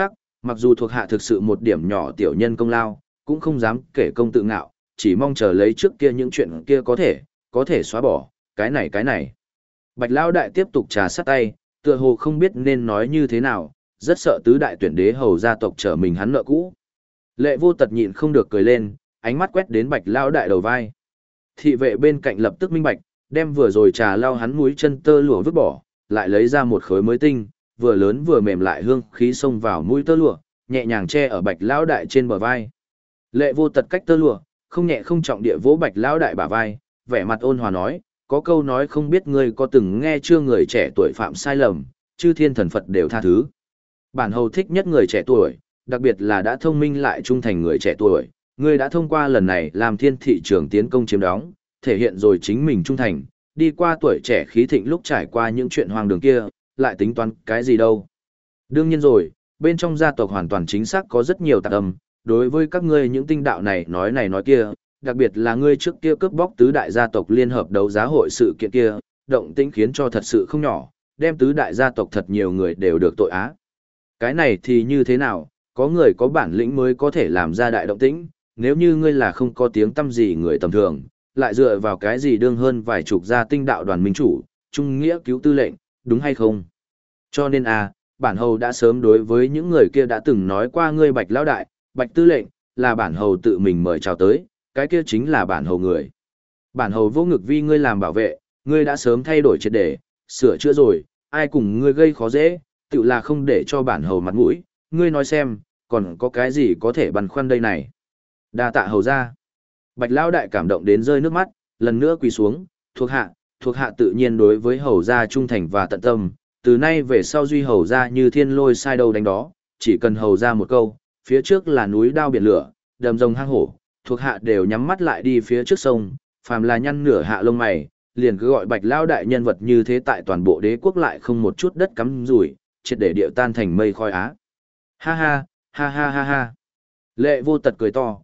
S1: mặc dù thuộc hạ thực sự một điểm nhỏ tiểu nhân công lao, cũng không dám kể công tự ngạo, chỉ mong chờ lấy trước kia những chuyện kia có thể xóa bỏ, cái này. Bạch Lão đại tiếp tục trà sát tay, tựa hồ không biết nên nói như thế nào, rất sợ tứ đại tuyển đế hầu gia tộc trở mình hắn nợ cũ. Lệ Vô Tật nhịn không được cười lên, ánh mắt quét đến Bạch Lão đại đầu vai. Thị vệ bên cạnh lập tức minh bạch, đem vừa rồi trà lau hắn mũi chân tơ lụa vứt bỏ, lại lấy ra một khối mới tinh, vừa lớn vừa mềm lại hương khí xông vào mũi tơ lụa, nhẹ nhàng che ở Bạch Lão đại trên bờ vai. Lệ Vô Tật cách tơ lụa, không nhẹ không trọng địa vỗ Bạch Lão đại bả vai, vẻ mặt ôn hòa nói, có câu nói không biết ngươi có từng nghe chưa, người trẻ tuổi phạm sai lầm, chư thiên thần Phật đều tha thứ. Bản hầu thích nhất người trẻ tuổi, đặc biệt là đã thông minh lại trung thành người trẻ tuổi, ngươi đã thông qua lần này làm thiên thị trường tiến công chiếm đóng, thể hiện rồi chính mình trung thành, đi qua tuổi trẻ khí thịnh lúc trải qua những chuyện hoang đường kia, lại tính toán cái gì đâu. Đương nhiên rồi, bên trong gia tộc hoàn toàn chính xác có rất nhiều tạp âm, đối với các ngươi những tinh đạo này nói kia, đặc biệt là ngươi trước kia cướp bóc tứ đại gia tộc liên hợp đấu giá hội sự kiện kia, động tĩnh khiến cho thật sự không nhỏ, đem tứ đại gia tộc thật nhiều người đều được tội á. Cái này thì như thế nào, có người có bản lĩnh mới có thể làm ra đại động tĩnh, nếu như ngươi là không có tiếng tăm gì người tầm thường, lại dựa vào cái gì đương hơn vài chục gia tinh đạo đoàn minh chủ, trung nghĩa cứu tư lệnh, đúng hay không? Cho nên bản hầu đã sớm đối với những người kia đã từng nói qua ngươi Bạch Lão đại, Bạch tư lệnh, là bản hầu tự mình mời chào tới, cái kia chính là bản hầu người. Bản hầu vô ngực vì ngươi làm bảo vệ, ngươi đã sớm thay đổi triệt để, sửa chữa rồi, ai cùng ngươi gây khó dễ, tự là không để cho bản hầu mặt mũi, ngươi nói xem, còn có cái gì có thể băn khoăn đây này. Đa tạ hầu ra. Bạch Lão đại cảm động đến rơi nước mắt, lần nữa quỳ xuống, thuộc hạ tự nhiên đối với hầu gia trung thành và tận tâm, từ nay về sau duy hầu gia như thiên lôi sai đâu đánh đó, chỉ cần hầu gia một câu, phía trước là núi đao biển lửa, đầm rồng hang hổ, thuộc hạ đều nhắm mắt lại đi phía trước sông, phàm là nhăn nửa hạ lông mày, liền cứ gọi Bạch Lão đại nhân vật như thế tại toàn bộ đế quốc lại không một chút đất cắm rủi, triệt để điệu tan thành mây khói á. Ha ha, ha ha ha ha. Lệ Vô Tật cười to,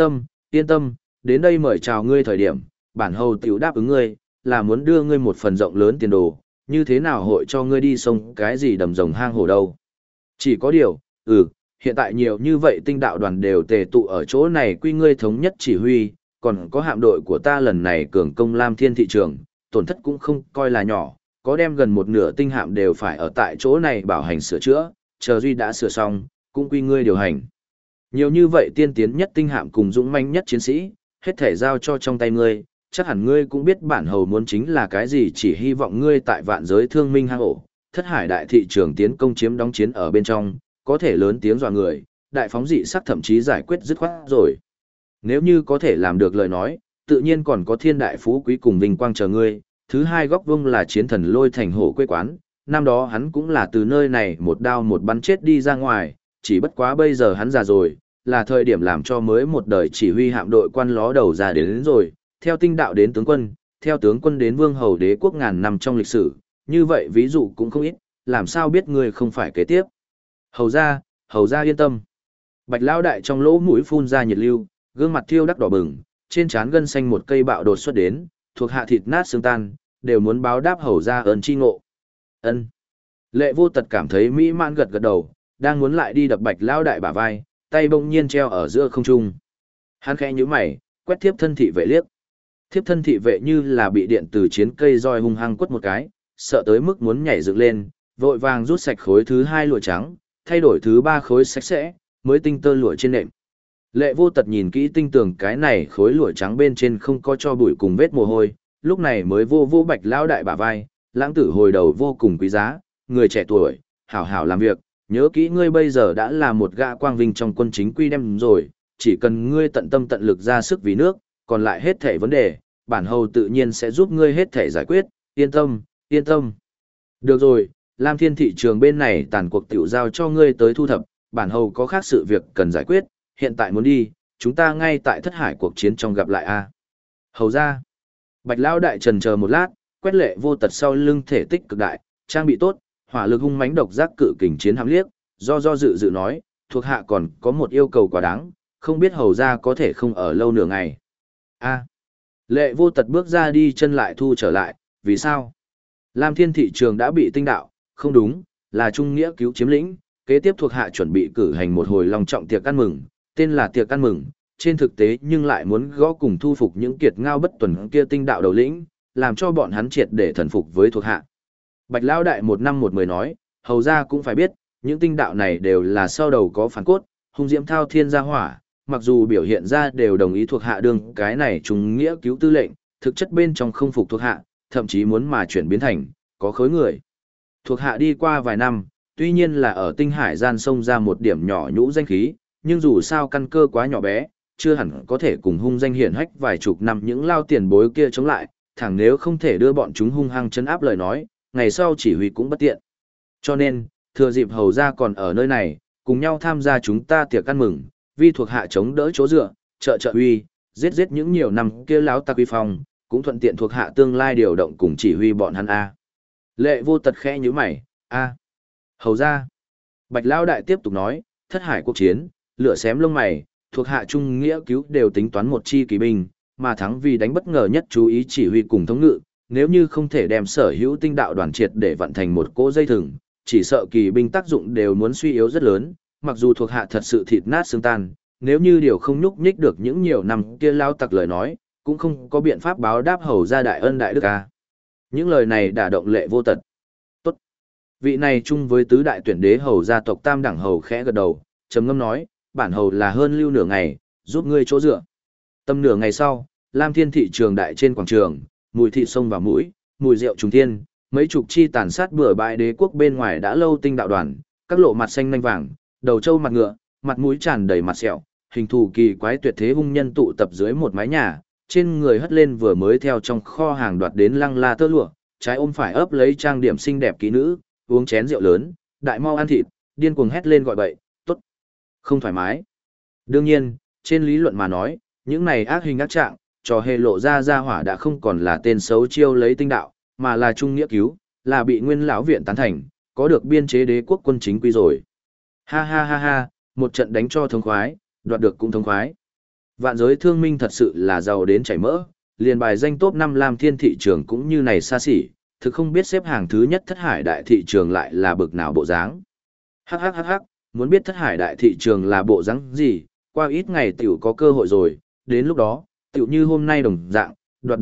S1: yên tâm, đến đây mời chào ngươi thời điểm, bản hầu tiểu đáp ứng ngươi, là muốn đưa ngươi một phần rộng lớn tiền đồ, như thế nào hội cho ngươi đi sông cái gì đầm rồng hang hổ đâu. Chỉ có điều, hiện tại nhiều như vậy tinh đạo đoàn đều tề tụ ở chỗ này quy ngươi thống nhất chỉ huy, còn có hạm đội của ta lần này cường công Lam Thiên thị trường, tổn thất cũng không coi là nhỏ, có đem gần một nửa tinh hạm đều phải ở tại chỗ này bảo hành sửa chữa, chờ duy đã sửa xong, cũng quy ngươi điều hành. Nhiều như vậy tiên tiến nhất tinh hạm cùng dũng manh nhất chiến sĩ, hết thể giao cho trong tay ngươi, chắc hẳn ngươi cũng biết bản hầu muốn chính là cái gì, chỉ hy vọng ngươi tại vạn giới thương minh hang ổ, thất hải đại thị trường tiến công chiếm đóng chiến ở bên trong, có thể lớn tiếng dọa người, đại phóng dị sắc thậm chí giải quyết dứt khoát rồi. Nếu như có thể làm được lời nói, tự nhiên còn có thiên đại phú quý cùng vinh quang chờ ngươi. Thứ hai góc vuông là chiến thần Lôi Thành Hổ quê quán, năm đó hắn cũng là từ nơi này một đao một bắn chết đi ra ngoài, chỉ bất quá bây giờ hắn già rồi, là thời điểm làm cho mới một đời chỉ huy hạm đội quan ló đầu ra đến rồi, theo tinh đạo đến tướng quân, theo tướng quân đến vương hầu đế quốc ngàn năm trong lịch sử, như vậy ví dụ cũng không ít, làm sao biết ngươi không phải kế tiếp. Hầu ra yên tâm. Bạch Lão đại trong lỗ mũi phun ra nhiệt lưu, gương mặt thiêu đắc đỏ bừng, trên trán gân xanh một cây bạo đột xuất đến, thuộc hạ thịt nát xương tan, đều muốn báo đáp hầu ra ơn chi ngộ. Ân. Lệ Vô Tật cảm thấy mỹ mãn gật gật đầu, đang muốn lại đi đập Bạch Lão đại bả vai, tay bỗng nhiên treo ở giữa không trung. Hắn khẽ nhíu mày, quét thiếp thân thị vệ liếc. Thiếp thân thị vệ như là bị điện từ chiến cây roi hung hăng quất một cái, sợ tới mức muốn nhảy dựng lên, vội vàng rút sạch khối thứ 2 lụa trắng, thay đổi thứ 3 khối sạch sẽ, mới tinh tơ lụa trên nệm. Lệ Vô Tật nhìn kỹ tinh tường cái này khối lụa trắng bên trên không có cho bụi cùng vết mồ hôi, lúc này mới vô Bạch Lão đại bả vai, lãng tử hồi đầu vô cùng quý giá, người trẻ tuổi, hảo hảo làm việc, nhớ kỹ ngươi bây giờ đã là một gã quang vinh trong quân chính quy đem rồi, chỉ cần ngươi tận tâm tận lực ra sức vì nước, còn lại hết thảy vấn đề, bản hầu tự nhiên sẽ giúp ngươi hết thảy giải quyết, yên tâm, yên tâm. Được rồi, Lam Thiên thị trường bên này tàn cuộc tiểu giao cho ngươi tới thu thập, bản hầu có khác sự việc cần giải quyết, hiện tại muốn đi, chúng ta ngay tại Thất Hải cuộc chiến trong gặp lại a. Hầu ra. Bạch Lão đại trần chờ một lát, quét Lệ Vô Tật sau lưng thể tích cực đại, trang bị tốt, hỏa lực hung mãnh độc giác cự kình chiến hạm liếc, do dự nói, thuộc hạ còn có một yêu cầu quá đáng, không biết hầu ra có thể không ở lâu nửa ngày. A. Lệ Vô Tật bước ra đi chân lại thu trở lại, vì sao? Lam Thiên thị trường đã bị tinh đạo, không đúng, là Trung Nghĩa cứu chiếm lĩnh, kế tiếp thuộc hạ chuẩn bị cử hành một hồi long trọng tiệc ăn mừng, tên là tiệc ăn mừng, trên thực tế nhưng lại muốn gõ cùng thu phục những kiệt ngao bất tuần kia tinh đạo đầu lĩnh, làm cho bọn hắn triệt để thần phục với thuộc hạ. Bạch Lão đại 1 năm 1 mười nói, hầu ra cũng phải biết, những tinh đạo này đều là sau đầu có phản cốt, hung diễm thao thiên gia hỏa, mặc dù biểu hiện ra đều đồng ý thuộc hạ đương cái này Trung Nghĩa cứu tư lệnh, thực chất bên trong không phục thuộc hạ, thậm chí muốn mà chuyển biến thành, có khối người. Thuộc hạ đi qua vài năm, tuy nhiên là ở tinh hải gian sông ra một điểm nhỏ nhũ danh khí, nhưng dù sao căn cơ quá nhỏ bé, chưa hẳn có thể cùng hung danh hiển hách vài chục năm những lao tiền bối kia chống lại, thẳng nếu không thể đưa bọn chúng hung hăng chấn áp lời nói, ngày sau chỉ huy cũng bất tiện. Cho nên, thừa dịp hầu ra còn ở nơi này, cùng nhau tham gia chúng ta tiệc ăn mừng, vì thuộc hạ chống đỡ chỗ dựa, trợ uy, giết những nhiều năm kia láo tặc uy phong, cũng thuận tiện thuộc hạ tương lai điều động cùng chỉ huy bọn hắn a. Lệ Vô Tật khẽ nhíu mày, a. Hầu ra. Bạch Lão đại tiếp tục nói, Thất Hải cuộc chiến, lửa xém lông mày, thuộc hạ Trung Nghĩa cứu đều tính toán một chi kỳ binh, mà thắng vì đánh bất ngờ nhất chú ý chỉ huy cùng thống ngự, nếu như không thể đem sở hữu tinh đạo đoàn triệt để vận thành một cỗ dây thừng, chỉ sợ kỳ binh tác dụng đều muốn suy yếu rất lớn, mặc dù thuộc hạ thật sự thịt nát xương tan, nếu như điều không nhúc nhích được những nhiều năm kia lao tặc lời nói, cũng không có biện pháp báo đáp hầu ra đại ân đại đức a. Những lời này đả động Lệ Vô Tật. Tốt. Vị này chung với tứ đại tuyển đế hầu gia tộc tam đẳng hầu khẽ gật đầu, trầm ngâm nói, bản hầu là hơn lưu nửa ngày, giúp ngươi chỗ dựa. Tầm nửa ngày sau, Lam Thiên thị trường đại trên quảng trường, mùi thịt sông vào mũi, mùi rượu trùng thiên, mấy chục chi tàn sát bừa bãi đế quốc bên ngoài đã lâu tinh đạo đoàn, các lộ mặt xanh nanh vàng, đầu trâu mặt ngựa, mặt mũi tràn đầy mặt sẹo, hình thù kỳ quái tuyệt thế hung nhân tụ tập dưới một mái nhà, trên người hất lên vừa mới theo trong kho hàng đoạt đến lăng la tơ lụa, trái ôm phải ấp lấy trang điểm xinh đẹp kỹ nữ, uống chén rượu lớn, đại mau ăn thịt, điên cuồng hét lên gọi bậy, tốt, không thoải mái. Đương nhiên, trên lý luận mà nói, những này ác hình ác trạng, trò hề lộ ra hỏa đã không còn là tên xấu chiêu lấy tinh đạo, mà là Trung Nghĩa cứu, là bị Nguyên lão viện tán thành, có được biên chế đế quốc quân chính quy rồi. Ha ha ha ha, một trận đánh cho thống khoái, đoạt được cũng thống khoái. Vạn giới thương minh thật sự là giàu đến chảy mỡ, liền bài danh top 5 Lam Thiên thị trường cũng như này xa xỉ, thực không biết xếp hàng thứ nhất Thất Hải đại thị trường lại là bực nào bộ dáng. Hắc hắc hắc hắc, muốn biết Thất Hải đại thị trường là bộ dáng gì, qua ít ngày tiểu có cơ hội rồi, đến lúc đó, tiểu như hôm nay đồng dạng,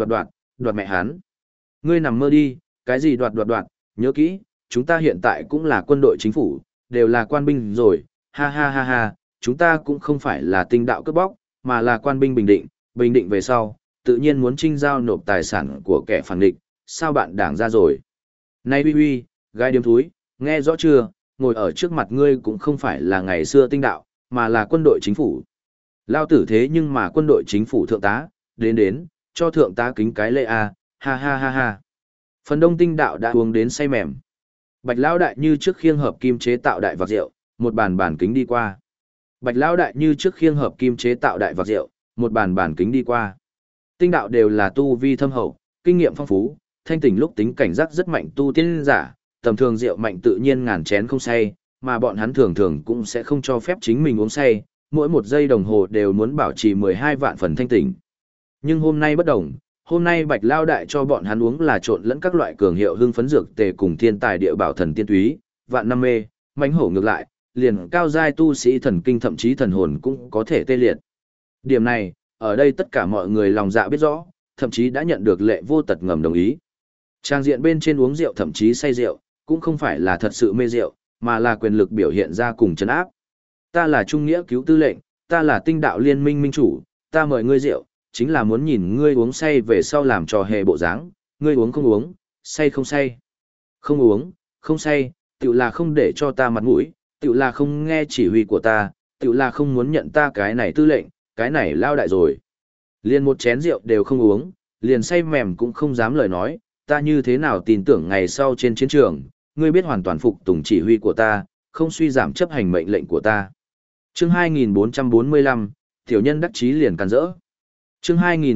S1: đoạt mẹ hắn. Ngươi nằm mơ đi, cái gì đoạt, nhớ kỹ, chúng ta hiện tại cũng là quân đội chính phủ, đều là quan binh rồi, ha ha ha ha, chúng ta cũng không phải là tinh đạo cướp bóc, mà là quan binh bình định về sau, tự nhiên muốn trinh giao nộp tài sản của kẻ phản địch, sao bạn đảng ra rồi. Này huy, gai điếm thúi, nghe rõ chưa, ngồi ở trước mặt ngươi cũng không phải là ngày xưa tinh đạo, mà là quân đội chính phủ. Lao tử thế nhưng mà quân đội chính phủ thượng tá, đến, cho thượng tá kính cái lễ a, ha ha ha ha. Phần đông tinh đạo đã uống đến say mềm. Bạch Lão đại như trước khiêng hợp kim chế tạo đại vạc rượu, một bàn kính đi qua. Bạch Lão đại như trước khiêng hợp kim chế tạo đại vạc rượu, một bàn kính đi qua. Tinh đạo đều là tu vi thâm hậu, kinh nghiệm phong phú, thanh tỉnh lúc tính cảnh giác rất mạnh tu tiên giả, tầm thường rượu mạnh tự nhiên ngàn chén không say, mà bọn hắn thường cũng sẽ không cho phép chính mình uống say, mỗi một giây đồng hồ đều muốn bảo trì 12 vạn phần thanh tỉnh. Nhưng hôm nay bất đồng, Hôm nay Bạch Lao Đại cho bọn hắn uống là trộn lẫn các loại cường hiệu hưng phấn dược tề cùng thiên tài địa bảo thần tiên túy, vạn năm mê, mãnh hổ ngược lại, liền cao giai tu sĩ thần kinh thậm chí thần hồn cũng có thể tê liệt. Điểm này, ở đây tất cả mọi người lòng dạ biết rõ, thậm chí đã nhận được Lệ Vô Tật ngầm đồng ý. Trang diện bên trên uống rượu thậm chí say rượu, cũng không phải là thật sự mê rượu, mà là quyền lực biểu hiện ra cùng trấn áp. Ta là trung nghĩa cứu tư lệnh, ta là tinh đạo liên minh minh chủ, ta mời ngươi rượu, chính là muốn nhìn ngươi uống say về sau làm trò hề bộ dáng, ngươi uống không uống, say không say. Không uống, không say, tự là không để cho ta mặt mũi, tự là không nghe chỉ huy của ta, tự là không muốn nhận ta cái này tư lệnh, cái này lao đại rồi. Liền một chén rượu đều không uống, liền say mềm cũng không dám lời nói, ta như thế nào tin tưởng ngày sau trên chiến trường, ngươi biết hoàn toàn phục tùng chỉ huy của ta, không suy giảm chấp hành mệnh lệnh của ta. Chương 2445, tiểu nhân đắc chí liền càn rỡ. Chương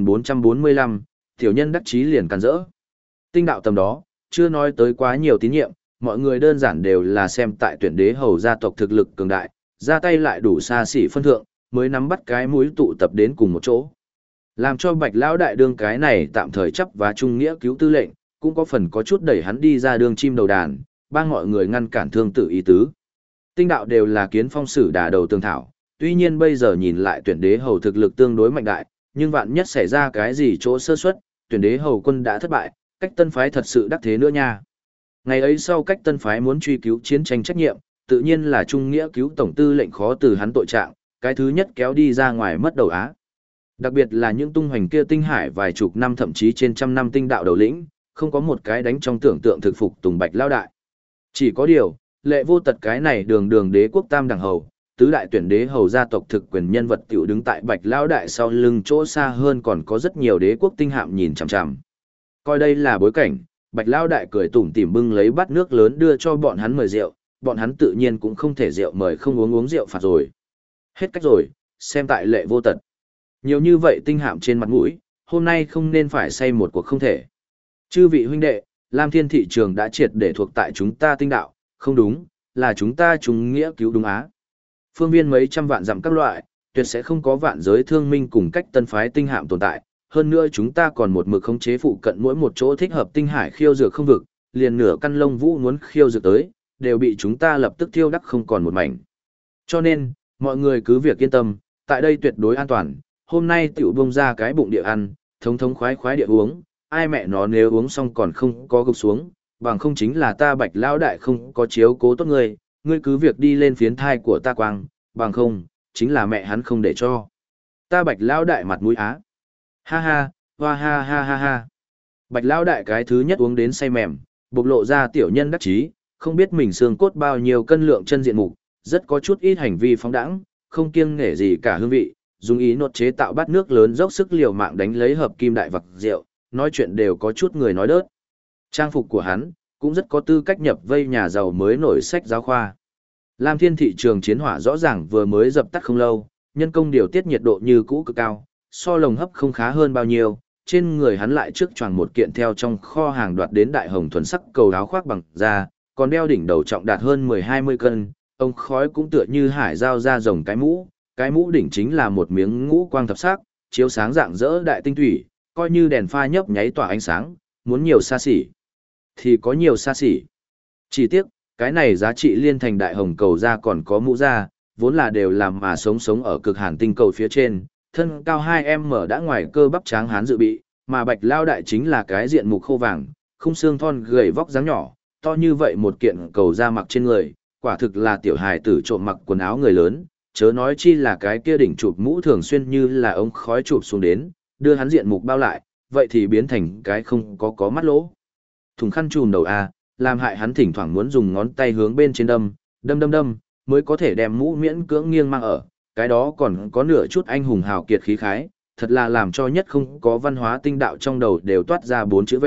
S1: 2445, tiểu nhân đắc chí liền càn rỡ. Tinh đạo tầm đó, chưa nói tới quá nhiều tín nhiệm, mọi người đơn giản đều là xem tại tuyển đế hầu gia tộc thực lực cường đại, ra tay lại đủ xa xỉ phân thượng, mới nắm bắt cái mũi tụ tập đến cùng một chỗ. Làm cho Bạch Lão Đại đương cái này tạm thời chấp và trung nghĩa cứu tư lệnh, cũng có phần có chút đẩy hắn đi ra đường chim đầu đàn, bang mọi người ngăn cản thương tử ý tứ. Tinh đạo đều là kiến phong sử đả đầu tương thảo, tuy nhiên bây giờ nhìn lại tuyển đế hầu thực lực tương đối mạnh đại, nhưng vạn nhất xảy ra cái gì chỗ sơ suất, tuyển đế hầu quân đã thất bại, cách tân phái thật sự đắc thế nữa nha. Ngày ấy sau cách tân phái muốn truy cứu chiến tranh trách nhiệm, tự nhiên là trung nghĩa cứu tổng tư lệnh khó từ hắn tội trạng, cái thứ nhất kéo đi ra ngoài mất đầu á. Đặc biệt là những tung hoành kia tinh hải vài chục năm thậm chí trên trăm năm tinh đạo đầu lĩnh, không có một cái đánh trong tưởng tượng thực phục tùng Bạch Lao Đại. Chỉ có điều, Lệ Vô Tật cái này đường đường đế quốc tam đẳng hầu, tứ đại tuyển đế hầu gia tộc thực quyền nhân vật tiểu đứng tại Bạch Lao Đại sau lưng chỗ xa hơn còn có rất nhiều đế quốc tinh hạm nhìn chằm chằm. Coi đây là bối cảnh, Bạch Lao Đại cười tủm tỉm bưng lấy bát nước lớn đưa cho bọn hắn mời rượu, bọn hắn tự nhiên cũng không thể rượu mời không uống rượu phạt rồi. Hết cách rồi, xem tại Lệ Vô Tật. Nhiều như vậy tinh hạm trên mặt mũi, hôm nay không nên phải say một cuộc không thể. Chư vị huynh đệ, Lam Thiên thị trường đã triệt để thuộc tại chúng ta tinh đạo, không đúng, là chúng ta chúng nghĩa cứu đúng á. Phương viên mấy trăm vạn dặm các loại, tuyệt sẽ không có vạn giới thương minh cùng cách tân phái tinh hạm tồn tại. Hơn nữa chúng ta còn một mực khống chế phụ cận mỗi một chỗ thích hợp tinh hải khiêu dược không vực, liền nửa căn lông vũ muốn khiêu dược tới, đều bị chúng ta lập tức thiêu đắc không còn một mảnh. Cho nên, mọi người cứ việc yên tâm, tại đây tuyệt đối an toàn, hôm nay tiểu bông ra cái bụng địa ăn, thống thống khoái khoái địa uống, ai mẹ nó nếu uống xong còn không có gục xuống, bằng không chính là ta Bạch Lão Đại không có chiếu cố tốt ngươi, ngươi cứ việc đi lên phiến thai của ta quang, bằng không, chính là mẹ hắn không để cho. Ta Bạch Lão Đại mặt mũi á. Ha ha, hoa ha ha ha ha. Bạch Lão Đại cái thứ nhất uống đến say mềm, bộc lộ ra tiểu nhân đắc chí, không biết mình xương cốt bao nhiêu cân lượng chân diện mục, rất có chút ít hành vi phóng đãng, không kiêng nể gì cả hương vị, dùng ý nốt chế tạo bát nước lớn dốc sức liều mạng đánh lấy hợp kim đại vật rượu, nói chuyện đều có chút người nói đớt. Trang phục của hắn cũng rất có tư cách nhập vây nhà giàu mới nổi sách giáo khoa. Lam Thiên thị trường chiến hỏa rõ ràng vừa mới dập tắt không lâu, nhân công điều tiết nhiệt độ như cũ cực cao, so lồng hấp không khá hơn bao nhiêu, trên người hắn lại trước choàng một kiện theo trong kho hàng đoạt đến đại hồng thuần sắc cầu áo khoác bằng da, còn đeo đỉnh đầu trọng đạt hơn 10-20 cân, ông khói cũng tựa như hải dao ra rồng cái mũ đỉnh chính là một miếng ngũ quang thập sắc, chiếu sáng rạng rỡ đại tinh thủy, coi như đèn pha nhấp nháy tỏa ánh sáng, muốn nhiều xa xỉ thì có nhiều xa xỉ. Chỉ tiếc, cái này giá trị liên thành đại hồng cầu ra còn có mũ ra, vốn là đều làm mà sống ở cực hàn tinh cầu phía trên, thân cao 2m đã ngoài cơ bắp tráng hán dự bị, mà Bạch Lao Đại chính là cái diện mục khô vàng, khung xương thon gầy vóc dáng nhỏ, to như vậy một kiện cầu ra mặc trên người, quả thực là tiểu hài tử trộm mặc quần áo người lớn, chớ nói chi là cái kia đỉnh chụp mũ thường xuyên như là ống khói chụp xuống đến, đưa hắn diện mục bao lại, vậy thì biến thành cái không có mắt lỗ. Thùng khăn trùm đầu A, làm hại hắn thỉnh thoảng muốn dùng ngón tay hướng bên trên đâm, mới có thể đem mũ miễn cưỡng nghiêng mang ở, cái đó còn có nửa chút anh hùng hào kiệt khí khái, thật là làm cho nhất không có văn hóa tinh đạo trong đầu đều toát ra 4 chữ V.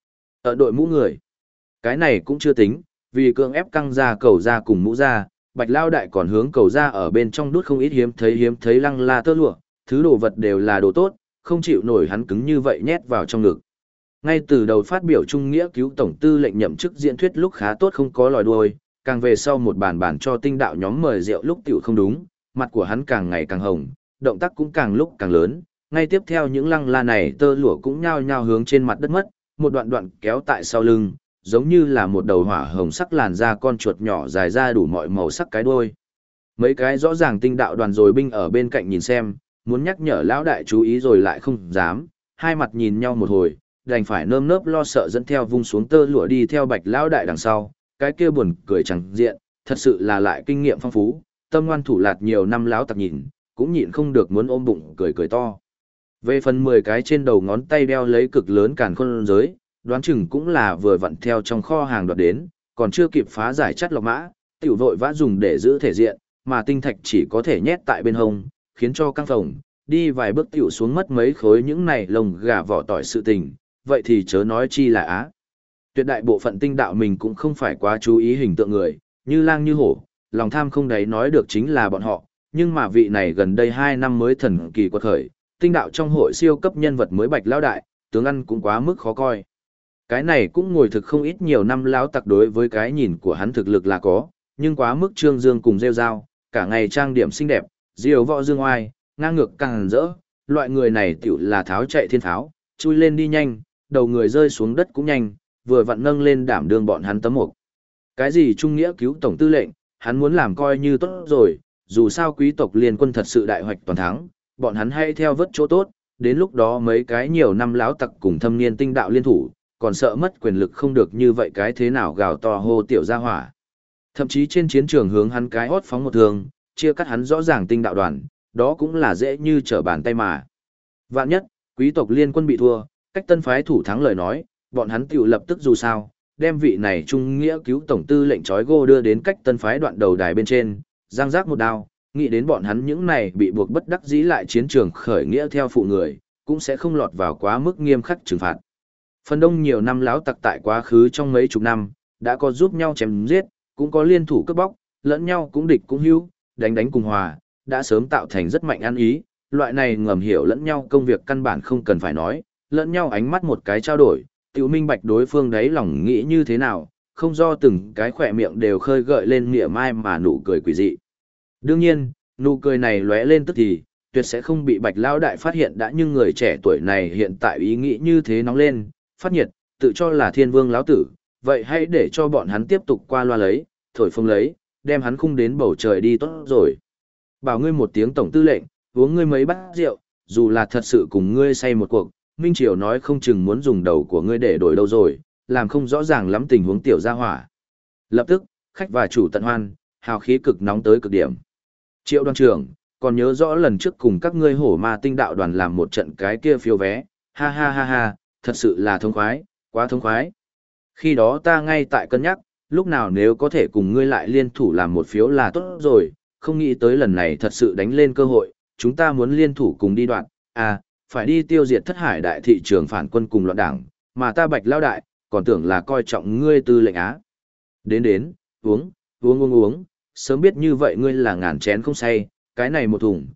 S1: Ở đội mũ người, cái này cũng chưa tính, vì cưỡng ép căng ra cầu ra cùng mũ ra, Bạch Lao Đại còn hướng cầu ra ở bên trong đút không ít hiếm thấy lăng la tơ lụa, thứ đồ vật đều là đồ tốt, không chịu nổi hắn cứng như vậy nhét vào trong ngực. Ngay từ đầu phát biểu trung nghĩa cứu tổng tư lệnh nhậm chức diễn thuyết lúc khá tốt không có lòi đuôi, càng về sau một bàn cho tinh đạo nhóm mời rượu lúc tiểu không đúng, mặt của hắn càng ngày càng hồng, động tác cũng càng lúc càng lớn, ngay tiếp theo những lăng la này tơ lụa cũng nhao nhao hướng trên mặt đất mất, một đoạn đoạn kéo tại sau lưng, giống như là một đầu hỏa hồng sắc làn da con chuột nhỏ dài ra đủ mọi màu sắc cái đuôi. Mấy cái rõ ràng tinh đạo đoàn rồi binh ở bên cạnh nhìn xem, muốn nhắc nhở lão đại chú ý rồi lại không dám, hai mặt nhìn nhau một hồi, đành phải nơm nớp lo sợ dẫn theo vung xuống tơ lụa đi theo Bạch lão đại đằng sau, cái kia buồn cười chẳng diện, thật sự là lại kinh nghiệm phong phú, tâm ngoan thủ lạt nhiều năm lão tặc nhìn, cũng nhịn không được muốn ôm bụng cười cười to. Về phần 10 cái trên đầu ngón tay đeo lấy cực lớn càn khôn giới, đoán chừng cũng là vừa vặn theo trong kho hàng đoạt đến, còn chưa kịp phá giải chất lọc mã, tiểu vội vã dùng để giữ thể diện, mà tinh thạch chỉ có thể nhét tại bên hông, khiến cho căng phòng, đi vài bước tiểu xuống mất mấy khối những này lồng gà vỏ tỏi sự tình, vậy thì chớ nói chi là á. Tuyệt đại bộ phận tinh đạo mình cũng không phải quá chú ý hình tượng người, như lang như hổ, lòng tham không đấy nói được chính là bọn họ, nhưng mà vị này gần đây 2 năm mới thần kỳ quật khởi, tinh đạo trong hội siêu cấp nhân vật mới Bạch lão đại, tướng ăn cũng quá mức khó coi. Cái này cũng ngồi thực không ít nhiều năm lão tặc đối với cái nhìn của hắn thực lực là có, nhưng quá mức trương dương cùng rêu rao, cả ngày trang điểm xinh đẹp, diều võ dương oai, ngang ngược càng rỡ, loại người này tiểu là tháo chạy thiên tháo, chui lên đi nhanh, đầu người rơi xuống đất cũng nhanh, vừa vặn nâng lên đảm đương bọn hắn tấm mục. Cái gì trung nghĩa cứu tổng tư lệnh, hắn muốn làm coi như tốt rồi, dù sao quý tộc liên quân thật sự đại hoạch toàn thắng, bọn hắn hay theo vớt chỗ tốt, đến lúc đó mấy cái nhiều năm láo tặc cùng thâm niên tinh đạo liên thủ, còn sợ mất quyền lực không được như vậy cái thế nào gào to hô tiểu gia hỏa. Thậm chí trên chiến trường hướng hắn cái hót phóng một thường, chia cắt hắn rõ ràng tinh đạo đoàn, đó cũng là dễ như trở bàn tay mà. Vạn nhất, quý tộc liên quân bị thua, cách tân phái thủ thắng lời nói, bọn hắn tiểu lập tức dù sao, đem vị này trung nghĩa cứu tổng tư lệnh trói gô đưa đến cách tân phái đoạn đầu đài bên trên, giang giác một đao, nghĩ đến bọn hắn những này bị buộc bất đắc dĩ lại chiến trường khởi nghĩa theo phụ người, cũng sẽ không lọt vào quá mức nghiêm khắc trừng phạt. Phần đông nhiều năm láo tặc tại quá khứ trong mấy chục năm, đã có giúp nhau chém giết, cũng có liên thủ cướp bóc, lẫn nhau cũng địch cũng hữu, đánh đánh cùng hòa, đã sớm tạo thành rất mạnh ăn ý, loại này ngầm hiểu lẫn nhau công việc căn bản không cần phải nói, lẫn nhau ánh mắt một cái trao đổi, tiểu minh bạch đối phương đấy lòng nghĩ như thế nào, không do từng cái khỏe miệng đều khơi gợi lên mỉa mai mà nụ cười quỷ dị. Đương nhiên, nụ cười này lóe lên tức thì, tuyệt sẽ không bị Bạch lão đại phát hiện đã, nhưng người trẻ tuổi này hiện tại ý nghĩ như thế nóng lên, phát nhiệt, tự cho là thiên vương lão tử, vậy hãy để cho bọn hắn tiếp tục qua loa lấy, thổi phồng lấy, đem hắn khung đến bầu trời đi tốt rồi. Bảo ngươi một tiếng tổng tư lệnh, uống ngươi mấy bát rượu, dù là thật sự cùng ngươi say một cuộc, Minh Triều nói không chừng muốn dùng đầu của ngươi để đổi đâu rồi, làm không rõ ràng lắm tình huống tiểu gia hỏa. Lập tức, khách và chủ tận hoan, hào khí cực nóng tới cực điểm. Triệu đoàn trưởng, còn nhớ rõ lần trước cùng các ngươi hổ ma tinh đạo đoàn làm một trận cái kia phiếu vé, ha ha ha ha, thật sự là thông khoái, quá thông khoái. Khi đó ta ngay tại cân nhắc, lúc nào nếu có thể cùng ngươi lại liên thủ làm một phiếu là tốt rồi, không nghĩ tới lần này thật sự đánh lên cơ hội, chúng ta muốn liên thủ cùng đi đoạn, phải đi tiêu diệt Thất Hải đại thị trường phản quân cùng loạn đảng, mà ta Bạch lão đại, còn tưởng là coi trọng ngươi tư lệnh á. Đến, uống, sớm biết như vậy ngươi là ngàn chén không say, cái này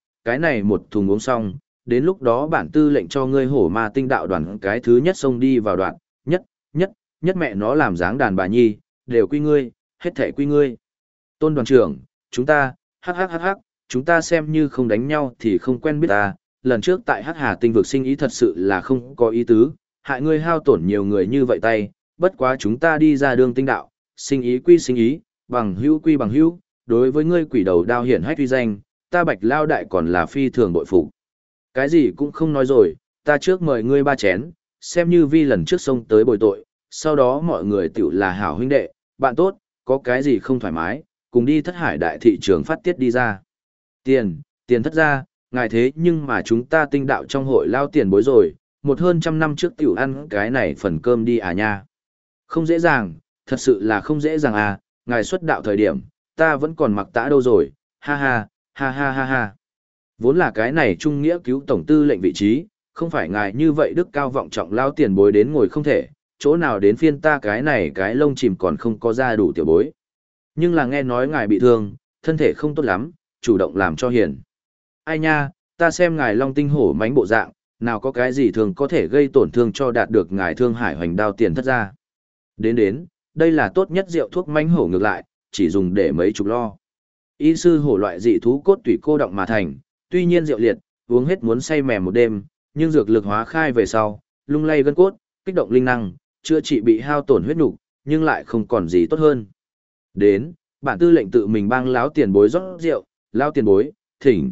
S1: một thùng uống xong, đến lúc đó bản tư lệnh cho ngươi hổ ma tinh đạo đoàn cái thứ nhất xông đi vào đoạn, nhất mẹ nó làm dáng đàn bà nhi, đều quy ngươi, hết thể quy ngươi. Tôn đoàn trưởng, chúng ta, chúng ta xem như không đánh nhau thì không quen biết ta, lần trước tại Hắc Hà tinh vực sinh ý thật sự là không có ý tứ, hại ngươi hao tổn nhiều người như vậy tay, bất quá chúng ta đi ra đường tinh đạo, sinh ý quy sinh ý, bằng hữu quy bằng hữu, đối với ngươi quỷ đầu đao hiển hách uy danh, ta Bạch lao đại còn là phi thường bội phục. Cái gì cũng không nói rồi, ta trước mời ngươi 3 chén, xem như vi lần trước xông tới bồi tội, sau đó mọi người tiểu là hảo huynh đệ, bạn tốt, có cái gì không thoải mái, cùng đi Thất Hải đại thị trường phát tiết đi ra. Tiền thất ra, ngài thế nhưng mà chúng ta tinh đạo trong hội lao tiền bối rồi, một hơn trăm năm trước tiểu ăn cái này phần cơm đi à nha. Không dễ dàng, thật sự là không dễ dàng à, ngài xuất đạo thời điểm, ta vẫn còn mặc tã đâu rồi, ha ha, ha ha ha ha. Vốn là cái này trung nghĩa cứu tổng tư lệnh vị trí, không phải ngài như vậy đức cao vọng trọng lao tiền bối đến ngồi không thể, chỗ nào đến phiên ta cái này cái lông chìm còn không có ra đủ tiểu bối. Nhưng là nghe nói ngài bị thương, thân thể không tốt lắm, chủ động làm cho hiền. Ai nha, ta xem ngài long tinh hổ mánh bộ dạng, nào có cái gì thường có thể gây tổn thương cho đạt được ngài thương hải hoành đao tiền thất ra. Đến, đây là tốt nhất rượu thuốc mánh hổ ngược lại, chỉ dùng để mấy chục lo. Y sư hổ loại dị thú cốt tủy cô động mà thành, tuy nhiên rượu liệt, uống hết muốn say mềm một đêm, nhưng dược lực hóa khai về sau, lung lay gân cốt, kích động linh năng, chữa trị bị hao tổn huyết nục, nhưng lại không còn gì tốt hơn. Đến, bản tư lệnh tự mình bang lão tiền bối rót rượu, lão tiền bối, thỉnh.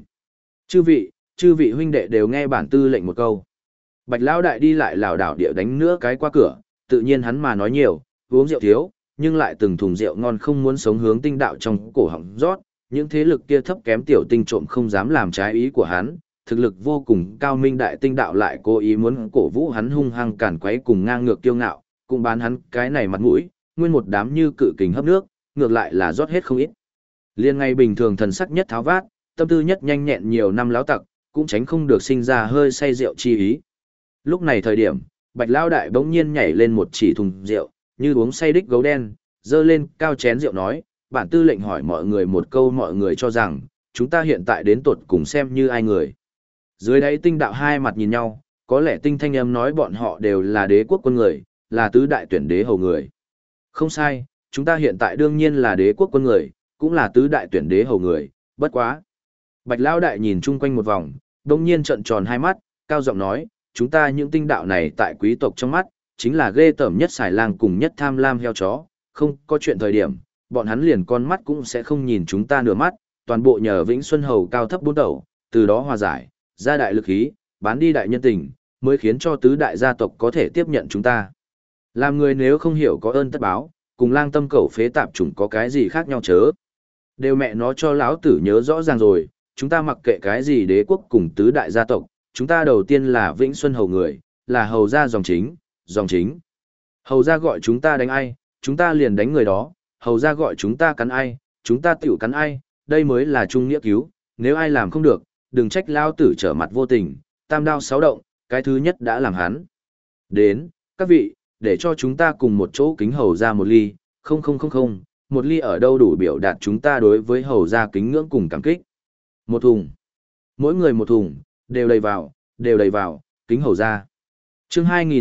S1: Chư vị huynh đệ đều nghe bản tư lệnh một câu. Bạch lão đại đi lại lảo đảo địa đánh nữa cái qua cửa, tự nhiên hắn mà nói nhiều, uống rượu thiếu, nhưng lại từng thùng rượu ngon không muốn sống hướng tinh đạo trong cổ họng rót, những thế lực kia thấp kém tiểu tinh trộm không dám làm trái ý của hắn, thực lực vô cùng cao minh đại tinh đạo lại cố ý muốn cổ vũ hắn hung hăng cản quấy cùng ngang ngược kiêu ngạo, cũng bán hắn cái này mặt mũi, nguyên một đám như cự kình hấp nước, ngược lại là rót hết không ít. Liên ngay bình thường thần sắc nhất tháo vát, tâm tư nhất nhanh nhẹn nhiều năm láo tặc, cũng tránh không được sinh ra hơi say rượu chi ý. Lúc này thời điểm, Bạch lão đại bỗng nhiên nhảy lên một chỉ thùng rượu, như uống say đích gấu đen, dơ lên cao chén rượu nói, bản tư lệnh hỏi mọi người một câu, mọi người cho rằng, chúng ta hiện tại đến tột cùng xem như ai người. Dưới đáy tinh đạo hai mặt nhìn nhau, có lẽ tinh thanh âm nói bọn họ đều là đế quốc quân người, là tứ đại tuyển đế hầu người. Không sai, chúng ta hiện tại đương nhiên là đế quốc quân người, cũng là tứ đại tuyển đế hầu người, bất quá. Bạch lão đại nhìn chung quanh một vòng, đông nhiên trợn tròn hai mắt, cao giọng nói, chúng ta những tinh đạo này tại quý tộc trong mắt, chính là ghê tởm nhất xài lang cùng nhất tham lam heo chó, không có chuyện thời điểm, bọn hắn liền con mắt cũng sẽ không nhìn chúng ta nửa mắt, toàn bộ nhờ Vĩnh Xuân Hầu cao thấp bốn đầu, từ đó hòa giải, ra đại lực khí, bán đi đại nhân tình, mới khiến cho tứ đại gia tộc có thể tiếp nhận chúng ta. Làm người nếu không hiểu có ơn tất báo, cùng lang tâm cẩu phế tạp chủng có cái gì khác nhau chớ. Đều mẹ nó cho lão tử nhớ rõ ràng rồi, chúng ta mặc kệ cái gì đế quốc cùng tứ đại gia tộc, chúng ta đầu tiên là Vĩnh Xuân Hầu người, là hầu gia dòng chính, dòng chính. Hầu gia gọi chúng ta đánh ai, chúng ta liền đánh người đó, hầu gia gọi chúng ta cắn ai, chúng ta tiểu cắn ai, đây mới là trung nghĩa cứu, nếu ai làm không được, đừng trách lao tử trở mặt vô tình, tam đao sáu động, cái thứ nhất đã làm hắn. Đến, các vị, để cho chúng ta cùng một chỗ kính hầu gia một ly, không, một ly ở đâu đủ biểu đạt chúng ta đối với hầu gia kính ngưỡng cùng cảm kích. Một thùng, mỗi người một thùng, đều đầy vào, kính hầu gia. Chương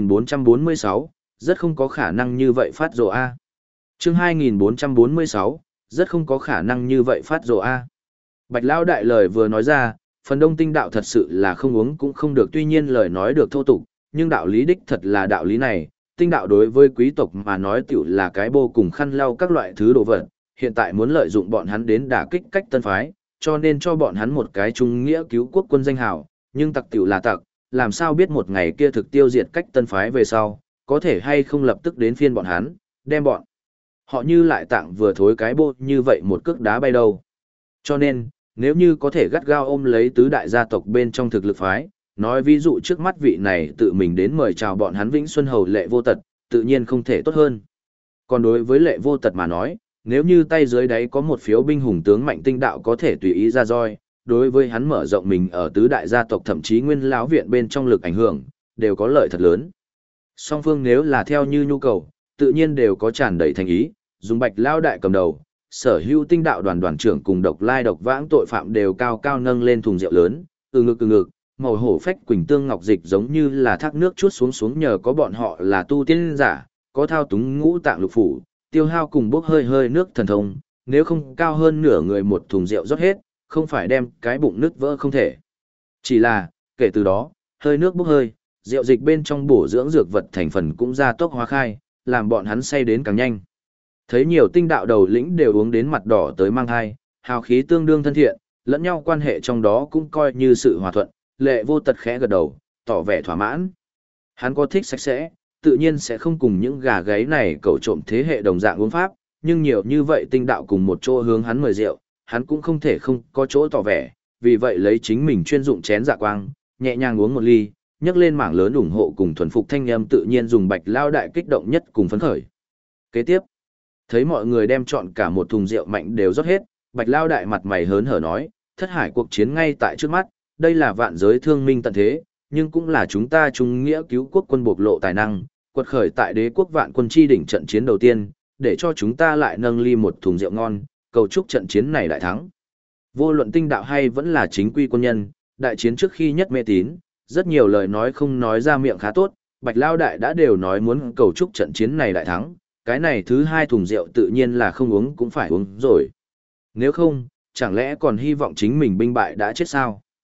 S1: 2446, rất không có khả năng như vậy phát rồ A. Chương 2446, rất không có khả năng như vậy phát rồ A. Bạch Lão đại lời vừa nói ra, phần đông tinh đạo thật sự là không uống cũng không được, tuy nhiên lời nói được thô tục, nhưng đạo lý đích thật là đạo lý này, tinh đạo đối với quý tộc mà nói tiểu là cái bô cùng khăn lau các loại thứ đồ vật, hiện tại muốn lợi dụng bọn hắn đến đả kích cách tân phái, cho nên cho bọn hắn một cái trung nghĩa cứu quốc quân danh hào, nhưng tặc tiểu là tặc, làm sao biết một ngày kia thực tiêu diệt cách tân phái về sau, có thể hay không lập tức đến phiên bọn hắn, đem bọn họ như lại tặng vừa thối cái bô như vậy một cước đá bay đâu. Cho nên, nếu như có thể gắt gao ôm lấy tứ đại gia tộc bên trong thực lực phái, nói ví dụ trước mắt vị này tự mình đến mời chào bọn hắn Vĩnh Xuân Hầu Lệ Vô Tật, tự nhiên không thể tốt hơn. Còn đối với Lệ Vô Tật mà nói, nếu như tay dưới đáy có một phiếu binh hùng tướng mạnh tinh đạo có thể tùy ý ra roi, đối với hắn mở rộng mình ở tứ đại gia tộc thậm chí nguyên lão viện bên trong lực ảnh hưởng, đều có lợi thật lớn. Song phương nếu là theo như nhu cầu, tự nhiên đều có tràn đầy thành ý, dùng Bạch Lão đại cầm đầu, sở hữu tinh đạo đoàn trưởng cùng độc lai độc vãng tội phạm đều cao cao nâng lên thùng rượu lớn, từ ngực, màu hổ phách quỳnh tương ngọc dịch giống như là thác nước chuốt xuống nhờ có bọn họ là tu tiên giả, có thao túng ngũ tạng lục phủ, tiêu hao cùng bốc hơi nước thần thông, nếu không cao hơn nửa người một thùng rượu rót hết, không phải đem cái bụng nứt vỡ không thể. Chỉ là, kể từ đó, hơi nước bốc hơi, rượu dịch bên trong bổ dưỡng dược vật thành phần cũng ra tốc hóa khai, làm bọn hắn say đến càng nhanh. Thấy nhiều tinh đạo đầu lĩnh đều uống đến mặt đỏ tới mang hai, hào khí tương đương thân thiện, lẫn nhau quan hệ trong đó cũng coi như sự hòa thuận, Lệ Vô Tật khẽ gật đầu, tỏ vẻ thỏa mãn. Hắn có thích sạch sẽ, tự nhiên sẽ không cùng những gà gáy này cẩu trộm thế hệ đồng dạng uống pháp, nhưng nhiều như vậy tinh đạo cùng một chỗ hướng hắn mời rượu, hắn cũng không thể không có chỗ tỏ vẻ, vì vậy lấy chính mình chuyên dụng chén dạ quang, nhẹ nhàng uống một ly, nhấc lên mảng lớn ủng hộ cùng thuần phục thanh âm tự nhiên dùng Bạch Lão đại kích động nhất cùng phấn khởi. Kế tiếp, thấy mọi người đem chọn cả một thùng rượu mạnh đều rót hết, Bạch Lão đại mặt mày hớn hở nói, thất hải cuộc chiến ngay tại trước mắt, đây là vạn giới thương minh tận thế, nhưng cũng là chúng ta trung nghĩa cứu quốc quân bộc lộ tài năng, quật khởi tại đế quốc vạn quân chi đỉnh trận chiến đầu tiên, để cho chúng ta lại nâng ly một thùng rượu ngon, cầu chúc trận chiến này đại thắng. Vô luận tinh đạo hay vẫn là chính quy quân nhân, đại chiến trước khi nhất mê tín, rất nhiều lời nói không nói ra miệng khá tốt, Bạch Lão đại đã đều nói muốn cầu chúc trận chiến này đại thắng, cái này thứ hai thùng rượu tự nhiên là không uống cũng phải uống rồi. Nếu không, chẳng lẽ còn hy vọng chính mình binh bại đã chết sao?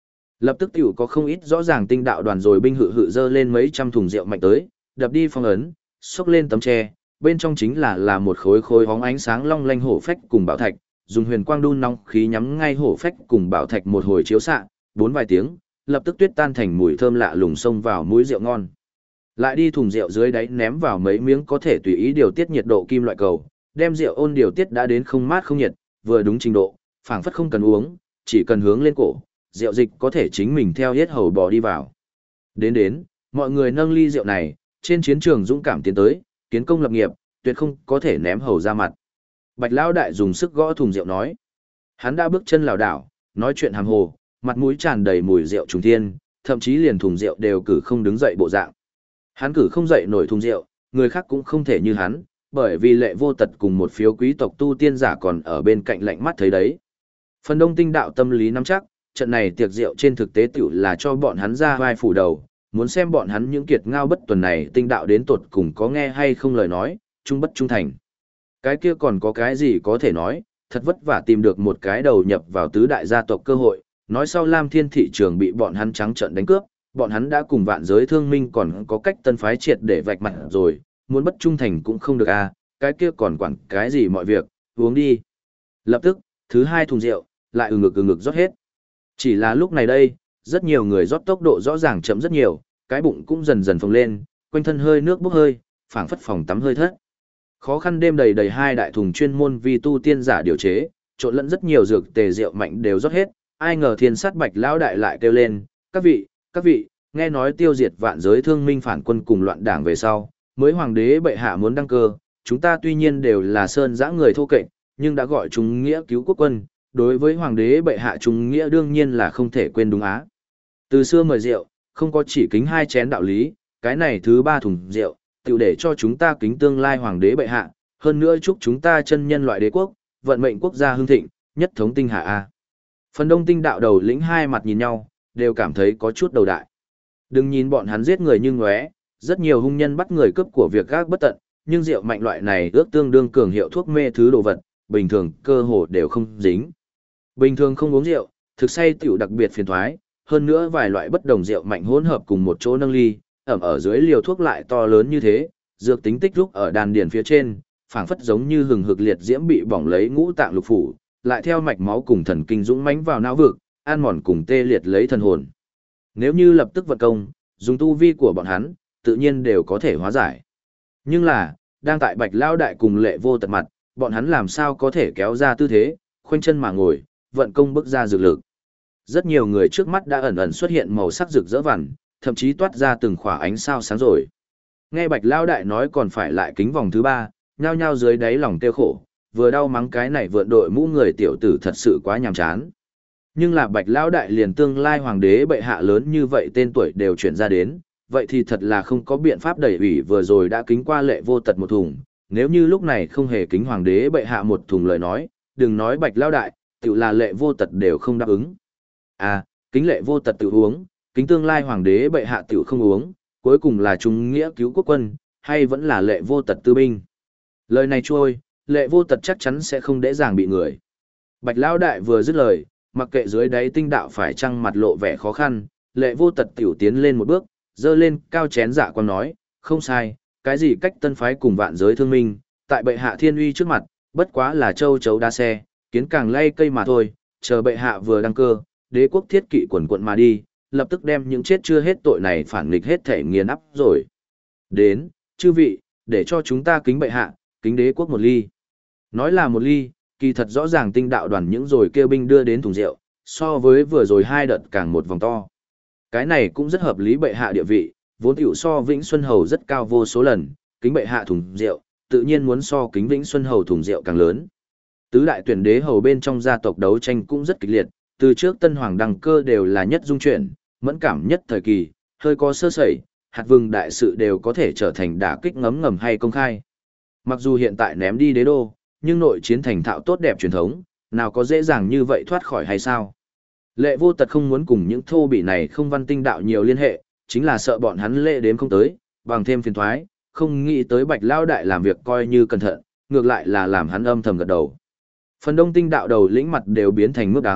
S1: Lập tức tiểu có không ít rõ ràng tinh đạo đoàn rồi binh hự dơ lên mấy trăm thùng rượu mạnh tới, đập đi phong ấn, xốc lên tấm tre, bên trong chính là một khối khối hóng ánh sáng long lanh hổ phách cùng bảo thạch, dùng huyền quang đun nóng khí nhắm ngay hổ phách cùng bảo thạch một hồi chiếu xạ, bốn vài tiếng, lập tức tuyết tan thành mùi thơm lạ lùng xông vào mũi rượu ngon. Lại đi thùng rượu dưới đáy ném vào mấy miếng có thể tùy ý điều tiết nhiệt độ kim loại cầu, đem rượu ôn điều tiết đã đến không mát không nhiệt, vừa đúng trình độ, phảng phất không cần uống, chỉ cần hướng lên cổ, rượu dịch có thể chính mình theo hết hầu bò đi vào. Đến, mọi người nâng ly rượu này, trên chiến trường dũng cảm tiến tới, kiến công lập nghiệp, tuyệt không có thể ném hầu ra mặt. Bạch Lão Đại dùng sức gõ thùng rượu nói. Hắn đã bước chân lảo đảo, nói chuyện hàm hồ, mặt mũi tràn đầy mùi rượu trùng thiên, thậm chí liền thùng rượu đều cử không đứng dậy bộ dạng. Hắn cử không dậy nổi thùng rượu, người khác cũng không thể như hắn, bởi vì Lệ Vô Tật cùng một phiếu quý tộc tu tiên giả còn ở bên cạnh lạnh mắt thấy đấy. Phần đông tinh đạo tâm lý nắm chắc, trận này tiệc rượu trên thực tế tiểu là cho bọn hắn ra vai phủ đầu, muốn xem bọn hắn những kiệt ngao bất tuần này tinh đạo đến tột cùng có nghe hay không lời nói, trung bất trung thành. Cái kia còn có cái gì có thể nói, thật vất vả tìm được một cái đầu nhập vào tứ đại gia tộc cơ hội, nói sau Lam Thiên thị trường bị bọn hắn trắng trợn đánh cướp, bọn hắn đã cùng vạn giới thương minh còn có cách tân phái triệt để vạch mặt rồi, muốn bất trung thành cũng không được à, cái kia còn quản cái gì mọi việc, uống đi. Lập tức, thứ hai thùng rượu, lại ừ ngực rót hết. Chỉ là lúc này đây, rất nhiều người rót tốc độ rõ ràng chậm rất nhiều, cái bụng cũng dần dần phồng lên, quanh thân hơi nước bốc hơi, phảng phất phòng tắm hơi thất. Khó khăn đêm đầy đầy hai đại thùng chuyên môn vì tu tiên giả điều chế, trộn lẫn rất nhiều dược tề rượu mạnh đều rót hết, ai ngờ Thiên Sát Bạch Lão Đại lại kêu lên, các vị, nghe nói tiêu diệt vạn giới thương minh phản quân cùng loạn đảng về sau, mới hoàng đế bệ hạ muốn đăng cơ, chúng ta tuy nhiên đều là sơn dã người thô kệch, nhưng đã gọi chúng nghĩa cứu quốc quân, đối với hoàng đế bệ hạ chúng nghĩa đương nhiên là không thể quên đúng á. Từ xưa mời rượu, không có chỉ kính hai chén đạo lý, cái này thứ ba thùng rượu, tiểu để cho chúng ta kính tương lai hoàng đế bệ hạ, hơn nữa chúc chúng ta chân nhân loại đế quốc, vận mệnh quốc gia hưng thịnh, nhất thống tinh hạ a. Phần đông tinh đạo đầu lĩnh hai mặt nhìn nhau, đều cảm thấy có chút đầu đại. Đừng nhìn bọn hắn giết người như ngóe, rất nhiều hung nhân bắt người cướp của việc gác bất tận, nhưng rượu mạnh loại này ước tương đương cường hiệu thuốc mê thứ đồ vật, bình thường cơ hồ đều không dính. Bình thường không uống rượu, thực say tiểu đặc biệt phiền toái, hơn nữa vài loại bất đồng rượu mạnh hỗn hợp cùng một chỗ nâng ly, ẩm ở dưới liều thuốc lại to lớn như thế, dược tính tích rúc ở đàn điền phía trên, phảng phất giống như hừng hực liệt diễm bị bỏng lấy ngũ tạng lục phủ, lại theo mạch máu cùng thần kinh dũng mãnh vào não vực, an mòn cùng tê liệt lấy thần hồn. Nếu như lập tức vận công, dùng tu vi của bọn hắn, tự nhiên đều có thể hóa giải. Nhưng là, đang tại Bạch Lão Đại cùng Lệ Vô Tật mặt, bọn hắn làm sao có thể kéo ra tư thế, khoanh chân mà ngồi, vận công bước ra dược lực. Rất nhiều người trước mắt đã ẩn ẩn xuất hiện màu sắc rực rỡ vằn, thậm chí toát ra từng khỏa ánh sao sáng rồi. Nghe Bạch Lão Đại nói còn phải lại kính vòng thứ ba, nhao nhao dưới đáy lòng tiêu khổ, vừa đau mắng cái này vượn đội mũ người tiểu tử thật sự quá nhàm chán. Nhưng là Bạch Lão Đại liền tương lai hoàng đế bệ hạ lớn như vậy tên tuổi đều chuyển ra đến, vậy thì thật là không có biện pháp đẩy ủy vừa rồi đã kính qua Lệ Vô Tật một thùng, nếu như lúc này không hề kính hoàng đế bệ hạ một thùng lời nói, đừng nói Bạch Lão Đại, tự là Lệ Vô Tật đều không đáp ứng. À, kính Lệ Vô Tật tự uống, kính tương lai hoàng đế bệ hạ tự không uống, cuối cùng là trung nghĩa cứu quốc quân, hay vẫn là Lệ Vô Tật tư binh. Lời này trôi, Lệ Vô Tật chắc chắn sẽ không dễ dàng bị người. Bạch Lão Đại vừa dứt lời, mặc kệ dưới đáy tinh đạo phải chăng mặt lộ vẻ khó khăn, Lệ Vô Tật tiểu tiến lên một bước, dơ lên cao chén dạ quan nói, không sai, cái gì cách tân phái cùng vạn giới thương minh, tại bệ hạ thiên uy trước mặt, bất quá là châu chấu đa xe, kiến càng lay cây mà thôi, chờ bệ hạ vừa đăng cơ, đế quốc thiết kỵ quần quận mà đi, lập tức đem những chết chưa hết tội này phản nghịch hết thể nghiền áp rồi. Đến, chư vị, để cho chúng ta kính bệ hạ, kính đế quốc một ly. Nói là một ly, kỳ thật rõ ràng tinh đạo đoàn những rồi kêu binh đưa đến thùng rượu, so với vừa rồi hai đợt càng một vòng to. Cái này cũng rất hợp lý bệ hạ địa vị, vốn tiểu so Vĩnh Xuân Hầu rất cao vô số lần, kính bệ hạ thùng rượu, tự nhiên muốn so kính Vĩnh Xuân Hầu thùng rượu càng lớn. Tứ đại tuyển đế hầu bên trong gia tộc đấu tranh cũng rất kịch liệt, từ trước Tân Hoàng đăng cơ đều là nhất dung chuyển, mẫn cảm nhất thời kỳ, hơi có sơ sẩy, hạt vừng đại sự đều có thể trở thành đả kích ngấm ngầm hay công khai. Mặc dù hiện tại ném đi đế đô, nhưng nội chiến thành thạo tốt đẹp truyền thống, nào có dễ dàng như vậy thoát khỏi hay sao? Lệ Vô Tật không muốn cùng những thô bỉ này không văn tinh đạo nhiều liên hệ, chính là sợ bọn hắn lệ đếm không tới, bằng thêm phiền thoái, không nghĩ tới Bạch Lão Đại làm việc coi như cẩn thận, ngược lại là làm hắn âm thầm gật đầu. Phần đông tinh đạo đầu lĩnh mặt đều biến thành mức đắng,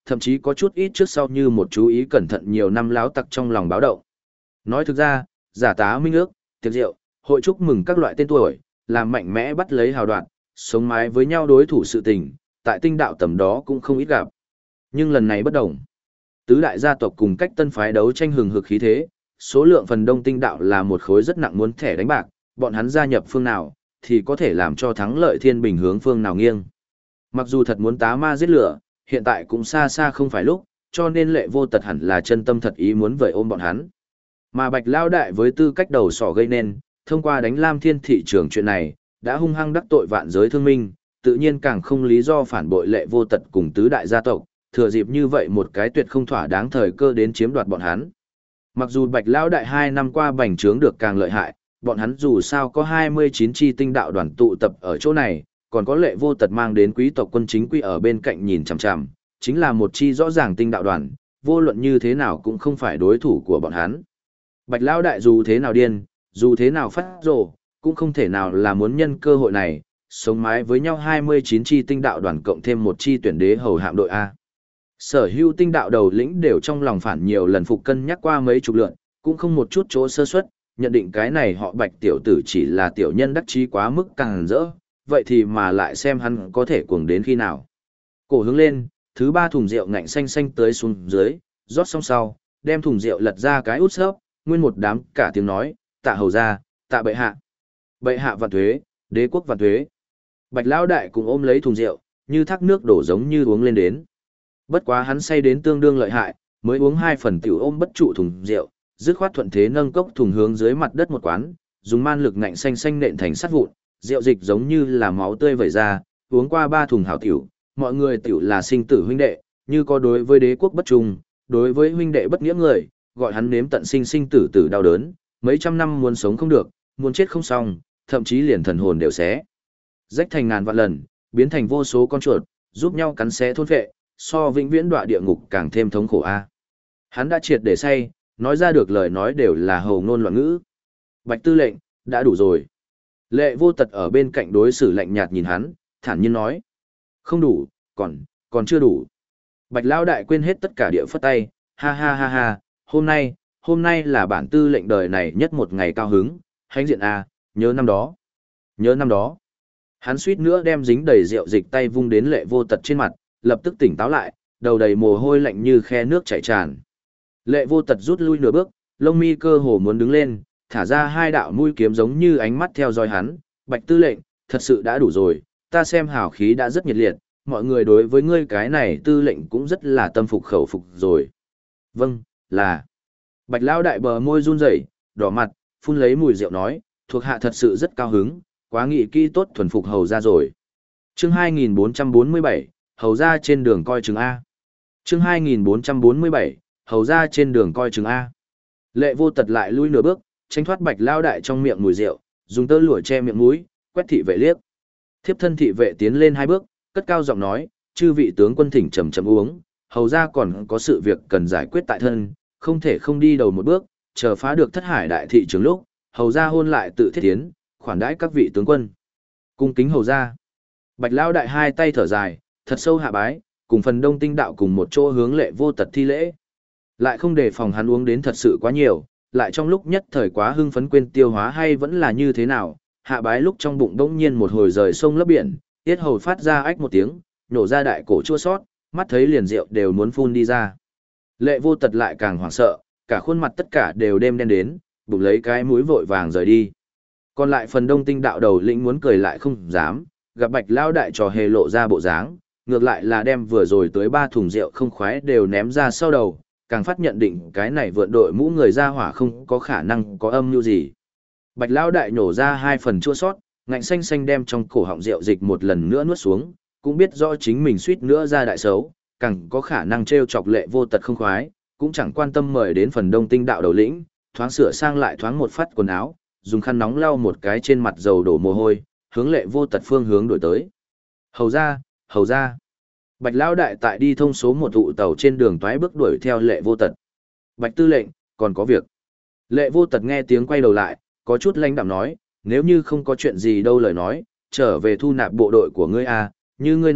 S1: thậm chí có chút ít trước sau như một chú ý cẩn thận nhiều năm láo tặc trong lòng báo động. Nói thực ra, giả tá minh ước, tiệc rượu, hội chúc mừng các loại tên tuổi, làm mạnh mẽ bắt lấy hào đoạn, sống mái với nhau đối thủ sự tình, tại tinh đạo tầm đó cũng không ít gặp. Nhưng lần này bất đồng. Tứ đại gia tộc cùng cách tân phái đấu tranh hừng hực khí thế, số lượng phần đông tinh đạo là một khối rất nặng muốn thẻ đánh bạc, bọn hắn gia nhập phương nào, thì có thể làm cho thắng lợi thiên bình hướng phương nào nghiêng. Mặc dù thật muốn tá ma giết lửa, hiện tại cũng xa xa không phải lúc, cho nên Lệ Vô Tật hẳn là chân tâm thật ý muốn vời ôm bọn hắn. Mà Bạch Lao Đại với tư cách đầu sỏ gây nên, thông qua đánh Lam Thiên thị trường chuyện này, đã hung hăng đắc tội vạn giới thương minh, tự nhiên càng không lý do phản bội Lệ Vô Tật cùng tứ đại gia tộc, thừa dịp như vậy một cái tuyệt không thỏa đáng thời cơ đến chiếm đoạt bọn hắn. Mặc dù Bạch Lão Đại 2 năm qua bành trướng được càng lợi hại, bọn hắn dù sao có 29 chi tinh đạo đoàn tụ tập ở chỗ này, còn có Lệ Vô Tật mang đến quý tộc quân chính quy ở bên cạnh nhìn chằm chằm, chính là một chi rõ ràng tinh đạo đoàn, vô luận như thế nào cũng không phải đối thủ của bọn hắn. Bạch Lão Đại dù thế nào điên, dù thế nào phát rồ, cũng không thể nào là muốn nhân cơ hội này, sống mái với nhau 29 chi tinh đạo đoàn cộng thêm một chi tuyển đế hầu hạm đội A. Sở hữu tinh đạo đầu lĩnh đều trong lòng phản nhiều lần phục cân nhắc qua mấy chục lượt, cũng không một chút chỗ sơ suất, nhận định cái này họ Bạch tiểu tử chỉ là tiểu nhân đắc chí quá mức càng rỡ, vậy thì mà lại xem hắn có thể cuồng đến khi nào. Cổ hướng lên, thứ 3 thùng rượu ngạnh xanh xanh tới xuống dưới, rót xong sau, đem thùng rượu lật ra cái út xớp, nguyên một đám cả tiếng nói, tạ hầu ra, tạ bệ hạ. Bệ hạ vạn thuế, đế quốc vạn thuế. Bạch Lão Đại cũng ôm lấy thùng rượu, như thác nước đổ giống như uống lên đến. Bất quá hắn say đến tương đương lợi hại, mới uống 2 phần tiểu ôm bất trụ thùng rượu, dứt khoát thuận thế nâng cốc thùng hướng dưới mặt đất một quán, dùng man lực ngạnh xanh xanh nện thành sắt vụn, rượu dịch giống như là máu tươi vẩy ra, uống qua 3 thùng hảo tiểu, mọi người tiểu là sinh tử huynh đệ, như có đối với đế quốc bất trung, đối với huynh đệ bất nghĩa người, gọi hắn nếm tận sinh sinh tử tử đau đớn, mấy trăm năm muốn sống không được, muốn chết không xong, thậm chí liền thần hồn đều xé rách thành ngàn vạn lần, biến thành vô số con chuột, giúp nhau cắn xé thôn phệ, so vĩnh viễn đọa địa ngục càng thêm thống khổ a. Hắn đã triệt để say, nói ra được lời nói đều là hầu ngôn loạn ngữ. Bạch tư lệnh, đã đủ rồi. Lệ Vô Tật ở bên cạnh đối xử lạnh nhạt nhìn hắn, thản nhiên nói. Không đủ, còn chưa đủ. Bạch Lão Đại quên hết tất cả địa phất tay, ha ha ha ha, hôm nay là bản tư lệnh đời này nhất một ngày cao hứng, hãnh diện a, nhớ năm đó. Nhớ năm đó. Hắn suýt nữa đem dính đầy rượu dịch tay vung đến Lệ Vô Tật trên mặt, lập tức tỉnh táo lại, đầu đầy mồ hôi lạnh như khe nước chảy tràn. Lệ Vô Tật rút lui nửa bước, lông mi cơ hồ muốn đứng lên, thả ra 2 đạo mũi kiếm giống như ánh mắt theo dõi hắn, Bạch tư lệnh, thật sự đã đủ rồi, ta xem hào khí đã rất nhiệt liệt, mọi người đối với ngươi cái này tư lệnh cũng rất là tâm phục khẩu phục rồi. Vâng, là. Bạch Lão Đại bờ môi run rẩy, đỏ mặt, phun lấy mùi rượu nói, thuộc hạ thật sự rất cao hứng, quá nghị kỹ tốt thuần phục hầu ra rồi. Chương 2447, hầu ra trên đường coi chừng A. Chương 2447, hầu ra trên đường coi chừng A. Lệ Vô Tật lại lui nửa bước, tránh thoát Bạch Lão Đại trong miệng mùi rượu, dùng tơ lụa che miệng mũi, quét thị vệ liếc. Thiếp thân thị vệ tiến lên 2 bước, cất cao giọng nói, chư vị tướng quân thỉnh chậm chậm uống, hầu ra còn có sự việc cần giải quyết tại thân, không thể không đi đầu một bước, chờ phá được Thất Hải đại thị trường lúc, hầu ra hôn lại tự thiết tiến, khoản đãi các vị tướng quân. Cung kính hầu ra. Bạch Lão Đại 2 tay thở dài, thật sâu hạ bái, cùng phần đông tinh đạo cùng một chỗ hướng Lệ Vô Tật thi lễ. Lại không đề phòng hắn uống đến thật sự quá nhiều, lại trong lúc nhất thời quá hưng phấn quên tiêu hóa hay vẫn là như thế nào, hạ bái lúc trong bụng bỗng nhiên một hồi rời sông lấp biển, tiết hầu phát ra ách một tiếng, nổ ra đại cổ chua sót, mắt thấy liền rượu đều muốn phun đi ra. Lệ Vô Tật lại càng hoảng sợ, cả khuôn mặt tất cả đều đêm đen đến, bụng lấy cái mũi vội vàng rời đi. Còn lại phần đông tinh đạo đầu lĩnh muốn cười lại không dám, gặp Bạch Lão Đại trò hề lộ ra bộ dáng, ngược lại là đem vừa rồi tới 3 thùng rượu không khoái đều ném ra sau đầu, càng phát nhận định cái này vượn đội mũ người ra hỏa không có khả năng có âm mưu gì. Bạch Lão Đại nổ ra 2 phần chua sót, ngạnh xanh xanh đem trong cổ họng rượu dịch một lần nữa nuốt xuống, cũng biết rõ chính mình suýt nữa ra đại xấu, càng có khả năng trêu chọc Lệ Vô Tật không khoái, cũng chẳng quan tâm mời đến phần đông tinh đạo đầu lĩnh, thoáng sửa sang lại thoáng một phát quần áo, dùng khăn nóng lau một cái trên mặt dầu đổ mồ hôi, hướng Lệ Vô Tật phương hướng đổi tới. Hầu ra, hầu ra. Bạch Lão Đại tại đi thông số 1 tụ tàu trên đường toái bước đuổi theo Lệ Vô Tật. Bạch tư lệnh, còn có việc. Lệ Vô Tật nghe tiếng quay đầu lại, có chút lãnh đạm nói, nếu như không có chuyện gì đâu lời nói, trở về thu nạp bộ đội của ngươi à, như ngươi nói,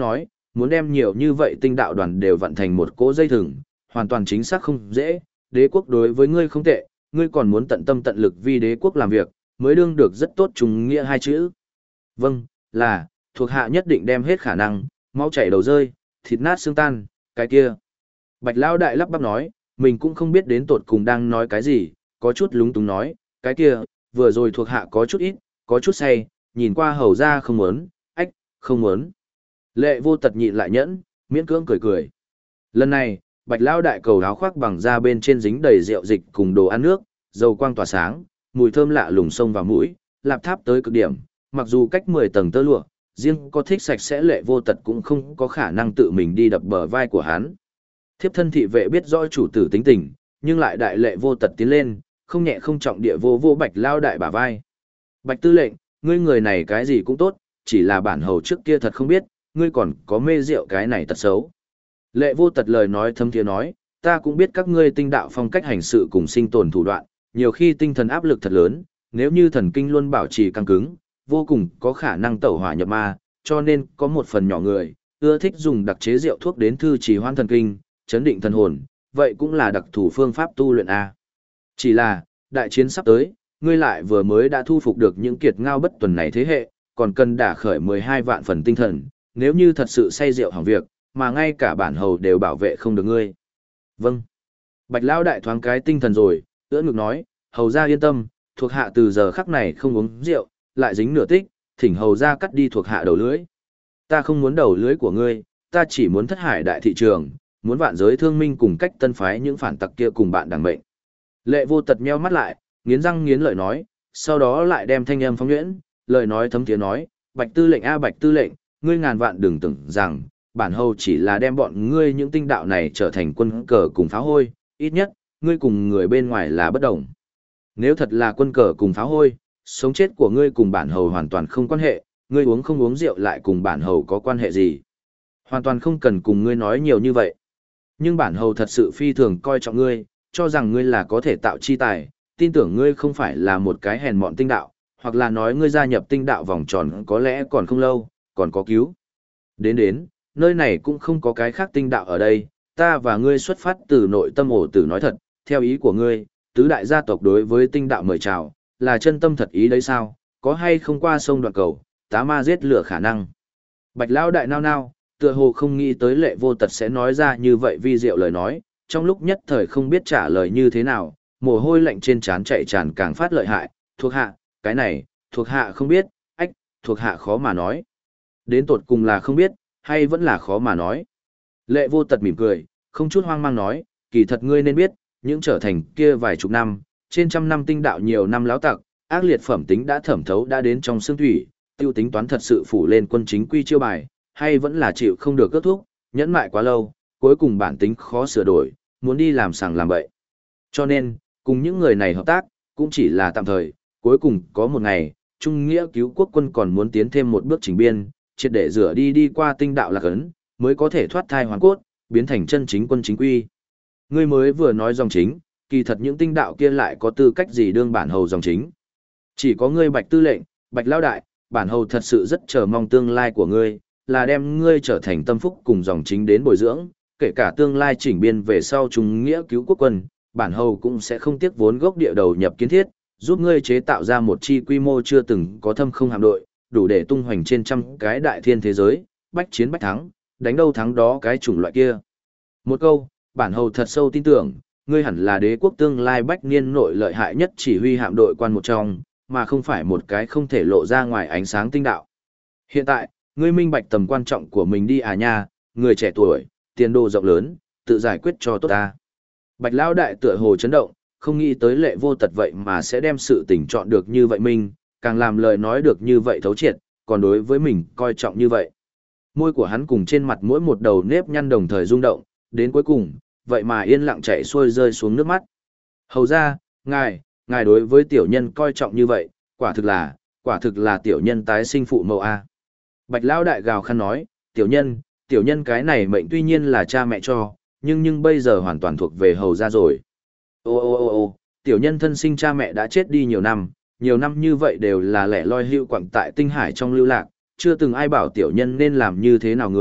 S1: muốn đem nhiều như vậy tinh đạo đoàn đều vận thành một cỗ dây thừng, hoàn toàn chính xác không dễ, đế quốc đối với ngươi không tệ, ngươi còn muốn tận tâm tận lực vì đế quốc làm việc, mới đương được rất tốt trùng nghĩa hai chữ. Vâng, là, thuộc hạ nhất định đem hết khả năng, máu chảy đầu rơi, thịt nát xương tan, cái kia. Bạch Lão đại lắp bắp nói, mình cũng không biết đến tột cùng đang nói cái gì, có chút lúng túng nói, cái kia, vừa rồi thuộc hạ có chút ít, có chút say, nhìn qua hầu ra không muốn, ách, không muốn. Lệ Vô Tật nhịn lại nhẫn, miễn cưỡng cười cười. Lần này, Bạch Lão đại cầu áo khoác bằng da bên trên dính đầy rượu dịch cùng đồ ăn nước, dầu quang tỏa sáng, mùi thơm lạ lùng xông vào mũi, lạp tháp tới cực điểm, mặc dù cách 10 tầng tơ lụa, riêng có thích sạch sẽ Lệ Vô Tật cũng không có khả năng tự mình đi đập bờ vai của hắn. Thiếp thân thị vệ biết rõ chủ tử tính tình, nhưng lại đại Lệ Vô Tật tiến lên, không nhẹ không trọng địa vô Bạch Lão đại bả vai. Bạch tư lệnh, ngươi người này cái gì cũng tốt, chỉ là bản hầu trước kia thật không biết, ngươi còn có mê rượu cái này tật xấu. Lệ Vô Tật lời nói thâm thiế nói, ta cũng biết các ngươi tinh đạo phong cách hành sự cùng sinh tồn thủ đoạn, nhiều khi tinh thần áp lực thật lớn, nếu như thần kinh luôn bảo trì căng cứng, vô cùng có khả năng tẩu hỏa nhập ma, cho nên có một phần nhỏ người, ưa thích dùng đặc chế rượu thuốc đến thư trì hoãn thần kinh, chấn định thần hồn, vậy cũng là đặc thủ phương pháp tu luyện A. Chỉ là, đại chiến sắp tới, ngươi lại vừa mới đã thu phục được những kiệt ngao bất tuần này thế hệ, còn cần đả khởi 12 vạn phần tinh thần, nếu như thật sự say rượu hỏng việc, mà ngay cả bản hầu đều bảo vệ không được ngươi. Vâng. Bạch Lão đại thoáng cái tinh thần rồi, ưỡn ngực nói, hầu ra yên tâm, thuộc hạ từ giờ khắc này không uống rượu, lại dính nửa tích, thỉnh hầu ra cắt đi thuộc hạ đầu lưới. Ta không muốn đầu lưới của ngươi, ta chỉ muốn thất hải đại thị trường, muốn vạn giới thương minh cùng cách tân phái những phản tặc kia cùng bạn đảng mệnh. Lệ Vô Tật nheo mắt lại, nghiến răng nghiến lợi nói, sau đó lại đem thanh âm phóng nhuyễn, lời nói thấm tiếng nói, Bạch tư lệnh a Bạch tư lệnh, ngươi ngàn vạn đừng tưởng rằng, bản hầu chỉ là đem bọn ngươi những tinh đạo này trở thành quân cờ cùng pháo hôi, ít nhất, ngươi cùng người bên ngoài là bất đồng. Nếu thật là quân cờ cùng pháo hôi, sống chết của ngươi cùng bản hầu hoàn toàn không quan hệ, ngươi uống không uống rượu lại cùng bản hầu có quan hệ gì. Hoàn toàn không cần cùng ngươi nói nhiều như vậy. Nhưng bản hầu thật sự phi thường coi trọng ngươi, cho rằng ngươi là có thể tạo chi tài, tin tưởng ngươi không phải là một cái hèn mọn tinh đạo, hoặc là nói ngươi gia nhập tinh đạo vòng tròn có lẽ còn không lâu, còn có cứu. Đến, nơi này cũng không có cái khác tinh đạo ở đây, ta và ngươi xuất phát từ nội tâm ổ tử nói thật, theo ý của ngươi, tứ đại gia tộc đối với tinh đạo mời chào, là chân tâm thật ý đấy sao, có hay không qua sông đoạn cầu, tá ma giết lửa khả năng. Bạch Lão đại nao, tựa hồ không nghĩ tới Lệ Vô Tật sẽ nói ra như vậy vi diệu lời nói, trong lúc nhất thời không biết trả lời như thế nào, mồ hôi lạnh trên trán chạy tràn càng phát lợi hại, thuộc hạ, cái này, thuộc hạ không biết, ách, thuộc hạ khó mà nói. Đến tột cùng là không biết, hay vẫn là khó mà nói. Lệ Vô Tật mỉm cười, không chút hoang mang nói, kỳ thật ngươi nên biết, những trở thành kia vài chục năm, trên trăm năm tinh đạo nhiều năm láo tặc, ác liệt phẩm tính đã thẩm thấu đã đến trong xương thủy, tiêu tính toán thật sự phủ lên quân chính quy chiêu bài, hay vẫn là chịu không được kết thúc, nhẫn mại quá lâu, cuối cùng bản tính khó sửa đổi, muốn đi làm sàng làm bậy. Cho nên, cùng những người này hợp tác, cũng chỉ là tạm thời, cuối cùng có một ngày, Trung Nghĩa cứu quốc quân còn muốn tiến thêm một bước chỉnh biên, triệt để rửa đi qua tinh đạo lạc ấn, mới có thể thoát thai hoàn cốt, biến thành chân chính quân chính quy. Ngươi mới vừa nói dòng chính, kỳ thật những tinh đạo kia lại có tư cách gì đương bản hầu dòng chính. Chỉ có ngươi Bạch tư lệnh, Bạch Lão đại, bản hầu thật sự rất chờ mong tương lai của ngươi, là đem ngươi trở thành tâm phúc cùng dòng chính đến bồi dưỡng, kể cả tương lai chỉnh biên về sau Trung Nghĩa cứu quốc quân, bản hầu cũng sẽ không tiếc vốn gốc địa đầu nhập kiến thiết, giúp ngươi chế tạo ra một chi quy mô chưa từng có thâm không hạm đội, đủ để tung hoành trên trăm cái đại thiên thế giới, bách chiến bách thắng, đánh đâu thắng đó cái chủng loại kia. Một câu, bản hầu thật sâu tin tưởng, ngươi hẳn là đế quốc tương lai bách niên nội lợi hại nhất chỉ huy hạm đội quan một trong, mà không phải một cái không thể lộ ra ngoài ánh sáng tinh đạo. Hiện tại, ngươi minh bạch tầm quan trọng của mình đi à nha, người trẻ tuổi, tiền đồ rộng lớn, tự giải quyết cho tốt ta. Bạch Lão đại tựa hồ chấn động, không nghĩ tới Lệ Vô Tật vậy mà sẽ đem sự tình chọn được như vậy mình, càng làm lời nói được như vậy thấu triệt, còn đối với mình coi trọng như vậy. Môi của hắn cùng trên mặt mỗi một đầu nếp nhăn đồng thời rung động, đến cuối cùng, vậy mà yên lặng chảy xuôi rơi xuống nước mắt. Hầu ra, ngài đối với tiểu nhân coi trọng như vậy, quả thực là tiểu nhân tái sinh phụ mẫu A. Bạch Lão đại gào khăn nói, tiểu nhân cái này mệnh tuy nhiên là cha mẹ cho, nhưng bây giờ hoàn toàn thuộc về hầu ra rồi. Ô, tiểu nhân thân sinh cha mẹ đã chết đi nhiều năm như vậy đều là lẻ loi hưu quặng tại tinh hải trong lưu lạc, chưa từng ai bảo tiểu nhân nên làm như thế nào người,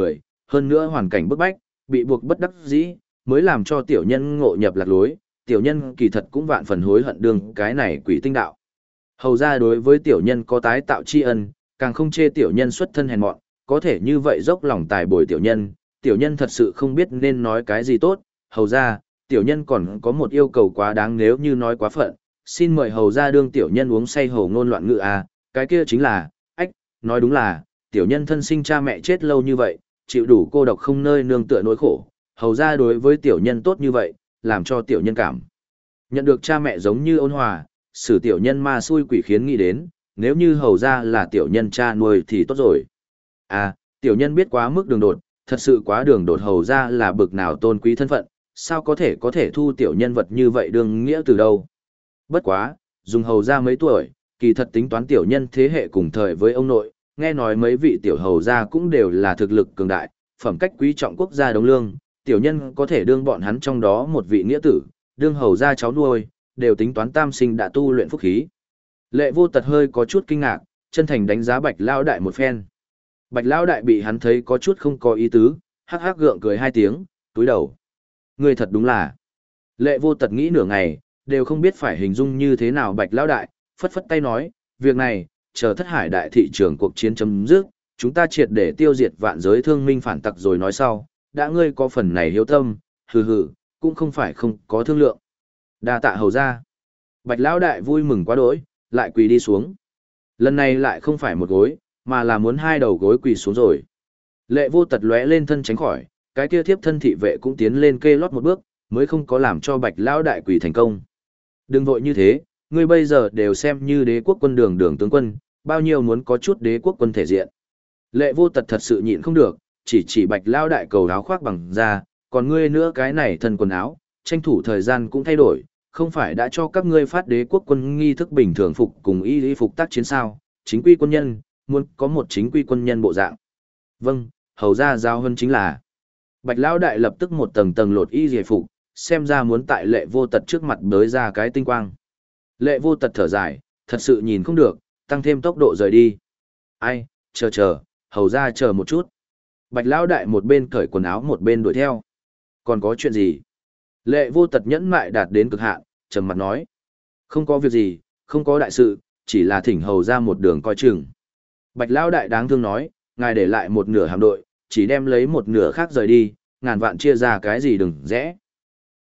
S1: hơn nữa hoàn cảnh bức bách, bị buộc bất đắc dĩ, mới làm cho tiểu nhân ngộ nhập lạc lối, tiểu nhân kỳ thật cũng vạn phần hối hận đương cái này quỷ tinh đạo. Hầu ra đối với tiểu nhân có tái tạo tri ân, càng không chê tiểu nhân xuất thân hèn mọn, có thể như vậy dốc lòng tài bồi tiểu nhân thật sự không biết nên nói cái gì tốt, hầu ra, tiểu nhân còn có một yêu cầu quá đáng nếu như nói quá phận, xin mời hầu ra đương tiểu nhân uống say hầu ngôn loạn ngữ à, cái kia chính là, nói đúng là, tiểu nhân thân sinh cha mẹ chết lâu như vậy, chịu đủ cô độc không nơi nương tựa nỗi khổ, hầu ra đối với tiểu nhân tốt như vậy, làm cho tiểu nhân cảm. Nhận được cha mẹ giống như ôn hòa, xử tiểu nhân ma xui quỷ khiến nghĩ đến, nếu như hầu ra là tiểu nhân cha nuôi thì tốt rồi. À, tiểu nhân biết quá mức đường đột, thật sự quá đường đột hầu ra là bực nào tôn quý thân phận, sao có thể thu tiểu nhân vật như vậy đương nghĩa từ đâu. Bất quá, dùng hầu ra mấy tuổi, kỳ thật tính toán tiểu nhân thế hệ cùng thời với ông nội, nghe nói mấy vị tiểu hầu gia cũng đều là thực lực cường đại, phẩm cách quý trọng quốc gia đống lương, tiểu nhân có thể đương bọn hắn trong đó một vị nghĩa tử, đương hầu gia cháu nuôi, đều tính toán tam sinh đã tu luyện phúc khí. Lệ Vô Tật hơi có chút kinh ngạc, chân thành đánh giá Bạch Lão đại một phen. Bạch Lão đại bị hắn thấy có chút không có ý tứ, hắc hắc gượng cười hai tiếng, túi đầu. Người thật đúng là. Lệ Vô Tật nghĩ nửa ngày, đều không biết phải hình dung như thế nào Bạch Lão đại, phất phất tay nói, việc này, chờ Thất Hải đại thị trường cuộc chiến chấm dứt, chúng ta triệt để tiêu diệt vạn giới thương minh phản tặc rồi nói sau, đã ngươi có phần này hiếu tâm, hừ hừ, cũng không phải không có thương lượng. Đa tạ hầu ra. Bạch Lão đại vui mừng quá đỗi, lại quỳ đi xuống. Lần này lại không phải một gối, mà là muốn hai đầu gối quỳ xuống rồi. Lệ Vô Tật lóe lên thân tránh khỏi, cái kia thiếp thân thị vệ cũng tiến lên kê lót một bước, mới không có làm cho Bạch Lão đại quỳ thành công. Đừng vội như thế, ngươi bây giờ đều xem như đế quốc quân đường tướng quân, bao nhiêu muốn có chút đế quốc quân thể diện. Lệ Vô Tật thật sự nhịn không được, chỉ Bạch Lão đại cầu áo khoác bằng da, còn ngươi nữa cái này thân quần áo, tranh thủ thời gian cũng thay đổi, không phải đã cho các ngươi phát đế quốc quân nghi thức bình thường phục cùng y phục tác chiến sao, chính quy quân nhân, muốn có một chính quy quân nhân bộ dạng. Vâng, hầu ra giao hơn chính là. Bạch Lão đại lập tức một tầng tầng lột y phục, xem ra muốn tại Lệ Vô Tật trước mặt bới ra cái tinh quang. Lệ Vô Tật thở dài, thật sự nhìn không được, tăng thêm tốc độ rời đi. Ai, chờ, hầu ra chờ một chút. Bạch Lão đại một bên cởi quần áo một bên đuổi theo. Còn có chuyện gì? Lệ Vô Tật nhẫn mại đạt đến cực hạn, trầm mặt nói. Không có việc gì, không có đại sự, chỉ là thỉnh hầu ra một đường coi chừng. Bạch Lão đại đáng thương nói, ngài để lại một nửa hạm đội, chỉ đem lấy một nửa khác rời đi, ngàn vạn chia ra cái gì đừng rẽ.